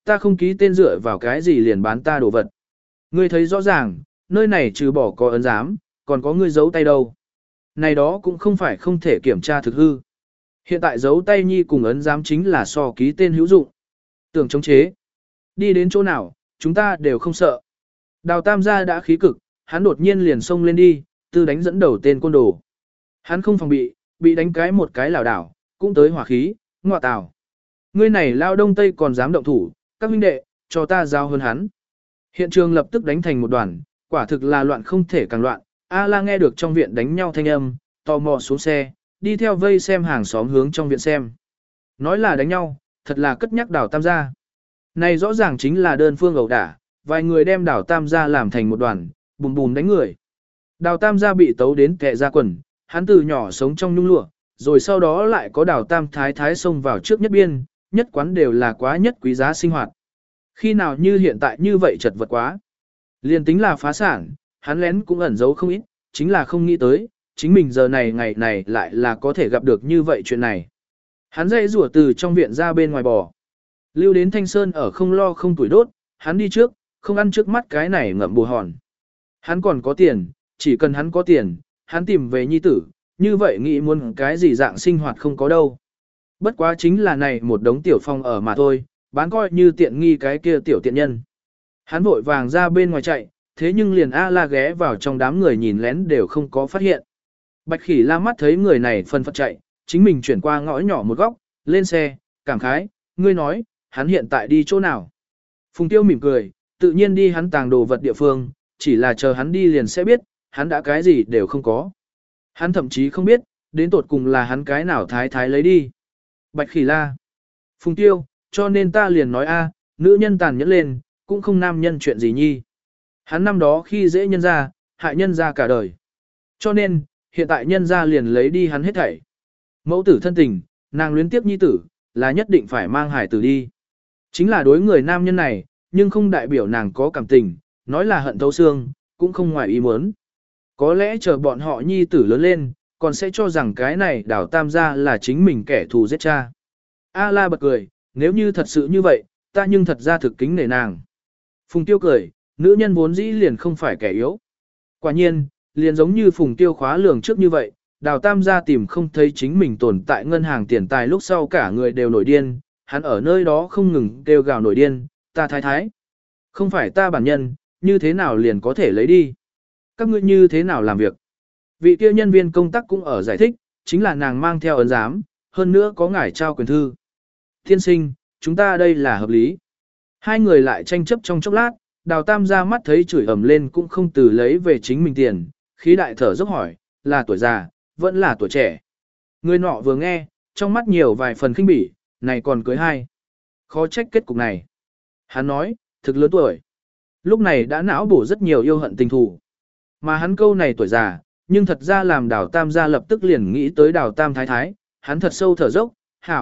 tên dựa vào cái gì liền bán ta đồ vật. Ngươi thấy rõ ràng, nơi này trừ bỏ có ấn giám, còn có ngươi giấu tay đâu. Này đó cũng không phải không thể kiểm tra thực hư. Hiện tại giấu tay nhi cùng ấn giám chính là so ký tên hữu dụng. Tưởng chống chế. Đi đến chỗ nào, chúng ta đều không sợ. Đào Tam gia đã khí cực, hắn đột nhiên liền xông lên đi, tư đánh dẫn đầu tên côn đồ. Hắn không phòng bị đánh cái một cái lảo đảo, cũng tới hỏa khí, ngọa tào. Ngươi này lao đông tây còn dám động thủ, các huynh đệ, cho ta giao hơn hắn. Hiện trường lập tức đánh thành một đoàn, quả thực là loạn không thể càng loạn. A La nghe được trong viện đánh nhau thanh âm, tò mò xuống xe, đi theo vây xem hàng xóm hướng trong viện xem. Nói là đánh nhau, thật là cất nhắc Đào Tam gia. Này rõ ràng chính là đơn phương ẩu đả, vài người đem Đào Tam gia làm thành một đoàn, bùm bùm đánh người. Đào Tam gia bị tấu đến kẹ ra quần, hắn từ nhỏ sống trong nhung lụa, rồi sau đó lại có Đào Tam thái thái xông vào trước nhất biên, nhất quán đều là quá nhất quý giá sinh hoạt. Khi nào như hiện tại như vậy chật vật quá. Liên tính là phá sản, hắn lén cũng ẩn giấu không ít, chính là không nghĩ tới, chính mình giờ này ngày này lại là có thể gặp được như vậy chuyện này. Hắn dậy rủa từ trong viện ra bên ngoài bò. Lưu đến Thanh Sơn ở không lo không tuổi đốt, hắn đi trước, không ăn trước mắt cái này ngậm bù hòn. Hắn còn có tiền, chỉ cần hắn có tiền, hắn tìm về nhi tử, như vậy nghĩ muốn cái gì dạng sinh hoạt không có đâu. Bất quá chính là này một đống tiểu phong ở mà thôi, bán coi như tiện nghi cái kia tiểu tiện nhân. Hắn vội vàng ra bên ngoài chạy, thế nhưng liền A La ghé vào trong đám người nhìn lén đều không có phát hiện. Bạch Khỉ La mắt thấy người này phân phật chạy, chính mình chuyển qua ngõ nhỏ một góc, lên xe, cảm khái, ngươi nói, hắn hiện tại đi chỗ nào. Phùng Tiêu mỉm cười, tự nhiên đi hắn tàng đồ vật địa phương, chỉ là chờ hắn đi liền sẽ biết, hắn đã cái gì đều không có. Hắn thậm chí không biết, đến tột cùng là hắn cái nào thái thái lấy đi. Bạch Khỉ La. Phùng Tiêu, cho nên ta liền nói a, nữ nhân tàn nhẫn lên, cũng không nam nhân chuyện gì nhi. Hắn năm đó khi dễ nhân ra, hại nhân ra cả đời. Cho nên, hiện tại nhân ra liền lấy đi hắn hết thảy. Mẫu tử thân tình, nàng luyến tiếp nhi tử, là nhất định phải mang hải tử đi. Chính là đối người nam nhân này, nhưng không đại biểu nàng có cảm tình, nói là hận thấu xương, cũng không ngoài ý muốn. Có lẽ chờ bọn họ nhi tử lớn lên, còn sẽ cho rằng cái này Đào Tam gia là chính mình kẻ thù giết cha. A La bật cười, nếu như thật sự như vậy, ta nhưng thật ra thực kính nể nàng. Phùng Tiêu cười, nữ nhân vốn dĩ liền không phải kẻ yếu. Quả nhiên, liền giống như Phùng Tiêu khóa lường trước như vậy, Đào Tam gia tìm không thấy chính mình tồn tại ngân hàng tiền tài lúc sau cả người đều nổi điên, hắn ở nơi đó không ngừng kêu gào nổi điên, ta thái thái. Không phải ta bản nhân, như thế nào liền có thể lấy đi. Các ngươi như thế nào làm việc. Vị kia nhân viên công tác cũng ở giải thích, chính là nàng mang theo ấn giám, hơn nữa có ngải trao quyền thư. Thiên sinh, chúng ta đây là hợp lý. Hai người lại tranh chấp trong chốc lát, Đào Tam ra mắt thấy chửi ầm lên cũng không từ lấy về chính mình tiền, khí đại thở dốc hỏi, là tuổi già, vẫn là tuổi trẻ. Người nọ vừa nghe, trong mắt nhiều vài phần khinh bỉ, này còn cưới hai. Khó trách kết cục này. Hắn nói, thực lớn tuổi. Lúc này đã não bổ rất nhiều yêu hận tình thù. Mà hắn câu này tuổi già, nhưng thật ra làm Đào Tam gia lập tức liền nghĩ tới Đào Tam thái thái, hắn thật sâu thở dốc,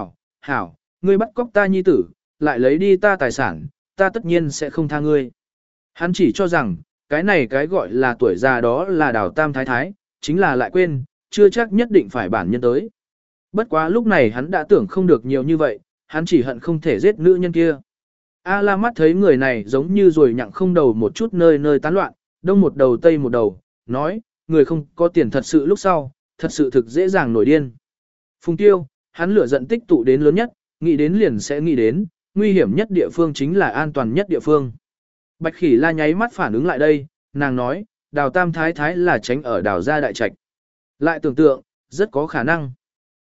hảo, ngươi bắt cóc ta nhi tử, lại lấy đi ta tài sản, ta tất nhiên sẽ không tha ngươi. Hắn chỉ cho rằng, cái này cái gọi là tuổi già đó là Đào Tam thái thái, chính là lại quên, chưa chắc nhất định phải bản nhân tới. Bất quá lúc này hắn đã tưởng không được nhiều như vậy, hắn chỉ hận không thể giết nữ nhân kia. A La mắt thấy người này giống như rồi nhặng không đầu một chút nơi nơi tán loạn, đông một đầu tây một đầu, nói, người không có tiền thật sự lúc sau, thật sự thực dễ dàng nổi điên. Phùng Tiêu, hắn lửa giận tích tụ đến lớn nhất, nghĩ đến liền sẽ nghĩ đến, nguy hiểm nhất địa phương chính là an toàn nhất địa phương. Bạch Khỉ La nháy mắt phản ứng lại đây, nàng nói, Đào Tam thái thái là tránh ở Đào gia đại trạch. Lại tưởng tượng, rất có khả năng.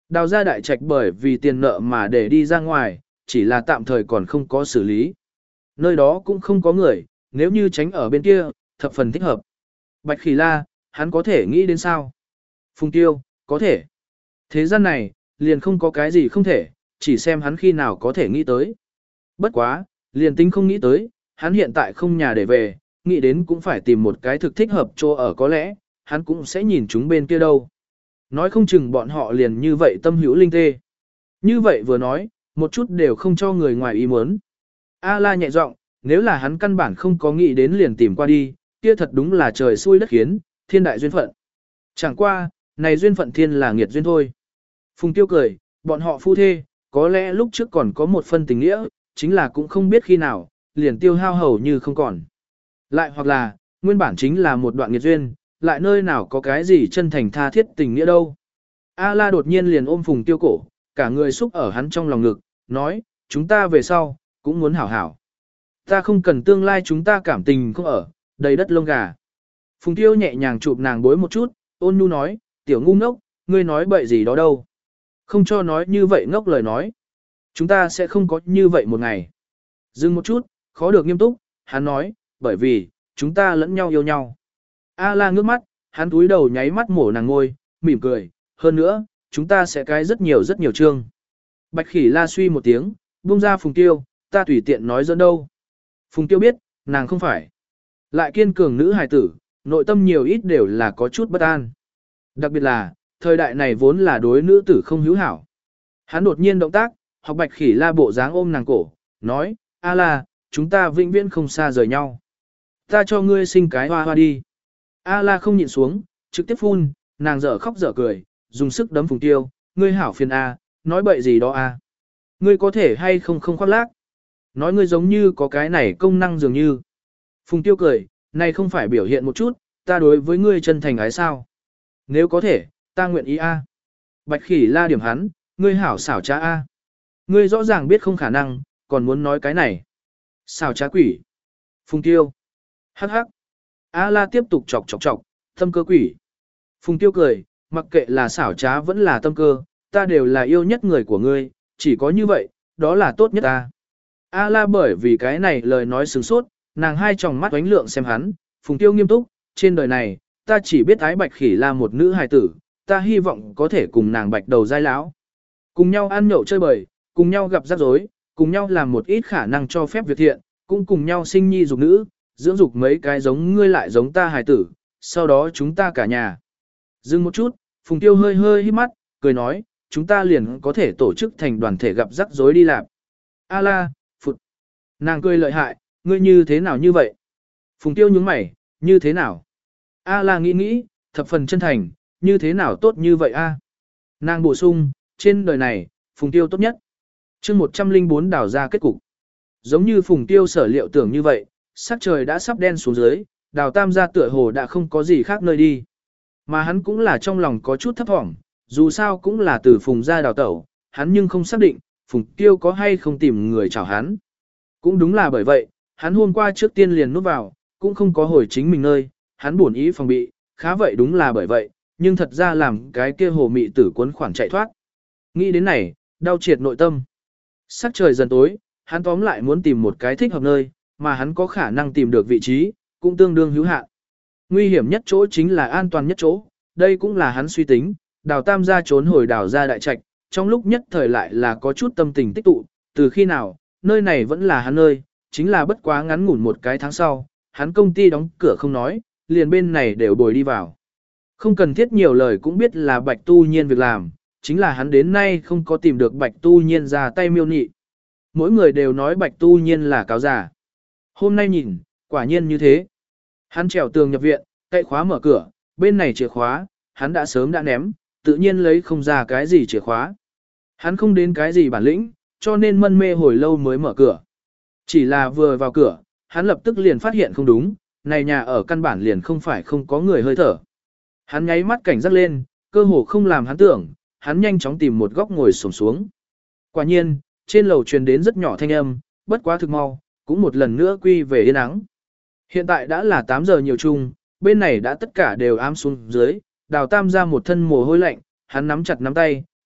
Đào ra đại trạch bởi vì tiền nợ mà để đi ra ngoài, chỉ là tạm thời còn không có xử lý. Nơi đó cũng không có người, nếu như tránh ở bên kia, thập phần thích hợp. Bạch Khỉ La, hắn có thể nghĩ đến sao? Phùng Tiêu, có thể. Thế gian này, liền không có cái gì không thể, chỉ xem hắn khi nào có thể nghĩ tới. Bất quá, liền tính không nghĩ tới, hắn hiện tại không nhà để về, nghĩ đến cũng phải tìm một cái thực thích hợp chỗ ở có lẽ, hắn cũng sẽ nhìn chúng bên kia đâu. Nói không chừng bọn họ liền như vậy tâm hữu linh tê. Như vậy vừa nói, một chút đều không cho người ngoài ý muốn. A La nhẹ giọng, nếu là hắn căn bản không có nghĩ đến liền tìm qua đi, kia thật đúng là trời xui đất khiến, thiên đại duyên phận. Chẳng qua, này duyên phận thiên là nghiệt duyên thôi. Phùng Tiêu cười, bọn họ phu thê, có lẽ lúc trước còn có một phân tình nghĩa, chính là cũng không biết khi nào, liền tiêu hao hầu như không còn. Lại hoặc là, nguyên bản chính là một đoạn nghiệt duyên, lại nơi nào có cái gì chân thành tha thiết tình nghĩa đâu. A La đột nhiên liền ôm Phùng Tiêu cổ, cả người xúc ở hắn trong lòng ngực, nói, chúng ta về sau, cũng muốn hảo hảo. Ta không cần tương lai chúng ta cảm tình không ở, đầy đất lông gà. Phùng Tiêu nhẹ nhàng chụp nàng bối một chút, ôn nhu nói, tiểu ngu ngốc, ngươi nói bậy gì đó đâu. Không cho nói như vậy ngốc lời nói. Chúng ta sẽ không có như vậy một ngày. Dừng một chút, khó được nghiêm túc, hắn nói, bởi vì, chúng ta lẫn nhau yêu nhau. A La ngước mắt, hắn túi đầu nháy mắt mổ nàng ngôi, mỉm cười, hơn nữa, chúng ta sẽ cái rất nhiều chương. Bạch Khỉ La suy một tiếng, buông ra Phùng Tiêu, ta tùy tiện nói dẫn đâu. Phùng Tiêu biết, nàng không phải. Lại kiên cường nữ hài tử, nội tâm nhiều ít đều là có chút bất an. Đặc biệt là, thời đại này vốn là đối nữ tử không hữu hảo. Hắn đột nhiên động tác, học Bạch Khỉ La bộ dáng ôm nàng cổ, nói, A La, chúng ta vĩnh viễn không xa rời nhau. Ta cho ngươi sinh cái hoa hoa đi. A La không nhịn xuống, trực tiếp phun, nàng dở khóc dở cười, dùng sức đấm Phùng Tiêu, ngươi hảo phiền A, nói bậy gì đó A. Ngươi có thể hay không khoác lác. Nói ngươi giống như có cái này công năng dường như. Phùng Tiêu cười, này không phải biểu hiện một chút, ta đối với ngươi chân thành ái sao. Nếu có thể, ta nguyện ý A. Bạch Khỉ La điểm hắn, ngươi hảo xảo trá A. Ngươi rõ ràng biết không khả năng, còn muốn nói cái này. Xảo trá quỷ. Phùng Tiêu. Hắc hắc. A La tiếp tục chọc, tâm cơ quỷ. Phùng Tiêu cười, mặc kệ là xảo trá vẫn là tâm cơ, ta đều là yêu nhất người của ngươi, chỉ có như vậy, đó là tốt nhất ta. A La bởi vì cái này lời nói sừng sốt, nàng hai tròng mắt ánh lượng xem hắn, Phùng Tiêu nghiêm túc, trên đời này, ta chỉ biết ái Bạch Khỉ La một nữ hài tử, ta hy vọng có thể cùng nàng bạch đầu giai lão. Cùng nhau ăn nhậu chơi bời, cùng nhau gặp rắc rối, cùng nhau làm một ít khả năng cho phép việc thiện, cũng cùng nhau sinh nhi dục nữ, dưỡng dục mấy cái giống ngươi lại giống ta hài tử, sau đó chúng ta cả nhà. Dừng một chút, Phùng Tiêu hơi hơi hít mắt, cười nói, chúng ta liền có thể tổ chức thành đoàn thể gặp rắc rối đi làm. A La, phụt. Nàng cười lợi hại, ngươi như thế nào như vậy? Phùng Tiêu nhướng mày, như thế nào? A La nghĩ, thập phần chân thành, như thế nào tốt như vậy a? Nàng bổ sung, trên đời này, Phùng Tiêu tốt nhất. Chương 104 đảo ra kết cục. Giống như Phùng Tiêu sở liệu tưởng như vậy, sắc trời đã sắp đen xuống dưới, Đào Tam gia tựa hồ đã không có gì khác nơi đi. Mà hắn cũng là trong lòng có chút thấp thỏm, dù sao cũng là từ Phùng gia đào tẩu, hắn nhưng không xác định, Phùng Tiêu có hay không tìm người chào hắn. Cũng đúng là bởi vậy, hắn hôm qua trước tiên liền núp vào, cũng không có hồi chính mình nơi, hắn buồn ý phòng bị, khá vậy đúng là bởi vậy, nhưng thật ra làm cái kia hồ mị tử cuốn khoản chạy thoát. Nghĩ đến này, đau triệt nội tâm. Sắc trời dần tối, hắn tóm lại muốn tìm một cái thích hợp nơi, mà hắn có khả năng tìm được vị trí, cũng tương đương hữu hạn. Nguy hiểm nhất chỗ chính là an toàn nhất chỗ, đây cũng là hắn suy tính, Đào Tam gia trốn hồi Đào gia đại trạch, trong lúc nhất thời lại là có chút tâm tình tích tụ, từ khi nào, nơi này vẫn là hắn nơi, chính là bất quá ngắn ngủn một cái tháng sau, hắn công ty đóng cửa không nói, liền bên này đều bồi đi vào. Không cần thiết nhiều lời cũng biết là Bạch Tu Nhiên việc làm, chính là hắn đến nay không có tìm được Bạch Tu Nhiên ra tay miêu nị. Mỗi người đều nói Bạch Tu Nhiên là cáo giả. Hôm nay nhìn, quả nhiên như thế. Hắn trèo tường nhập viện, cậy khóa mở cửa, bên này chìa khóa, hắn đã sớm đã ném, tự nhiên lấy không ra cái gì chìa khóa. Hắn không đến cái gì bản lĩnh, cho nên mân mê hồi lâu mới mở cửa. Chỉ là vừa vào cửa, hắn lập tức liền phát hiện không đúng, này nhà ở căn bản liền không phải không có người hơi thở. Hắn nháy mắt cảnh giác lên, cơ hồ không làm hắn tưởng, hắn nhanh chóng tìm một góc ngồi xổm xuống. Quả nhiên, trên lầu truyền đến rất nhỏ thanh âm, bất quá thực mau, cũng một lần nữa quy về yên ắng. Hiện tại đã là 8 giờ nhiều chung, bên này đã tất cả đều ám xuống dưới, Đào Tam ra một thân mồ hôi lạnh, hắn nắm chặt nắm tay,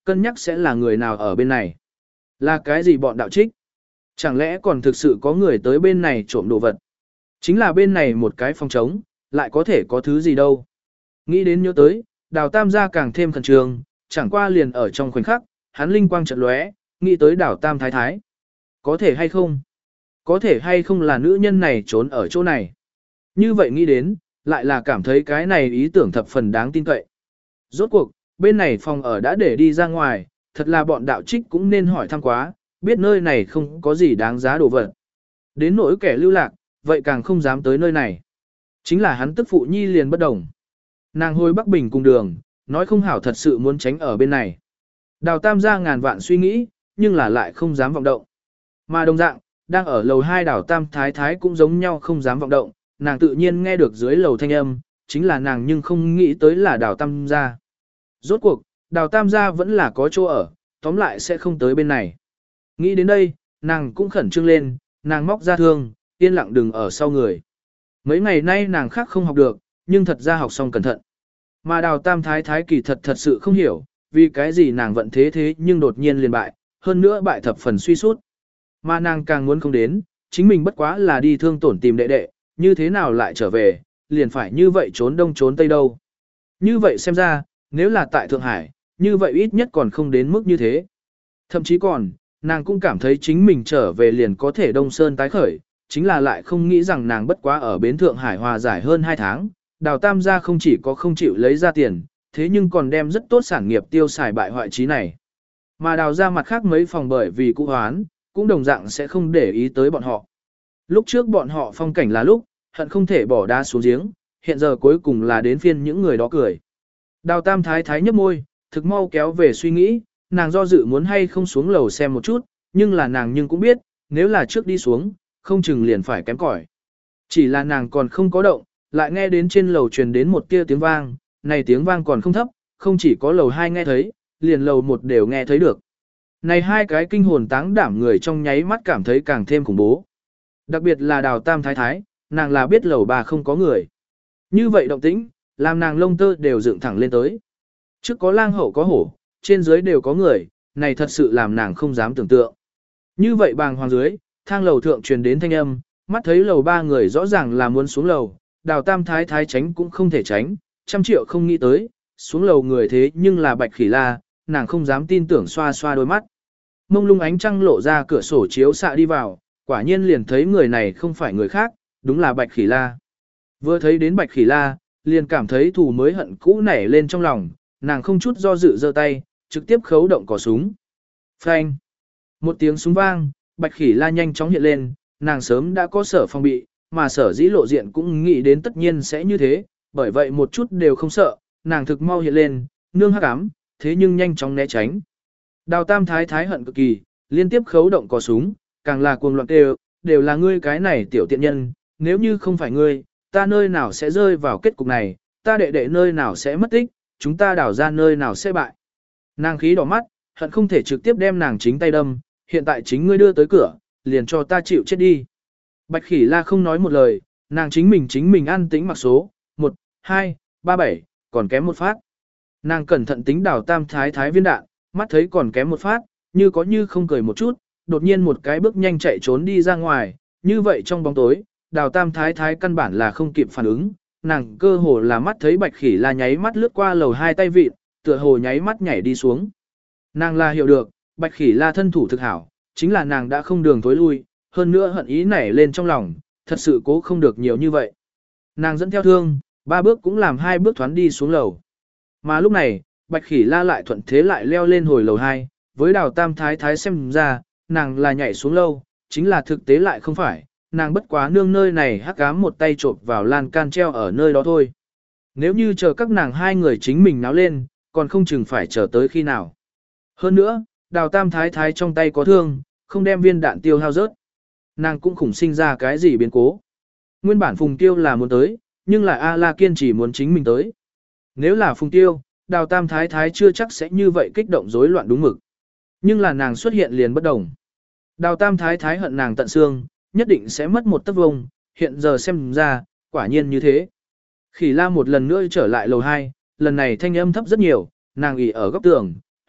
cân nhắc sẽ là người nào ở bên này. Là cái gì bọn đạo trích? Chẳng lẽ còn thực sự có người tới bên này trộm đồ vật? Chính là bên này một cái phòng trống, lại có thể có thứ gì đâu. Nghĩ đến nhớ tới, Đào Tam gia càng thêm khẩn trương, chẳng qua liền ở trong khoảnh khắc, hắn linh quang chợt lóe, nghĩ tới Đào Tam thái thái. Có thể hay không? Có thể hay không là nữ nhân này trốn ở chỗ này? Như vậy nghĩ đến, lại là cảm thấy cái này ý tưởng thập phần đáng tin cậy. Rốt cuộc, bên này phòng ở đã để đi ra ngoài, thật là bọn đạo trích cũng nên hỏi thăm quá, biết nơi này không có gì đáng giá đồ vật. Đến nỗi kẻ lưu lạc, vậy càng không dám tới nơi này. Chính là hắn tức phụ nhi liền bất đồng. Nàng hồi Bắc Bình cùng đường, nói không hảo thật sự muốn tránh ở bên này. Đào Tam gia ngàn vạn suy nghĩ, nhưng là lại không dám vọng động. Mà đồng dạng, đang ở lầu 2 Đào Tam thái thái cũng giống nhau không dám vọng động, nàng tự nhiên nghe được dưới lầu thanh âm, chính là nàng nhưng không nghĩ tới là Đào Tam gia. Rốt cuộc, Đào Tam gia vẫn là có chỗ ở, tóm lại sẽ không tới bên này. Nghĩ đến đây, nàng cũng khẩn trương lên, nàng móc ra thương, yên lặng đừng ở sau người. Mấy ngày nay nàng khác không học được, nhưng thật ra học xong cẩn thận. Mà Đào Tam thái thái kỳ thật sự không hiểu, vì cái gì nàng vận thế nhưng đột nhiên liền bại, hơn nữa bại thập phần suy sút. Mà nàng càng muốn không đến, chính mình bất quá là đi thương tổn tìm đệ đệ, như thế nào lại trở về, liền phải như vậy trốn đông trốn tây đâu. Như vậy xem ra, nếu là tại Thượng Hải, như vậy ít nhất còn không đến mức như thế. Thậm chí còn, nàng cũng cảm thấy chính mình trở về liền có thể Đông Sơn tái khởi, chính là lại không nghĩ rằng nàng bất quá ở bến Thượng Hải hòa giải hơn 2 tháng. Đào Tam gia không chỉ có không chịu lấy ra tiền, thế nhưng còn đem rất tốt sản nghiệp tiêu xài bại hoại trí này. Mà đào ra mặt khác mấy phòng bởi vì cũ hoán, cũng đồng dạng sẽ không để ý tới bọn họ. Lúc trước bọn họ phong cảnh là lúc, hận không thể bỏ đá xuống giếng, hiện giờ cuối cùng là đến phiên những người đó cười. Đào Tam thái thái nhấp môi, thực mau kéo về suy nghĩ, nàng do dự muốn hay không xuống lầu xem một chút, nhưng là nàng nhưng cũng biết, nếu là trước đi xuống, không chừng liền phải kém cỏi. Chỉ là nàng còn không có động, lại nghe đến trên lầu truyền đến một tia tiếng vang, này tiếng vang còn không thấp, không chỉ có lầu 2 nghe thấy, liền lầu 1 đều nghe thấy được. Này hai cái kinh hồn táng đảm người trong nháy mắt cảm thấy càng thêm khủng bố. Đặc biệt là Đào Tam thái thái, nàng là biết lầu 3 không có người. Như vậy động tĩnh, làm nàng lông tơ đều dựng thẳng lên tới. Trước có lang hậu có hổ, trên dưới đều có người, này thật sự làm nàng không dám tưởng tượng. Như vậy bàng hoàng dưới, thang lầu thượng truyền đến thanh âm, mắt thấy lầu 3 người rõ ràng là muốn xuống lầu, Đào Tam thái thái tránh cũng không thể tránh, 100 triệu không nghĩ tới, xuống lầu người thế nhưng là Bạch Khỉ La, nàng không dám tin tưởng xoa xoa đôi mắt. Mông lung ánh trăng lộ ra cửa sổ chiếu xạ đi vào, quả nhiên liền thấy người này không phải người khác, đúng là Bạch Khỉ La. Vừa thấy đến Bạch Khỉ La, liền cảm thấy thù mới hận cũ nảy lên trong lòng, nàng không chút do dự giơ tay, trực tiếp khấu động cò súng. Phanh! Một tiếng súng vang, Bạch Khỉ La nhanh chóng hiện lên, nàng sớm đã có sở phòng bị, mà sở dĩ lộ diện cũng nghĩ đến tất nhiên sẽ như thế, bởi vậy một chút đều không sợ, nàng thực mau hiện lên, nương hắc ám, thế nhưng nhanh chóng né tránh. Đào Tam thái thái hận cực kỳ, liên tiếp khấu động cò súng, càng là cuồng loạn đều là ngươi cái này tiểu tiện nhân, nếu như không phải ngươi, ta nơi nào sẽ rơi vào kết cục này, ta đệ đệ nơi nào sẽ mất tích, chúng ta đào ra nơi nào sẽ bại. Nàng khí đỏ mắt, hận không thể trực tiếp đem nàng chính tay đâm, hiện tại chính ngươi đưa tới cửa, liền cho ta chịu chết đi. Bạch Khỉ La không nói một lời, nàng chính mình ăn tính mặc số, 1, 2, 3, 7, còn kém một phát. Nàng cẩn thận tính Đào Tam thái thái viên đạn, mắt thấy còn kém một phát, như có như không cười một chút, đột nhiên một cái bước nhanh chạy trốn đi ra ngoài, như vậy trong bóng tối, Đào Tam thái thái căn bản là không kịp phản ứng, nàng cơ hồ là mắt thấy Bạch Khỉ La nháy mắt lướt qua lầu 2 tay vịt, tựa hồ nháy mắt nhảy đi xuống. Nàng là hiểu được, Bạch Khỉ La thân thủ thực hảo, chính là nàng đã không đường tối lui, hơn nữa hận ý nảy lên trong lòng, thật sự cố không được nhiều như vậy. Nàng dẫn theo thương, 3 bước cũng làm 2 bước thoán đi xuống lầu. Mà lúc này, Bạch Khỉ La lại thuận thế lại leo lên hồi lầu 2, với Đào Tam thái thái xem ra, nàng là nhảy xuống lâu, chính là thực tế lại không phải, nàng bất quá nương nơi này hắc ám một tay chộp vào lan can treo ở nơi đó thôi. Nếu như chờ các nàng hai người chính mình náo lên, còn không chừng phải chờ tới khi nào. Hơn nữa, Đào Tam thái thái trong tay có thương, không đem viên đạn tiêu hao rớt. Nàng cũng khủng sinh ra cái gì biến cố. Nguyên bản Phùng Tiêu là muốn tới, nhưng là A-La kiên chỉ muốn chính mình tới. Nếu là Phùng Tiêu, Đào Tam thái thái chưa chắc sẽ như vậy kích động rối loạn đúng mực. Nhưng là nàng xuất hiện liền bất đồng. Đào Tam thái thái hận nàng tận xương, nhất định sẽ mất một tấc vông, hiện giờ xem ra, quả nhiên như thế. Khỉ La một lần nữa trở lại lầu 2, lần này thanh âm thấp rất nhiều, nàng ỉ ở góc tường,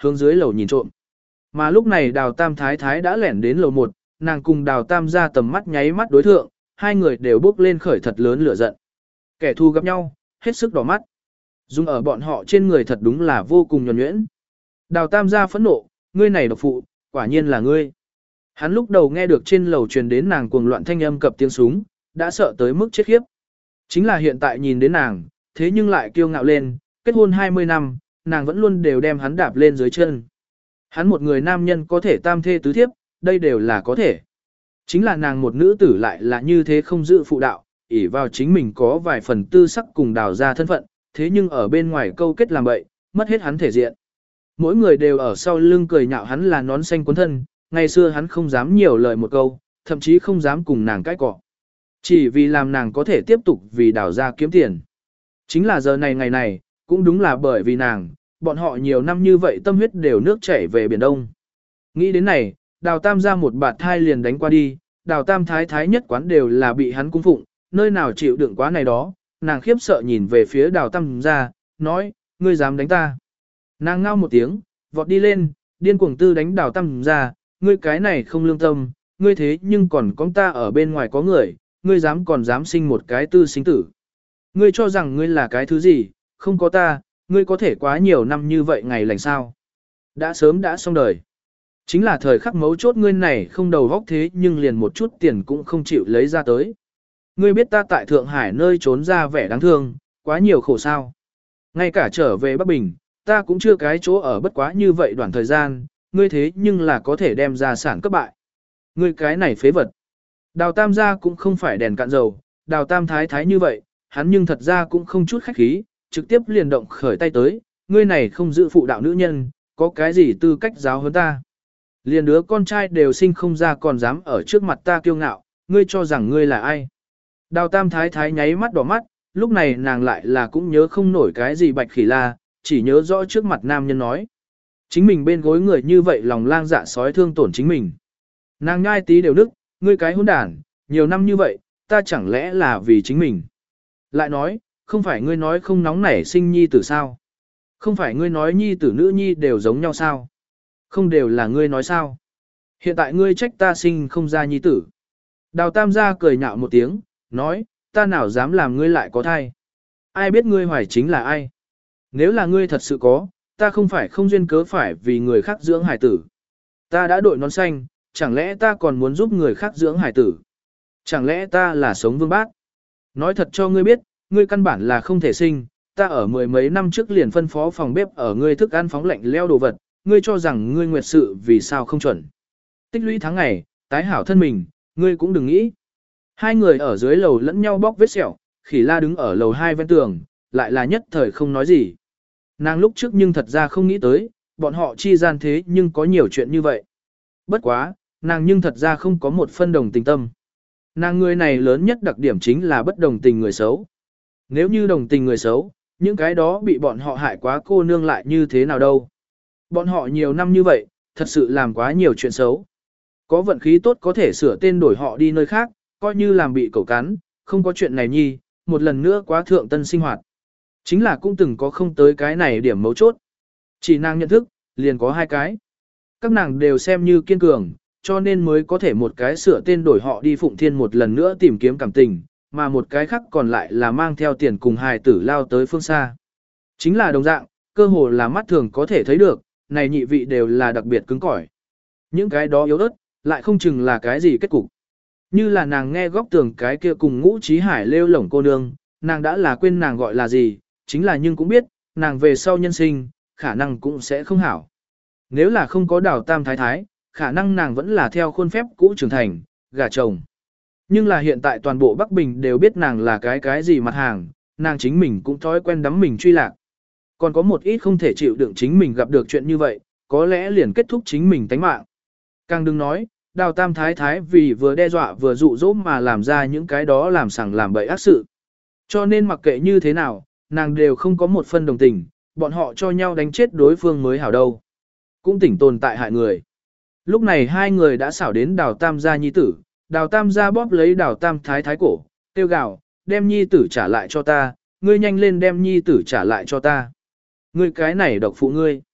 hướng dưới lầu nhìn trộm. Mà lúc này Đào Tam Thái Thái đã lẻn đến lầu 1, nàng cùng Đào Tam ra tầm mắt nháy mắt đối thượng, hai người đều bốc lên khởi thật lớn lửa giận. Kẻ thù gặp nhau, hết sức đỏ mắt. Dùng ở bọn họ trên người thật đúng là vô cùng nhuần nhuyễn. Đào Tam gia phẫn nộ, ngươi này độc phụ, quả nhiên là ngươi. Hắn lúc đầu nghe được trên lầu truyền đến nàng cuồng loạn thanh âm cập tiếng súng, đã sợ tới mức chết khiếp. Chính là hiện tại nhìn đến nàng, thế nhưng lại kiêu ngạo lên, kết hôn 20 năm, nàng vẫn luôn đều đem hắn đạp lên dưới chân. Hắn một người nam nhân có thể tam thê tứ thiếp, đây đều là có thể. Chính là nàng một nữ tử lại là như thế không giữ phụ đạo, ỷ vào chính mình có vài phần tư sắc cùng Đào ra thân phận, thế nhưng ở bên ngoài câu kết làm bậy, mất hết hắn thể diện. Mỗi người đều ở sau lưng cười nhạo hắn là nón xanh cuốn thân, ngày xưa hắn không dám nhiều lời một câu, thậm chí không dám cùng nàng cãi cọ. Chỉ vì làm nàng có thể tiếp tục vì Đào ra kiếm tiền. Chính là giờ này ngày này, cũng đúng là bởi vì nàng, bọn họ nhiều năm như vậy tâm huyết đều nước chảy về Biển Đông. Nghĩ đến này, Đào Tam ra một bạt thai liền đánh qua đi, Đào Tam thái thái nhất quán đều là bị hắn cung phụng, nơi nào chịu đựng quá này đó, nàng khiếp sợ nhìn về phía Đào Tam ra, nói, ngươi dám đánh ta. Nàng ngao một tiếng, vọt đi lên, điên cuồng tư đánh Đào Tam ra, ngươi cái này không lương tâm, ngươi thế nhưng còn có ta ở bên ngoài có người, ngươi còn dám sinh một cái tư sinh tử. Ngươi cho rằng ngươi là cái thứ gì, không có ta, ngươi có thể quá nhiều năm như vậy ngày lành sao. Đã sớm đã xong đời. Chính là thời khắc mấu chốt ngươi này không đầu góc thế nhưng liền một chút tiền cũng không chịu lấy ra tới. Ngươi biết ta tại Thượng Hải nơi trốn ra vẻ đáng thương, quá nhiều khổ sao. Ngay cả trở về Bắc Bình, ta cũng chưa cái chỗ ở bất quá như vậy đoạn thời gian, ngươi thế nhưng là có thể đem ra sản cấp bại. Ngươi cái này phế vật. Đào Tam gia cũng không phải đèn cạn dầu, Đào Tam thái thái như vậy, hắn nhưng thật ra cũng không chút khách khí, trực tiếp liền động khởi tay tới, ngươi này không giữ phụ đạo nữ nhân, có cái gì tư cách giáo hơn ta. Liền đứa con trai đều sinh không ra còn dám ở trước mặt ta kiêu ngạo, ngươi cho rằng ngươi là ai. Đào Tam thái thái nháy mắt đỏ mắt, lúc này nàng lại là cũng nhớ không nổi cái gì Bạch Khỉ La, chỉ nhớ rõ trước mặt nam nhân nói. Chính mình bên gối người như vậy lòng lang dạ sói thương tổn chính mình. Nàng nhai tí đều nức, ngươi cái hỗn đản, nhiều năm như vậy, ta chẳng lẽ là vì chính mình. Lại nói, không phải ngươi nói không nóng nảy sinh nhi tử sao? Không phải ngươi nói nhi tử nữ nhi đều giống nhau sao? Không đều là ngươi nói sao? Hiện tại ngươi trách ta sinh không ra nhi tử. Đào Tam gia cười nhạo một tiếng, nói, ta nào dám làm ngươi lại có thai? Ai biết ngươi hoài chính là ai? Nếu là ngươi thật sự có, ta không phải không duyên cớ phải vì người khác dưỡng hải tử. Ta đã đội nón xanh, chẳng lẽ ta còn muốn giúp người khác dưỡng hải tử? Chẳng lẽ ta là sống vương bát? Nói thật cho ngươi biết, ngươi căn bản là không thể sinh, ta ở mười mấy năm trước liền phân phó phòng bếp ở ngươi thức ăn phóng lạnh leo đồ vật, ngươi cho rằng ngươi nguyệt sự vì sao không chuẩn. Tích lũy tháng ngày, tái hảo thân mình, ngươi cũng đừng nghĩ. Hai người ở dưới lầu lẫn nhau bóc vết sẹo, Khỉ La đứng ở lầu 2 ven tường, lại là nhất thời không nói gì. Nàng lúc trước nhưng thật ra không nghĩ tới, bọn họ chi gian thế nhưng có nhiều chuyện như vậy. Bất quá, nàng nhưng thật ra không có một phân đồng tình tâm. Nàng người này lớn nhất đặc điểm chính là bất đồng tình người xấu. Nếu như đồng tình người xấu, những cái đó bị bọn họ hại quá cô nương lại như thế nào đâu. Bọn họ nhiều năm như vậy, thật sự làm quá nhiều chuyện xấu. Có vận khí tốt có thể sửa tên đổi họ đi nơi khác, coi như làm bị cẩu cắn, không có chuyện này nhi, một lần nữa quá thượng tân sinh hoạt. Chính là cũng từng có không tới cái này điểm mấu chốt. Chỉ nàng nhận thức, liền có hai cái. Các nàng đều xem như kiên cường, cho nên mới có thể một cái sửa tên đổi họ đi Phụng Thiên một lần nữa tìm kiếm cảm tình, mà một cái khác còn lại là mang theo tiền cùng hài tử lao tới phương xa. Chính là đồng dạng, cơ hồ là mắt thường có thể thấy được, này nhị vị đều là đặc biệt cứng cỏi. Những cái đó yếu ớt, lại không chừng là cái gì kết cục. Như là nàng nghe góc tường cái kia cùng Ngũ Chí Hải lêu lổng cô nương, nàng đã là quên nàng gọi là gì, chính là nhưng cũng biết, nàng về sau nhân sinh, khả năng cũng sẽ không hảo. Nếu là không có Đào Tam thái thái, khả năng nàng vẫn là theo khuôn phép cũ trưởng thành, gả chồng. Nhưng là hiện tại toàn bộ Bắc Bình đều biết nàng là cái gì mặt hàng, nàng chính mình cũng thói quen đắm mình truy lạc. Còn có một ít không thể chịu đựng chính mình gặp được chuyện như vậy, có lẽ liền kết thúc chính mình tánh mạng. Càng đừng nói, Đào Tam thái thái vì vừa đe dọa vừa dụ dỗ mà làm ra những cái đó làm sằng làm bậy ác sự. Cho nên mặc kệ như thế nào, nàng đều không có một phân đồng tình, bọn họ cho nhau đánh chết đối phương mới hảo đâu. Cũng tỉnh tồn tại hại người. Lúc này hai người đã xảo đến Đào Tam gia nhi tử, Đào Tam gia bóp lấy Đào Tam thái thái cổ, tiêu gào, đem nhi tử trả lại cho ta, ngươi nhanh lên đem nhi tử trả lại cho ta. Ngươi cái này độc phụ ngươi.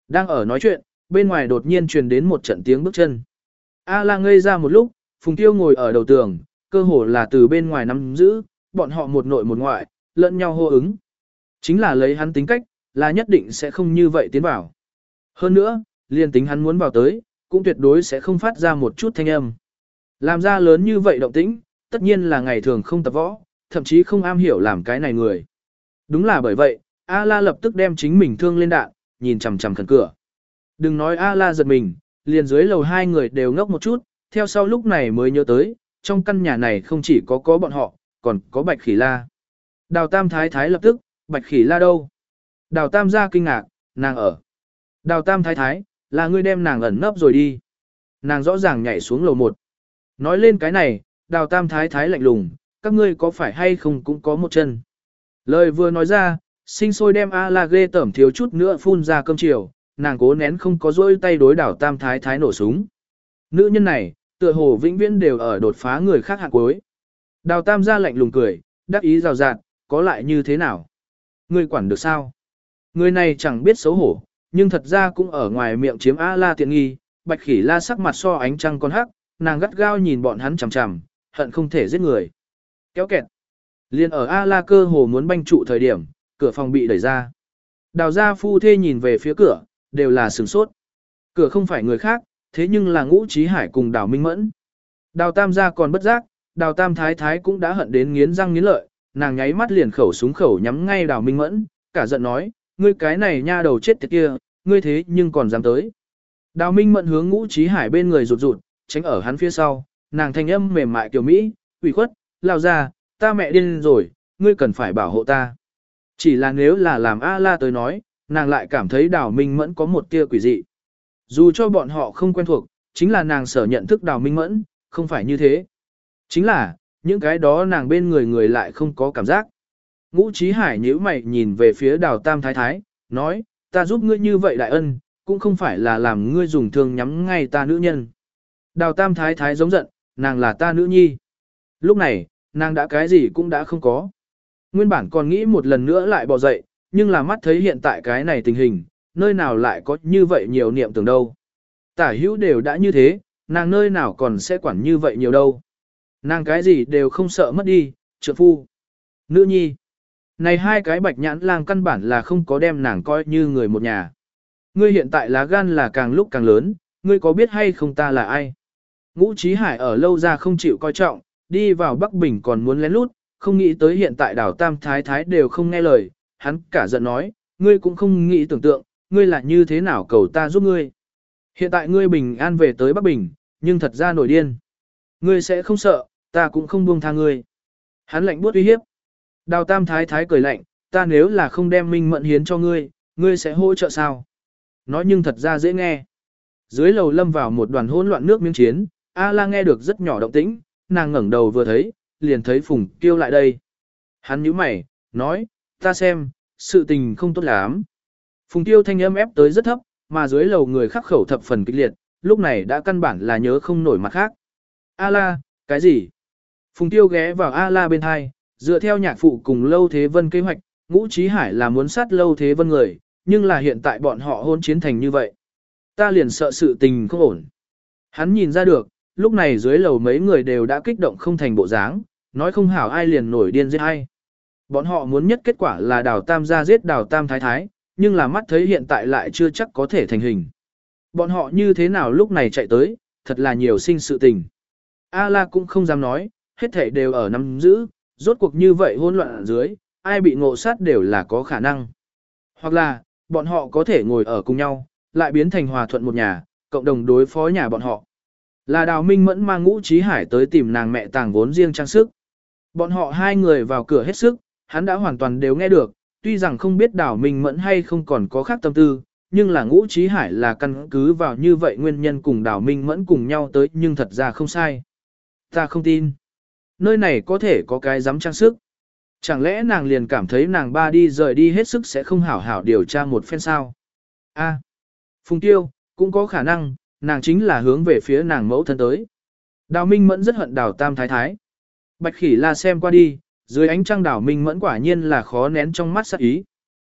Đang ở nói chuyện, bên ngoài đột nhiên truyền đến một trận tiếng bước chân. A la ngây ra một lúc, Phùng Tiêu ngồi ở đầu tường, cơ hồ là từ bên ngoài nắm giữ, bọn họ một nội một ngoại, lẫn nhau hô ứng. Chính là lấy hắn tính cách, là nhất định sẽ không như vậy tiến vào. Hơn nữa, liền tính hắn muốn vào tới, cũng tuyệt đối sẽ không phát ra một chút thanh âm. Làm ra lớn như vậy động tĩnh, tất nhiên là ngày thường không tập võ, thậm chí không am hiểu làm cái này người. Đúng là bởi vậy, A-la lập tức đem chính mình thương lên đạn, nhìn chằm chằm khẩn cửa. Đừng nói A-la giật mình, liền dưới lầu hai người đều ngốc một chút, theo sau lúc này mới nhớ tới, trong căn nhà này không chỉ có bọn họ, còn có Bạch Khỉ La. Đào Tam Thái Thái lập tức, Bạch Khỉ La đâu? Đào Tam ra kinh ngạc, nàng ở. Đào Tam Thái Thái, là ngươi đem nàng ẩn nấp rồi đi. Nàng rõ ràng nhảy xuống lầu 1. Nói lên cái này, Đào Tam Thái Thái lạnh lùng, các ngươi có phải hay không cũng có một chân. Lời vừa nói ra, sinh sôi đem A-la ghê tởm thiếu chút nữa phun ra cơm chiều, nàng cố nén không có dỗi tay đối Đào Tam Thái Thái nổ súng. Nữ nhân này, tựa hồ vĩnh viễn đều ở đột phá người khác hạng cuối. Đào Tam ra lạnh lùng cười, đắc ý rào rạt, có lại như thế nào? Ngươi quản được sao? Người này chẳng biết xấu hổ, nhưng thật ra cũng ở ngoài miệng chiếm A-la tiện nghi. Bạch Khỉ La sắc mặt so ánh trăng con hắc, nàng gắt gao nhìn bọn hắn chằm chằm, hận không thể giết người. Kéo kẹt. Liên ở A-la cơ hồ muốn banh trụ thời điểm, cửa phòng bị đẩy ra. Đào gia phu thê nhìn về phía cửa, đều là sửng sốt. Cửa không phải người khác, thế nhưng là Ngũ Chí Hải cùng Đào Minh Mẫn. Đào Tam gia còn bất giác, Đào Tam Thái Thái cũng đã hận đến nghiến răng nghiến lợi, nàng nháy mắt liền khẩu súng khẩu nhắm ngay Đào Minh Mẫn, cả giận nói, ngươi cái này nha đầu chết tiệt kia, ngươi thế nhưng còn dám tới. Đào Minh Mẫn hướng Ngũ Chí Hải bên người rụt rụt, tránh ở hắn phía sau, nàng thanh âm mềm mại kiểu Mỹ, ủy khuất, lao ra, ta mẹ điên rồi, ngươi cần phải bảo hộ ta. Chỉ là nếu là làm A-la tới nói, nàng lại cảm thấy Đào Minh Mẫn có một tia quỷ dị. Dù cho bọn họ không quen thuộc, chính là nàng sở nhận thức Đào Minh Mẫn, không phải như thế. Chính là, những cái đó nàng bên người lại không có cảm giác. Ngũ Chí Hải nhíu mày nhìn về phía Đào Tam Thái Thái, nói, ta giúp ngươi như vậy đại ân, cũng không phải là làm ngươi dùng thương nhắm ngay ta nữ nhân. Đào Tam Thái Thái giống giận, nàng là ta nữ nhi. Lúc này, nàng đã cái gì cũng đã không có. Nguyên bản còn nghĩ một lần nữa lại bò dậy, nhưng là mắt thấy hiện tại cái này tình hình, nơi nào lại có như vậy nhiều niệm tưởng đâu. Tả hữu đều đã như thế, nàng nơi nào còn sẽ quản như vậy nhiều đâu. Nàng cái gì đều không sợ mất đi, trượng phu, nữ nhi. Này hai cái bạch nhãn lang căn bản là không có đem nàng coi như người một nhà. Ngươi hiện tại lá gan là càng lúc càng lớn, ngươi có biết hay không ta là ai? Ngũ Chí Hải ở lâu ra không chịu coi trọng, đi vào Bắc Bình còn muốn lén lút, không nghĩ tới hiện tại Đào Tam Thái Thái đều không nghe lời, hắn cả giận nói, ngươi cũng không nghĩ tưởng tượng, ngươi là như thế nào cầu ta giúp ngươi. Hiện tại ngươi bình an về tới Bắc Bình, nhưng thật ra nổi điên. Ngươi sẽ không sợ, ta cũng không buông tha ngươi. Hắn lạnh buốt uy hiếp. Đào Tam Thái Thái cười lạnh, ta nếu là không đem Minh Mẫn hiến cho ngươi, ngươi sẽ hỗ trợ sao? Nói nhưng thật ra dễ nghe. Dưới lầu lâm vào một đoàn hỗn loạn nước miếng chiến, A-la nghe được rất nhỏ động tĩnh, nàng ngẩng đầu vừa thấy, liền thấy Phùng Kiêu lại đây. Hắn nhíu mày, nói, ta xem, sự tình không tốt lắm. Phùng Kiêu thanh âm ép tới rất thấp, mà dưới lầu người khắc khẩu thập phần kịch liệt, lúc này đã căn bản là nhớ không nổi mặt khác. A-la, cái gì? Phùng Kiêu ghé vào A-la bên hai, dựa theo nhạc phụ cùng Lâu Thế Vân kế hoạch, Ngũ Chí Hải là muốn sát Lâu Thế Vân người, nhưng là hiện tại bọn họ hôn chiến thành như vậy. Ta liền sợ sự tình không ổn. Hắn nhìn ra được, lúc này dưới lầu mấy người đều đã kích động không thành bộ dáng, nói không hảo ai liền nổi điên giết ai. Bọn họ muốn nhất kết quả là Đào Tam gia giết Đào Tam Thái Thái, nhưng là mắt thấy hiện tại lại chưa chắc có thể thành hình. Bọn họ như thế nào lúc này chạy tới, thật là nhiều sinh sự tình. A-la cũng không dám nói, hết thảy đều ở nắm giữ, rốt cuộc như vậy hỗn loạn ở dưới, ai bị ngộ sát đều là có khả năng. Hoặc là, bọn họ có thể ngồi ở cùng nhau, lại biến thành hòa thuận một nhà, cộng đồng đối phó nhà bọn họ. Là Đào Minh Mẫn mang Ngũ Chí Hải tới tìm nàng mẹ tàng vốn riêng trang sức. Bọn họ hai người vào cửa hết sức, hắn đã hoàn toàn đều nghe được, tuy rằng không biết Đào Minh Mẫn hay không còn có khác tâm tư, nhưng là Ngũ Chí Hải là căn cứ vào như vậy nguyên nhân cùng Đào Minh Mẫn cùng nhau tới nhưng thật ra không sai. Ta không tin. Nơi này có thể có cái dám trang sức. Chẳng lẽ nàng liền cảm thấy nàng ba đi rời đi hết sức sẽ không hảo hảo điều tra một phen sao? A, Phùng Tiêu, cũng có khả năng, nàng chính là hướng về phía nàng mẫu thân tới. Đào Minh Mẫn rất hận Đào Tam Thái Thái. Bạch Khỉ La xem qua đi, dưới ánh trăng Đào Minh Mẫn quả nhiên là khó nén trong mắt sát ý.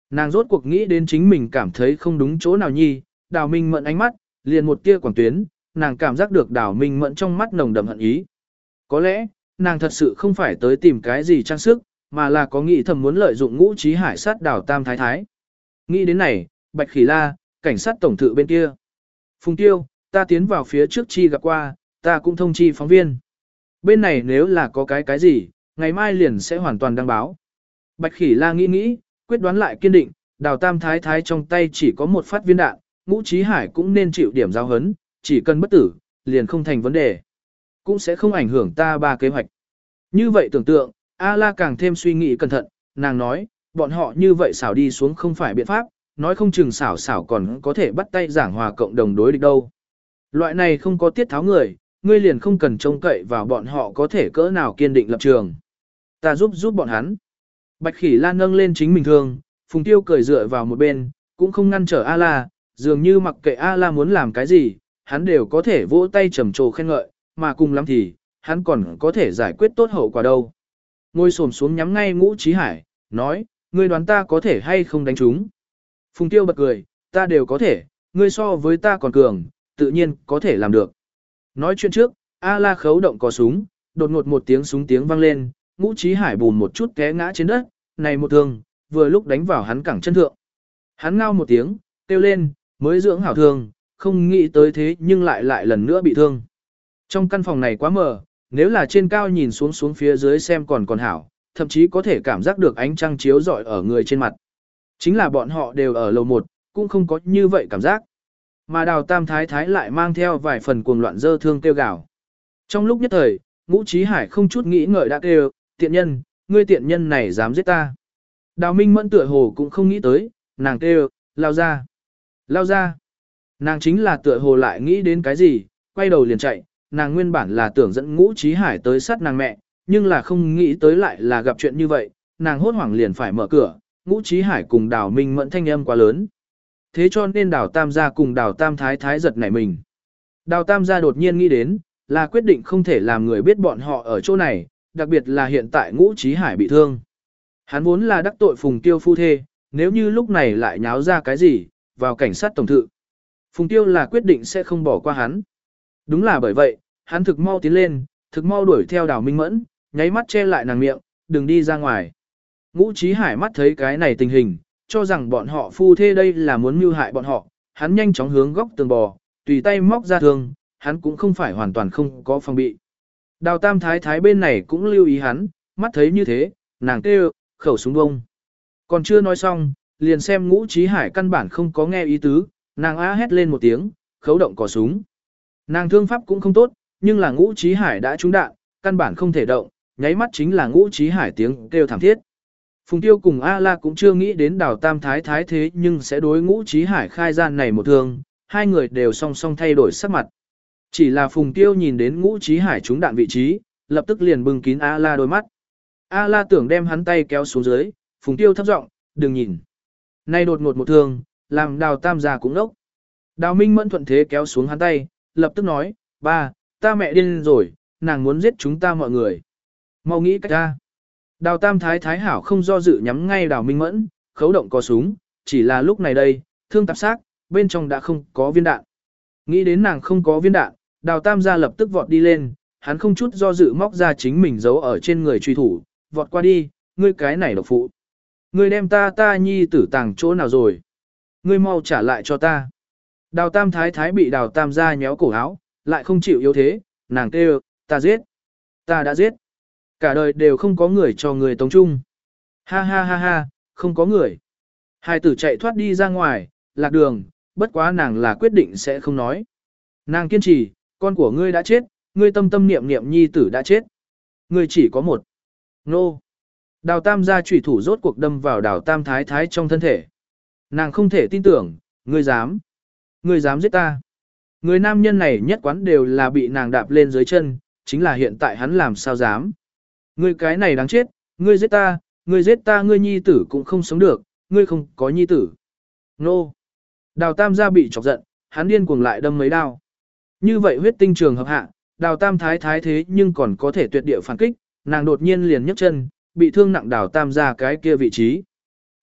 nàng rốt cuộc nghĩ đến chính mình cảm thấy không đúng chỗ nào nhi, Đào Minh Mẫn ánh mắt, liền một tia quảng tuyến, nàng cảm giác được Đào Minh Mẫn trong mắt nồng đậm hận ý. Có lẽ, nàng thật sự không phải tới tìm cái gì trang sức, mà là có nghĩ thầm muốn lợi dụng Ngũ Chí Hải sát Đào Tam Thái Thái. Nghĩ đến này, Bạch Khỉ La, cảnh sát tổng thự bên kia. Phùng Tiêu, ta tiến vào phía trước chi gặp qua, ta cũng thông chi phóng viên. Bên này nếu là có cái gì, ngày mai liền sẽ hoàn toàn đăng báo. Bạch Khỉ La nghĩ, quyết đoán lại kiên định, Đào Tam Thái Thái trong tay chỉ có một phát viên đạn, Ngũ Chí Hải cũng nên chịu điểm giáo hấn, chỉ cần bất tử, liền không thành vấn đề. Cũng sẽ không ảnh hưởng ta ba kế hoạch. Như vậy tưởng tượng, A-la càng thêm suy nghĩ cẩn thận, nàng nói, bọn họ như vậy xảo đi xuống không phải biện pháp, nói không chừng xảo còn có thể bắt tay giảng hòa cộng đồng đối địch đâu. Loại này không có tiết tháo người, ngươi liền không cần trông cậy vào bọn họ có thể cỡ nào kiên định lập trường. Ta giúp bọn hắn. Bạch Khỉ La nâng lên chính mình thương, Phùng Tiêu cười dựa vào một bên, cũng không ngăn trở A-la, dường như mặc kệ A-la muốn làm cái gì, hắn đều có thể vỗ tay trầm trồ khen ngợi, mà cùng lắm thì, hắn còn có thể giải quyết tốt hậu quả đâu. Ngồi xổm xuống nhắm ngay Ngũ Chí Hải, nói, ngươi đoán ta có thể hay không đánh chúng. Phùng Tiêu bật cười, ta đều có thể, ngươi so với ta còn cường, tự nhiên có thể làm được. Nói chuyện trước, A-la khấu động cò súng, đột ngột một tiếng súng tiếng vang lên, Ngũ Chí Hải bùn một chút té ngã trên đất, này một thương, vừa lúc đánh vào hắn cẳng chân thượng. Hắn ngao một tiếng, kêu lên, mới dưỡng hảo thương, không nghĩ tới thế nhưng lại lần nữa bị thương. Trong căn phòng này quá mờ, nếu là trên cao nhìn xuống phía dưới xem còn hảo, thậm chí có thể cảm giác được ánh trăng chiếu rọi ở người trên mặt. Chính là bọn họ đều ở lầu 1, cũng không có như vậy cảm giác. Mà Đào Tam Thái Thái lại mang theo vài phần cuồng loạn dơ thương kêu gào. Trong lúc nhất thời, Ngũ Chí Hải không chút nghĩ ngợi đã kêu, tiện nhân, ngươi tiện nhân này dám giết ta. Đào Minh Mẫn tựa hồ cũng không nghĩ tới, nàng kêu, lao ra. Lao ra. Nàng chính là tựa hồ lại nghĩ đến cái gì, quay đầu liền chạy, nàng nguyên bản là tưởng dẫn Ngũ Chí Hải tới sát nàng mẹ, nhưng là không nghĩ tới lại là gặp chuyện như vậy, nàng hốt hoảng liền phải mở cửa, Ngũ Chí Hải cùng Đào Minh Mẫn thanh âm quá lớn. Thế cho nên Đào Tam gia cùng Đào Tam Thái Thái giật nảy mình. Đào Tam gia đột nhiên nghĩ đến, là quyết định không thể làm người biết bọn họ ở chỗ này, đặc biệt là hiện tại Ngũ Chí Hải bị thương. Hắn vốn là đắc tội Phùng Tiêu phu thê, nếu như lúc này lại nháo ra cái gì, vào cảnh sát tổng thự. Phùng Tiêu là quyết định sẽ không bỏ qua hắn. Đúng là bởi vậy, hắn thực mau tiến lên, thực mau đuổi theo Đào Minh Mẫn, nháy mắt che lại nàng miệng, đừng đi ra ngoài. Ngũ Chí Hải mắt thấy cái này tình hình, cho rằng bọn họ phu thê đây là muốn mưu hại bọn họ, hắn nhanh chóng hướng góc tường bò, tùy tay móc ra thương, hắn cũng không phải hoàn toàn không có phòng bị. Đào Tam Thái Thái bên này cũng lưu ý hắn, mắt thấy như thế, nàng kêu, khẩu súng bông. Còn chưa nói xong, liền xem Ngũ Chí Hải căn bản không có nghe ý tứ, nàng á hét lên một tiếng, khấu động cò súng. Nàng thương pháp cũng không tốt, nhưng là Ngũ Chí Hải đã trúng đạn, căn bản không thể động, nháy mắt chính là Ngũ Chí Hải tiếng kêu thảm thiết. Phùng Tiêu cùng A-la cũng chưa nghĩ đến Đào Tam Thái Thái thế nhưng sẽ đối Ngũ Chí Hải khai gian này một thương, hai người đều song song thay đổi sắc mặt. Chỉ là Phùng Tiêu nhìn đến Ngũ Chí Hải trúng đạn vị trí, lập tức liền bưng kín A-la đôi mắt. A-la tưởng đem hắn tay kéo xuống dưới, Phùng Tiêu thấp giọng, đừng nhìn. Nay đột ngột một thương, làm Đào Tam gia cũng ngốc. Đào Minh Mẫn thuận thế kéo xuống hắn tay, lập tức nói, ba, ta mẹ điên rồi, nàng muốn giết chúng ta mọi người. Mau nghĩ cách ra. Đào Tam Thái Thái hảo không do dự nhắm ngay Đào Minh Mẫn, khấu động có súng, chỉ là lúc này đây, thương tạp xác, bên trong đã không có viên đạn. Nghĩ đến nàng không có viên đạn, Đào Tam gia lập tức vọt đi lên, hắn không chút do dự móc ra chính mình giấu ở trên người truy thủ, vọt qua đi, ngươi cái này độc phụ. Ngươi đem ta nhi tử tàng chỗ nào rồi? Ngươi mau trả lại cho ta. Đào Tam Thái Thái bị Đào Tam gia nhéo cổ áo, lại không chịu yếu thế, nàng kêu, ta giết. Ta đã giết. Cả đời đều không có người cho người tống chung. Ha ha ha ha, không có người. Hai tử chạy thoát đi ra ngoài, lạc đường, bất quá nàng là quyết định sẽ không nói. Nàng kiên trì, con của ngươi đã chết, ngươi tâm tâm niệm niệm nhi tử đã chết. Ngươi chỉ có một. Nô. Đào Tam gia chủy thủ rốt cuộc đâm vào Đào Tam Thái Thái trong thân thể. Nàng không thể tin tưởng, ngươi dám. Ngươi dám giết ta. Người nam nhân này nhất quán đều là bị nàng đạp lên dưới chân, chính là hiện tại hắn làm sao dám. Ngươi cái này đáng chết, ngươi giết ta, ngươi nhi tử cũng không sống được, ngươi không có nhi tử. Nô. Đào Tam gia bị chọc giận, hắn điên cuồng lại đâm mấy đao. Như vậy huyết tinh trường hợp hạ, Đào Tam Thái Thái thế nhưng còn có thể tuyệt địa phản kích, nàng đột nhiên liền nhấc chân, bị thương nặng Đào Tam gia cái kia vị trí.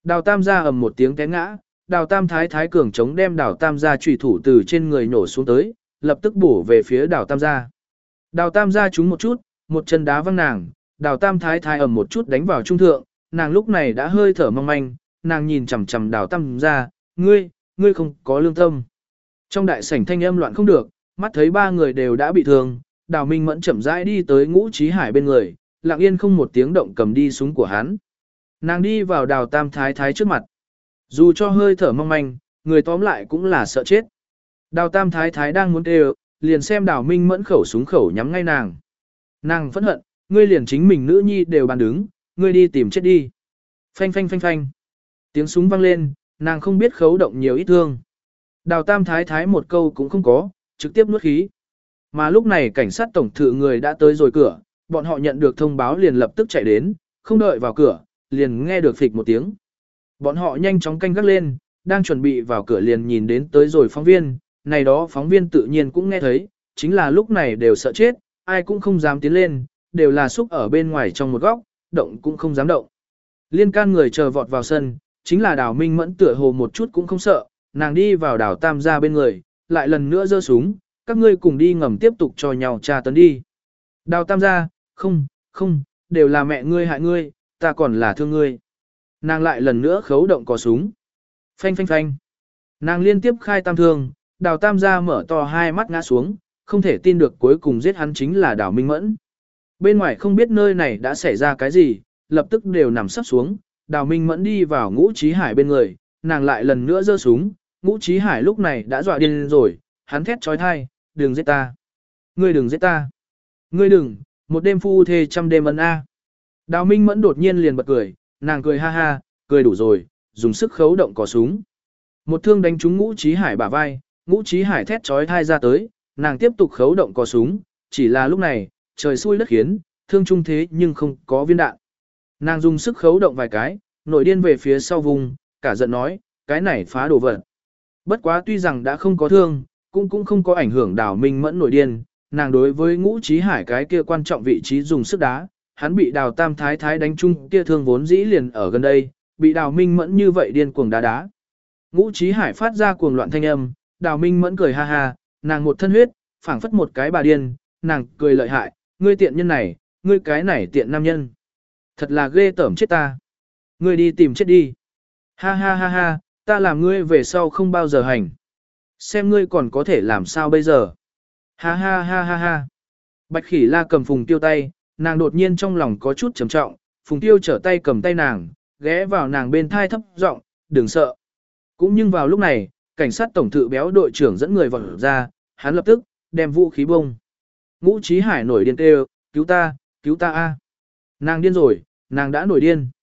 Đào Tam gia ầm một tiếng té ngã, Đào Tam thái thái cường chống đem Đào Tam gia chủy thủ từ trên người nổ xuống tới, lập tức bổ về phía Đào Tam gia. Đào Tam gia trúng một chút, một chân đá văng nàng, Đào Tam thái thái ầm một chút đánh vào trung thượng, nàng lúc này đã hơi thở mong manh, nàng nhìn chằm chằm Đào Tam gia, ngươi không có lương tâm. Trong đại sảnh thanh âm loạn không được, mắt thấy ba người đều đã bị thương, Đào Minh Mẫn chậm rãi đi tới Ngũ Chí Hải bên người, lặng yên không một tiếng động cầm đi súng của hắn. Nàng đi vào Đào Tam thái thái trước mặt. Dù cho hơi thở mong manh, người tóm lại cũng là sợ chết. Đào Tam thái thái đang muốn kêu, liền xem Đào Minh Mẫn khẩu súng khẩu nhắm ngay nàng. Nàng phẫn hận, ngươi liền chính mình nữ nhi đều bàn đứng, ngươi đi tìm chết đi. Phanh phanh phanh phanh. Tiếng súng vang lên, nàng không biết khấu động nhiều ít thương. Đào Tam thái thái một câu cũng không có, trực tiếp nuốt khí. Mà lúc này cảnh sát tổng thự người đã tới rồi cửa, bọn họ nhận được thông báo liền lập tức chạy đến, không đợi vào cửa, liền nghe được phịch một tiếng. Bọn họ nhanh chóng canh gác lên, đang chuẩn bị vào cửa liền nhìn đến tới rồi phóng viên, này đó phóng viên tự nhiên cũng nghe thấy, chính là lúc này đều sợ chết, ai cũng không dám tiến lên, đều là xúc ở bên ngoài trong một góc, động cũng không dám động. Liên can người chờ vọt vào sân, chính là Đào Minh Mẫn tựa hồ một chút cũng không sợ, nàng đi vào Đào Tam gia bên người, lại lần nữa giơ súng, các ngươi cùng đi ngầm tiếp tục cho nhau tra tấn đi. Đào Tam gia, không, đều là mẹ ngươi hại ngươi, ta còn là thương ngươi. Nàng lại lần nữa khấu động cò súng. Phanh phanh phanh. Nàng liên tiếp khai tam thương, Đào Tam gia mở to hai mắt ngã xuống, không thể tin được cuối cùng giết hắn chính là Đào Minh Mẫn. Bên ngoài không biết nơi này đã xảy ra cái gì, lập tức đều nằm sắp xuống, Đào Minh Mẫn đi vào Ngũ Chí Hải bên người, nàng lại lần nữa giơ súng, Ngũ Chí Hải lúc này đã dọa điên rồi, hắn thét trói thai, đừng giết ta. Ngươi đừng giết ta. Ngươi đừng, một đêm phu thê trăm đêm ân a. Đào Minh Mẫn đột nhiên liền bật cười, nàng cười ha ha, cười đủ rồi, dùng sức khấu động cò súng. Một thương đánh trúng Ngũ Chí Hải bả vai, Ngũ Chí Hải thét trói thai ra tới, nàng tiếp tục khấu động cò súng, chỉ là lúc này, trời xui đất khiến, thương trung thế nhưng không có viên đạn. Nàng dùng sức khấu động vài cái, nổi điên về phía sau vùng, cả giận nói, cái này phá đồ vật. Bất quá tuy rằng đã không có thương, cũng không có ảnh hưởng Đào Minh Mẫn nổi điên, nàng đối với Ngũ Chí Hải cái kia quan trọng vị trí dùng sức đá, hắn bị Đào Tam thái thái đánh chung kia thương vốn dĩ liền ở gần đây, bị Đào Minh Mẫn như vậy điên cuồng đá. Ngũ Chí Hải phát ra cuồng loạn thanh âm, Đào Minh Mẫn cười ha ha, nàng một thân huyết, phảng phất một cái bà điên, nàng cười lợi hại, ngươi tiện nhân này, ngươi cái này tiện nam nhân. Thật là ghê tởm chết ta. Ngươi đi tìm chết đi. Ha ha ha ha, ta làm ngươi về sau không bao giờ hành. Xem ngươi còn có thể làm sao bây giờ. Ha ha ha ha ha. Bạch Khỉ La cầm Phùng Tiêu tay, nàng đột nhiên trong lòng có chút trầm trọng, Phùng Tiêu trở tay cầm tay nàng, ghé vào nàng bên thai thấp giọng, đừng sợ. Cũng nhưng vào lúc này, cảnh sát tổng thự béo đội trưởng dẫn người vào ra, hắn lập tức đem vũ khí bông. Ngũ Chí Hải nổi điên kêu, cứu ta a. Nàng điên rồi, nàng đã nổi điên.